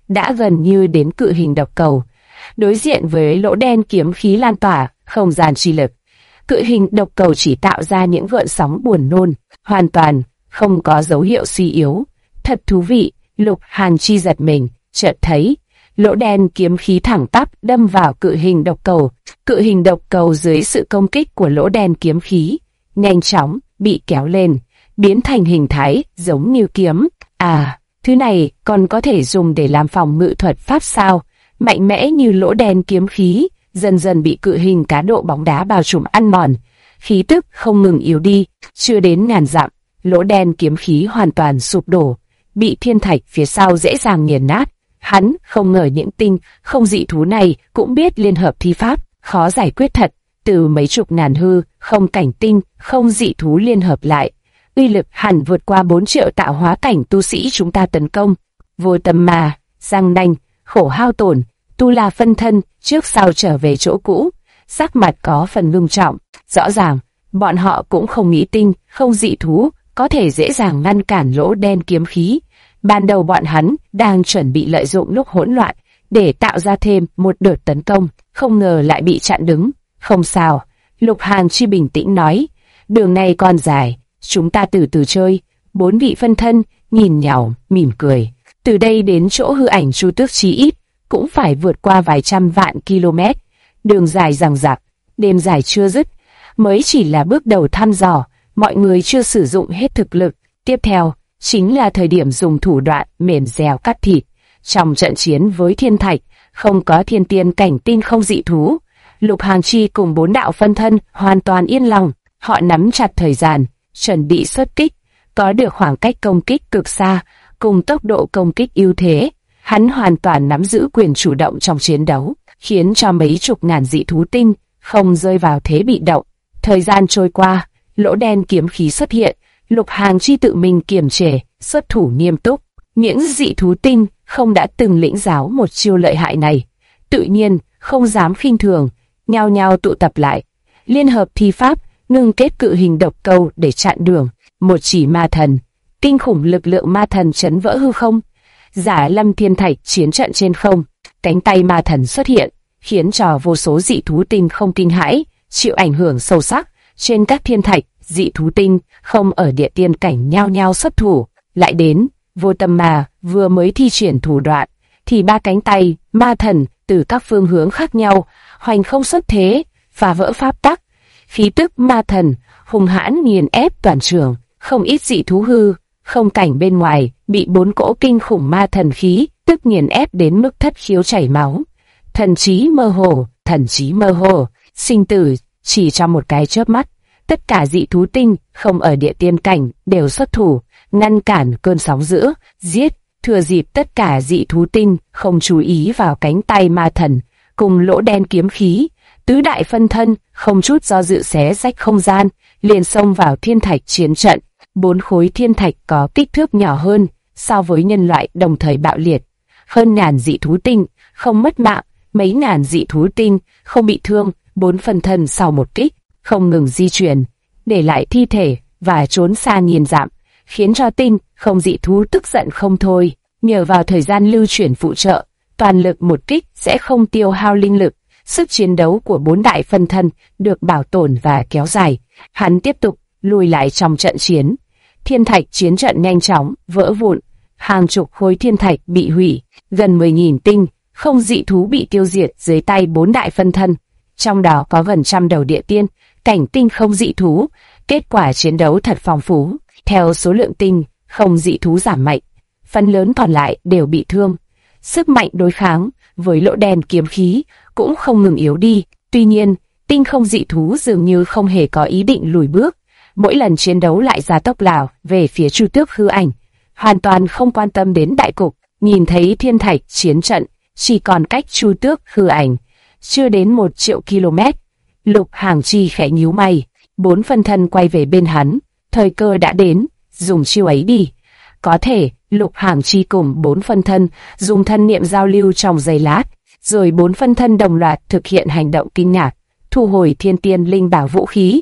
đã gần như đến cự hình độc cầu. Đối diện với lỗ đen kiếm khí lan tỏa, không gian chi lực, cự hình độc cầu chỉ tạo ra những gợn sóng buồn nôn, hoàn toàn không có dấu hiệu suy yếu. Thật thú vị, Lục Hàn Chi giật mình, chợt thấy lỗ đen kiếm khí thẳng tắp đâm vào cự hình độc cầu. Cự hình độc cầu dưới sự công kích của lỗ đen kiếm khí, nhanh chóng bị kéo lên, biến thành hình thái giống như kiếm. À, thứ này còn có thể dùng để làm phòng ngự thuật pháp sao? Mạnh mẽ như lỗ đen kiếm khí, dần dần bị cự hình cá độ bóng đá bao trùm ăn mòn. Khí tức không ngừng yếu đi, chưa đến ngàn dặm, lỗ đen kiếm khí hoàn toàn sụp đổ, bị thiên thạch phía sau dễ dàng nghiền nát. Hắn không ngờ những tinh không dị thú này cũng biết liên hợp thi pháp, khó giải quyết thật. Từ mấy chục ngàn hư không cảnh tinh không dị thú liên hợp lại, uy lực hẳn vượt qua 4 triệu tạo hóa cảnh tu sĩ chúng ta tấn công. Vô Tâm Ma, Giang Nanh, Khổ Hao Tổn, Tu La phân thân trước sau trở về chỗ cũ, sắc mặt có phần ngưng trọng. Rõ ràng bọn họ cũng không nghĩ tinh không dị thú có thể dễ dàng ngăn cản lỗ đen kiếm khí. Ban đầu bọn hắn đang chuẩn bị lợi dụng lúc hỗn loạn để tạo ra thêm một đợt tấn công, không ngờ lại bị chặn đứng. Không sao, Lục Hàn Chi bình tĩnh nói, đường này còn dài, chúng ta từ từ chơi. 4 vị phân thân nhìn nhau, mỉm cười. Từ đây đến chỗ hư ảnh Chu Tước chí ít cũng phải vượt qua vài trăm vạn km. Đường dài dằng dặc, đêm dài chưa dứt, mới chỉ là bước đầu thăm dò, mọi người chưa sử dụng hết thực lực. Tiếp theo chính là thời điểm dùng thủ đoạn mềm dẻo cắt thịt. Trong trận chiến với thiên thạch, không có thiên tiên cảnh tinh không dị thú, Lục Hàn Chi cùng 4 đạo phân thân hoàn toàn yên lòng. Họ nắm chặt thời gian, chuẩn bị xuất kích, có được khoảng cách công kích cực xa, cùng tốc độ công kích ưu thế. Hắn hoàn toàn nắm giữ quyền chủ động trong chiến đấu, khiến cho mấy chục ngàn dị thú tinh không rơi vào thế bị động. Thời gian trôi qua, lỗ đen kiếm khí xuất hiện, Lục Hàn Chi tự mình kiềm chế, xuất thủ nghiêm túc. Những dị thú tinh không đã từng lĩnh giáo một chiêu lợi hại này, tự nhiên không dám khinh thường, nhao nhao tụ tập lại, liên hợp thi pháp, ngưng kết cự hình độc cầu để chặn đường. Một chỉ ma thần, kinh khủng lực lượng ma thần chấn vỡ hư không, giả lâm thiên thạch chiến trận trên không. Cánh tay ma thần xuất hiện, khiến cho vô số dị thú tinh không kinh hãi, chịu ảnh hưởng sâu sắc. Trên các thiên thạch, dị thú tinh không ở địa tiên cảnh nhao nhao xuất thủ. Lại đến, Vô Tâm Ma vừa mới thi triển thủ đoạn, thì 3 cánh tay ma thần từ các phương hướng khác nhau hoành không xuất thế, phá vỡ pháp tắc. Khí tức ma thần hùng hãn nghiền ép toàn trường, không ít dị thú hư không cảnh bên ngoài bị 4 cỗ kinh khủng ma thần khí tức nghiền ép đến mức thất khiếu chảy máu. Thần trí mơ hồ, thần trí mơ hồ, sinh tử chỉ trong một cái chớp mắt. Tất cả dị thú tinh không ở địa tiên cảnh đều xuất thủ, ngăn cản cơn sóng dữ, giết. Thừa dịp tất cả dị thú tinh không chú ý vào cánh tay ma thần cùng lỗ đen kiếm khí, tứ đại phân thân không chút do dự xé rách không gian, liền xông vào thiên thạch chiến trận. 4 khối thiên thạch có kích thước nhỏ hơn so với nhân loại đồng thời bạo liệt. Hơn ngàn dị thú tinh không mất mạng, mấy ngàn dị thú tinh không bị thương. 4 phân thân sau một kích không ngừng di chuyển, để lại thi thể và trốn xa nghìn dặm, khiến cho tinh không dị thú tức giận không thôi. Nhờ vào thời gian lưu chuyển phụ trợ, toàn lực một kích sẽ không tiêu hao linh lực. Sức chiến đấu của 4 đại phân thân được bảo tồn và kéo dài. Hắn tiếp tục lùi lại trong trận chiến. Thiên thạch chiến trận nhanh chóng vỡ vụn, hàng chục khối thiên thạch bị hủy, gần 10.000 tinh không dị thú bị tiêu diệt dưới tay 4 đại phân thân, trong đó có gần 100 đầu địa tiên cảnh tinh không dị thú. Kết quả chiến đấu thật phong phú. Theo số lượng tinh không dị thú giảm mạnh, phần lớn còn lại đều bị thương. Sức mạnh đối kháng với lỗ đen kiếm khí cũng không ngừng yếu đi. Tuy nhiên, tinh không dị thú dường như không hề có ý định lùi bước. Mỗi lần chiến đấu lại gia tốc lao về phía Chu Tước hư ảnh, hoàn toàn không quan tâm đến đại cục. Nhìn thấy thiên thạch chiến trận chỉ còn cách Chu Tước hư ảnh chưa đến 1 triệu km, Lục Hàn Chi khẽ nhíu mày. 4 phân thân quay về bên hắn, thời cơ đã đến, dùng chiêu ấy đi. Có thể Lục Hàn Chi cùng 4 phân thân dùng thân niệm giao lưu trong giây lát, rồi 4 phân thân đồng loạt thực hiện hành động kinh ngạc, thu hồi thiên tiên linh bảo vũ khí.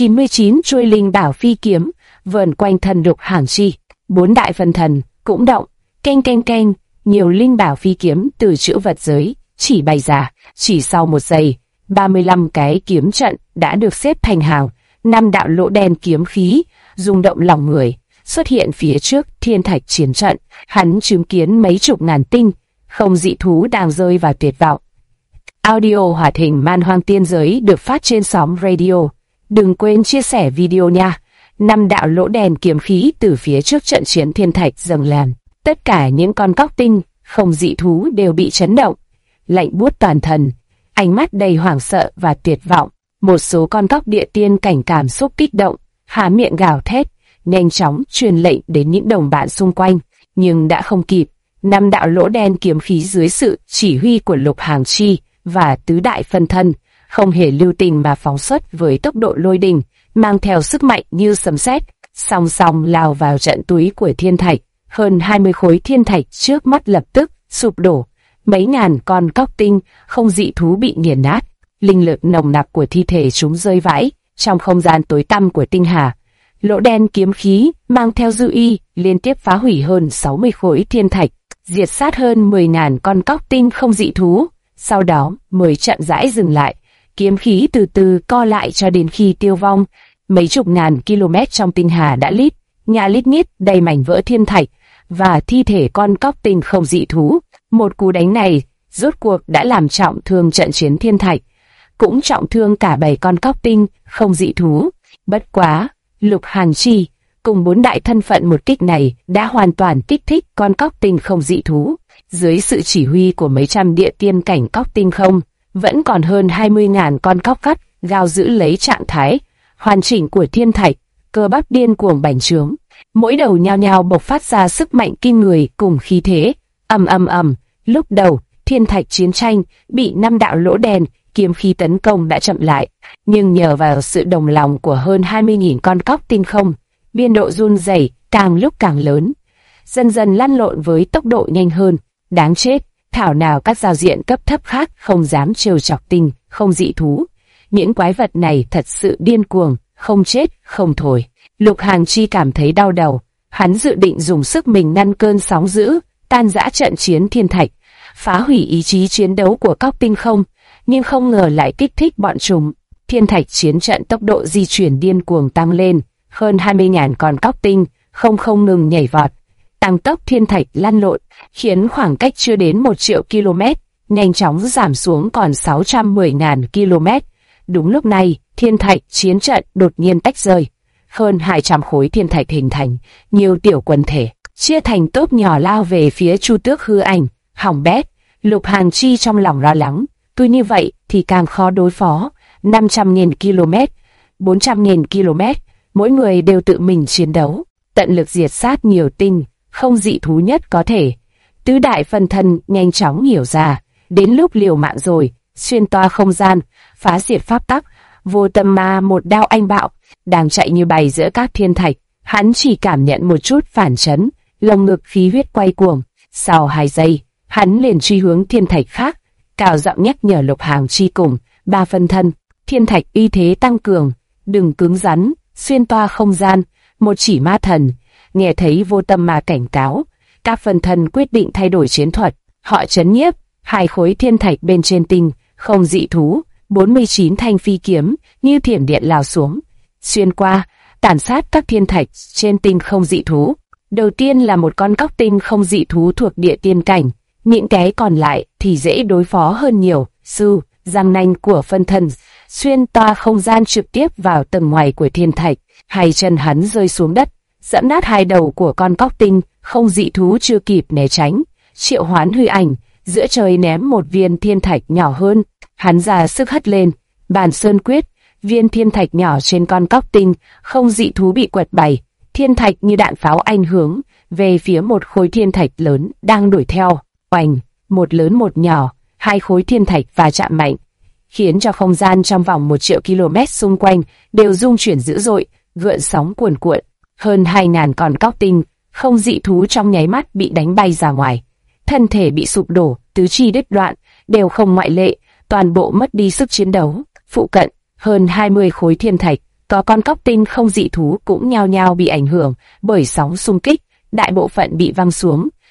99 chuôi linh bảo phi kiếm vờn quanh thân Lục Hàn Chi. 4 đại phân thần cũng động, keng keng keng, nhiều linh bảo phi kiếm từ trữ vật giới chỉ bày ra. Chỉ sau 1 giây, 35 cái kiếm trận đã được xếp thành hàng. 5 đạo lỗ đen kiếm khí rung động lòng người xuất hiện phía trước thiên thạch chiến trận. Hắn chứng kiến mấy chục ngàn tinh không dị thú đang rơi vào tuyệt vọng. Audio hoạt hình Man Hoang Tiên Giới được phát trên sóng radio. Đừng quên chia sẻ video nha. 5 đạo lỗ đen kiếm khí từ phía trước trận chiến thiên thạch dâng lên. Tất cả những con cóc tinh không dị thú đều bị chấn động, lạnh buốt toàn thân, ánh mắt đầy hoảng sợ và tuyệt vọng. Một số con cóc địa tiên cảnh cảm xúc kích động, há miệng gào thét, nhanh chóng truyền lệnh đến những đồng bạn xung quanh, nhưng đã không kịp. 5 đạo lỗ đen kiếm khí dưới sự chỉ huy của Lục Hàng Chi và tứ đại phân thân không hề lưu tình mà phóng xuất với tốc độ lôi đình, mang theo sức mạnh như sấm sét, song song lao vào trận túi của thiên thạch. Hơn 20 khối thiên thạch trước mắt lập tức sụp đổ, mấy ngàn con cóc tinh không dị thú bị nghiền nát, linh lực nồng nặc của thi thể chúng rơi vãi trong không gian tối tăm của tinh hà. Lỗ đen kiếm khí mang theo dư uy liên tiếp phá hủy hơn 60 khối thiên thạch, diệt sát hơn 10.000 con cóc tinh không dị thú. Sau đó mới chậm rãi dừng lại, kiếm khí từ từ co lại cho đến khi tiêu vong. Mấy chục ngàn km trong tinh hà đã lít nhít đầy mảnh vỡ thiên thạch và thi thể con cóc tinh không dị thú. Một cú đánh này rốt cuộc đã làm trọng thương trận chiến thiên thạch, cũng trọng thương cả 7 con cóc tinh không dị thú. Bất quá, Lục Hàn Chi cùng 4 đại thân phận một kích này đã hoàn toàn kích thích con cóc tinh không dị thú. Dưới sự chỉ huy của mấy trăm địa tiên cảnh cóc tinh không, vẫn còn hơn 20.000 con cóc cắt gao giữ lấy trạng thái hoàn chỉnh của thiên thạch, cơ bắp điên cuồng bành trướng, mỗi đầu nhao nhao bộc phát ra sức mạnh kinh người cùng khí thế. Ầm ầm ầm, lúc đầu thiên thạch chiến tranh bị 5 đạo lỗ đen kiếm khí tấn công đã chậm lại, nhưng nhờ vào sự đồng lòng của hơn 20.000 con cóc tinh không, biên độ run rẩy càng lúc càng lớn, dần dần lăn lộn với tốc độ nhanh hơn. Đáng chết, thảo nào các giao diện cấp thấp khác không dám trêu chọc tinh không dị thú. Những quái vật này thật sự điên cuồng, không chết không thôi. Lục Hàng Chi cảm thấy đau đầu, hắn dự định dùng sức mình ngăn cơn sóng dữ, tan rã trận chiến thiên thạch, phá hủy ý chí chiến đấu của cóc tinh không, nhưng không ngờ lại kích thích bọn chúng. Thiên thạch chiến trận tốc độ di chuyển điên cuồng tăng lên, hơn 20.000 con cóc tinh không ngừng nhảy vọt, tăng tốc thiên thạch lăn lộn, khiến khoảng cách chưa đến 1 triệu km nhanh chóng giảm xuống còn 610.000 km. Đúng lúc này, thiên thạch chiến trận đột nhiên tách rời. Hơn 200 khối thiên thạch hình thành nhiều tiểu quần thể, chia thành tốp nhỏ lao về phía Chu Tước Hư Ảnh. Hỏng bét, Lục Hàn Chi trong lòng lo lắng, cứ như vậy thì càng khó đối phó. 500.000 km, 400.000 km, mỗi người đều tự mình chiến đấu, tận lực diệt sát nhiều tinh không dị thú nhất có thể. Tứ đại phân thân nhanh chóng hiểu ra, đến lúc liều mạng rồi, xuyên toa không gian, phá diệt pháp tắc. Vô Tâm Ma một đao anh bạo, đang chạy như bay giữa các thiên thạch, hắn chỉ cảm nhận một chút phản chấn, lồng ngực khí huyết quay cuồng. Sau 2 giây, hắn liền truy hướng thiên thạch khác, cao giọng nhắc nhở Lục Hàng Chi cùng 3 phân thân. Thiên thạch uy thế tăng cường, đừng cứng rắn, xuyên toa không gian. Một chỉ ma thần nghe thấy Vô Tâm Ma cảnh cáo, các phân thân quyết định thay đổi chiến thuật. Họ trấn nhiếp 2 khối thiên thạch bên trên tinh không dị thú, 49 thanh phi kiếm như thiểm điện lao xuống, xuyên qua, tàn sát các thiên thạch trên tinh không dị thú. Đầu tiên là một con cóc tinh không dị thú thuộc địa tiên cảnh, những cái còn lại thì dễ đối phó hơn nhiều. Sư, răng nanh của phân thân xuyên toa không gian trực tiếp vào tầng ngoài của thiên thạch, 2 chân hắn rơi xuống đất, dẫm nát 2 đầu của con cóc tinh không dị thú chưa kịp né tránh. Triệu hoán hư ảnh, giữa trời ném một viên thiên thạch nhỏ hơn, hắn ra sức hất lên, bàn sơn quyết, viên thiên thạch nhỏ trên con cóc tinh không dị thú bị quật bay, thiên thạch như đạn pháo anh hướng về phía một khối thiên thạch lớn đang đuổi theo. Oành, một lớn một nhỏ, 2 khối thiên thạch va chạm mạnh, khiến cho không gian trong vòng 1 triệu km xung quanh đều rung chuyển dữ dội, gợn sóng cuồn cuộn. Hơn 2.000 con cóc tinh không dị thú trong nháy mắt bị đánh bay ra ngoài, thân thể bị sụp đổ, tứ chi đứt đoạn, đều không ngoại lệ, toàn bộ mất đi sức chiến đấu. Phụ cận, hơn 20 khối thiên thạch, có con cóc tinh không dị thú cũng nhao nhao bị ảnh hưởng bởi sóng xung kích, đại bộ phận bị văng xuống,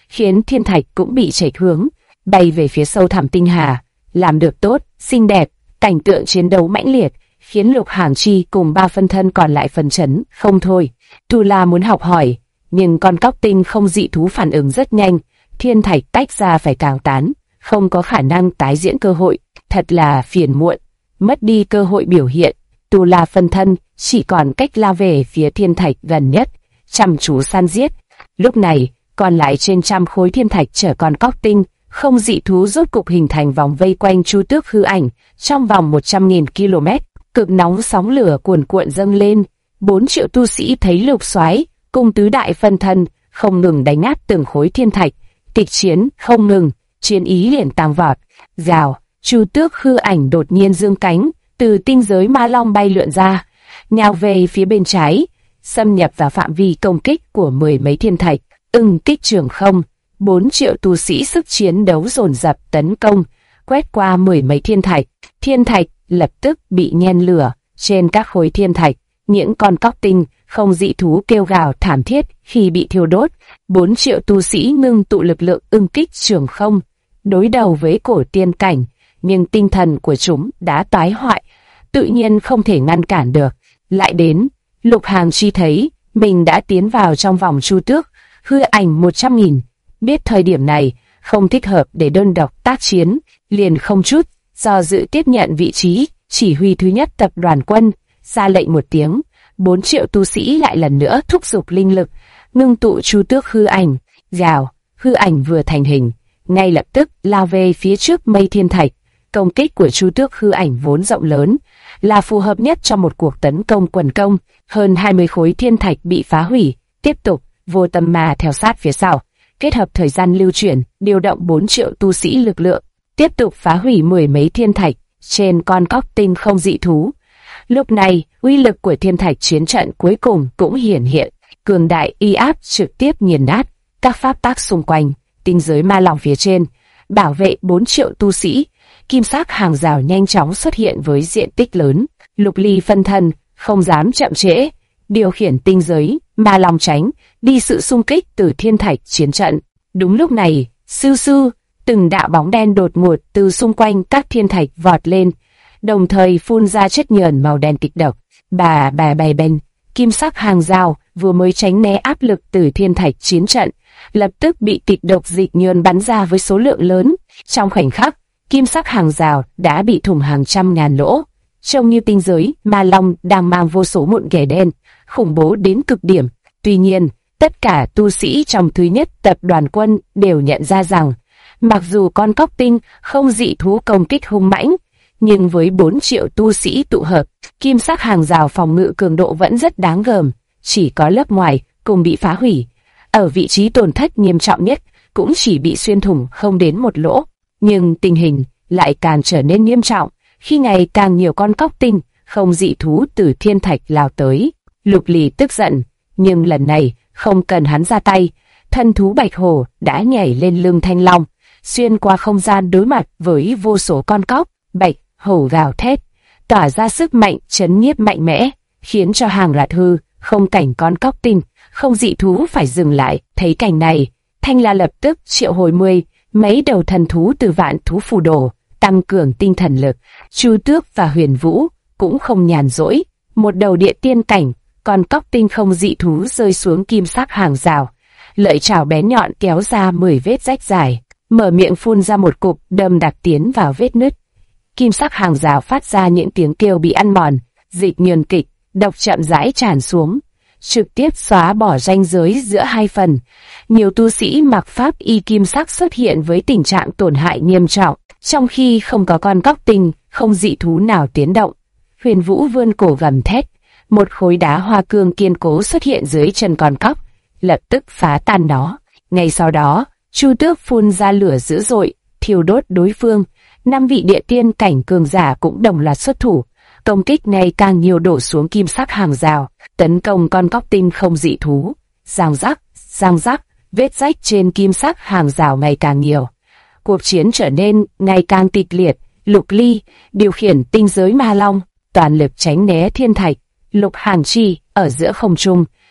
khiến thiên thạch cũng bị chệch hướng, bay về phía sâu thẳm tinh hà. Làm được tốt, xinh đẹp, cảnh tượng chiến đấu mãnh liệt, khiến Lục Hàng Chi cùng 3 phân thân còn lại phấn chấn không thôi. Tu La muốn học hỏi, nhưng con cóc tinh không dị thú phản ứng rất nhanh, thiên thạch tách ra phải cào tán, không có khả năng tái diễn cơ hội, thật là phiền muộn, mất đi cơ hội biểu hiện. Tu La phân thân chỉ còn cách lao về phía thiên thạch gần nhất, chăm chú săn giết. Lúc này, còn lại trên trăm khối thiên thạch chở con cóc tinh không dị thú rốt cục hình thành vòng vây quanh Chu Tước hư ảnh trong vòng 100.000 km. Cực nóng sóng lửa cuồn cuộn dâng lên, 4 triệu tu sĩ thấy Lục Soái cùng tứ đại phân thân không ngừng đánh nát từng khối thiên thạch, kịch chiến không ngừng, chiến ý liền tăng vọt. Rào, Chu Tước hư ảnh đột nhiên dương cánh, từ tinh giới Ma Long bay lượn ra, nhào về phía bên trái, xâm nhập vào phạm vi công kích của 10 mấy thiên thạch. Kích trường không, 4 triệu tu sĩ sức chiến đấu dồn dập tấn công, quét qua 10 mấy thiên thạch lập tức bị nhen lửa. Trên các khối thiên thạch, những con cóc tinh không dị thú kêu gào thảm thiết khi bị thiêu đốt. 4 triệu tu sĩ ngưng tụ lực lượng kích trường không, đối đầu với cổ tiên cảnh, nhưng tinh thần của chúng đã toái hoại, tự nhiên không thể ngăn cản được. Lại đến, Lục Hàng Chi thấy mình đã tiến vào trong vòng Chu Tước hư ảnh 100.000, biết thời điểm này không thích hợp để đơn độc tác chiến, liền không chút do dự tiếp nhận vị trí chỉ huy thứ nhất tập đoàn quân, ra lệnh một tiếng, 4 triệu tu sĩ lại lần nữa thúc giục linh lực, ngưng tụ Chu Tước hư ảnh. Rào, hư ảnh vừa thành hình, ngay lập tức lao về phía trước mây thiên thạch. Công kích của Chu Tước hư ảnh vốn rộng lớn, là phù hợp nhất cho một cuộc tấn công quần công. Hơn 20 khối thiên thạch bị phá hủy, tiếp tục Vô Tâm Ma theo sát phía sau, kết hợp thời gian lưu chuyển, điều động 4 triệu tu sĩ lực lượng, tiếp tục phá hủy 10 mấy thiên thạch trên con cóc tinh không dị thú. Lúc này, uy lực của thiên thạch chiến trận cuối cùng cũng hiển hiện, cường đại uy áp trực tiếp nghiền nát các pháp tắc xung quanh. Tinh giới Ma Long phía trên, bảo vệ 4 triệu tu sĩ, kim sắc hàng rào nhanh chóng xuất hiện với diện tích lớn. Lục Ly phân thân không dám chậm trễ, điều khiển tinh giới Ma Long tránh đi sự xung kích từ thiên thạch chiến trận. Đúng lúc này, sưu sưu, từng đạo bóng đen đột ngột từ xung quanh các thiên thạch vọt lên, đồng thời phun ra chất nhờn màu đen kịch độc. Bà bay bên, kim sắc hàng rào vừa mới tránh né áp lực từ thiên thạch chiến trận, lập tức bị kịch độc dịch nhờn bắn ra với số lượng lớn. Trong khoảnh khắc, kim sắc hàng rào đã bị thủng hàng trăm ngàn lỗ, trông như tinh giới Ma Long đang mang vô số mụn ghẻ đen, khủng bố đến cực điểm. Tuy nhiên, tất cả tu sĩ trong thứ nhất tập đoàn quân đều nhận ra rằng, mặc dù con cóc tinh không dị thú công kích hung mãnh, nhưng với 4 triệu tu sĩ tụ hợp, kim sắc hàng rào phòng ngự cường độ vẫn rất đáng gờm, chỉ có lớp ngoài cùng bị phá hủy. Ở vị trí tổn thất nghiêm trọng nhất, cũng chỉ bị xuyên thủng không đến một lỗ. Nhưng tình hình lại càng trở nên nghiêm trọng khi ngày càng nhiều con cóc tinh không dị thú từ thiên thạch lao tới. Lục Ly tức giận, nhưng lần này không cần hắn ra tay, thân thú Bạch Hổ đã nhảy lên lưng Thanh Long, xuyên qua không gian đối mặt với vô số con cóc. Bạch Hổ gào thét, tỏa ra sức mạnh chấn nhiếp mạnh mẽ, khiến cho hàng loạt hư không cảnh con cóc tinh không dị thú phải dừng lại. Thấy cảnh này, Thanh La lập tức triệu hồi mấy đầu thần thú từ vạn thú phù đồ, tăng cường tinh thần lực. Chu Tước và Huyền Vũ cũng không nhàn rỗi, một đầu địa tiên cảnh con cóc tinh không dị thú rơi xuống kim sắc hàng rào, lợi chảo bén nhọn kéo ra 10 vết rách dài, mở miệng phun ra một cục đâm đặc tiến vào vết nứt. Kim sắc hàng rào phát ra những tiếng kêu bị ăn mòn, dịch nhờn kịch độc chậm rãi tràn xuống, trực tiếp xóa bỏ ranh giới giữa hai phần. Nhiều tu sĩ mặc pháp y kim sắc xuất hiện với tình trạng tổn hại nghiêm trọng, trong khi không có con cóc tinh không dị thú nào tiến động. Huyền Vũ vươn cổ gầm thét, một khối đá hoa cương kiên cố xuất hiện dưới chân con cóc, lập tức phá tan nó. Ngay sau đó, Chu Tước phun ra lửa dữ dội, thiêu đốt đối phương. 5 vị địa tiên cảnh cường giả cũng đồng loạt xuất thủ, công kích ngày càng nhiều đổ xuống kim sắc hàng rào, tấn công con cóc tinh không dị thú. Giang rắc, vết rách trên kim sắc hàng rào ngày càng nhiều. Cuộc chiến trở nên ngày càng kịch liệt. Lục Ly điều khiển tinh giới Ma Long, toàn lực tránh né thiên thạch. Lục Hàng Chi ở giữa không trung,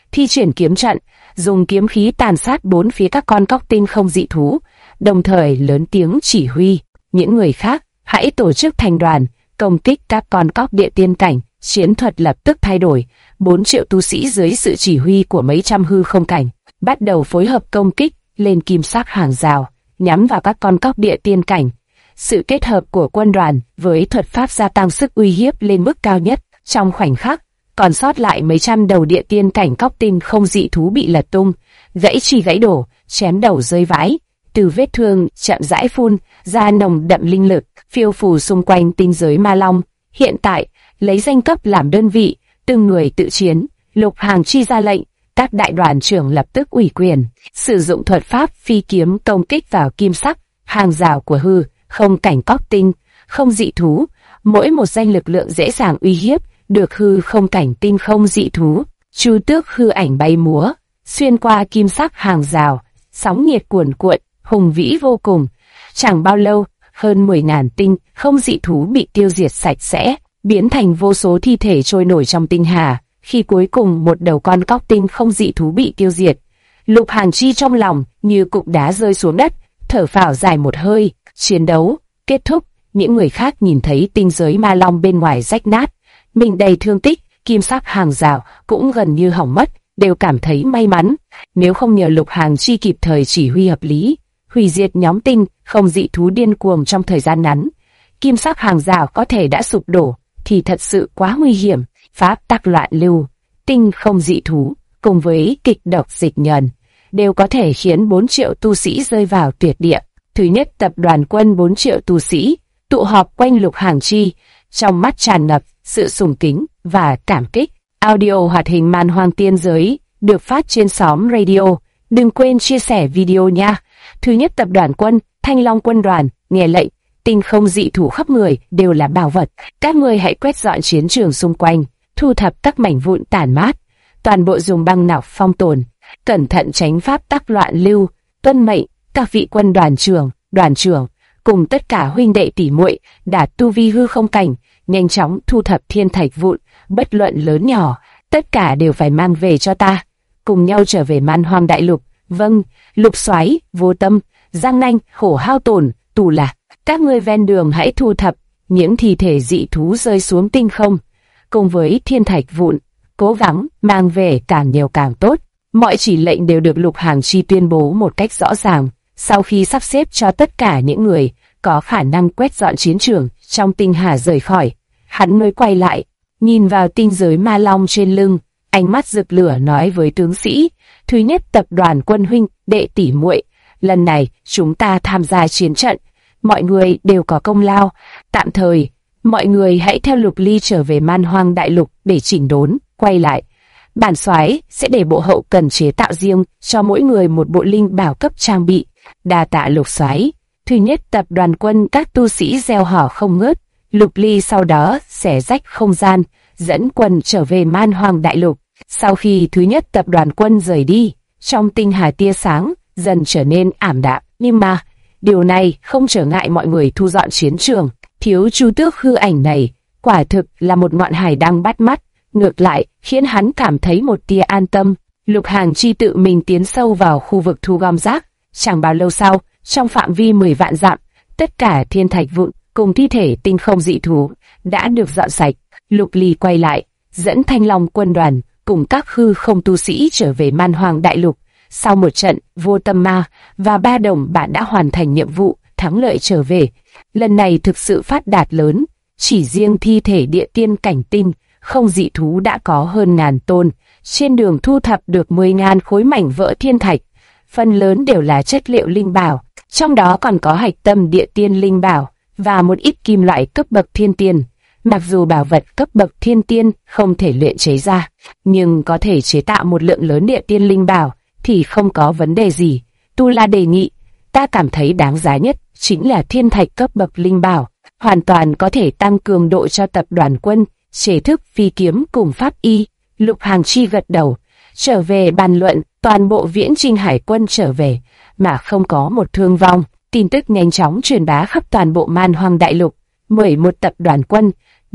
thi triển kiếm trận, dùng kiếm khí tàn sát bốn phía các con cóc tinh không dị thú, đồng thời lớn tiếng chỉ huy những người khác hãy tổ chức thành đoàn, công kích các con cóc địa tiên cảnh. Chiến thuật lập tức thay đổi, 4 triệu tu sĩ dưới sự chỉ huy của mấy trăm hư không cảnh bắt đầu phối hợp công kích lên kim sắc hàng rào, nhắm vào các con cóc địa tiên cảnh. Sự kết hợp của quân đoàn với thuật pháp gia tăng sức uy hiếp lên mức cao nhất. Trong khoảnh khắc, còn sót lại mấy trăm đầu địa tiên cảnh cóc tinh không dị thú bị lật tung, gãy chi gãy đổ, chém đầu rơi vãi. Từ vết thương chậm rãi phun ra nồng đậm linh lực, phiêu phù xung quanh tinh giới ma long. Hiện tại, lấy danh cấp làm đơn vị, từng người tự chiến. Lục Hàng Chi ra lệnh, các đại đoàn trưởng lập tức ủy quyền, sử dụng thuật pháp phi kiếm công kích vào kim sắc hàng rào của hư không cảnh cóc tinh không dị thú. Mỗi một danh lực lượng dễ dàng uy hiếp được hư không cảnh tinh không dị thú. Chu tước hư ảnh bay múa xuyên qua kim sắc hàng rào, sóng nhiệt cuồn cuộn, hùng vĩ vô cùng. Chẳng bao lâu, hơn 10.000 tinh không dị thú bị tiêu diệt sạch sẽ, biến thành vô số thi thể trôi nổi trong tinh hà. Khi cuối cùng một đầu con cóc tinh không dị thú bị tiêu diệt, Lục Hàng Chi trong lòng như cục đá rơi xuống đất, thở phào dài một hơi. Chiến đấu kết thúc, những người khác nhìn thấy tinh giới ma long bên ngoài rách nát, mình đầy thương tích, kim sắc hàng rào cũng gần như hỏng mất, đều cảm thấy may mắn. Nếu không nhờ Lục Hàng Chi kịp thời chỉ huy hợp lý, hủy diệt nhóm tinh không dị thú điên cuồng trong thời gian ngắn, kim sắc hàng rào có thể đã sụp đổ, thì thật sự quá nguy hiểm. Pháp tắc loạn lưu, tinh không dị thú cùng với kịch độc dịch nhờn đều có thể khiến 4 triệu tu sĩ rơi vào tuyệt địa. Thứ nhất tập đoàn quân 4 triệu tu sĩ tụ họp quanh Lục Hàng Chi, trong mắt tràn ngập sự sùng kính và cảm kích. Audio hoạt hình Man Hoang Tiên Giới được phát trên xóm radio. Đừng quên chia sẻ video nha. Thứ nhất tập đoàn quân, Thanh Long quân đoàn, nghe lệnh, tinh không dị thú khắp người đều là bảo vật. Các ngươi hãy quét dọn chiến trường xung quanh, thu thập các mảnh vụn tản mát, toàn bộ dùng băng nọc phong tồn, cẩn thận tránh pháp tắc loạn lưu. Tuân mệnh, các vị quân đoàn trưởng cùng tất cả huynh đệ tỷ muội đạt tu vi hư không cảnh, nhanh chóng thu thập thiên thạch vụn, bất luận lớn nhỏ, tất cả đều phải mang về cho ta, cùng nhau trở về Man Hoang đại lục. Vâng. Lục Soái, Vô Tâm, Giang Nanh, Hổ Hao Tổn, Tù Lạc, các ngươi ven đường hãy thu thập những thi thể dị thú rơi xuống tinh không, cùng với thiên thạch vụn, cố gắng mang về càng nhiều càng tốt. Mọi chỉ lệnh đều được Lục Hàng Chi tuyên bố một cách rõ ràng. Sau khi sắp xếp cho tất cả những người có khả năng quét dọn chiến trường trong tinh hà rời khỏi, hắn mới quay lại, nhìn vào tinh giới ma long trên lưng, ánh mắt rực lửa nói với tướng sĩ: Thứ nhất tập đoàn quân huynh đệ tỷ muội, lần này chúng ta tham gia chiến trận, mọi người đều có công lao. Tạm thời, mọi người hãy theo Lục Ly trở về Man Hoang đại lục để chỉnh đốn. Quay lại, bản soái sẽ để bộ hậu cần chế tạo riêng cho mỗi người một bộ linh bảo cấp trang bị. Đa tạ Lục soái. Thứ nhất tập đoàn quân các tu sĩ reo hò không ngớt. Lục Ly sau đó xẻ rách không gian, dẫn quân trở về Man Hoang đại lục. Sau khi thứ nhất tập đoàn quân rời đi, trong tinh hà tia sáng dần trở nên ảm đạm, nhưng mà điều này không trở ngại mọi người thu dọn chiến trường. Thiếu Chu Tước hư ảnh này quả thực là một ngọn hải đăng bắt mắt, ngược lại khiến hắn cảm thấy một tia an tâm. Lục Hàng Chi tự mình tiến sâu vào khu vực thu gom rác. Chẳng bao lâu sau, trong phạm vi 10 vạn dặm, tất cả thiên thạch vụn cùng thi thể tinh không dị thú đã được dọn sạch. Lục Ly quay lại, dẫn Thanh Long quân đoàn cùng các hư không tu sĩ trở về Man Hoang đại lục. Sau một trận, Vô Tâm Ma và ba đồng bạn đã hoàn thành nhiệm vụ, thắng lợi trở về. Lần này thực sự phát đạt lớn, chỉ riêng thi thể địa tiên cảnh tinh không dị thú đã có hơn 1000 tôn. Trên đường thu thập được 10.000 khối mảnh vỡ thiên thạch, phần lớn đều là chất liệu linh bảo, trong đó còn có hạch tâm địa tiên linh bảo và một ít kim loại cấp bậc thiên tiên. Mặc dù bảo vật cấp bậc thiên tiên không thể luyện chế ra, nhưng có thể chế tạo một lượng lớn địa tiên linh bảo thì không có vấn đề gì. Tu La đề nghị, ta cảm thấy đáng giá nhất chính là thiên thạch cấp bậc linh bảo, hoàn toàn có thể tăng cường độ cho tập đoàn quân, chế thức phi kiếm cùng pháp y. Lục Hàng Chi gật đầu, trở về bàn luận. Toàn bộ viễn trinh hải quân trở về mà không có một thương vong. Tin tức nhanh chóng truyền bá khắp toàn bộ Man Hoang đại lục. 11 tập đoàn quân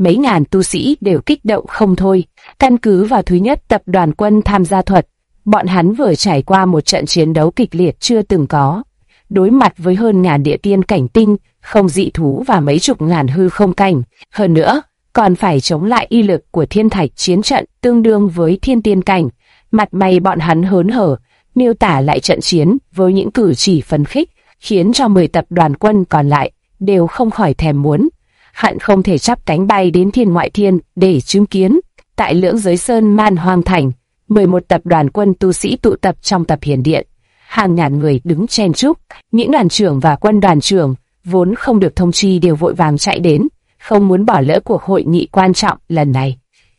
mấy ngàn tu sĩ đều kích động không thôi. Căn cứ vào thứ nhất tập đoàn quân tham gia thuật, bọn hắn vừa trải qua một trận chiến đấu kịch liệt chưa từng có, đối mặt với hơn ngàn địa tiên cảnh tinh, không dị thú và mấy chục ngàn hư không cảnh. Hơn nữa, còn phải chống lại y lực của thiên thạch chiến trận tương đương với thiên tiên cảnh. Mặt mày bọn hắn hớn hở, miêu tả lại trận chiến với những cử chỉ phấn khích, khiến cho 10 tập đoàn quân còn lại đều không khỏi thèm muốn, hận không thể chắp cánh bay đến thiên ngoại thiên để chứng kiến. Tại Lưỡng Giới Sơn Man Hoang Thành, 11 tập đoàn quân tu sĩ tụ tập trong tập hiển điện. Hàng ngàn người đứng chen chúc, những đoàn trưởng và quân đoàn trưởng vốn không được thông chi đều vội vàng chạy đến, không muốn bỏ lỡ cuộc hội nghị quan trọng lần này.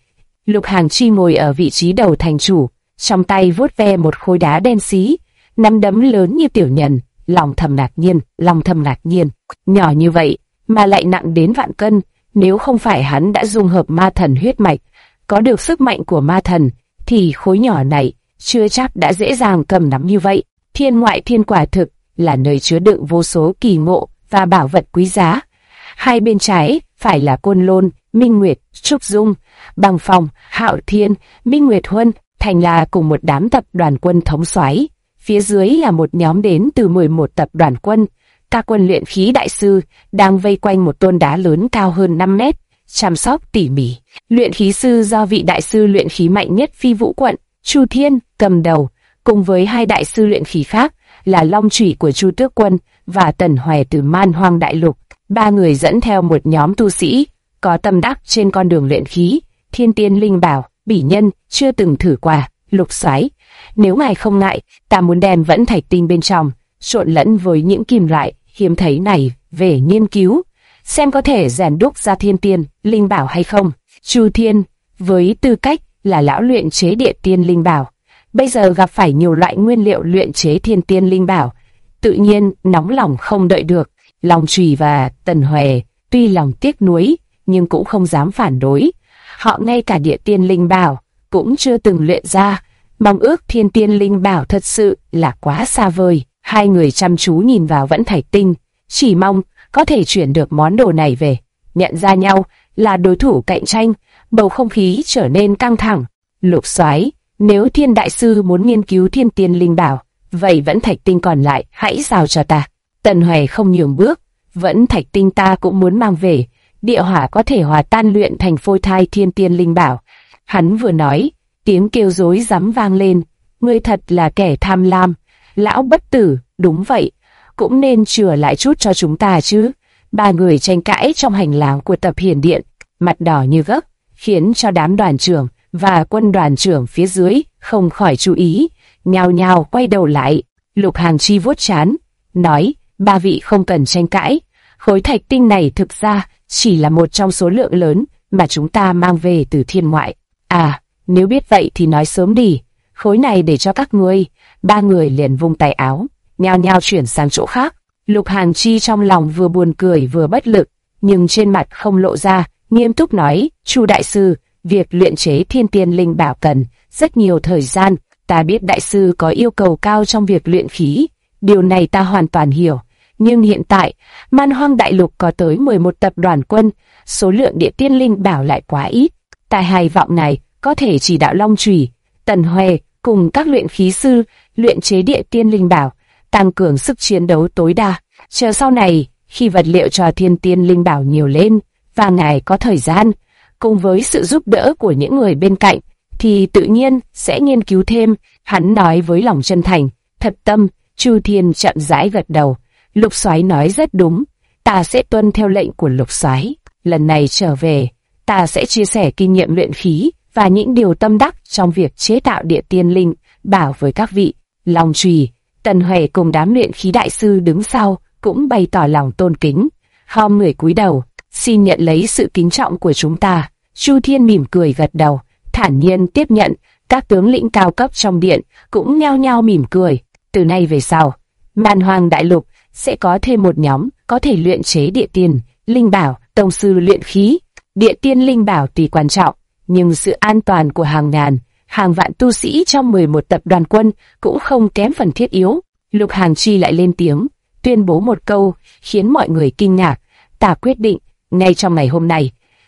Lục Hàng Chi ngồi ở vị trí đầu thành chủ, trong tay vuốt ve một khối đá đen xí, nắm đấm lớn như tiểu nhân, lòng thầm ngạc nhiên, nhỏ như vậy mà lại nặng đến vạn cân. Nếu không phải hắn đã dung hợp ma thần huyết mạch, có được sức mạnh của ma thần, thì khối nhỏ này chưa chắc đã dễ dàng cầm nắm như vậy. Thiên ngoại thiên quả thực là nơi chứa đựng vô số kỳ ngộ và bảo vật quý giá. Hai bên trái phải là Côn Lôn, Minh Nguyệt, Trúc Dung, Bằng Phòng, Hạo Thiên, Minh Nguyệt Huân, thành là cùng một đám tập đoàn quân thống soái. Phía dưới là một nhóm đến từ 11 tập đoàn quân. Các quân luyện khí đại sư đang vây quanh một tôn đá lớn cao hơn 5 mét, chăm sóc tỉ mỉ. Luyện khí sư do vị đại sư luyện khí mạnh nhất Phi Vũ quận, Chu Thiên, cầm đầu, cùng với hai đại sư luyện khí khác là Long Chủy của Chu Tước quân và Tần Hoè từ Man Hoang Đại Lục. Ba người dẫn theo một nhóm tu sĩ có tâm đắc trên con đường luyện khí. Thiên Tiên Linh bảo, bỉ nhân chưa từng thử qua. Lục soái, nếu ngài không ngại, ta muốn đem vẫn thạch tinh bên trong trộn lẫn với những kim loại hiếm thấy này về nghiên cứu, xem có thể rèn đúc ra Thiên Tiên Linh bảo hay không. Chu Thiên, với tư cách là lão luyện chế địa tiên linh bảo, bây giờ gặp phải nhiều loại nguyên liệu luyện chế Thiên Tiên Linh bảo, tự nhiên nóng lòng không đợi được. Long Chủy và Tần Hoè tuy lòng tiếc nuối nhưng cũng không dám phản đối. Họ ngay cả địa tiên linh bảo cũng chưa từng luyện ra, mong ước Thiên Tiên Linh bảo thật sự là quá xa vời. Hai người chăm chú nhìn vào vẫn thạch tinh, chỉ mong có thể chuyển được món đồ này về. Nhận ra nhau là đối thủ cạnh tranh, bầu không khí trở nên căng thẳng. Lục soái, nếu Thiên đại sư muốn nghiên cứu Thiên Tiên Linh bảo, vậy vẫn thạch tinh còn lại hãy giao cho ta. Tần Hoè không nhường bước, vẫn thạch tinh ta cũng muốn mang về, địa hỏa có thể hòa tan luyện thành phôi thai Thiên Tiên Linh bảo. Hắn vừa nói, tiếng kêu rối rắm vang lên, ngươi thật là kẻ tham lam. Lão bất tử, đúng vậy, cũng nên chừa lại chút cho chúng ta chứ. Ba người tranh cãi trong hành lang của tập hiển điện, mặt đỏ như gấc, khiến cho đám đoàn trưởng và quân đoàn trưởng phía dưới không khỏi chú ý, nhao nhao quay đầu lại. Lục Hàng Chi vuốt trán, nói, ba vị không cần tranh cãi, khối thạch tinh này thực ra chỉ là một trong số lượng lớn mà chúng ta mang về từ thiên ngoại. À, nếu biết vậy thì nói sớm đi, khối này để cho các ngươi. Ba người liền vung tay áo, nhao nhao chuyển sang chỗ khác. Lục Hàng Chi trong lòng vừa buồn cười vừa bất lực, nhưng trên mặt không lộ ra, nghiêm túc nói, Chu đại sư, việc luyện chế Thiên Tiên Linh bảo cần rất nhiều thời gian. Ta biết đại sư có yêu cầu cao trong việc luyện khí, điều này ta hoàn toàn hiểu. Nhưng hiện tại, Man Hoang Đại Lục có tới 11 tập đoàn quân, số lượng địa tiên linh bảo lại quá ít. Ta hy vọng này có thể chỉ đạo Long Chủy, Tần Hoè cùng các luyện khí sư luyện chế địa tiên linh bảo, tăng cường sức chiến đấu tối đa. Chờ sau này, khi vật liệu cho Thiên Tiên Linh bảo nhiều lên và ngài có thời gian, cùng với sự giúp đỡ của những người bên cạnh, thì tự nhiên sẽ nghiên cứu thêm. Hắn nói với lòng chân thành, thật tâm. Chu Thiên chậm rãi gật đầu. Lục soái nói rất đúng, ta sẽ tuân theo lệnh của lục soái. Lần này trở về, ta sẽ chia sẻ kinh nghiệm luyện khí và những điều tâm đắc trong việc chế tạo địa tiên linh bảo với các vị. Long Chủy, Tần Hoè cùng đám luyện khí đại sư đứng sau cũng bày tỏ lòng tôn kính, khom người cúi đầu, xin nhận lấy sự kính trọng của chúng ta. Chu Thiên mỉm cười gật đầu, thản nhiên tiếp nhận. Các tướng lĩnh cao cấp trong điện cũng nhao nhao mỉm cười. Từ nay về sau, Man Hoang Đại Lục sẽ có thêm một nhóm có thể luyện chế địa tiên linh bảo, tông sư luyện khí. Địa tiên linh bảo tuy quan trọng, nhưng sự an toàn của hàng ngàn, hàng vạn tu sĩ trong 11 tập đoàn quân cũng không kém phần thiết yếu. Lục Hàng Chi lại lên tiếng, tuyên bố một câu khiến mọi người kinh ngạc. Ta quyết định, ngay trong ngày hôm nay,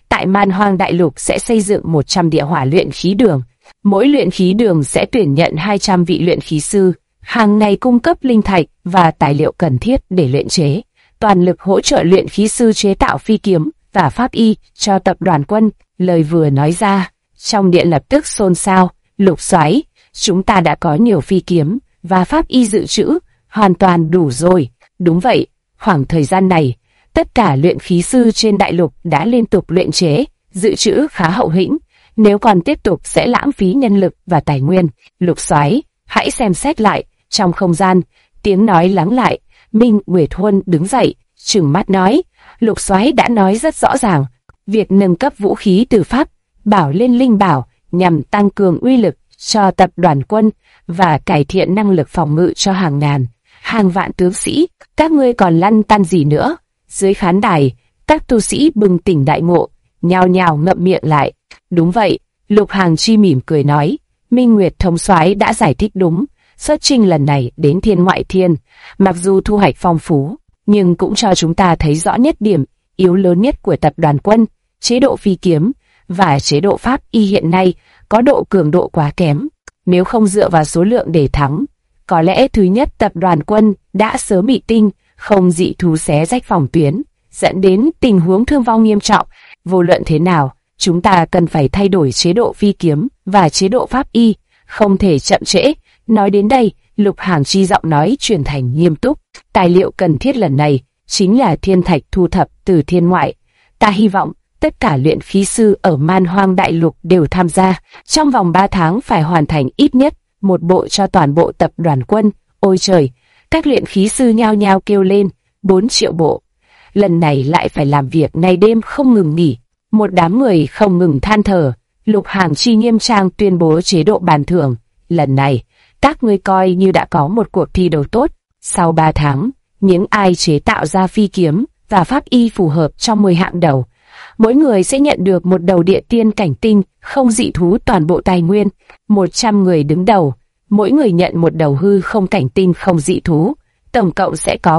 tại Man Hoang Đại Lục sẽ xây dựng 100 địa hỏa luyện khí đường. Mỗi luyện khí đường sẽ tuyển nhận 200 vị luyện khí sư, hàng ngày cung cấp linh thạch và tài liệu cần thiết để luyện chế, toàn lực hỗ trợ luyện khí sư chế tạo phi kiếm và pháp y cho tập đoàn Quân. Lời vừa nói ra, trong điện lập tức xôn xao. Lục Soái, chúng ta đã có nhiều phi kiếm và pháp y dự trữ, hoàn toàn đủ rồi. Đúng vậy, khoảng thời gian này, tất cả luyện khí sư trên đại lục đã liên tục luyện chế, dự trữ khá hậu hĩnh. Nếu còn tiếp tục sẽ lãng phí nhân lực và tài nguyên. Lục Soái, hãy xem xét lại. Trong không gian, tiếng nói lắng lại. Minh Nguyệt Huân đứng dậy, trừng mắt nói, Lục Soái đã nói rất rõ ràng, việc nâng cấp vũ khí từ pháp bảo lên linh bảo nhằm tăng cường uy lực cho tập đoàn Quân và cải thiện năng lực phòng ngự cho hàng ngàn, hàng vạn tướng sĩ. Các ngươi còn lăn tăn gì nữa? Dưới khán đài, các tu sĩ bừng tỉnh đại ngộ, nhao nhao ngậm miệng lại. Đúng vậy, Lục Hàng Chi mỉm cười nói, Minh Nguyệt thống soái đã giải thích đúng. Xuất chinh lần này đến Thiên Ngoại Thiên, mặc dù thu hoạch phong phú, nhưng cũng cho chúng ta thấy rõ nhất điểm yếu lớn nhất của tập đoàn Quân, chế độ phi kiếm và chế độ pháp y hiện nay có độ cường độ quá kém. Nếu không dựa vào số lượng để thắng, có lẽ thứ nhất tập đoàn Quân đã sớm bị tinh không dị thú xé rách phòng tuyến, dẫn đến tình huống thương vong nghiêm trọng. Vô luận thế nào, chúng ta cần phải thay đổi chế độ phi kiếm và chế độ pháp y, không thể chậm trễ. Nói đến đây, Lục Hàng Chi giọng nói chuyển thành nghiêm túc. Tài liệu cần thiết lần này chính là thiên thạch thu thập từ thiên ngoại. Ta hy vọng tất cả luyện khí sư ở Man Hoang Đại Lục đều tham gia. Trong vòng 3 tháng phải hoàn thành ít nhất một bộ cho toàn bộ tập đoàn Quân. Ôi trời, các luyện khí sư nhao nhao kêu lên, 4 triệu bộ. Lần này lại phải làm việc ngày đêm không ngừng nghỉ. Một đám người không ngừng than thở. Lục Hàng Chi nghiêm trang tuyên bố chế độ bàn thưởng. Lần này, các ngươi coi như đã có một cuộc thi đấu tốt. Sau 3 tháng, những ai chế tạo ra phi kiếm và pháp y phù hợp trong 10 hạng đầu, mỗi người sẽ nhận được một đầu địa tiên cảnh tinh không dị thú toàn bộ tài nguyên. 100 người đứng đầu, mỗi người nhận một đầu hư không cảnh tinh không dị thú. Tổng cộng sẽ có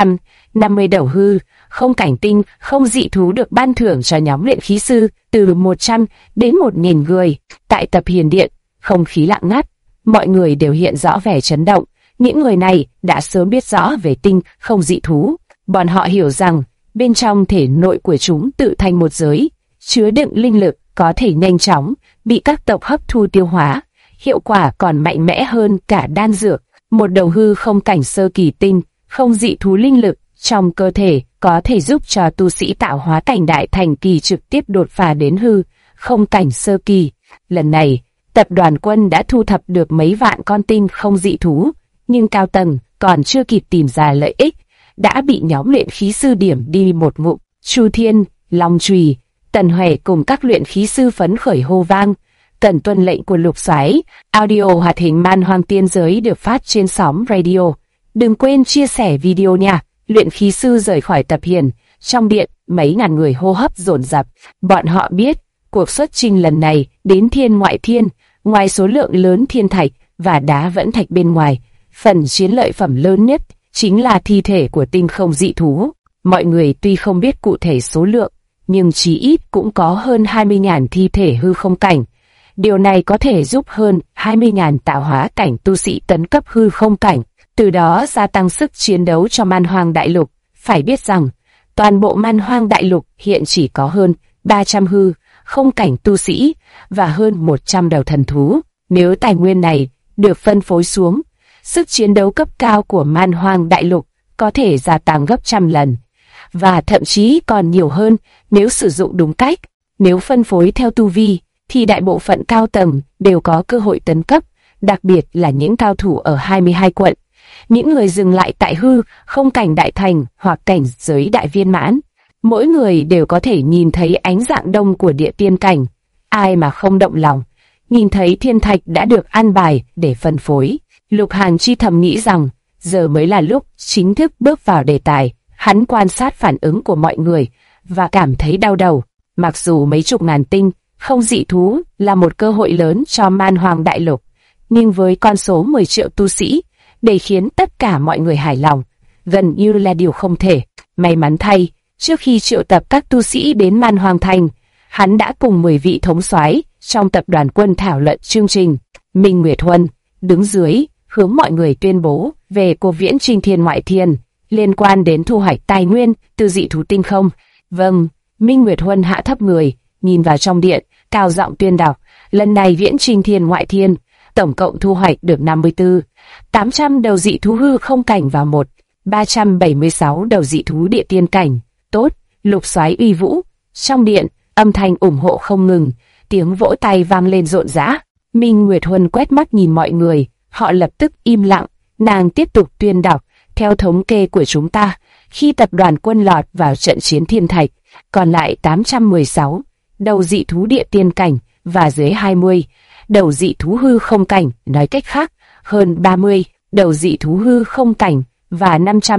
450 đầu hư không cảnh tinh không dị thú được ban thưởng cho nhóm luyện khí sư, từ 100 đến 1000 người. Tại Tập Hiền Điện, không khí lặng ngắt, mọi người đều hiện rõ vẻ chấn động. Những người này đã sớm biết rõ về tinh không dị thú. Bọn họ hiểu rằng bên trong thể nội của chúng tự thành một giới, chứa đựng linh lực có thể nhanh chóng bị các tộc hấp thu tiêu hóa. Hiệu quả còn mạnh mẽ hơn cả đan dược. Một đầu hư không cảnh sơ kỳ tinh không dị thú linh lực trong cơ thể có thể giúp cho tu sĩ tạo hóa cảnh đại thành kỳ trực tiếp đột phá đến hư không cảnh sơ kỳ. Lần này, tập đoàn Quân đã thu thập được mấy vạn con tinh không dị thú, nhưng cao tầng còn chưa kịp tìm ra lợi ích, đã bị nhóm luyện khí sư điểm đi một ngụm. Chu Thiên, Long Chùy, Tần Huệ cùng các luyện khí sư phấn khởi hô vang, cần tuân lệnh của Lục Soái. Audio hoạt hình Man Hoang Tiên Giới được phát trên sóng radio. Đừng quên chia sẻ video nha. Luyện khí sư rời khỏi Tập Hiền, trong điện mấy ngàn người hô hấp dồn dập. Bọn họ biết cuộc xuất chinh lần này đến Thiên Ngoại Thiên, ngoài số lượng lớn thiên thạch và đá vẫn thạch bên ngoài, phần chiến lợi phẩm lớn nhất chính là thi thể của tinh không dị thú. Mọi người tuy không biết cụ thể số lượng, nhưng chí ít cũng có hơn 20.000 thi thể hư không cảnh. Điều này có thể giúp hơn 20.000 tạo hóa cảnh tu sĩ tấn cấp hư không cảnh, từ đó gia tăng sức chiến đấu cho Man Hoang Đại Lục. Phải biết rằng, toàn bộ Man Hoang Đại Lục hiện chỉ có hơn 300 hư không cảnh tu sĩ và hơn 100 đầu thần thú. Nếu tài nguyên này được phân phối xuống, sức chiến đấu cấp cao của Man Hoang Đại Lục có thể gia tăng gấp trăm lần, và thậm chí còn nhiều hơn nếu sử dụng đúng cách. Nếu phân phối theo tu vi, thì đại bộ phận cao tầng đều có cơ hội tấn cấp, đặc biệt là những cao thủ ở 22 quận. Những người dừng lại tại hư không cảnh đại thành hoặc cảnh giới đại viên mãn, mỗi người đều có thể nhìn thấy ánh dạng đông của địa tiên cảnh. Ai mà không động lòng, nhìn thấy thiên thạch đã được an bài để phân phối. Lục Hàng Chi thầm nghĩ rằng, giờ mới là lúc chính thức bước vào đề tài. Hắn quan sát phản ứng của mọi người và cảm thấy đau đầu. Mặc dù mấy chục ngàn tinh không dị thú là một cơ hội lớn cho Man Hoang Đại Lục, nhưng với con số 10 triệu tu sĩ, để khiến tất cả mọi người hài lòng, gần như là điều không thể. May mắn thay, trước khi triệu tập các tu sĩ đến Man Hoang Thành, hắn đã cùng 10 vị thống soái trong tập đoàn quân thảo luận chương trình. Minh Nguyệt Huân đứng dưới, hướng mọi người tuyên bố về cuộc viễn chinh thiên ngoại thiên, liên quan đến thu hoạch tài nguyên từ dị thú tinh không. Vâng, Minh Nguyệt Huân hạ thấp người, nhìn vào trong điện, cao giọng tuyên đọc, lần này viễn chinh thiên ngoại thiên, tổng cộng thu hoạch được 800 đầu dị thú hư không cảnh và 376 đầu dị thú địa tiên cảnh. Tốt, Lục Soái uy vũ. Trong điện, âm thanh ủng hộ không ngừng, tiếng vỗ tay vang lên rộn rã. Minh Nguyệt Huân quét mắt nhìn mọi người, họ lập tức im lặng. Nàng tiếp tục tuyên đọc, theo thống kê của chúng ta, khi tập đoàn quân lọt vào trận chiến thiên thạch, còn lại 816 đầu dị thú địa tiên cảnh và dưới 20 đầu dị thú hư không cảnh, nói cách khác, hơn 30 đầu dị thú hư không cảnh và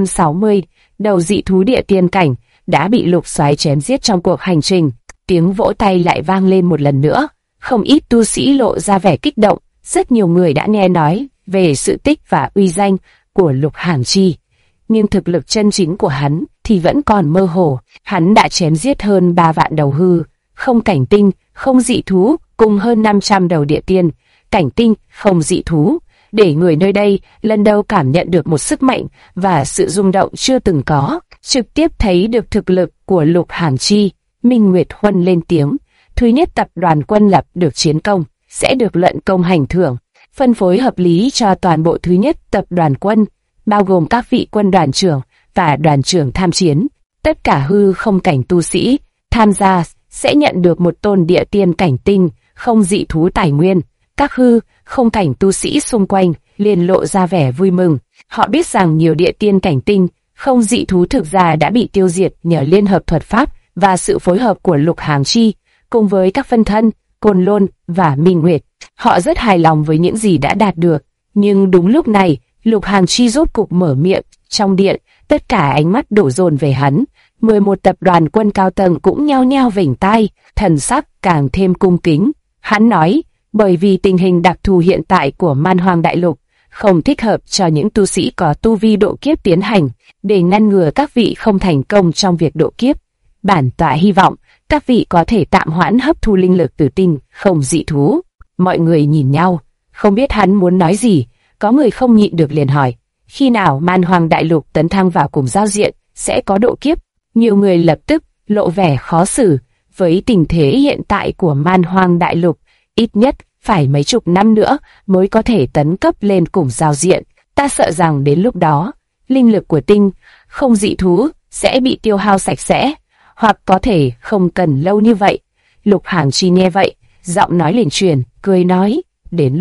560 đầu dị thú địa tiên cảnh đã bị Lục Soái chém giết trong cuộc hành trình. Tiếng vỗ tay lại vang lên một lần nữa, không ít tu sĩ lộ ra vẻ kích động, rất nhiều người đã nghe nói về sự tích và uy danh của Lục Hàn Chi, nhưng thực lực chân chính của hắn thì vẫn còn mơ hồ. Hắn đã chém giết hơn 3 vạn đầu hư không cảnh tinh, không dị thú, cùng hơn 500 đầu địa tiên cảnh tinh, không dị thú, để người nơi đây lần đầu cảm nhận được một sức mạnh và sự rung động chưa từng có, trực tiếp thấy được thực lực của Lục Hàn Chi. Minh Nguyệt Huân lên tiếng, thứ nhất tập đoàn quân lập được chiến công, sẽ được luận công hành thưởng, phân phối hợp lý cho toàn bộ thứ nhất tập đoàn quân, bao gồm các vị quân đoàn trưởng và đoàn trưởng tham chiến. Tất cả hư không cảnh tu sĩ tham gia sẽ nhận được một tôn địa tiên cảnh tinh, không dị thú tài nguyên. Các hư không cảnh tu sĩ xung quanh liền lộ ra vẻ vui mừng. Họ biết rằng nhiều địa tiên cảnh tinh, không dị thú thực ra đã bị tiêu diệt nhờ liên hợp thuật pháp và sự phối hợp của Lục Hàn Chi, cùng với các phân thân, Côn Lôn và Minh Nguyệt. Họ rất hài lòng với những gì đã đạt được. Nhưng đúng lúc này, Lục Hàn Chi rốt cục mở miệng. Trong điện, tất cả ánh mắt đổ dồn về hắn. 11 tập đoàn quân cao tầng cũng nhao nhao vểnh tai, thần sắc càng thêm cung kính. Hắn nói, bởi vì tình hình đặc thù hiện tại của Man Hoang Đại Lục không thích hợp cho những tu sĩ có tu vi độ kiếp tiến hành, để ngăn ngừa các vị không thành công trong việc độ kiếp. Bản tọa hy vọng các vị có thể tạm hoãn hấp thu linh lực từ tinh không dị thú. Mọi người nhìn nhau, không biết hắn muốn nói gì. Có người không nhịn được liền hỏi, khi nào Man Hoang Đại Lục tấn thăng vào cùng giao diện sẽ có độ kiếp? Nhiều người lập tức lộ vẻ khó xử. Với tình thế hiện tại của Man Hoang Đại Lục, ít nhất phải mấy chục năm nữa mới có thể tấn cấp lên cùng giao diện. Ta sợ rằng đến lúc đó, linh lực của tinh không dị thú sẽ bị tiêu hao sạch sẽ, hoặc có thể không cần lâu như vậy. Lục Hàn Chi nghe vậy, giọng nói liền truyền, cười nói, đến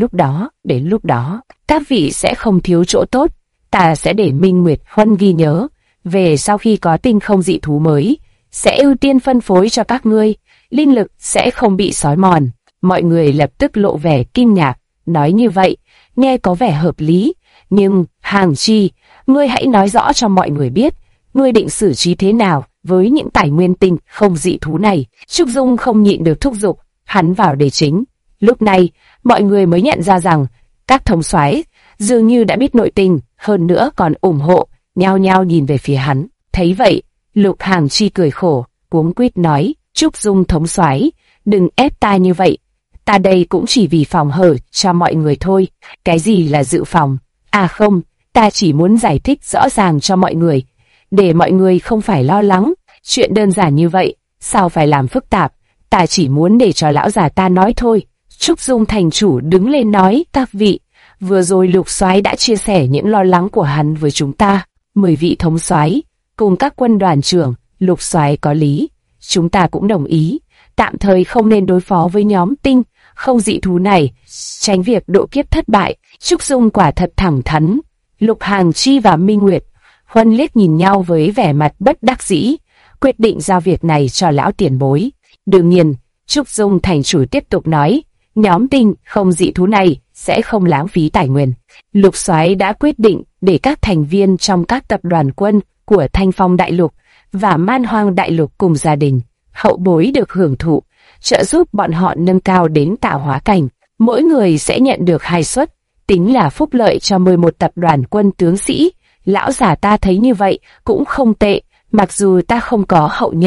lúc đó, các vị sẽ không thiếu chỗ tốt. Ta sẽ để Minh Nguyệt Huân ghi nhớ, về sau khi có tinh không dị thú mới, sẽ ưu tiên phân phối cho các ngươi, linh lực sẽ không bị xói mòn. Mọi người lập tức lộ vẻ kinh ngạc, nói như vậy, nghe có vẻ hợp lý, nhưng, Hàn Chi, ngươi hãy nói rõ cho mọi người biết, ngươi định xử trí thế nào với những tài nguyên tinh không dị thú này. Trúc Dung không nhịn được thúc giục, hắn vào đề chính. Lúc này, mọi người mới nhận ra rằng, các thống soái dường như đã biết nội tình, hơn nữa còn ủng hộ, nhao nhao nhìn về phía hắn. Thấy vậy, Lục Hàn Chi cười khổ, cuống quýt nói, Trúc Dung thống soái, đừng ép ta như vậy. Ta đây cũng chỉ vì phòng hở cho mọi người thôi. Cái gì là dự phòng? À không, ta chỉ muốn giải thích rõ ràng cho mọi người, để mọi người không phải lo lắng. Chuyện đơn giản như vậy, sao phải làm phức tạp? Ta chỉ muốn để cho lão già ta nói thôi. Trúc Dung thành chủ đứng lên nói, các vị, vừa rồi Lục Soái đã chia sẻ những lo lắng của hắn với chúng ta. 10 vị thống soái cùng các quân đoàn trưởng, Lục Soái có lý, chúng ta cũng đồng ý, tạm thời không nên đối phó với nhóm tinh không dị thú này, tránh việc độ kiếp thất bại. Trúc Dung quả thật thẳng thắn. Lục Hàn Chi và Minh Nguyệt Huân liếc nhìn nhau với vẻ mặt bất đắc dĩ, quyết định giao việc này cho lão tiền bối. Đương nhiên, Trúc Dung thành chủ tiếp tục nói, nhóm tinh không dị thú này sẽ không lãng phí tài nguyên. Lục Soái đã quyết định để các thành viên trong các tập đoàn quân của Thanh Phong Đại Lục và Man Hoang Đại Lục cùng gia đình, hậu bối được hưởng thụ, trợ giúp bọn họ nâng cao đến tạo hóa cảnh. Mỗi người sẽ nhận được 2 suất, tính là phúc lợi cho 11 tập đoàn quân tướng sĩ. Lão già ta thấy như vậy cũng không tệ, mặc dù ta không có hậu nhân,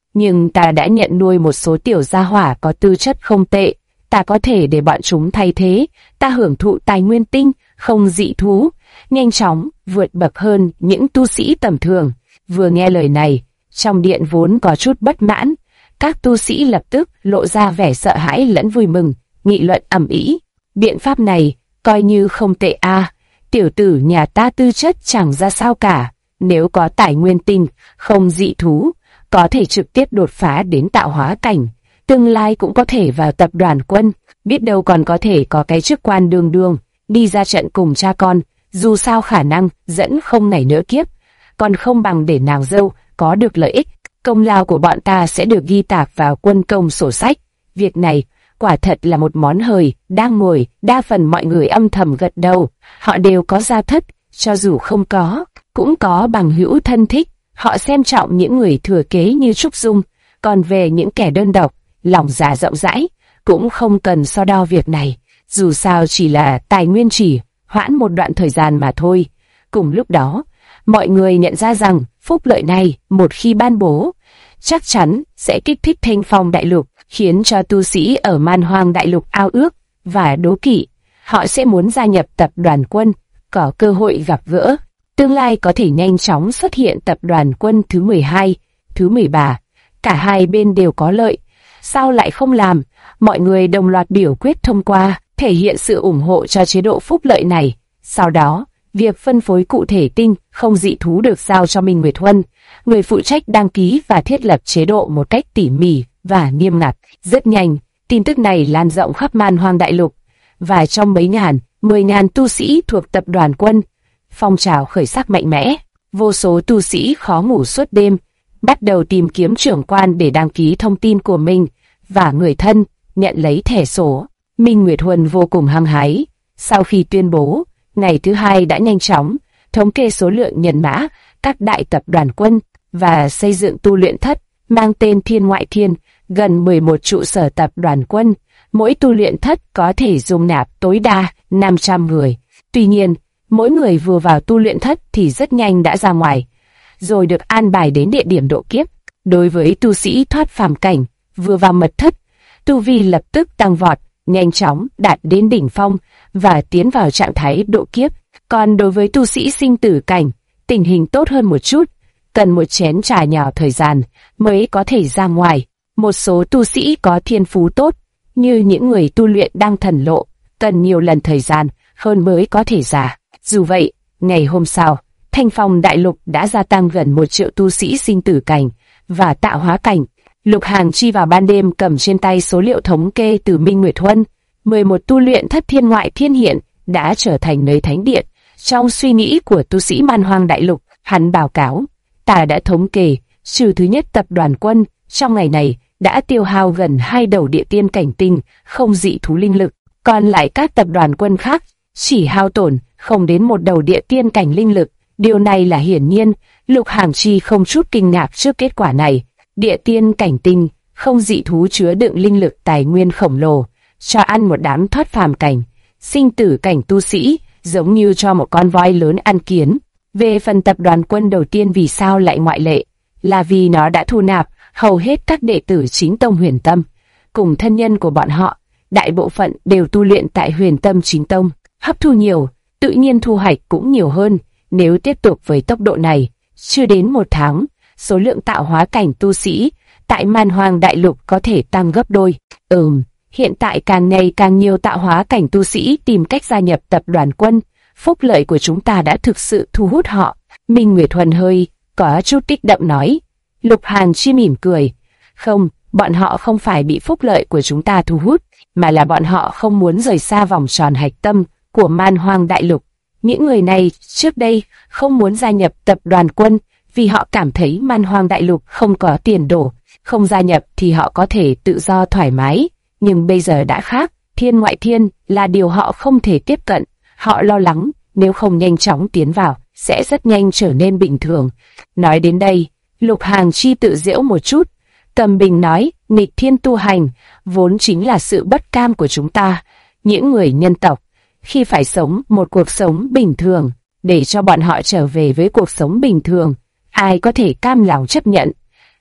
nhưng ta đã nhận nuôi một số tiểu gia hỏa có tư chất không tệ, ta có thể để bọn chúng thay thế, ta hưởng thụ tài nguyên tinh, không dị thú, nhanh chóng vượt bậc hơn những tu sĩ tầm thường. Vừa nghe lời này, trong điện vốn có chút bất mãn, các tu sĩ lập tức lộ ra vẻ sợ hãi lẫn vui mừng, nghị luận ầm ĩ. Biện pháp này coi như không tệ a, tiểu tử nhà ta tư chất chẳng ra sao cả, nếu có tài nguyên tinh, không dị thú, có thể trực tiếp đột phá đến tạo hóa cảnh, tương lai cũng có thể vào tập đoàn quân, biết đâu còn có thể có cái chức quan đường đường, đi ra trận cùng cha con, dù sao khả năng dẫn không nảy nữa kiếp, còn không bằng để nàng dâu có được lợi ích, công lao của bọn ta sẽ được ghi tạc vào quân công sổ sách. Việc này quả thật là một món hời, đang ngồi, đa phần mọi người âm thầm gật đầu, họ đều có gia thất, cho dù không có, cũng có bằng hữu thân thích, họ xem trọng những người thừa kế như Trúc Dung, còn về những kẻ đơn độc, lòng dạ rộng rãi, cũng không cần so đo việc này, dù sao chỉ là tài nguyên chỉ, hoãn một đoạn thời gian mà thôi. Cùng lúc đó, mọi người nhận ra rằng phúc lợi này một khi ban bố, chắc chắn sẽ kích thích Thanh Phong đại lục, khiến cho tu sĩ ở Man Hoang đại lục ao ước và đố kỵ. Họ sẽ muốn gia nhập tập đoàn quân, có cơ hội gặp gỡ. Tương lai có thể nhanh chóng xuất hiện tập đoàn quân thứ 12, thứ 13. Cả hai bên đều có lợi. Sao lại không làm? Mọi người đồng loạt biểu quyết thông qua, thể hiện sự ủng hộ cho chế độ phúc lợi này. Sau đó, việc phân phối cụ thể tinh, không dị thú được giao cho Minh Nguyệt Huân, người phụ trách đăng ký và thiết lập chế độ một cách tỉ mỉ và nghiêm ngặt. Rất nhanh, tin tức này lan rộng khắp Man Hoang đại lục, và trong mấy ngàn, 10.000 tu sĩ thuộc tập đoàn quân, phong trào khởi sắc mạnh mẽ. Vô số tu sĩ khó ngủ suốt đêm, bắt đầu tìm kiếm trưởng quan để đăng ký thông tin của mình và người thân, nhận lấy thẻ số. Minh Nguyệt Huân vô cùng hăng hái. Sau khi tuyên bố, ngày thứ hai đã nhanh chóng thống kê số lượng nhân mã các đại tập đoàn quân và xây dựng tu luyện thất mang tên Thiên Ngoại Thiên, gần 11 trụ sở tập đoàn quân. Mỗi tu luyện thất có thể dung nạp tối đa 500 người. Tuy nhiên, mỗi người vừa vào tu luyện thất thì rất nhanh đã ra ngoài, rồi được an bài đến địa điểm độ kiếp. Đối với tu sĩ thoát phàm cảnh, vừa vào mật thất, tu vi lập tức tăng vọt, nhanh chóng đạt đến đỉnh phong và tiến vào trạng thái độ kiếp. Còn đối với tu sĩ sinh tử cảnh, tình hình tốt hơn một chút, cần một chén trà nhỏ thời gian mới có thể ra ngoài. Một số tu sĩ có thiên phú tốt, như những người tu luyện đang thần lộ, cần nhiều lần thời gian hơn mới có thể ra. Dù vậy, ngày hôm sau, Thanh Phong đại lục đã gia tăng gần 1 triệu tu sĩ sinh tử cảnh và tạo hóa cảnh. Lục Hàng Chi vào ban đêm cầm trên tay số liệu thống kê từ Minh Nguyệt Huân. 11 tu luyện thất Thiên Ngoại Thiên hiện đã trở thành nơi thánh điện. Trong suy nghĩ của tu sĩ Man Hoang đại lục, hắn báo cáo, ta đã thống kê, trừ thứ nhất tập đoàn quân, trong ngày này đã tiêu hao gần 2 đầu địa tiên cảnh tinh, không dị thú linh lực. Còn lại các tập đoàn quân khác chỉ hao tổn không đến 1 đầu địa tiên cảnh linh lực. Điều này là hiển nhiên. Lục Hàng Chi không chút kinh ngạc trước kết quả này. Địa tiên cảnh tinh, không dị thú chứa đựng linh lực tài nguyên khổng lồ, cho ăn một đám thoát phàm cảnh, sinh tử cảnh tu sĩ, giống như cho một con voi lớn ăn kiến. Về phần tập đoàn quân đầu tiên vì sao lại ngoại lệ, là vì nó đã thu nạp hầu hết các đệ tử chính tông Huyền Tâm, cùng thân nhân của bọn họ, đại bộ phận đều tu luyện tại Huyền Tâm chính tông, hấp thu nhiều, tự nhiên thu hoạch cũng nhiều hơn. Nếu tiếp tục với tốc độ này, chưa đến 1 tháng, số lượng tạo hóa cảnh tu sĩ tại Man Hoang đại lục có thể tăng gấp đôi. Hiện tại càng ngày càng nhiều tạo hóa cảnh tu sĩ tìm cách gia nhập tập đoàn quân, phúc lợi của chúng ta đã thực sự thu hút họ. Minh Nguyệt Huân hơi có chút kích động nói. Lục Hàn Chi mỉm cười. Không, bọn họ không phải bị phúc lợi của chúng ta thu hút, mà là bọn họ không muốn rời xa vòng tròn hạch tâm của Man Hoang đại lục. Những người này trước đây không muốn gia nhập tập đoàn quân vì họ cảm thấy Man Hoang đại lục không có tiền đồ, không gia nhập thì họ có thể tự do thoải mái. Nhưng bây giờ đã khác, Thiên Ngoại Thiên là điều họ không thể tiếp cận. Họ lo lắng nếu không nhanh chóng tiến vào, sẽ rất nhanh trở nên bình thường. Nói đến đây, Lục Hàng Chi tự giễu một chút. Cầm bình nói, nghịch thiên tu hành, vốn chính là sự bất cam của chúng ta. Những người nhân tộc, khi phải sống một cuộc sống bình thường, để cho bọn họ trở về với cuộc sống bình thường, ai có thể cam lòng chấp nhận.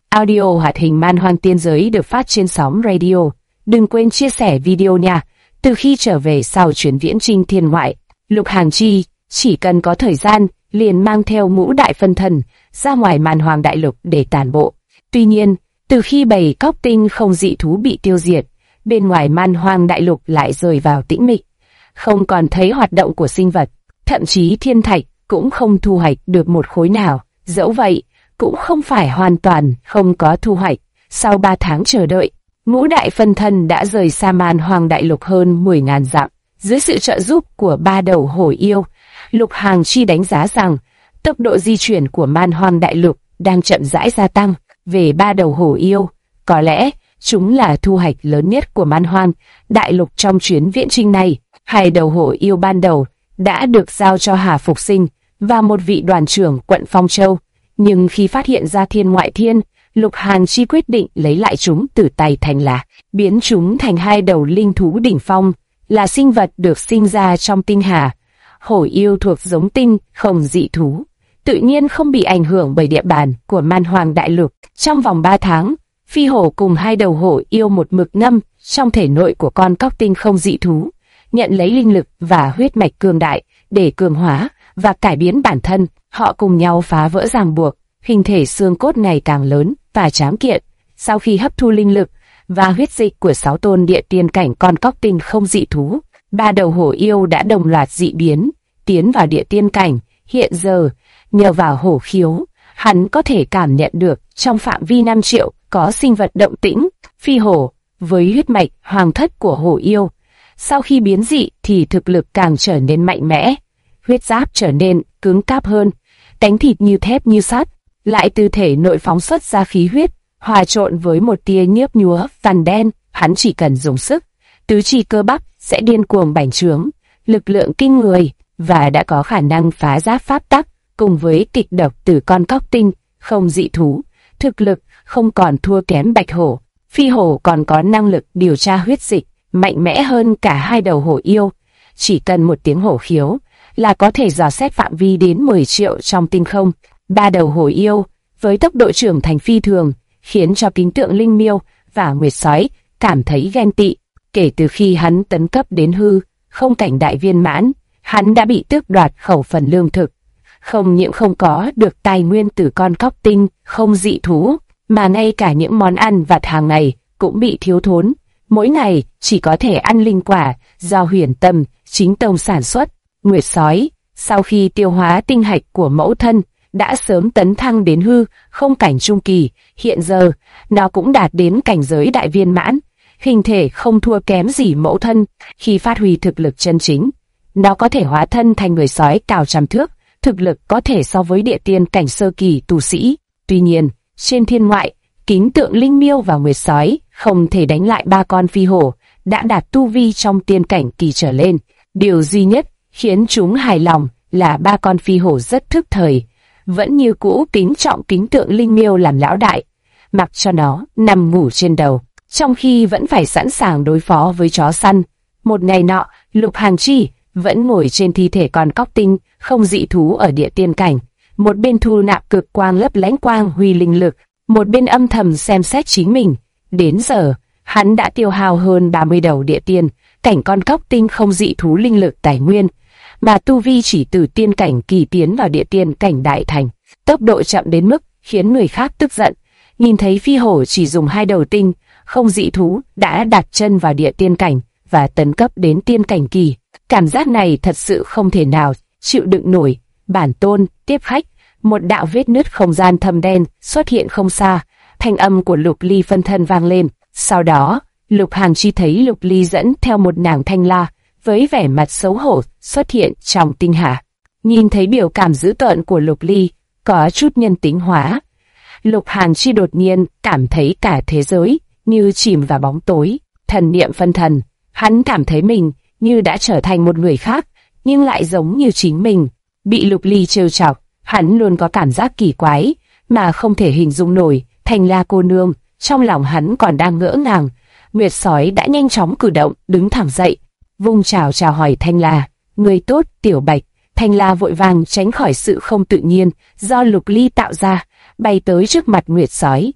Audio hoạt hình Man Hoang Tiên Giới được phát trên sóng radio. Đừng quên chia sẻ video nha. Từ khi trở về sau chuyến viễn chinh thiên ngoại, Lục Hàng Chi chỉ cần có thời gian liền mang theo Ngũ Đại Phân Thân ra ngoài Man Hoang Đại Lục để tản bộ. Tuy nhiên, từ khi bầy cóc tinh không dị thú bị tiêu diệt, bên ngoài Man Hoang Đại Lục lại rơi vào tĩnh mịch, không còn thấy hoạt động của sinh vật, thậm chí thiên thạch cũng không thu hoạch được một khối nào. Dẫu vậy, cũng không phải hoàn toàn không có thu hoạch. Sau 3 tháng chờ đợi, Ngũ Đại Phân Thân đã rời xa Man Hoang Đại Lục hơn 10.000 dặm. Dưới sự trợ giúp của 3 đầu hổ yêu, Lục Hàng Chi đánh giá rằng tốc độ di chuyển của Man Hoang Đại Lục đang chậm rãi gia tăng. Về 3 đầu hổ yêu, có lẽ chúng là thu hoạch lớn nhất của Man Hoang Đại Lục trong chuyến viễn chinh này. 2 đầu hổ yêu ban đầu đã được giao cho Hà Phục Sinh và một vị đoàn trưởng quận Phong Châu. Nhưng khi phát hiện ra thiên ngoại thiên, Lục Hàng Chi quyết định lấy lại chúng từ tay Thanh La, biến chúng thành 2 đầu linh thú đỉnh phong, là sinh vật được sinh ra trong tinh hà. Hổ yêu thuộc giống tinh không dị thú, tự nhiên không bị ảnh hưởng bởi địa bàn của Man Hoang Đại Lục. Trong vòng 3 tháng, Phi Hổ cùng 2 đầu hổ yêu một mực ngâm trong thể nội của con cóc tinh không dị thú, nhận lấy linh lực và huyết mạch cường đại để cường hóa và cải biến bản thân. Họ cùng nhau phá vỡ ràng buộc, hình thể xương cốt ngày càng lớn và tráng kiện. Sau khi hấp thu linh lực và huyết dịch của 6 tôn địa tiên cảnh con cóc tinh không dị thú, 3 đầu hổ yêu đã đồng loạt dị biến, tiến vào địa tiên cảnh. Hiện giờ, nhờ vào hổ khiếu, hắn có thể cảm nhận được trong phạm vi 5 triệu có sinh vật động tĩnh. Phi hổ, với huyết mạch hoàng thất của hổ yêu, sau khi biến dị thì thực lực càng trở nên mạnh mẽ, huyết giáp trở nên cứng cáp hơn, cánh thịt như thép như sắt, lại từ thể nội phóng xuất ra khí huyết, hòa trộn với một tia nhớp nhúa vằn đen. Hắn chỉ cần dùng sức, tứ chi cơ bắp sẽ điên cuồng bành trướng, lực lượng kinh người và đã có khả năng phá giáp pháp tắc. Cùng với kịch độc từ con cóc tinh không dị thú, thực lực không còn thua kém bạch hổ. Phi hổ còn có năng lực điều tra huyết dịch mạnh mẽ hơn cả 2 đầu hổ yêu. Chỉ cần một tiếng hổ khiếu là có thể dò xét phạm vi đến 10 triệu trong tinh không. 3 đầu hổ yêu với tốc độ trưởng thành phi thường khiến cho Kính Tượng Linh Miêu và Nguyệt Sói cảm thấy ghen tị. Kể từ khi hắn tấn cấp đến hư không cảnh đại viên mãn, hắn đã bị tước đoạt khẩu phần lương thực. Không những không có được tài nguyên từ con cóc tinh không dị thú, mà ngay cả những món ăn vặt hàng ngày cũng bị thiếu thốn. Mỗi ngày chỉ có thể ăn linh quả do Huyền Tâm chính tông sản xuất. Nguyệt Sói, sau khi tiêu hóa tinh hạch của mẫu thân, đã sớm tấn thăng đến hư không cảnh trung kỳ. Hiện giờ, nó cũng đạt đến cảnh giới đại viên mãn, hình thể không thua kém gì mẫu thân. Khi phát huy thực lực chân chính, nó có thể hóa thân thành người sói cao trăm thước, thực lực có thể so với địa tiên cảnh sơ kỳ tu sĩ. Tuy nhiên, trên thiên ngoại, Kính Tượng Linh Miêu và Nguyệt Sói không thể đánh lại 3 con phi hổ đã đạt tu vi trong tiên cảnh kỳ trở lên. Điều duy nhất khiến chúng hài lòng là 3 con phi hổ rất thức thời, vẫn như cũ kính trọng Kính Tượng Linh Miêu làm lão đại, mặc cho nó nằm ngủ trên đầu, trong khi vẫn phải sẵn sàng đối phó với chó săn. Một ngày nọ, Lục Hàng Chi vẫn ngồi trên thi thể con cóc tinh không dị thú ở địa tiên cảnh, một bên thu nạp cực quang lấp lánh quang huy linh lực, một bên âm thầm xem xét chính mình. Đến giờ, hắn đã tiêu hao hơn 30 đầu địa tiên cảnh con cóc tinh không dị thú linh lực tài nguyên, mà tu vi chỉ từ tiên cảnh kỳ tiến vào địa tiên cảnh đại thành. Tốc độ chậm đến mức khiến người khác tức giận. Nhìn thấy phi hổ chỉ dùng 2 đầu tinh không dị thú đã đặt chân vào địa tiên cảnh và tấn cấp đến tiên cảnh kỳ, cảm giác này thật sự không thể nào chịu đựng nổi. Bản tôn, tiếp khách. Một đạo vết nứt không gian thâm đen xuất hiện không xa, thanh âm của Lục Ly phân thân vang lên. Sau đó, Lục Hàng Chi thấy Lục Ly dẫn theo một nàng Thanh La, với vẻ mặt xấu hổ xuất hiện trong tinh hà. Nhìn thấy biểu cảm dữ tợn của Lục Ly, có chút nhân tính hóa, Lục Hàng Chi đột nhiên cảm thấy cả thế giới như chìm vào bóng tối. Thần niệm phân thần, hắn cảm thấy mình như đã trở thành một người khác, nhưng lại giống như chính mình. Bị Lục Ly trêu chọc, hắn luôn có cảm giác kỳ quái mà không thể hình dung nổi. Thanh La cô nương, trong lòng hắn còn đang ngỡ ngàng. Nguyệt Sói đã nhanh chóng cử động, đứng thẳng dậy, vung chào chào hỏi Thanh La. Người tốt, Tiểu Bạch. Thanh La vội vàng tránh khỏi sự không tự nhiên do Lục Ly tạo ra, bay tới trước mặt Nguyệt Sói.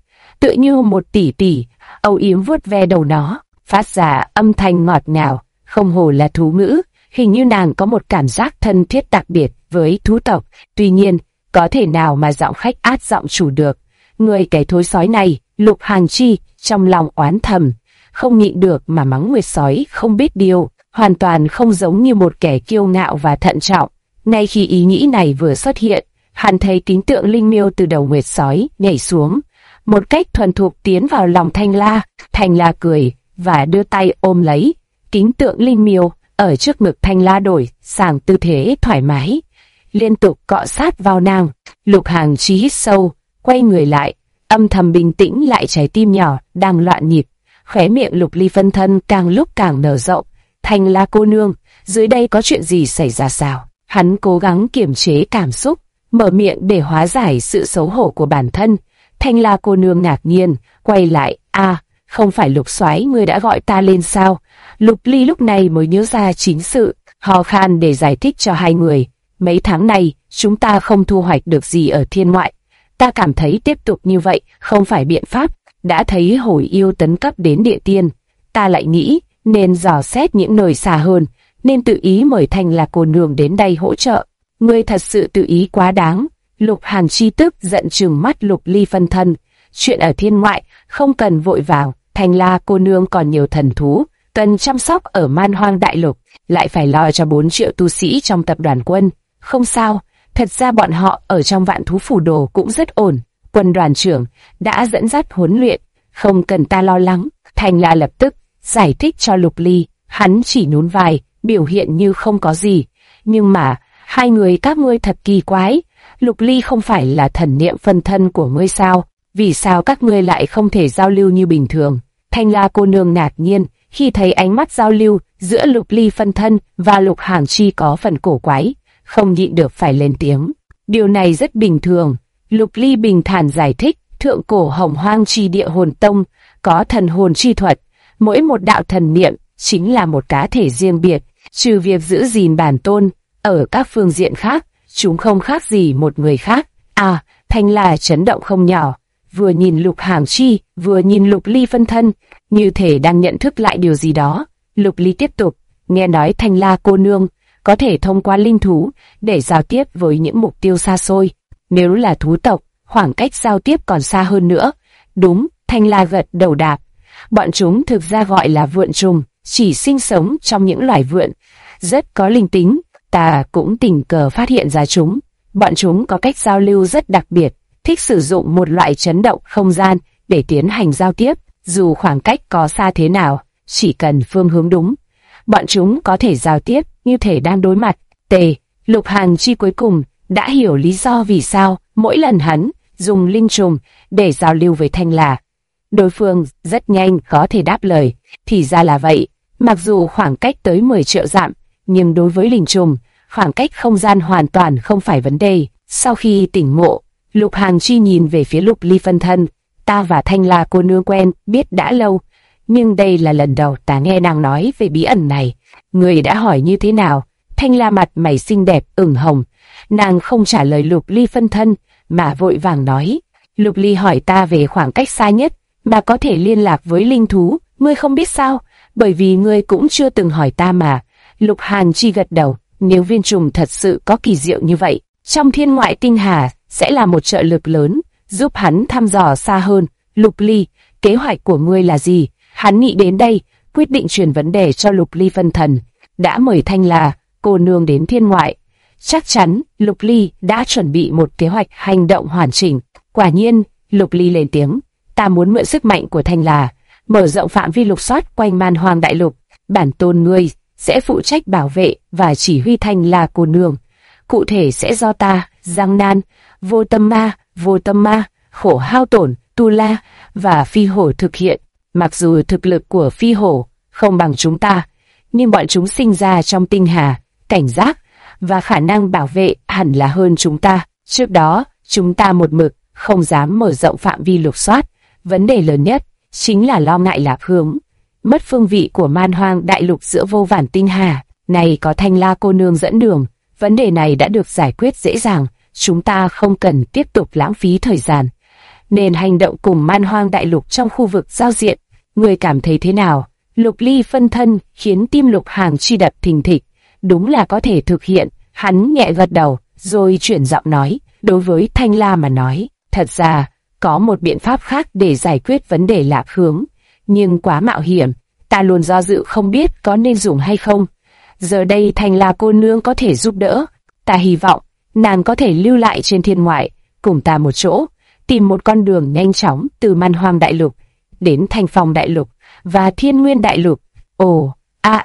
tựa như một tỷ tỷ, âu yếm vuốt ve đầu nó, phát ra âm thanh ngọt ngào, không hồ là thú ngữ. Hình như nàng có một cảm giác thân thiết đặc biệt với thú tộc. Tuy nhiên, có thể nào mà giọng khách át giọng chủ được? Người cái thối sói này, Lục Hàng Chi trong lòng oán thầm, không nhịn được mà mắng Nguyệt sói không biết điều, hoàn toàn không giống như một kẻ kiêu ngạo và thận trọng. Ngay khi ý nghĩ này vừa xuất hiện, hắn thấy kính tượng linh miêu từ đầu Nguyệt sói nhảy xuống, một cách thuần thục tiến vào lòng Thanh La. Thanh La cười và đưa tay ôm lấy kính tượng linh miêu, ở trước ngực Thanh La đổi sang tư thế thoải mái, liên tục cọ sát vào nàng. Lục Hàng Chi hít sâu, quay người lại, âm thầm bình tĩnh lại trái tim nhỏ đang loạn nhịp. Khóe miệng Lục Ly phân thân càng lúc càng nở rộng. Thanh La cô nương, dưới đây có chuyện gì xảy ra sao? Hắn cố gắng kiềm chế cảm xúc, mở miệng để hóa giải sự xấu hổ của bản thân. Thanh La cô nương ngạc nhiên, quay lại, không phải Lục soái ngươi đã gọi ta lên sao? Lục Ly lúc này mới nhớ ra chính sự, ho khan để giải thích cho hai người. Mấy tháng này, chúng ta không thu hoạch được gì ở thiên ngoại. Ta cảm thấy tiếp tục như vậy không phải biện pháp. Đã thấy hổ yêu tấn cấp đến địa tiên, ta lại nghĩ nên dò xét những nơi xa hơn, nên tự ý mời Thanh La cô nương đến đây hỗ trợ. Ngươi thật sự tự ý quá đáng. Lục Hàn Chi tức giận trừng mắt Lục Ly phân thân. Chuyện ở thiên ngoại không cần vội vào, Thanh La cô nương còn nhiều thần thú cần chăm sóc ở Man Hoang Đại Lục, lại phải lo cho 4 triệu tu sĩ trong tập đoàn quân. Không sao, thật ra bọn họ ở trong Vạn Thú Phủ Đồ cũng rất ổn. Quân đoàn trưởng đã dẫn dắt huấn luyện, không cần ta lo lắng. Thanh La lập tức giải thích cho Lục Ly, hắn chỉ nhún vai, biểu hiện như không có gì. Nhưng mà, hai người các ngươi thật kỳ quái, Lục Ly không phải là thần niệm phân thân của ngươi sao? Vì sao các ngươi lại không thể giao lưu như bình thường? Thanh La cô nương ngạc nhiên khi thấy ánh mắt giao lưu giữa Lục Ly phân thân và Lục Hàng Chi có phần cổ quái, không nhịn được phải lên tiếng. Điều này rất bình thường. Lục Ly bình thản giải thích, thượng cổ Hồng Hoang Chi Địa Hồn Tông có thần hồn chi thuật, mỗi một đạo thần niệm chính là một cá thể riêng biệt, trừ việc giữ gìn bản tôn, ở các phương diện khác, chúng không khác gì một người khác. Thanh La chấn động không nhỏ, vừa nhìn Lục Hàng Chi, vừa nhìn Lục Ly phân thân, như thể đang nhận thức lại điều gì đó. Lục Ly tiếp tục, nghe nói Thanh La cô nương có thể thông qua linh thú để giao tiếp với những mục tiêu xa xôi. Nếu là thú tộc, khoảng cách giao tiếp còn xa hơn nữa. Đúng, Thanh La gật đầu đáp. Bọn chúng thực ra gọi là vượn trùng, chỉ sinh sống trong những loài vượn, rất có linh tính. Ta cũng tình cờ phát hiện ra chúng. Bọn chúng có cách giao lưu rất đặc biệt, thích sử dụng một loại chấn động không gian để tiến hành giao tiếp, dù khoảng cách có xa thế nào, chỉ cần phương hướng đúng. Bọn chúng có thể giao tiếp như thể đang đối mặt. Lục Hàn Chi cuối cùng đã hiểu lý do vì sao mỗi lần hắn dùng linh trùng để giao lưu với Thanh La, đối phương rất nhanh có thể đáp lời. Thì ra là vậy, mặc dù khoảng cách tới 10 triệu dặm, nhưng đối với linh trùng, khoảng cách không gian hoàn toàn không phải vấn đề. Sau khi tỉnh ngộ, Lục Hàn Chi nhìn về phía Lục Ly phân thân. Ta và Thanh La cô nương quen biết đã lâu, nhưng đây là lần đầu ta nghe nàng nói về bí ẩn này. Người đã hỏi như thế nào? Thanh La mặt mày xinh đẹp ửng hồng, nàng không trả lời Lục Ly phân thân, mà vội vàng nói. Lục Ly hỏi ta về khoảng cách xa nhất mà có thể liên lạc với linh thú, ngươi không biết sao? Bởi vì ngươi cũng chưa từng hỏi ta mà. Lục Hàn Chi gật đầu, nếu viên trùng thật sự có kỳ diệu như vậy, trong thiên ngoại tinh hà sẽ là một trợ lực lớn, giúp hắn thăm dò xa hơn. Lục Ly, kế hoạch của ngươi là gì? Hắn nghĩ đến đây, quyết định truyền vấn đề cho Lục Ly phân thần. Đã mời Thanh La cô nương đến thiên ngoại, chắc chắn Lục Ly đã chuẩn bị một kế hoạch hành động hoàn chỉnh. Quả nhiên, Lục Ly lên tiếng, ta muốn mượn sức mạnh của Thanh La, mở rộng phạm vi lục soát quanh Man Hoang Đại Lục. Bản tôn ngươi sẽ phụ trách bảo vệ và chỉ huy Thanh La cô nương. Cụ thể sẽ do ta, Giang Nan, Vô Tâm Ma, Khổ Hao Tổn, Tu La và Phi Hổ thực hiện. Mặc dù thực lực của Phi Hổ không bằng chúng ta, nhưng bọn chúng sinh ra trong tinh hà, cảnh giác và khả năng bảo vệ hẳn là hơn chúng ta. Trước đó, chúng ta một mực không dám mở rộng phạm vi lục soát. Vấn đề lớn nhất chính là lo ngại lạc hướng, mất phương vị của Man Hoang Đại Lục giữa vô vàn tinh hà. Này có Thanh La cô nương dẫn đường, vấn đề này đã được giải quyết dễ dàng, chúng ta không cần tiếp tục lãng phí thời gian. nên hành động cùng Man Hoang Đại Lục trong khu vực giao diện. Ngươi cảm thấy thế nào? Lục Ly phân thân khiến tim Lục Hàng Chi đập thình thịch. Đúng là có thể thực hiện. Hắn nhẹ gật đầu, rồi chuyển giọng nói. Đối với Thanh La mà nói, thật ra có một biện pháp khác để giải quyết vấn đề lạc hướng, nhưng quá mạo hiểm. Ta luôn do dự không biết có nên dùng hay không. Giờ đây Thanh La cô nương có thể giúp đỡ. Ta hy vọng nàng có thể lưu lại trên thiên ngoại, cùng ta một chỗ, tìm một con đường nhanh chóng từ Man Hoang Đại Lục đến Thanh Phong Đại Lục và Thiên Nguyên Đại Lục. Ồ,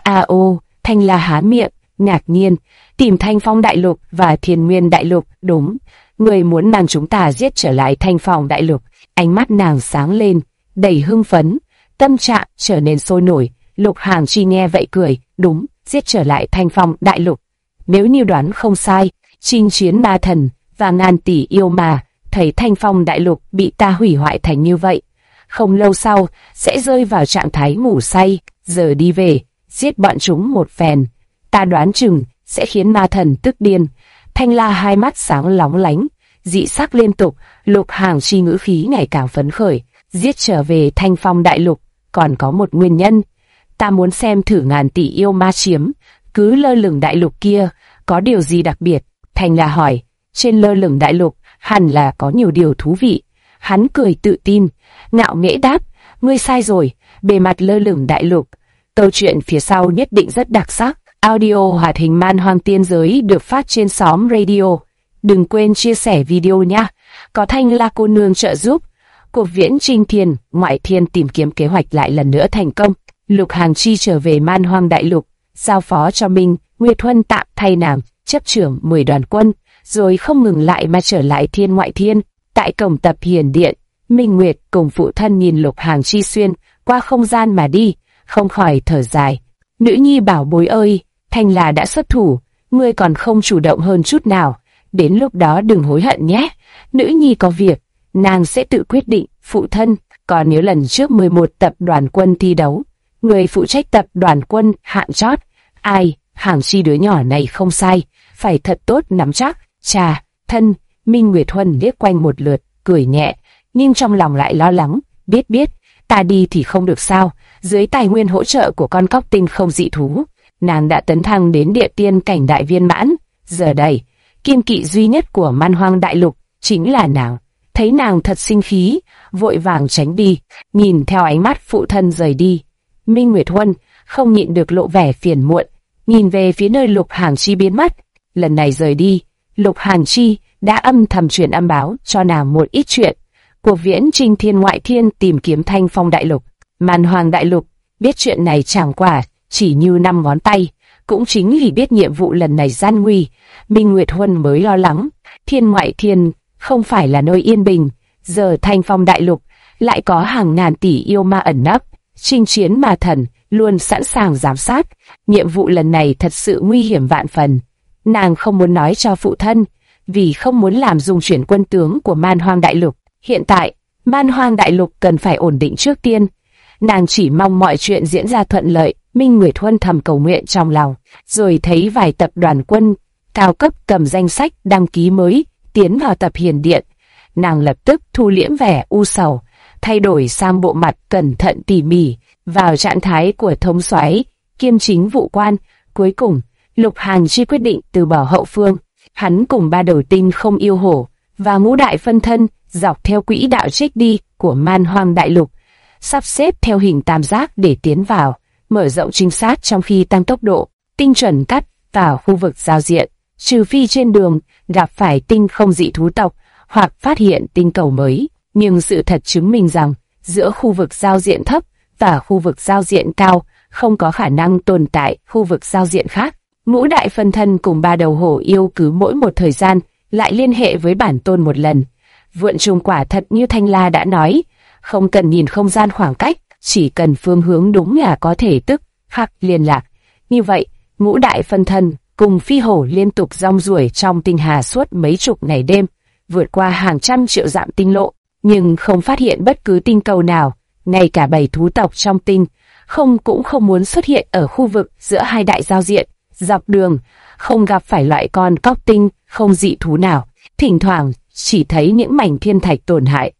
Thanh La há miệng, ngạc nhiên, tìm Thanh Phong Đại Lục và Thiên Nguyên Đại Lục, đúng. Người muốn nàng chúng ta giết trở lại Thanh Phong Đại Lục. Ánh mắt nàng sáng lên, đầy hưng phấn, tâm trạng trở nên sôi nổi. Lục Hàng Chi nghe vậy cười, đúng, giết trở lại Thanh Phong Đại Lục. Nếu như đoán không sai, chinh chiến ma thần và ngàn tỷ yêu ma, thấy Thanh Phong Đại Lục bị ta hủy hoại thành như vậy, không lâu sau sẽ rơi vào trạng thái ngủ say. Giờ đi về, giết bọn chúng một phen, ta đoán chừng sẽ khiến ma thần tức điên. Thanh La hai mắt sáng lóng lánh, dị sắc liên tục. Lục Hàng Chi ngữ khí ngày càng phấn khởi. Giết trở về Thanh Phong Đại Lục còn có một nguyên nhân. Ta muốn xem thử ngàn tỷ yêu ma chiếm cứ lơ lửng đại lục kia có điều gì đặc biệt. Thanh La hỏi. Trên lơ lửng đại lục hẳn là có nhiều điều thú vị. Hắn cười tự tin, ngạo nghễ đáp. Ngươi sai rồi, bề mặt lơ lửng đại lục, câu chuyện phía sau nhất định rất đặc sắc. Audio hoạt hình Man Hoang Tiên Giới được phát trên xóm radio. Đừng quên chia sẻ video nha. Có Thanh La cô nương trợ giúp, cuộc viễn chinh thiên, ngoại thiên tìm kiếm kế hoạch lại lần nữa thành công. Lục Hàng Chi trở về Man Hoang Đại Lục, giao phó cho Minh Nguyệt Huân tạm thay nàng chấp trưởng 10 đoàn quân, rồi không ngừng lại mà trở lại thiên ngoại thiên. Tại cổng Tập Hiền Điện, Minh Nguyệt cùng phụ thân nhìn Lục Hàng Chi xuyên qua không gian mà đi, không khỏi thở dài. Nữ nhi bảo bối ơi, Thanh La đã xuất thủ, ngươi còn không chủ động hơn chút nào. Đến lúc đó đừng hối hận nhé. Nữ nhi có việc, nàng sẽ tự quyết định. Phụ thân, còn nhớ lần trước 11 tập đoàn quân thi đấu, người phụ trách tập đoàn quân hạng chót, ai? Hàng Chi đứa nhỏ này không sai, phải thật tốt nắm chắc. Chà, thân. Minh Nguyệt Huân liếc quanh một lượt, cười nhẹ, nhưng trong lòng lại lo lắng. Biết, ta đi thì không được sao? Dưới tài nguyên hỗ trợ của con cóc tinh không dị thú, nàng đã tấn thăng đến địa tiên cảnh đại viên mãn. Giờ đây, kiêng kỵ duy nhất của Man Hoang Đại Lục chính là nàng. Thấy nàng thật sinh khí, vội vàng tránh đi. Nhìn theo ánh mắt phụ thân rời đi, Minh Nguyệt Huân không nhịn được lộ vẻ phiền muộn, nhìn về phía nơi Lục Hàng Chi biến mất. Lần này rời đi, Lục Hàng Chi đã âm thầm truyền âm báo cho nàng một ít chuyện. Cuộc viễn chinh thiên ngoại thiên tìm kiếm Thanh Phong Đại Lục, Man Hoang Đại Lục biết chuyện này chẳng qua chỉ như 5 ngón tay. Cũng chính vì biết nhiệm vụ lần này gian nguy, Minh Nguyệt Huân mới lo lắng. Thiên ngoại thiên không phải là nơi yên bình, giờ Thanh Phong Đại Lục lại có hàng ngàn tỷ yêu ma ẩn nấp, chinh chiến ma thần luôn sẵn sàng giám sát. Nhiệm vụ lần này thật sự nguy hiểm vạn phần. Nàng không muốn nói cho phụ thân, vì không muốn làm rung chuyển quân tướng của Man Hoang Đại Lục. Hiện tại, Man Hoang Đại Lục cần phải ổn định trước tiên. Nàng chỉ mong mọi chuyện diễn ra thuận lợi. Minh Nguyệt Huân thầm cầu nguyện trong lòng, rồi thấy vài tập đoàn quân cao cấp cầm danh sách đăng ký mới tiến vào Tập Hiền Điện. Nàng lập tức thu liễm vẻ u sầu, thay đổi sang bộ mặt cẩn thận tỉ mỉ, vào trạng thái của thống soái kiêm chính vụ quan. Cuối cùng, Lục Hàng Chi quyết định từ bỏ hậu phương. Hắn cùng 3 đầu tinh không yêu hổ và ngũ đại phân thân dọc theo quỹ đạo trích đi của Man Hoang Đại Lục, sắp xếp theo hình tam giác để tiến vào, mở rộng trinh sát trong khi tăng tốc độ, tinh chuẩn cắt vào khu vực giao diện, trừ phi trên đường gặp phải tinh không dị thú tộc hoặc phát hiện tinh cầu mới. Nhưng sự thật chứng minh rằng giữa khu vực giao diện thấp và khu vực giao diện cao không có khả năng tồn tại khu vực giao diện khác. Ngũ đại phân thân cùng 3 đầu hổ yêu cứ mỗi một thời gian lại liên hệ với bản tôn một lần. Vượn trùng quả thật như Thanh La đã nói, không cần nhìn không gian khoảng cách, chỉ cần phương hướng đúng là có thể tức khắc liên lạc. Như vậy, ngũ đại phân thân cùng phi hổ liên tục rong ruổi trong tinh hà suốt mấy chục ngày đêm, vượt qua hàng trăm triệu dặm tinh lộ, nhưng không phát hiện bất cứ tinh cầu nào. Ngay cả 7 thú tộc trong tinh cũng không muốn xuất hiện ở khu vực giữa hai đại giao diện. Dọc đường không gặp phải loại con cóc tinh không dị thú nào, thỉnh thoảng chỉ thấy những mảnh thiên thạch tổn hại.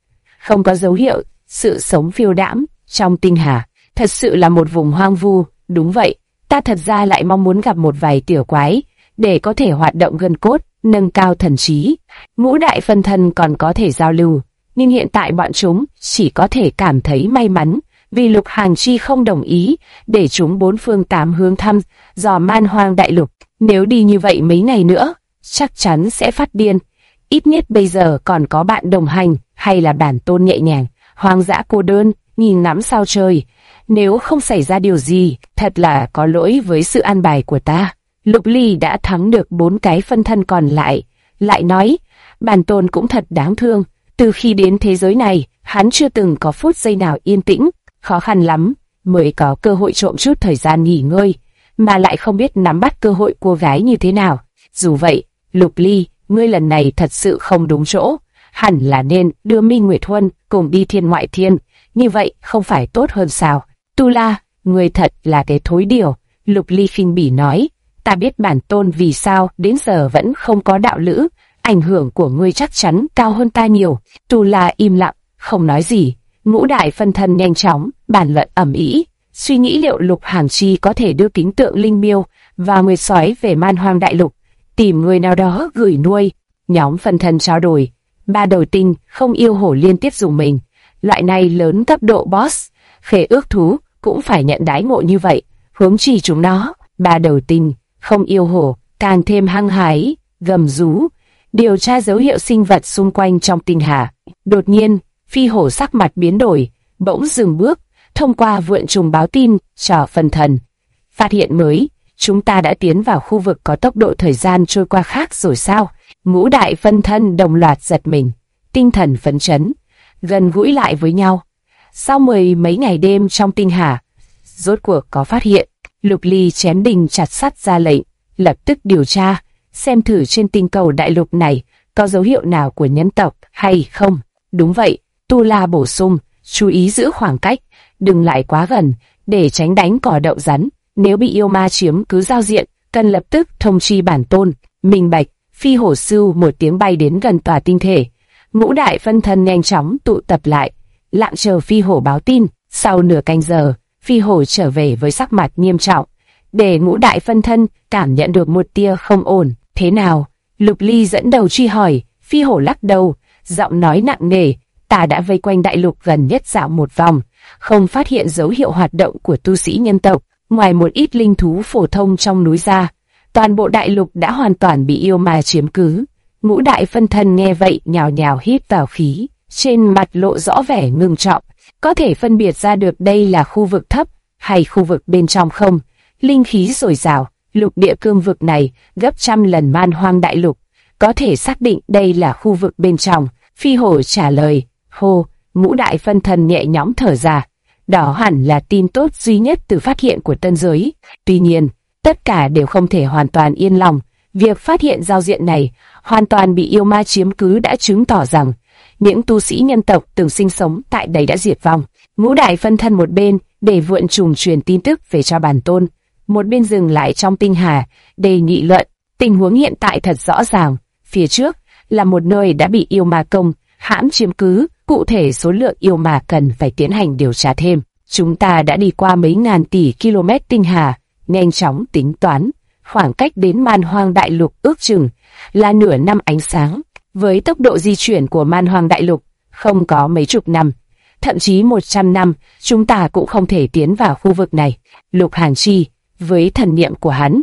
không có dấu hiệu sự sống phiêu đãng trong tinh hà. Thật sự là một vùng hoang vu. Đúng vậy, ta thật ra lại mong muốn gặp một vài tiểu quái để có thể hoạt động gân cốt, nâng cao thần trí. Ngũ đại phân thân còn có thể giao lưu, nhưng hiện tại bọn chúng chỉ có thể cảm thấy may mắn vì Lục Hàng Chi không đồng ý để chúng bốn phương tám hướng thăm dò man hoang đại lục. Nếu đi như vậy mấy ngày nữa, chắc chắn sẽ phát điên. Ít nhất bây giờ còn có bạn đồng hành, hay là bản tôn nhẹ nhàng, hoang dã cô đơn, nhìn ngắm sao trời. Nếu không xảy ra điều gì, thật là có lỗi với sự an bài của ta. Lục Ly đã thắng được 4 cái phân thân còn lại. Lại nói, bản tôn cũng thật đáng thương. Từ khi đến thế giới này, hắn chưa từng có phút giây nào yên tĩnh. Khó khăn lắm mới có cơ hội trộm chút thời gian nghỉ ngơi, mà lại không biết nắm bắt cơ hội cô gái như thế nào. Dù vậy, Lục Ly, ngươi lần này thật sự không đúng chỗ. Hẳn là nên đưa Minh Nguyệt Huân cùng đi thiên ngoại thiên. Như vậy không phải tốt hơn sao? Tu La, ngươi thật là cái thối điều. Lục Ly khinh bỉ nói. Ta biết bản tôn vì sao đến giờ vẫn không có đạo lữ. Ảnh hưởng của ngươi chắc chắn cao hơn ta nhiều. Tu La im lặng, không nói gì. Ngũ đại phân thân nhanh chóng bàn luận ầm ĩ, suy nghĩ liệu Lục Hàng Chi có thể đưa kính tượng linh miêu và nguyệt sói về man hoang đại lục, tìm người nào đó gửi nuôi. Nhóm phân thân trao đổi, ba đầu tinh không yêu hổ liên tiếp dùng mình. Loại này lớn cấp độ boss, khế ước thú cũng phải nhận đãi ngộ như vậy. Huống chi chúng nó, ba đầu tinh không yêu hổ càng thêm hăng hái, gầm rú, điều tra dấu hiệu sinh vật xung quanh trong tinh hà. Đột nhiên, Phi Hổ sắc mặt biến đổi, bỗng dừng bước, thông qua vượn trùng báo tin cho phân thần. Phát hiện mới, chúng ta đã tiến vào khu vực có tốc độ thời gian trôi qua khác rồi sao? Ngũ đại phân thân đồng loạt giật mình, tinh thần phấn chấn, gần gũi lại với nhau. Sau 10 mấy ngày đêm trong tinh hà, rốt cuộc có phát hiện. Lục Ly chém đinh chặt sắt ra lệnh, lập tức điều tra, xem thử trên tinh cầu đại lục này có dấu hiệu nào của nhân tộc hay không. Đúng vậy, Tu La bổ sung, chú ý giữ khoảng cách, đừng lại quá gần, để tránh đánh cỏ đậu rắn. Nếu bị yêu ma chiếm cứ giao diện, cần lập tức thông chi bản tôn. Minh bạch. Phi Hổ sưu một tiếng bay đến gần tòa tinh thể. Ngũ đại phân thân nhanh chóng tụ tập lại, lặng chờ Phi Hổ báo tin. Sau nửa canh giờ, Phi Hổ trở về với sắc mặt nghiêm trọng, để ngũ đại phân thân cảm nhận được một tia không ổn. Thế nào? Lục Ly dẫn đầu truy hỏi. Phi Hổ lắc đầu, giọng nói nặng nề. Ta đã vây quanh đại lục gần nhất dạo một vòng, không phát hiện dấu hiệu hoạt động của tu sĩ nhân tộc, ngoài một ít linh thú phổ thông trong núi ra. Toàn bộ đại lục đã hoàn toàn bị yêu ma chiếm cứ. Ngũ đại phân thân nghe vậy nhào nhào hít vào khí, trên mặt lộ rõ vẻ ngưng trọng. Có thể phân biệt ra được đây là khu vực thấp hay khu vực bên trong không? Linh khí dồi dào, lục địa cương vực này gấp trăm lần man hoang đại lục. Có thể xác định đây là khu vực bên trong. Phi Hổ trả lời. Hô, ngũ đại phân thân nhẹ nhõm thở ra. Đó hẳn là tin tốt duy nhất từ phát hiện của tân giới. Tuy nhiên, tất cả đều không thể hoàn toàn yên lòng. Việc phát hiện giao diện này hoàn toàn bị yêu ma chiếm cứ đã chứng tỏ rằng những tu sĩ nhân tộc từng sinh sống tại đây đã diệt vong. Ngũ đại phân thân một bên để vượn trùng truyền tin tức về cho bản tôn, một bên dừng lại trong tinh hà để nghị luận. Tình huống hiện tại thật rõ ràng, phía trước là một nơi đã bị yêu ma công hãm chiếm cứ, cụ thể số lượng yêu ma cần phải tiến hành điều tra thêm. Chúng ta đã đi qua mấy ngàn tỷ km tinh hà, nhanh chóng tính toán, khoảng cách đến man hoang đại lục ước chừng là nửa năm ánh sáng. Với tốc độ di chuyển của man hoang đại lục, không có mấy chục năm, thậm chí 100 năm, chúng ta cũng không thể tiến vào khu vực này. Lục Hàng Chi, với thần niệm của hắn,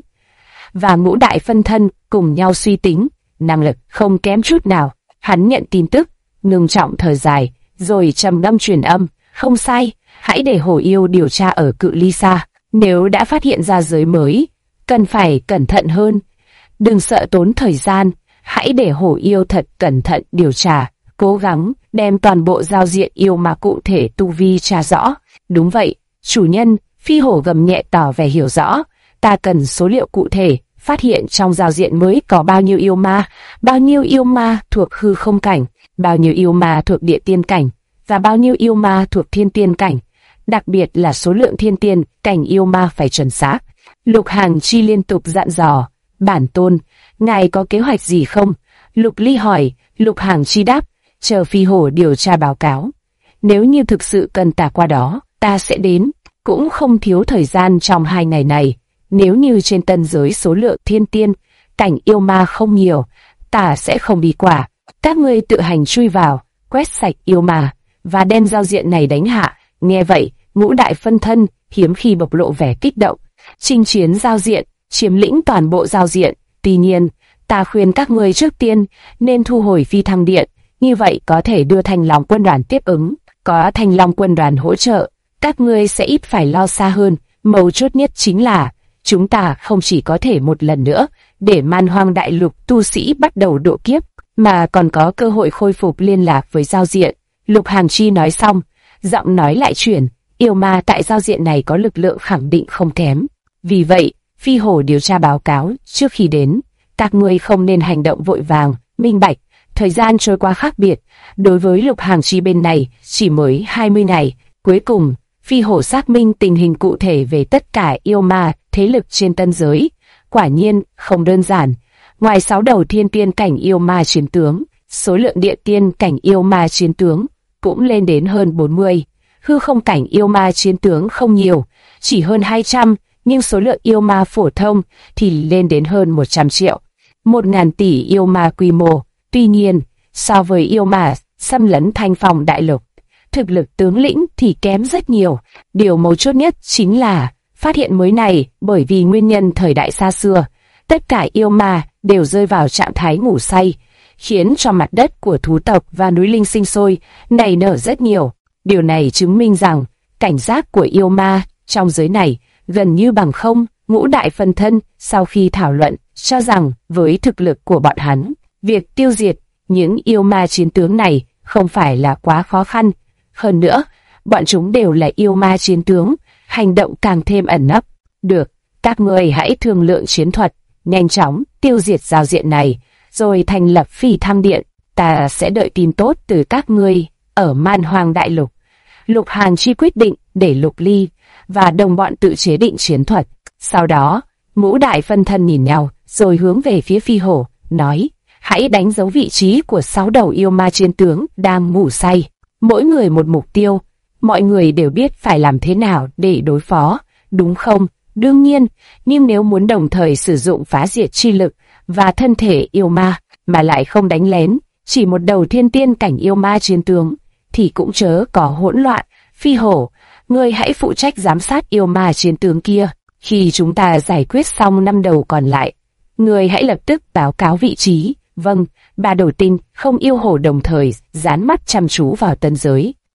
và ngũ đại phân thân cùng nhau suy tính, năng lực không kém chút nào. Hắn nhận tin tức, ngưng trọng thở dài, rồi trầm ngâm truyền âm. Không sai, hãy để hổ yêu điều tra ở cự ly xa. Nếu đã phát hiện ra giới mới, cần phải cẩn thận hơn. Đừng sợ tốn thời gian, hãy để hổ yêu thật cẩn thận điều tra, cố gắng đem toàn bộ giao diện yêu mà cụ thể tu vi tra rõ. Đúng vậy, chủ nhân. Phi Hổ gầm nhẹ tỏ vẻ hiểu rõ. Ta cần số liệu cụ thể, phát hiện trong giao diện mới có bao nhiêu yêu ma thuộc hư không cảnh, bao nhiêu yêu ma thuộc địa tiên cảnh, và bao nhiêu yêu ma thuộc thiên tiên cảnh. Đặc biệt là số lượng thiên tiên cảnh yêu ma phải chuẩn xác. Lục Hàng Chi liên tục dặn dò. Bản tôn, ngài có kế hoạch gì không? Lục Ly hỏi. Lục Hàng Chi đáp, chờ phi hổ điều tra báo cáo. Nếu như thực sự cần ta qua đó, ta sẽ đến, cũng không thiếu thời gian trong 2 ngày này. Nếu như trên tân giới số lượng thiên tiên, cảnh yêu ma không nhiều, ta sẽ không đi qua. Các ngươi tự hành chui vào, quét sạch yêu ma, và đem giao diện này đánh hạ. Nghe vậy, Ngũ đại phân thân hiếm khi bộc lộ vẻ kích động. Chinh chiến giao diện, chiếm lĩnh toàn bộ giao diện. Tuy nhiên, ta khuyên các ngươi trước tiên nên thu hồi phi thăng điện, như vậy có thể đưa Thanh Long quân đoàn tiếp ứng. Có Thanh Long quân đoàn hỗ trợ, các ngươi sẽ ít phải lo xa hơn. Mấu chốt nhất chính là chúng ta không chỉ có thể một lần nữa để Man Hoang đại lục tu sĩ bắt đầu độ kiếp, mà còn có cơ hội khôi phục liên lạc với giao diện. Lục Hàng Chi nói xong, giọng nói lại chuyển, yêu ma tại giao diện này có lực lượng khẳng định không kém. Vì vậy, phi hổ điều tra báo cáo trước khi đến, các ngươi không nên hành động vội vàng, minh bạch. Thời gian trôi qua khác biệt, đối với Lục Hàng Chi bên này chỉ mới 20 ngày. Cuối cùng, phi hổ xác minh tình hình cụ thể về tất cả yêu ma thế lực trên tân giới. Quả nhiên không đơn giản. Ngoài 6 đầu thiên tiên cảnh yêu ma chiến tướng, số lượng địa tiên cảnh yêu ma chiến tướng cũng lên đến hơn 40. Hư không cảnh yêu ma chiến tướng không nhiều, chỉ hơn 200, nhưng số lượng yêu ma phổ thông thì lên đến hơn 100 triệu. 1.000 tỷ yêu ma quy mô. Tuy nhiên, so với yêu ma xâm lấn Thanh Phong đại lục, thực lực tướng lĩnh thì kém rất nhiều. Điều mấu chốt nhất chính là phát hiện mới này, bởi vì nguyên nhân thời đại xa xưa, tất cả yêu ma đều rơi vào trạng thái ngủ say, khiến cho mặt đất của thú tộc và núi linh sinh sôi, nảy nở rất nhiều. Điều này chứng minh rằng cảnh giác của yêu ma trong giới này gần như bằng không. Ngũ đại phân thân sau khi thảo luận cho rằng với thực lực của bọn hắn, việc tiêu diệt những yêu ma chiến tướng này không phải là quá khó khăn. Hơn nữa, bọn chúng đều là yêu ma chiến tướng, hành động càng thêm ẩn nấp. Được, các ngươi hãy thương lượng chiến thuật, nhanh chóng tiêu diệt giao diện này, rồi thành lập phi thăng điện. Ta sẽ đợi tin tốt từ các ngươi ở Man Hoang đại lục. Lục Hàn Chi quyết định để Lục Ly và đồng bọn tự chế định chiến thuật. Sau đó, ngũ đại phân thân nhìn nhau, rồi hướng về phía phi hổ, nói: hãy đánh dấu vị trí của 6 đầu yêu ma chiến tướng đang ngủ say. Mỗi người một mục tiêu, mọi người đều biết phải làm thế nào để đối phó, đúng không? Đương nhiên, nhưng nếu muốn đồng thời sử dụng phá diệt chi lực và thân thể yêu ma, mà lại không đánh lén, chỉ một đầu thiên tiên cảnh yêu ma chiến tướng, thì cũng chớ có hỗn loạn. Phi hổ, ngươi hãy phụ trách giám sát yêu ma chiến tướng kia. Khi chúng ta giải quyết xong 5 đầu còn lại, ngươi hãy lập tức báo cáo vị trí. Vâng, 3 đầu tinh không yêu hổ đồng thời dán mắt chăm chú vào tân giới.